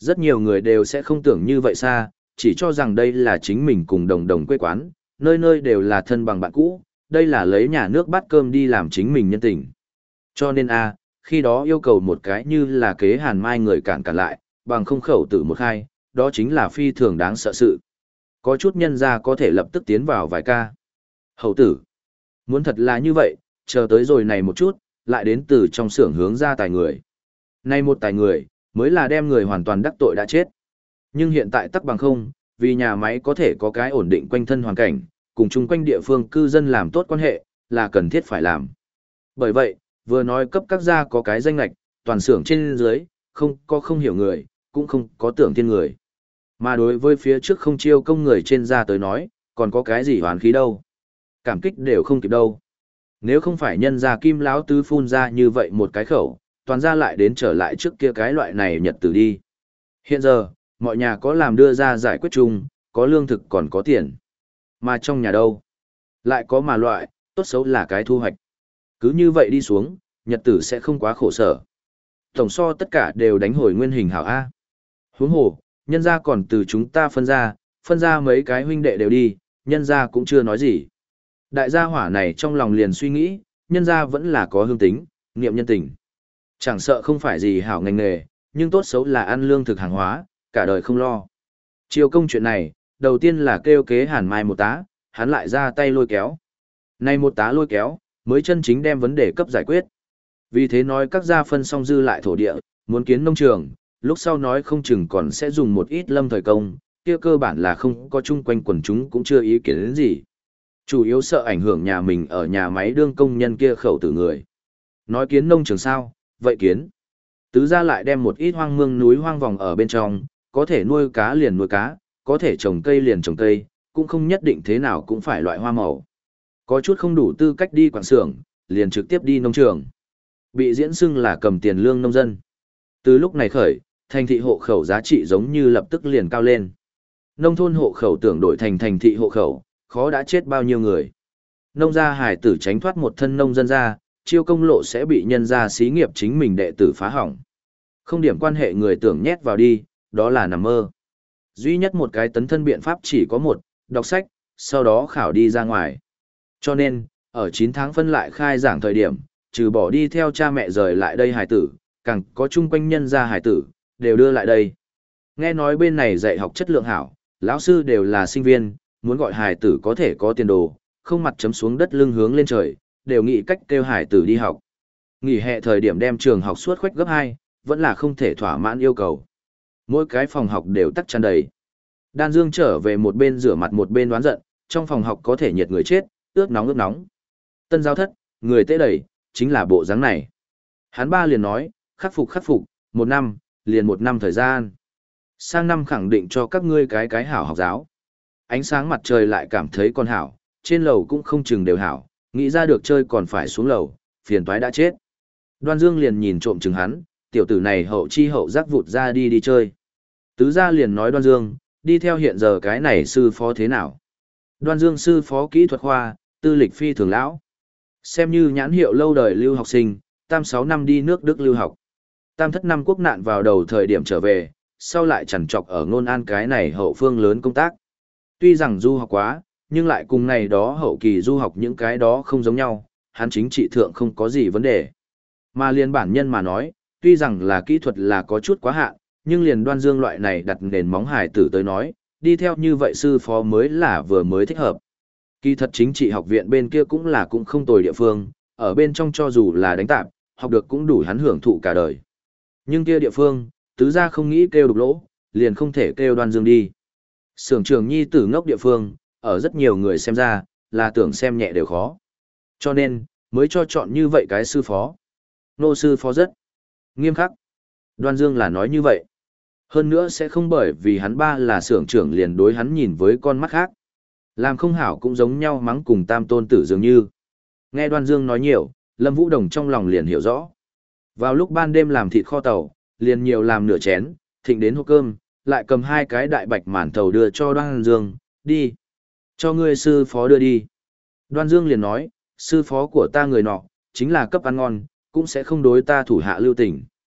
Rất nhiều người đều sẽ không tưởng như vậy xa, chỉ cho rằng đây là chính mình cùng đồng đồng quê quán, nơi nơi đều là thân bằng bạn cũ, đây là lấy nhà nước bát cơm đi làm chính mình nhân tình. Cho nên a, khi đó yêu cầu một cái như là kế Hàn Mai người cản cản lại, bằng không khẩu tử một khai, đó chính là phi thường đáng sợ sự. Có chút nhân gia có thể lập tức tiến vào vài ca. Hậu tử, muốn thật là như vậy, chờ tới rồi này một chút, lại đến từ trong xưởng hướng ra tài người. Nay một tài người, mới là đem người hoàn toàn đắc tội đã chết. Nhưng hiện tại tắc bằng không, vì nhà máy có thể có cái ổn định quanh thân hoàn cảnh, cùng chung quanh địa phương cư dân làm tốt quan hệ, là cần thiết phải làm. Bởi vậy, vừa nói cấp các gia có cái danh lạch, toàn xưởng trên dưới, không có không hiểu người, cũng không có tưởng thiên người. Mà đối với phía trước không chiêu công người trên gia tới nói, còn có cái gì hoàn khí đâu. Cảm kích đều không kịp đâu. Nếu không phải nhân gia kim lão tứ phun ra như vậy một cái khẩu, toàn gia lại đến trở lại trước kia cái loại này nhật tử đi. Hiện giờ, mọi nhà có làm đưa ra giải quyết chung, có lương thực còn có tiền. Mà trong nhà đâu? Lại có mà loại, tốt xấu là cái thu hoạch. Cứ như vậy đi xuống, nhật tử sẽ không quá khổ sở. Tổng so tất cả đều đánh hồi nguyên hình hảo A. Huống hồ, nhân gia còn từ chúng ta phân ra, phân ra mấy cái huynh đệ đều đi, nhân gia cũng chưa nói gì. Đại gia hỏa này trong lòng liền suy nghĩ, nhân gia vẫn là có hương tính, niệm nhân tình. Chẳng sợ không phải gì hảo ngành nghề, nhưng tốt xấu là ăn lương thực hàng hóa, cả đời không lo. Chiều công chuyện này, đầu tiên là kêu kế Hàn Mai một tá, hắn lại ra tay lôi kéo. Nay một tá lôi kéo, mới chân chính đem vấn đề cấp giải quyết. Vì thế nói các gia phân song dư lại thổ địa, muốn kiến nông trường, lúc sau nói không chừng còn sẽ dùng một ít lâm thời công, kia cơ bản là không có chung quanh quần chúng cũng chưa ý kiến đến gì. Chủ yếu sợ ảnh hưởng nhà mình ở nhà máy đương công nhân kia khẩu tử người. Nói kiến nông trường sao, vậy kiến. Tứ gia lại đem một ít hoang mương núi hoang vòng ở bên trong, có thể nuôi cá liền nuôi cá, có thể trồng cây liền trồng cây, cũng không nhất định thế nào cũng phải loại hoa màu. Có chút không đủ tư cách đi quảng xưởng, liền trực tiếp đi nông trường. Bị diễn xưng là cầm tiền lương nông dân. Từ lúc này khởi, thành thị hộ khẩu giá trị giống như lập tức liền cao lên. Nông thôn hộ khẩu tưởng đổi thành thành thị hộ khẩu, khó đã chết bao nhiêu người. Nông gia hải tử tránh thoát một thân nông dân ra, chiêu công lộ sẽ bị nhân gia xí nghiệp chính mình đệ tử phá hỏng. Không điểm quan hệ người tưởng nhét vào đi, đó là nằm mơ. Duy nhất một cái tấn thân biện pháp chỉ có một, đọc sách, sau đó khảo đi ra ngoài. Cho nên, ở chín tháng phân lại khai giảng thời điểm, trừ bỏ đi theo cha mẹ rời lại đây hải tử, càng có chung quanh nhân gia hải tử, đều đưa lại đây. Nghe nói bên này dạy học chất lượng hảo, lão sư đều là sinh viên, muốn gọi hải tử có thể có tiền đồ, không mặt chấm xuống đất lưng hướng lên trời, đều nghĩ cách kêu hải tử đi học. Nghỉ hè thời điểm đem trường học suốt khoách gấp hai, vẫn là không thể thỏa mãn yêu cầu. Mỗi cái phòng học đều tắc tràn đầy. Đan Dương trở về một bên rửa mặt một bên đoán giận, trong phòng học có thể nhiệt người chết, ướt nóng ướt nóng. Tân giáo thất, người tê đầy, chính là bộ dáng này. Hắn ba liền nói, khắc phục khắc phục, một năm, liền một năm thời gian. Sang năm khẳng định cho các ngươi cái cái hảo học giáo. Ánh sáng mặt trời lại cảm thấy con hảo, trên lầu cũng không chừng đều hảo, nghĩ ra được chơi còn phải xuống lầu, phiền toái đã chết. Đoan Dương liền nhìn trộm chừng hắn, tiểu tử này hậu chi hậu giác vụt ra đi đi chơi. Tứ gia liền nói Đoan Dương, đi theo hiện giờ cái này sư phó thế nào. Đoan Dương sư phó kỹ thuật khoa, tư lịch phi thường lão. Xem như nhãn hiệu lâu đời lưu học sinh, tam sáu năm đi nước Đức lưu học. Tam thất năm quốc nạn vào đầu thời điểm trở về, sau lại chẳng trọc ở ngôn an cái này hậu phương lớn công tác. Tuy rằng du học quá, nhưng lại cùng này đó hậu kỳ du học những cái đó không giống nhau, hắn chính trị thượng không có gì vấn đề. Mà liền bản nhân mà nói, tuy rằng là kỹ thuật là có chút quá hạn, nhưng liền Đoan Dương loại này đặt nền móng hài tử tới nói, đi theo như vậy sư phó mới là vừa mới thích hợp. Kỳ thật chính trị học viện bên kia cũng là cũng không tồi địa phương, ở bên trong cho dù là đánh tạp, học được cũng đủ hắn hưởng thụ cả đời. Nhưng kia địa phương, tứ gia không nghĩ kêu đục lỗ, liền không thể kêu Đoan Dương đi. Sưởng trường nhi tử ngốc địa phương, ở rất nhiều người xem ra, là tưởng xem nhẹ đều khó. Cho nên, mới cho chọn như vậy cái sư phó. Nô sư phó rất nghiêm khắc. Đoan Dương là nói như vậy. Hơn nữa sẽ không bởi vì hắn ba là xưởng trưởng liền đối hắn nhìn với con mắt khác. Làm không hảo cũng giống nhau mắng cùng tam tôn tử dường như. Nghe Đoan Dương nói nhiều, Lâm Vũ Đồng trong lòng liền hiểu rõ. Vào lúc ban đêm làm thịt kho tàu, liền nhiều làm nửa chén, thịnh đến hộp cơm, lại cầm hai cái đại bạch màn thầu đưa cho Đoan Dương, đi. Cho ngươi sư phó đưa đi. Đoan Dương liền nói, sư phó của ta người nọ, chính là cấp ăn ngon, cũng sẽ không đối ta thủ hạ lưu tình.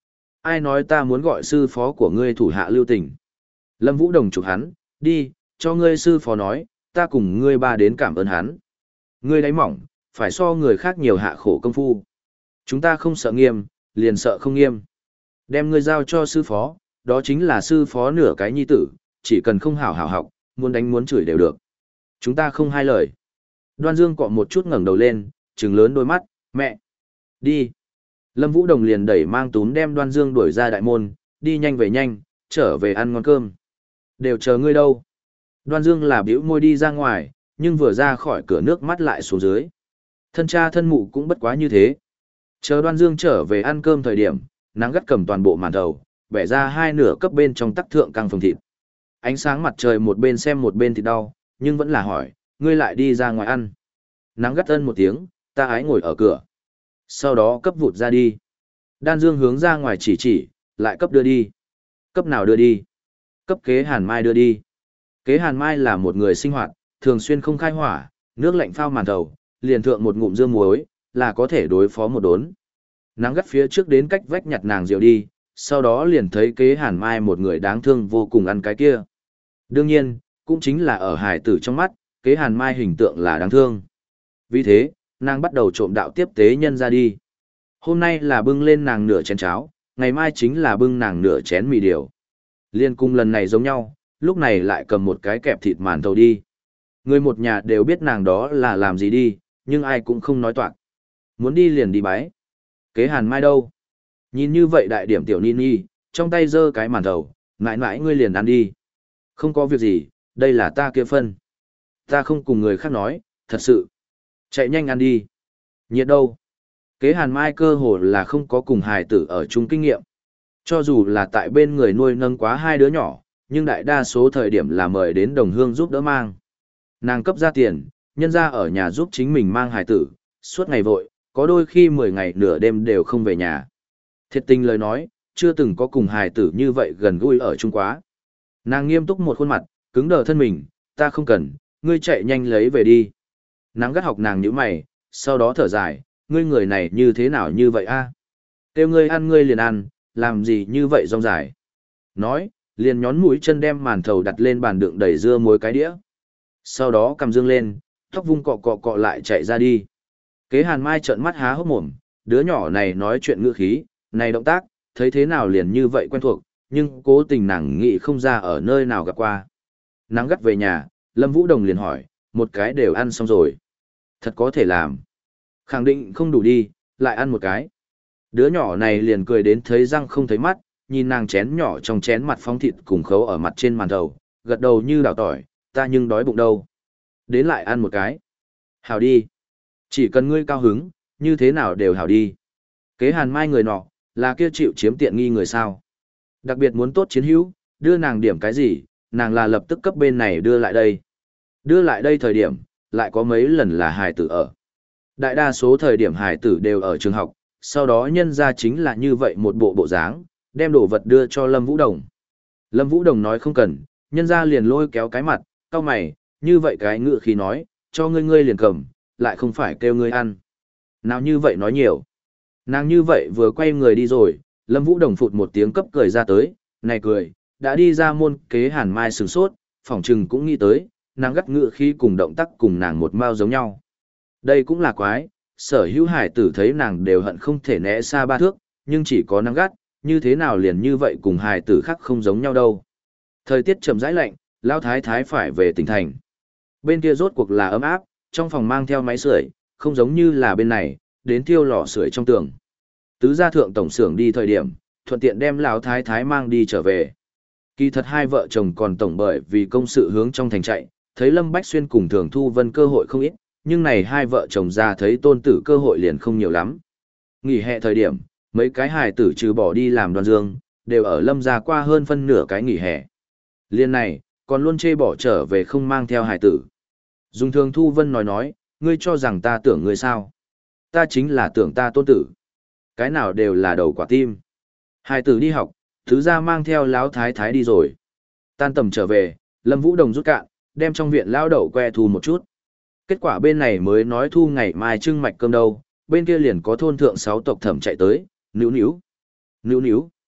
Ai nói ta muốn gọi sư phó của ngươi thủ hạ lưu tình. Lâm Vũ Đồng chụp hắn, đi, cho ngươi sư phó nói, ta cùng ngươi ba đến cảm ơn hắn. Ngươi đáy mỏng, phải so người khác nhiều hạ khổ công phu. Chúng ta không sợ nghiêm, liền sợ không nghiêm. Đem ngươi giao cho sư phó, đó chính là sư phó nửa cái nhi tử, chỉ cần không hảo hảo học, muốn đánh muốn chửi đều được. Chúng ta không hai lời. Đoan Dương cọ một chút ngẩng đầu lên, trừng lớn đôi mắt, mẹ. Đi. Lâm Vũ Đồng liền đẩy mang túm đem Đoan Dương đuổi ra đại môn, đi nhanh về nhanh, trở về ăn ngon cơm. Đều chờ ngươi đâu. Đoan Dương là bĩu môi đi ra ngoài, nhưng vừa ra khỏi cửa nước mắt lại xuống dưới. Thân cha thân mụ cũng bất quá như thế. Chờ Đoan Dương trở về ăn cơm thời điểm, nắng gắt cầm toàn bộ màn thầu, bẻ ra hai nửa cấp bên trong tắc thượng căng phồng thịt. Ánh sáng mặt trời một bên xem một bên thì đau, nhưng vẫn là hỏi, ngươi lại đi ra ngoài ăn. Nắng gắt ân một tiếng, ta ái ngồi ở cửa. Sau đó cấp vụt ra đi. Đan Dương hướng ra ngoài chỉ chỉ, lại cấp đưa đi. Cấp nào đưa đi? Cấp kế Hàn Mai đưa đi. Kế Hàn Mai là một người sinh hoạt, thường xuyên không khai hỏa, nước lạnh phao màn thầu, liền thượng một ngụm dưa muối, là có thể đối phó một đốn. Nắng gắt phía trước đến cách vách nhặt nàng rượu đi, sau đó liền thấy kế Hàn Mai một người đáng thương vô cùng ăn cái kia. Đương nhiên, cũng chính là ở hải tử trong mắt, kế Hàn Mai hình tượng là đáng thương. Vì thế, nàng bắt đầu trộm đạo tiếp tế nhân ra đi. Hôm nay là bưng lên nàng nửa chén cháo, ngày mai chính là bưng nàng nửa chén mì điều. Liên cung lần này giống nhau, lúc này lại cầm một cái kẹp thịt màn thầu đi. Người một nhà đều biết nàng đó là làm gì đi, nhưng ai cũng không nói toạc. Muốn đi liền đi bái. Kế Hàn Mai đâu? Nhìn như vậy đại điểm tiểu Nini, trong tay giơ cái màn thầu, mãi mãi ngươi liền ăn đi. Không có việc gì, đây là ta kia phân. Ta không cùng người khác nói, thật sự. Chạy nhanh ăn đi. Nhiệt đâu? Kế Hàn Mai cơ hồ là không có cùng hài tử ở chung kinh nghiệm. Cho dù là tại bên người nuôi nâng quá hai đứa nhỏ, nhưng đại đa số thời điểm là mời đến đồng hương giúp đỡ mang. Nàng cấp ra tiền, nhân ra ở nhà giúp chính mình mang hài tử, suốt ngày vội, có đôi khi mười ngày nửa đêm đều không về nhà. Thiệt tình lời nói, chưa từng có cùng hài tử như vậy gần gũi ở chung quá. Nàng nghiêm túc một khuôn mặt, cứng đờ thân mình, ta không cần, ngươi chạy nhanh lấy về đi. Nắng gắt học nàng nhíu mày, sau đó thở dài, ngươi người này như thế nào như vậy a? Kêu ngươi ăn ngươi liền ăn, làm gì như vậy rong dài. Nói, liền nhón mũi chân đem màn thầu đặt lên bàn đựng đầy dưa muối cái đĩa. Sau đó cầm dương lên, tóc vung cọ cọ cọ lại chạy ra đi. Kế Hàn Mai trợn mắt há hốc mồm, đứa nhỏ này nói chuyện ngữ khí, này động tác, thấy thế nào liền như vậy quen thuộc, nhưng cố tình nàng nghĩ không ra ở nơi nào gặp qua. Nắng gắt về nhà, Lâm Vũ Đồng liền hỏi, một cái đều ăn xong rồi. Thật có thể làm. Khẳng định không đủ đi, lại ăn một cái. Đứa nhỏ này liền cười đến thấy răng không thấy mắt, nhìn nàng chén nhỏ trong chén mặt phong thịt cùng khấu ở mặt trên màn thầu, gật đầu như đào tỏi, ta nhưng đói bụng đâu. Đến lại ăn một cái. Hảo đi. Chỉ cần ngươi cao hứng, như thế nào đều hảo đi. Kế Hàn Mai người nọ, là kia chịu chiếm tiện nghi người sao. Đặc biệt muốn tốt chiến hữu, đưa nàng điểm cái gì, nàng là lập tức cấp bên này đưa lại đây. Đưa lại đây thời điểm, lại có mấy lần là hài tử ở. Đại đa số thời điểm hài tử đều ở trường học, sau đó nhân ra chính là như vậy một bộ bộ dáng, đem đồ vật đưa cho Lâm Vũ Đồng. Lâm Vũ Đồng nói không cần, nhân ra liền lôi kéo cái mặt, cau mày, như vậy cái ngựa khi nói, cho ngươi ngươi liền cầm, lại không phải kêu ngươi ăn. Nào như vậy nói nhiều. Nàng như vậy vừa quay người đi rồi, Lâm Vũ Đồng phụt một tiếng cấp cười ra tới, này cười, đã đi ra môn kế Hàn Mai sửng sốt, phỏng trừng cũng nghĩ tới, nàng gắt ngựa khi cùng động tác cùng nàng một mao giống nhau. Đây cũng là quái, sở hữu hải tử thấy nàng đều hận không thể né xa ba thước, nhưng chỉ có nắng gắt, như thế nào liền như vậy cùng hải tử khác không giống nhau đâu. Thời tiết chậm rãi lạnh, Lão Thái Thái phải về tỉnh thành. Bên kia rốt cuộc là ấm áp, trong phòng mang theo máy sưởi, không giống như là bên này, đến thiêu lò sưởi trong tường. Tứ gia thượng tổng xưởng đi thời điểm, thuận tiện đem Lão Thái Thái mang đi trở về. Kỳ thật hai vợ chồng còn tổng bởi vì công sự hướng trong thành chạy, thấy Lâm Bách Xuyên cùng Thường Thu Vân cơ hội không ít, nhưng này hai vợ chồng ra thấy tôn tử cơ hội liền không nhiều lắm. Nghỉ hè thời điểm, mấy cái hài tử trừ bỏ đi làm Đoan Dương, đều ở Lâm gia qua hơn phân nửa cái nghỉ hè. Liên này, còn luôn chê bỏ trở về không mang theo hài tử. Dùng Thường Thu Vân nói nói, ngươi cho rằng ta tưởng ngươi sao? Ta chính là tưởng ta tôn tử. Cái nào đều là đầu quả tim. Hài tử đi học, thứ ra mang theo Lão Thái Thái đi rồi. Tan tầm trở về, Lâm Vũ Đồng rút cạn, đem trong viện lao đậu que thu một chút. Kết quả bên này mới nói thu ngày mai trưng mạch cơm đâu, bên kia liền có thôn thượng sáu tộc thẩm chạy tới, níu níu, níu níu.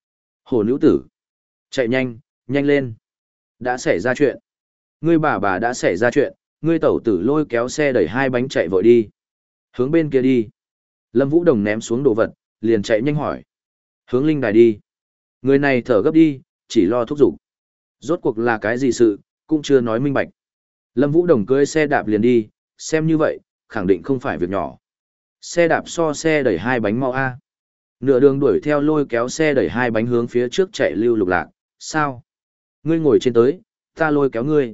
Hồ nữ tử. Chạy nhanh, nhanh lên. Đã xảy ra chuyện. Ngươi bà bà đã xảy ra chuyện, ngươi tẩu tử lôi kéo xe đẩy hai bánh chạy vội đi. Hướng bên kia đi. Lâm Vũ Đồng ném xuống đồ vật, liền chạy nhanh hỏi. Hướng linh đài đi. Người này thở gấp đi, chỉ lo thúc giục. Rốt cuộc là cái gì sự, cũng chưa nói minh bạch. Lâm Vũ Đồng cưỡi xe đạp liền đi, xem như vậy, khẳng định không phải việc nhỏ. Xe đạp so xe đẩy hai bánh mau A. Nửa đường đuổi theo lôi kéo xe đẩy hai bánh hướng phía trước chạy Lưu Lục Lạc. Sao? Ngươi ngồi trên tới, ta lôi kéo ngươi.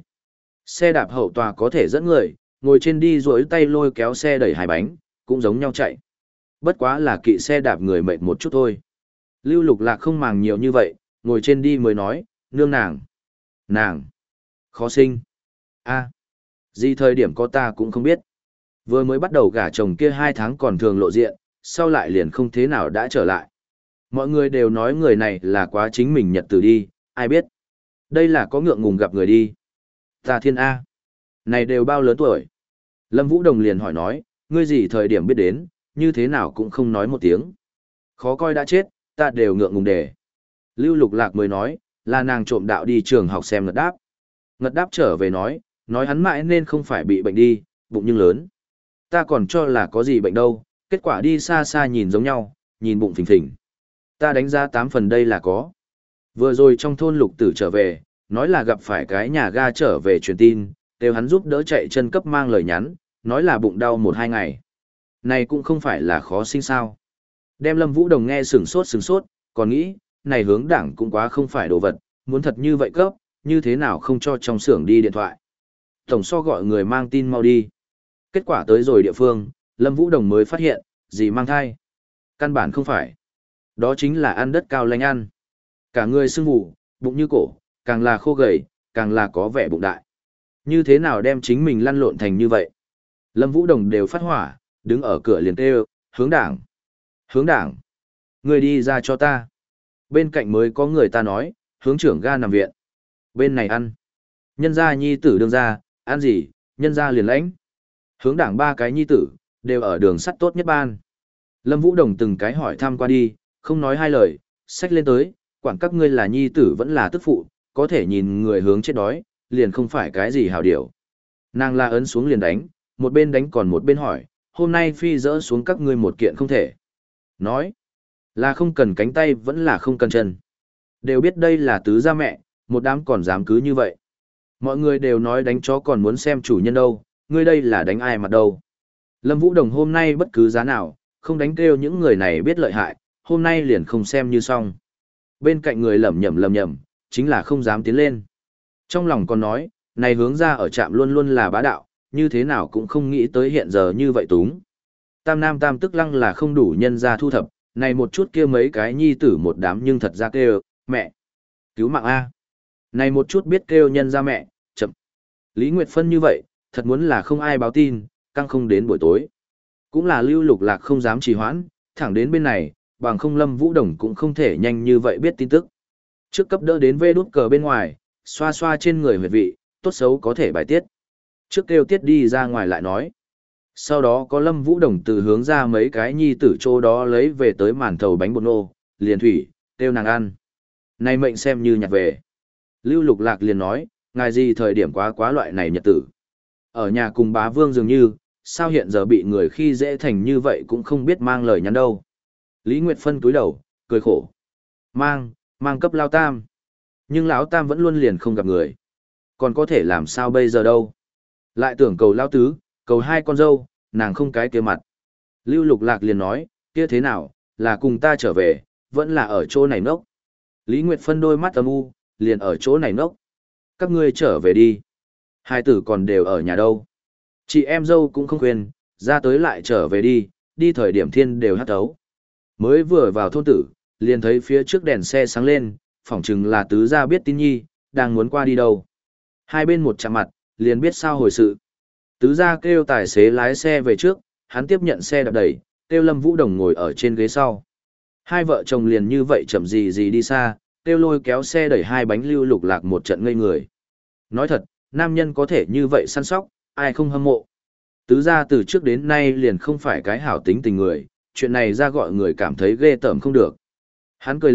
Xe đạp hậu tòa có thể dẫn người, ngồi trên đi duỗi tay lôi kéo xe đẩy hai bánh, cũng giống nhau chạy. Bất quá là kỵ xe đạp người mệt một chút thôi. Lưu Lục Lạc không màng nhiều như vậy, ngồi trên đi mới nói, nương nàng. Nàng. Khó sinh. A. Gì thời điểm có ta cũng không biết. Vừa mới bắt đầu gả chồng kia hai tháng còn thường lộ diện, sau lại liền không thế nào đã trở lại. Mọi người đều nói người này là quá chính mình nhật từ đi, ai biết. Đây là có ngượng ngùng gặp người đi. Ta thiên A. Này đều bao lớn tuổi. Lâm Vũ Đồng liền hỏi nói, ngươi gì thời điểm biết đến, như thế nào cũng không nói một tiếng. Khó coi đã chết, ta đều ngượng ngùng để. Lưu Lục Lạc mới nói, là nàng trộm đạo đi trường học xem ngật đáp. Ngật đáp trở về nói, nói hắn mãi nên không phải bị bệnh đi, bụng nhưng lớn. Ta còn cho là có gì bệnh đâu, kết quả đi xa xa nhìn giống nhau, nhìn bụng phình phình. Ta đánh giá tám phần đây là có. Vừa rồi trong thôn Lục Tử trở về, nói là gặp phải cái nhà ga trở về truyền tin, đều hắn giúp đỡ chạy chân cấp mang lời nhắn, nói là bụng đau một hai ngày. Này cũng không phải là khó sinh sao. Đem Lâm Vũ Đồng nghe sửng sốt sửng sốt, còn nghĩ, này hướng đảng cũng quá không phải đồ vật, muốn thật như vậy cấp, như thế nào không cho trong xưởng đi điện thoại. Tổng so gọi người mang tin mau đi. Kết quả tới rồi địa phương, Lâm Vũ Đồng mới phát hiện, gì mang thai. Căn bản không phải. Đó chính là ăn đất cao lanh ăn. Cả người sưng vụ, bụng như cổ, càng là khô gầy, càng là có vẻ bụng đại. Như thế nào đem chính mình lăn lộn thành như vậy? Lâm Vũ Đồng đều phát hỏa, đứng ở cửa liền kêu, hướng đảng. Hướng đảng. Người đi ra cho ta. Bên cạnh mới có người ta nói, hướng trưởng ga nằm viện. Bên này ăn. Nhân gia nhi tử đương ra, ăn gì, nhân gia liền lãnh. Hướng đảng ba cái nhi tử, đều ở đường sắt tốt nhất ban. Lâm Vũ Đồng từng cái hỏi thăm qua đi, không nói hai lời, xách lên tới, quản các ngươi là nhi tử vẫn là tức phụ, có thể nhìn người hướng chết đói, liền không phải cái gì hào điểu. Nàng la ấn xuống liền đánh, một bên đánh còn một bên hỏi, hôm nay phi dỡ xuống các ngươi một kiện không thể. Nói, là không cần cánh tay vẫn là không cần chân. Đều biết đây là tứ gia mẹ, một đám còn dám cứ như vậy. Mọi người đều nói đánh chó còn muốn xem chủ nhân đâu, ngươi đây là đánh ai mặt đâu. Lâm Vũ Đồng hôm nay bất cứ giá nào, không đánh kêu những người này biết lợi hại, hôm nay liền không xem như xong. Bên cạnh người lẩm nhẩm lẩm nhẩm, chính là không dám tiến lên. Trong lòng còn nói, này hướng ra ở trạm luôn luôn là bá đạo, như thế nào cũng không nghĩ tới hiện giờ như vậy túng. Tam nam tam tức lăng là không đủ nhân ra thu thập, này một chút kia mấy cái nhi tử một đám nhưng thật ra kêu, mẹ, cứu mạng A. Này một chút biết kêu nhân ra mẹ, chậm. Lý Nguyệt Phân như vậy, thật muốn là không ai báo tin, căng không đến buổi tối. Cũng là Lưu Lục Lạc không dám trì hoãn, thẳng đến bên này, bằng không Lâm Vũ Đồng cũng không thể nhanh như vậy biết tin tức. Trước cấp đỡ đến vê đút cờ bên ngoài, xoa xoa trên người huyệt vị, tốt xấu có thể bài tiết. Trước kêu tiết đi ra ngoài lại nói. Sau đó có Lâm Vũ Đồng từ hướng ra mấy cái nhi tử chỗ đó lấy về tới màn thầu bánh bột nô, liền thủy, kêu nàng ăn. Này mệnh xem như nhặt về. Lưu Lục Lạc liền nói, ngài gì thời điểm quá quá loại này nhật tử. Ở nhà cùng bá vương dường như, sao hiện giờ bị người khi dễ thành như vậy cũng không biết mang lời nhắn đâu. Lý Nguyệt Phân túi đầu, cười khổ. Mang, mang cấp lao tam. Nhưng lão tam vẫn luôn liền không gặp người. Còn có thể làm sao bây giờ đâu. Lại tưởng cầu lao tứ, cầu hai con dâu, nàng không cái kia mặt. Lưu Lục Lạc liền nói, kia thế nào, là cùng ta trở về, vẫn là ở chỗ này nốc. Lý Nguyệt Phân đôi mắt âm u, liền ở chỗ này nốc. Các ngươi trở về đi. Hai tử còn đều ở nhà đâu. Chị em dâu cũng không khuyên, ra tới lại trở về đi, đi thời điểm thiên đều hát thấu. Mới vừa vào thôn tử, liền thấy phía trước đèn xe sáng lên, phỏng chừng là tứ gia biết tin nhi, đang muốn qua đi đâu. Hai bên một chạm mặt, liền biết sao hồi sự. Tứ gia kêu tài xế lái xe về trước, hắn tiếp nhận xe đạp đẩy, kêu Lâm Vũ Đồng ngồi ở trên ghế sau. Hai vợ chồng liền như vậy chậm gì gì đi xa, kêu lôi kéo xe đẩy hai bánh Lưu Lục Lạc một trận ngây người. Nói thật, nam nhân có thể như vậy săn sóc, ai không hâm mộ. Tứ gia từ trước đến nay liền không phải cái hảo tính tình người, chuyện này ra gọi người cảm thấy ghê tởm không được. Hắn cười lạnh,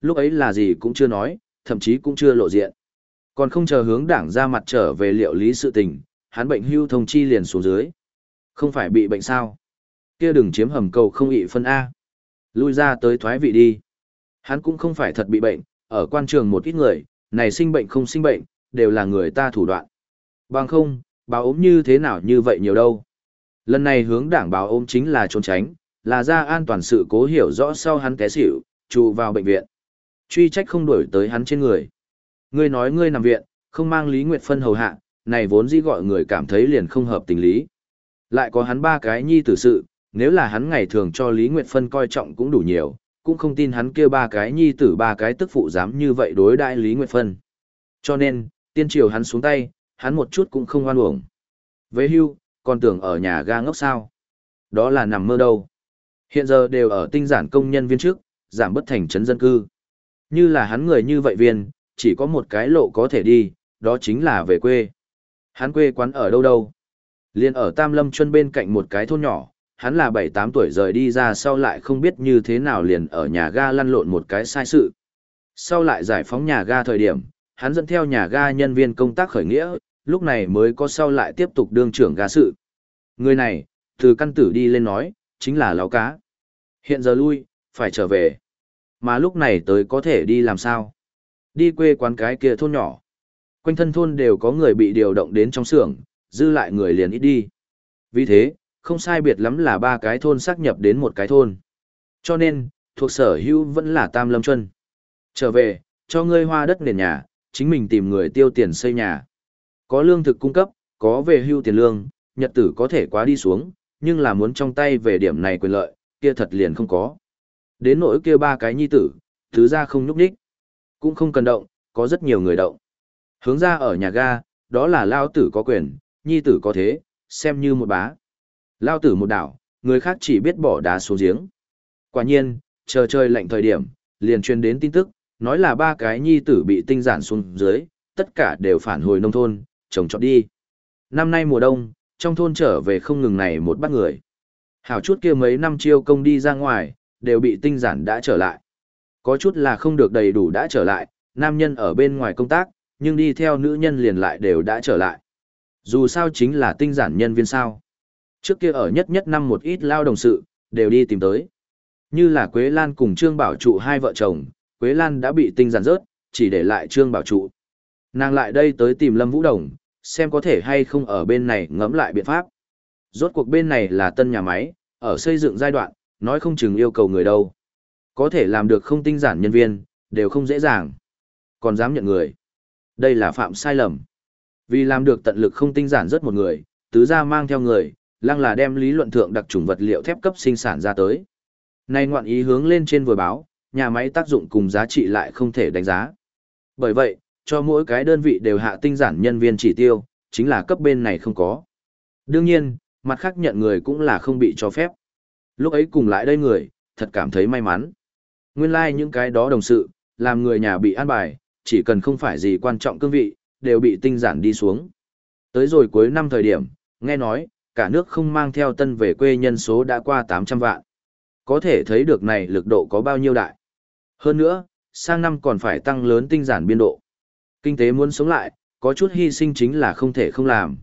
lúc ấy là gì cũng chưa nói, thậm chí cũng chưa lộ diện. Còn không chờ hướng đảng ra mặt trở về liệu lý sự tình, hắn bệnh hưu thông chi liền xuống dưới. Không phải bị bệnh sao? Kia đừng chiếm hầm cầu không ị phân A. Lui ra tới thoái vị đi. Hắn cũng không phải thật bị bệnh, ở quan trường một ít người, này sinh bệnh không sinh bệnh, đều là người ta thủ đoạn. Bằng không, báo ốm như thế nào như vậy nhiều đâu. Lần này hướng đảng báo ốm chính là trốn tránh, là ra an toàn sự cố hiểu rõ sau hắn té xỉu, trụ vào bệnh viện. Truy trách không đuổi tới hắn trên người. Ngươi nói ngươi nằm viện, không mang Lý Nguyệt Phân hầu hạ, này vốn dĩ gọi người cảm thấy liền không hợp tình lý. Lại có hắn ba cái nhi tử sự, nếu là hắn ngày thường cho Lý Nguyệt Phân coi trọng cũng đủ nhiều, cũng không tin hắn kia ba cái nhi tử ba cái tức phụ dám như vậy đối đãi Lý Nguyệt Phân. Cho nên, tiên triều hắn xuống tay, hắn một chút cũng không oan uổng. Với hưu, còn tưởng ở nhà ga ngốc sao. Đó là nằm mơ đâu. Hiện giờ đều ở tinh giản công nhân viên trước, giảm bất thành trấn dân cư. Như là hắn người như vậy viên, chỉ có một cái lộ có thể đi, đó chính là về quê. Hắn quê quán ở đâu đâu? Liên ở Tam Lâm Chuân bên cạnh một cái thôn nhỏ, hắn là bảy tám tuổi rời đi ra sau lại không biết như thế nào liền ở nhà ga lăn lộn một cái sai sự. Sau lại giải phóng nhà ga thời điểm, hắn dẫn theo nhà ga nhân viên công tác khởi nghĩa, lúc này mới có sau lại tiếp tục đương trưởng ga sự. Người này, từ căn tử đi lên nói, chính là láo cá. Hiện giờ lui, phải trở về. Mà lúc này tới có thể đi làm sao? Đi quê quán cái kia thôn nhỏ. Quanh thân thôn đều có người bị điều động đến trong xưởng, dư lại người liền ít đi. Vì thế, không sai biệt lắm là ba cái thôn xác nhập đến một cái thôn. Cho nên, thuộc sở hữu vẫn là Tam Lâm Chuân. Trở về, cho ngươi hoa đất nền nhà, chính mình tìm người tiêu tiền xây nhà. Có lương thực cung cấp, có về hưu tiền lương, nhật tử có thể quá đi xuống, nhưng là muốn trong tay về điểm này quyền lợi, kia thật liền không có. Đến nỗi kia ba cái nhi tử, thứ ra không nhúc đích. Cũng không cần động, có rất nhiều người động. Hướng ra ở nhà ga, đó là lao tử có quyền, nhi tử có thế, xem như một bá. Lao tử một đảo, người khác chỉ biết bỏ đá xuống giếng. Quả nhiên, chờ trời lạnh thời điểm, liền truyền đến tin tức, nói là ba cái nhi tử bị tinh giản xuống dưới, tất cả đều phản hồi nông thôn, trồng trọt đi. Năm nay mùa đông, trong thôn trở về không ngừng này một bác người. Hảo chút kia mấy năm chiêu công đi ra ngoài, đều bị tinh giản đã trở lại. Có chút là không được đầy đủ đã trở lại, nam nhân ở bên ngoài công tác, nhưng đi theo nữ nhân liền lại đều đã trở lại. Dù sao chính là tinh giản nhân viên sao. Trước kia ở nhất nhất năm một ít lao đồng sự, đều đi tìm tới. Như là Quế Lan cùng Trương Bảo Trụ hai vợ chồng, Quế Lan đã bị tinh giản rớt, chỉ để lại Trương Bảo Trụ. Nàng lại đây tới tìm Lâm Vũ Đồng, xem có thể hay không ở bên này ngẫm lại biện pháp. Rốt cuộc bên này là tân nhà máy, ở xây dựng giai đoạn, nói không chừng yêu cầu người đâu. Có thể làm được không tinh giản nhân viên, đều không dễ dàng. Còn dám nhận người. Đây là phạm sai lầm. Vì làm được tận lực không tinh giản rất một người, tứ gia mang theo người, lăng là đem lý luận thượng đặc trùng vật liệu thép cấp sinh sản ra tới. Nay ngoạn ý hướng lên trên vừa báo, nhà máy tác dụng cùng giá trị lại không thể đánh giá. Bởi vậy, cho mỗi cái đơn vị đều hạ tinh giản nhân viên chỉ tiêu, chính là cấp bên này không có. Đương nhiên, mặt khác nhận người cũng là không bị cho phép. Lúc ấy cùng lại đây người, thật cảm thấy may mắn. Nguyên lai like những cái đó đồng sự, làm người nhà bị an bài, chỉ cần không phải gì quan trọng cương vị, đều bị tinh giản đi xuống. Tới rồi cuối năm thời điểm, nghe nói, cả nước không mang theo tân về quê nhân số đã qua tám trăm vạn. Có thể thấy được này lực độ có bao nhiêu đại. Hơn nữa, sang năm còn phải tăng lớn tinh giản biên độ. Kinh tế muốn sống lại, có chút hy sinh chính là không thể không làm.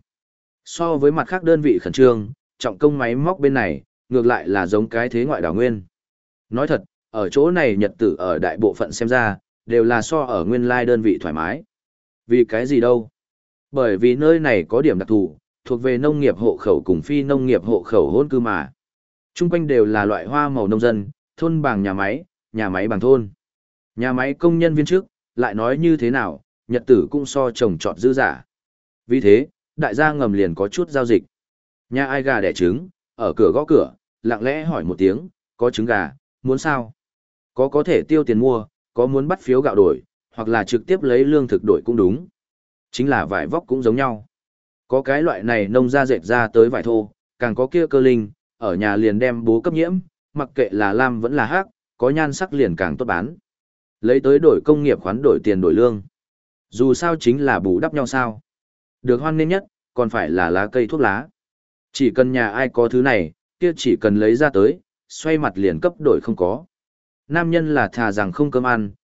So với mặt khác đơn vị khẩn trương, trọng công máy móc bên này, ngược lại là giống cái thế ngoại đảo nguyên. Nói thật, ở chỗ này nhật tử ở đại bộ phận xem ra, đều là so ở nguyên lai đơn vị thoải mái. Vì cái gì đâu? Bởi vì nơi này có điểm đặc thù, thuộc về nông nghiệp hộ khẩu cùng phi nông nghiệp hộ khẩu hôn cư mà. Trung quanh đều là loại hoa màu nông dân, thôn bằng nhà máy, nhà máy bằng thôn. Nhà máy công nhân viên chức, lại nói như thế nào, nhật tử cũng so trồng trọt dư giả. Vì thế, đại gia ngầm liền có chút giao dịch. Nhà ai gà đẻ trứng, ở cửa gõ cửa, lặng lẽ hỏi một tiếng, có trứng gà, muốn sao? Có có thể tiêu tiền mua, có muốn bắt phiếu gạo đổi, hoặc là trực tiếp lấy lương thực đổi cũng đúng. Chính là vải vóc cũng giống nhau. Có cái loại này nông ra dệt ra tới vải thô, càng có kia cơ linh, ở nhà liền đem bố cấp nhiễm, mặc kệ là lam vẫn là hắc, có nhan sắc liền càng tốt bán. Lấy tới đổi công nghiệp khoán đổi tiền đổi lương. Dù sao chính là bù đắp nhau sao. Được hoan nghênh nhất, còn phải là lá cây thuốc lá. Chỉ cần nhà ai có thứ này, kia chỉ cần lấy ra tới, xoay mặt liền cấp đổi không có. Nam nhân là thà rằng không cơm ăn,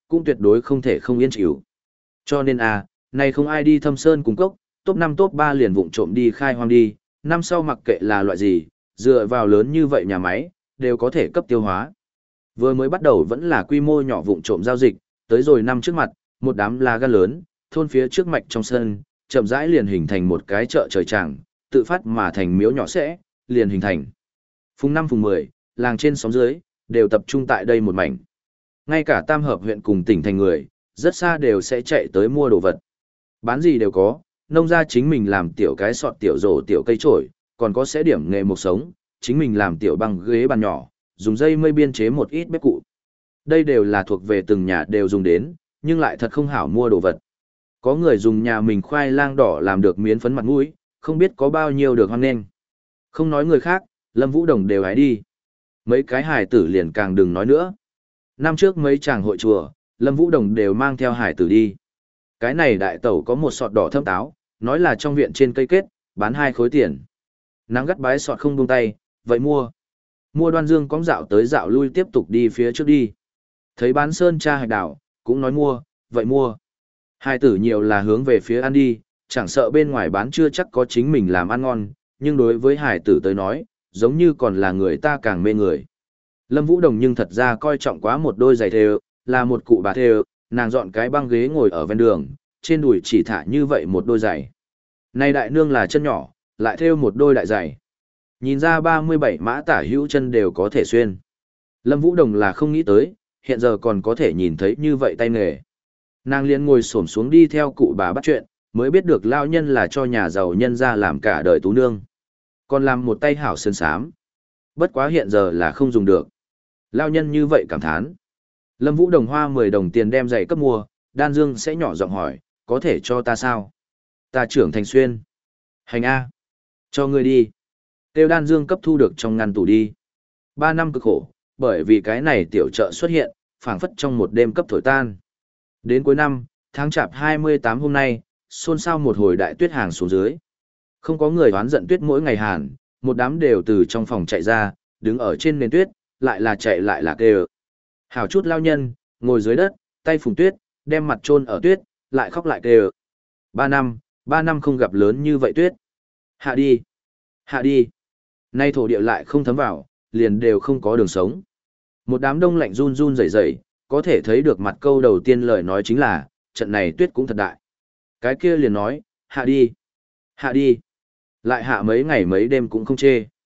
cũng tuyệt đối không thể không yên chịu. Cho nên à, này không ai đi thâm sơn cùng cốc, top năm top ba liền vụng trộm đi khai hoang đi, năm sau mặc kệ là loại gì, dựa vào lớn như vậy nhà máy, đều có thể cấp tiêu hóa. Vừa mới bắt đầu vẫn là quy mô nhỏ vụng trộm giao dịch, tới rồi năm trước mặt, một đám lá gan lớn, thôn phía trước mạch trong sân, chậm rãi liền hình thành một cái chợ trời tràng, tự phát mà thành miếu nhỏ sẽ, liền hình thành. Phùng năm phùng mười, làng trên xóm dưới, đều tập trung tại đây một mảnh. Ngay cả tam hợp huyện cùng tỉnh thành người, rất xa đều sẽ chạy tới mua đồ vật. Bán gì đều có, nông gia chính mình làm tiểu cái sọt tiểu rổ tiểu cây trổi, còn có sẽ điểm nghề một sống, chính mình làm tiểu băng ghế bàn nhỏ, dùng dây mây biên chế một ít bếp cụ. Đây đều là thuộc về từng nhà đều dùng đến, nhưng lại thật không hảo mua đồ vật. Có người dùng nhà mình khoai lang đỏ làm được miến phấn mặt mũi, không biết có bao nhiêu được hoan nghênh. Không nói người khác, Lâm Vũ Đồng đều hái đi. Mấy cái hài tử liền càng đừng nói nữa. Năm trước mấy chàng hội chùa, Lâm Vũ Đồng đều mang theo hài tử đi. Cái này đại tẩu có một sọt đỏ thâm táo, nói là trong viện trên cây kết, bán hai khối tiền. Nắng gắt bái sọt không buông tay, vậy mua. Mua Đoan Dương cóng dạo tới dạo lui tiếp tục đi phía trước đi. Thấy bán sơn cha hạch đảo, cũng nói mua, vậy mua. Hai tử nhiều là hướng về phía ăn đi, chẳng sợ bên ngoài bán chưa chắc có chính mình làm ăn ngon, nhưng đối với hải tử tới nói, giống như còn là người ta càng mê người. Lâm Vũ Đồng nhưng thật ra coi trọng quá một đôi giày thêu, là một cụ bà thêu, nàng dọn cái băng ghế ngồi ở ven đường, trên đùi chỉ thả như vậy một đôi giày. Này đại nương là chân nhỏ, lại thêu một đôi đại giày. Nhìn ra ba mươi bảy mã tả hữu chân đều có thể xuyên. Lâm Vũ Đồng là không nghĩ tới, hiện giờ còn có thể nhìn thấy như vậy tay nghề. Nàng liền ngồi xổm xuống đi theo cụ bà bắt chuyện, mới biết được lao nhân là cho nhà giàu nhân ra làm cả đời tú nương. Còn làm một tay hảo sơn sám. Bất quá hiện giờ là không dùng được. Lao nhân như vậy cảm thán. Lâm Vũ Đồng hoa mười đồng tiền đem giày cấp mua, Đan Dương sẽ nhỏ giọng hỏi, có thể cho ta sao? Ta trưởng thành xuyên. Hành A. Cho ngươi đi. Tiêu Đan Dương cấp thu được trong ngăn tủ đi. Ba năm cực khổ, bởi vì cái này tiểu trợ xuất hiện, phảng phất trong một đêm cấp thổi tan. Đến cuối năm, tháng chạp hai mươi tám hôm nay, xôn xao một hồi đại tuyết hàng xuống dưới. Không có người đoán giận tuyết mỗi ngày hàn, một đám đều từ trong phòng chạy ra, đứng ở trên nền tuyết, lại là chạy lại là kêu. Hảo chút lao nhân, ngồi dưới đất, tay phùng tuyết, đem mặt chôn ở tuyết, lại khóc lại kêu. Ba năm, ba năm không gặp lớn như vậy tuyết. Hạ đi, hạ đi. Nay thổ địa lại không thấm vào, liền đều không có đường sống. Một đám đông lạnh run run rẩy rẩy, có thể thấy được mặt câu đầu tiên lời nói chính là, trận này tuyết cũng thật đại. Cái kia liền nói, hạ đi, hạ đi. Lại hạ mấy ngày mấy đêm cũng không chê.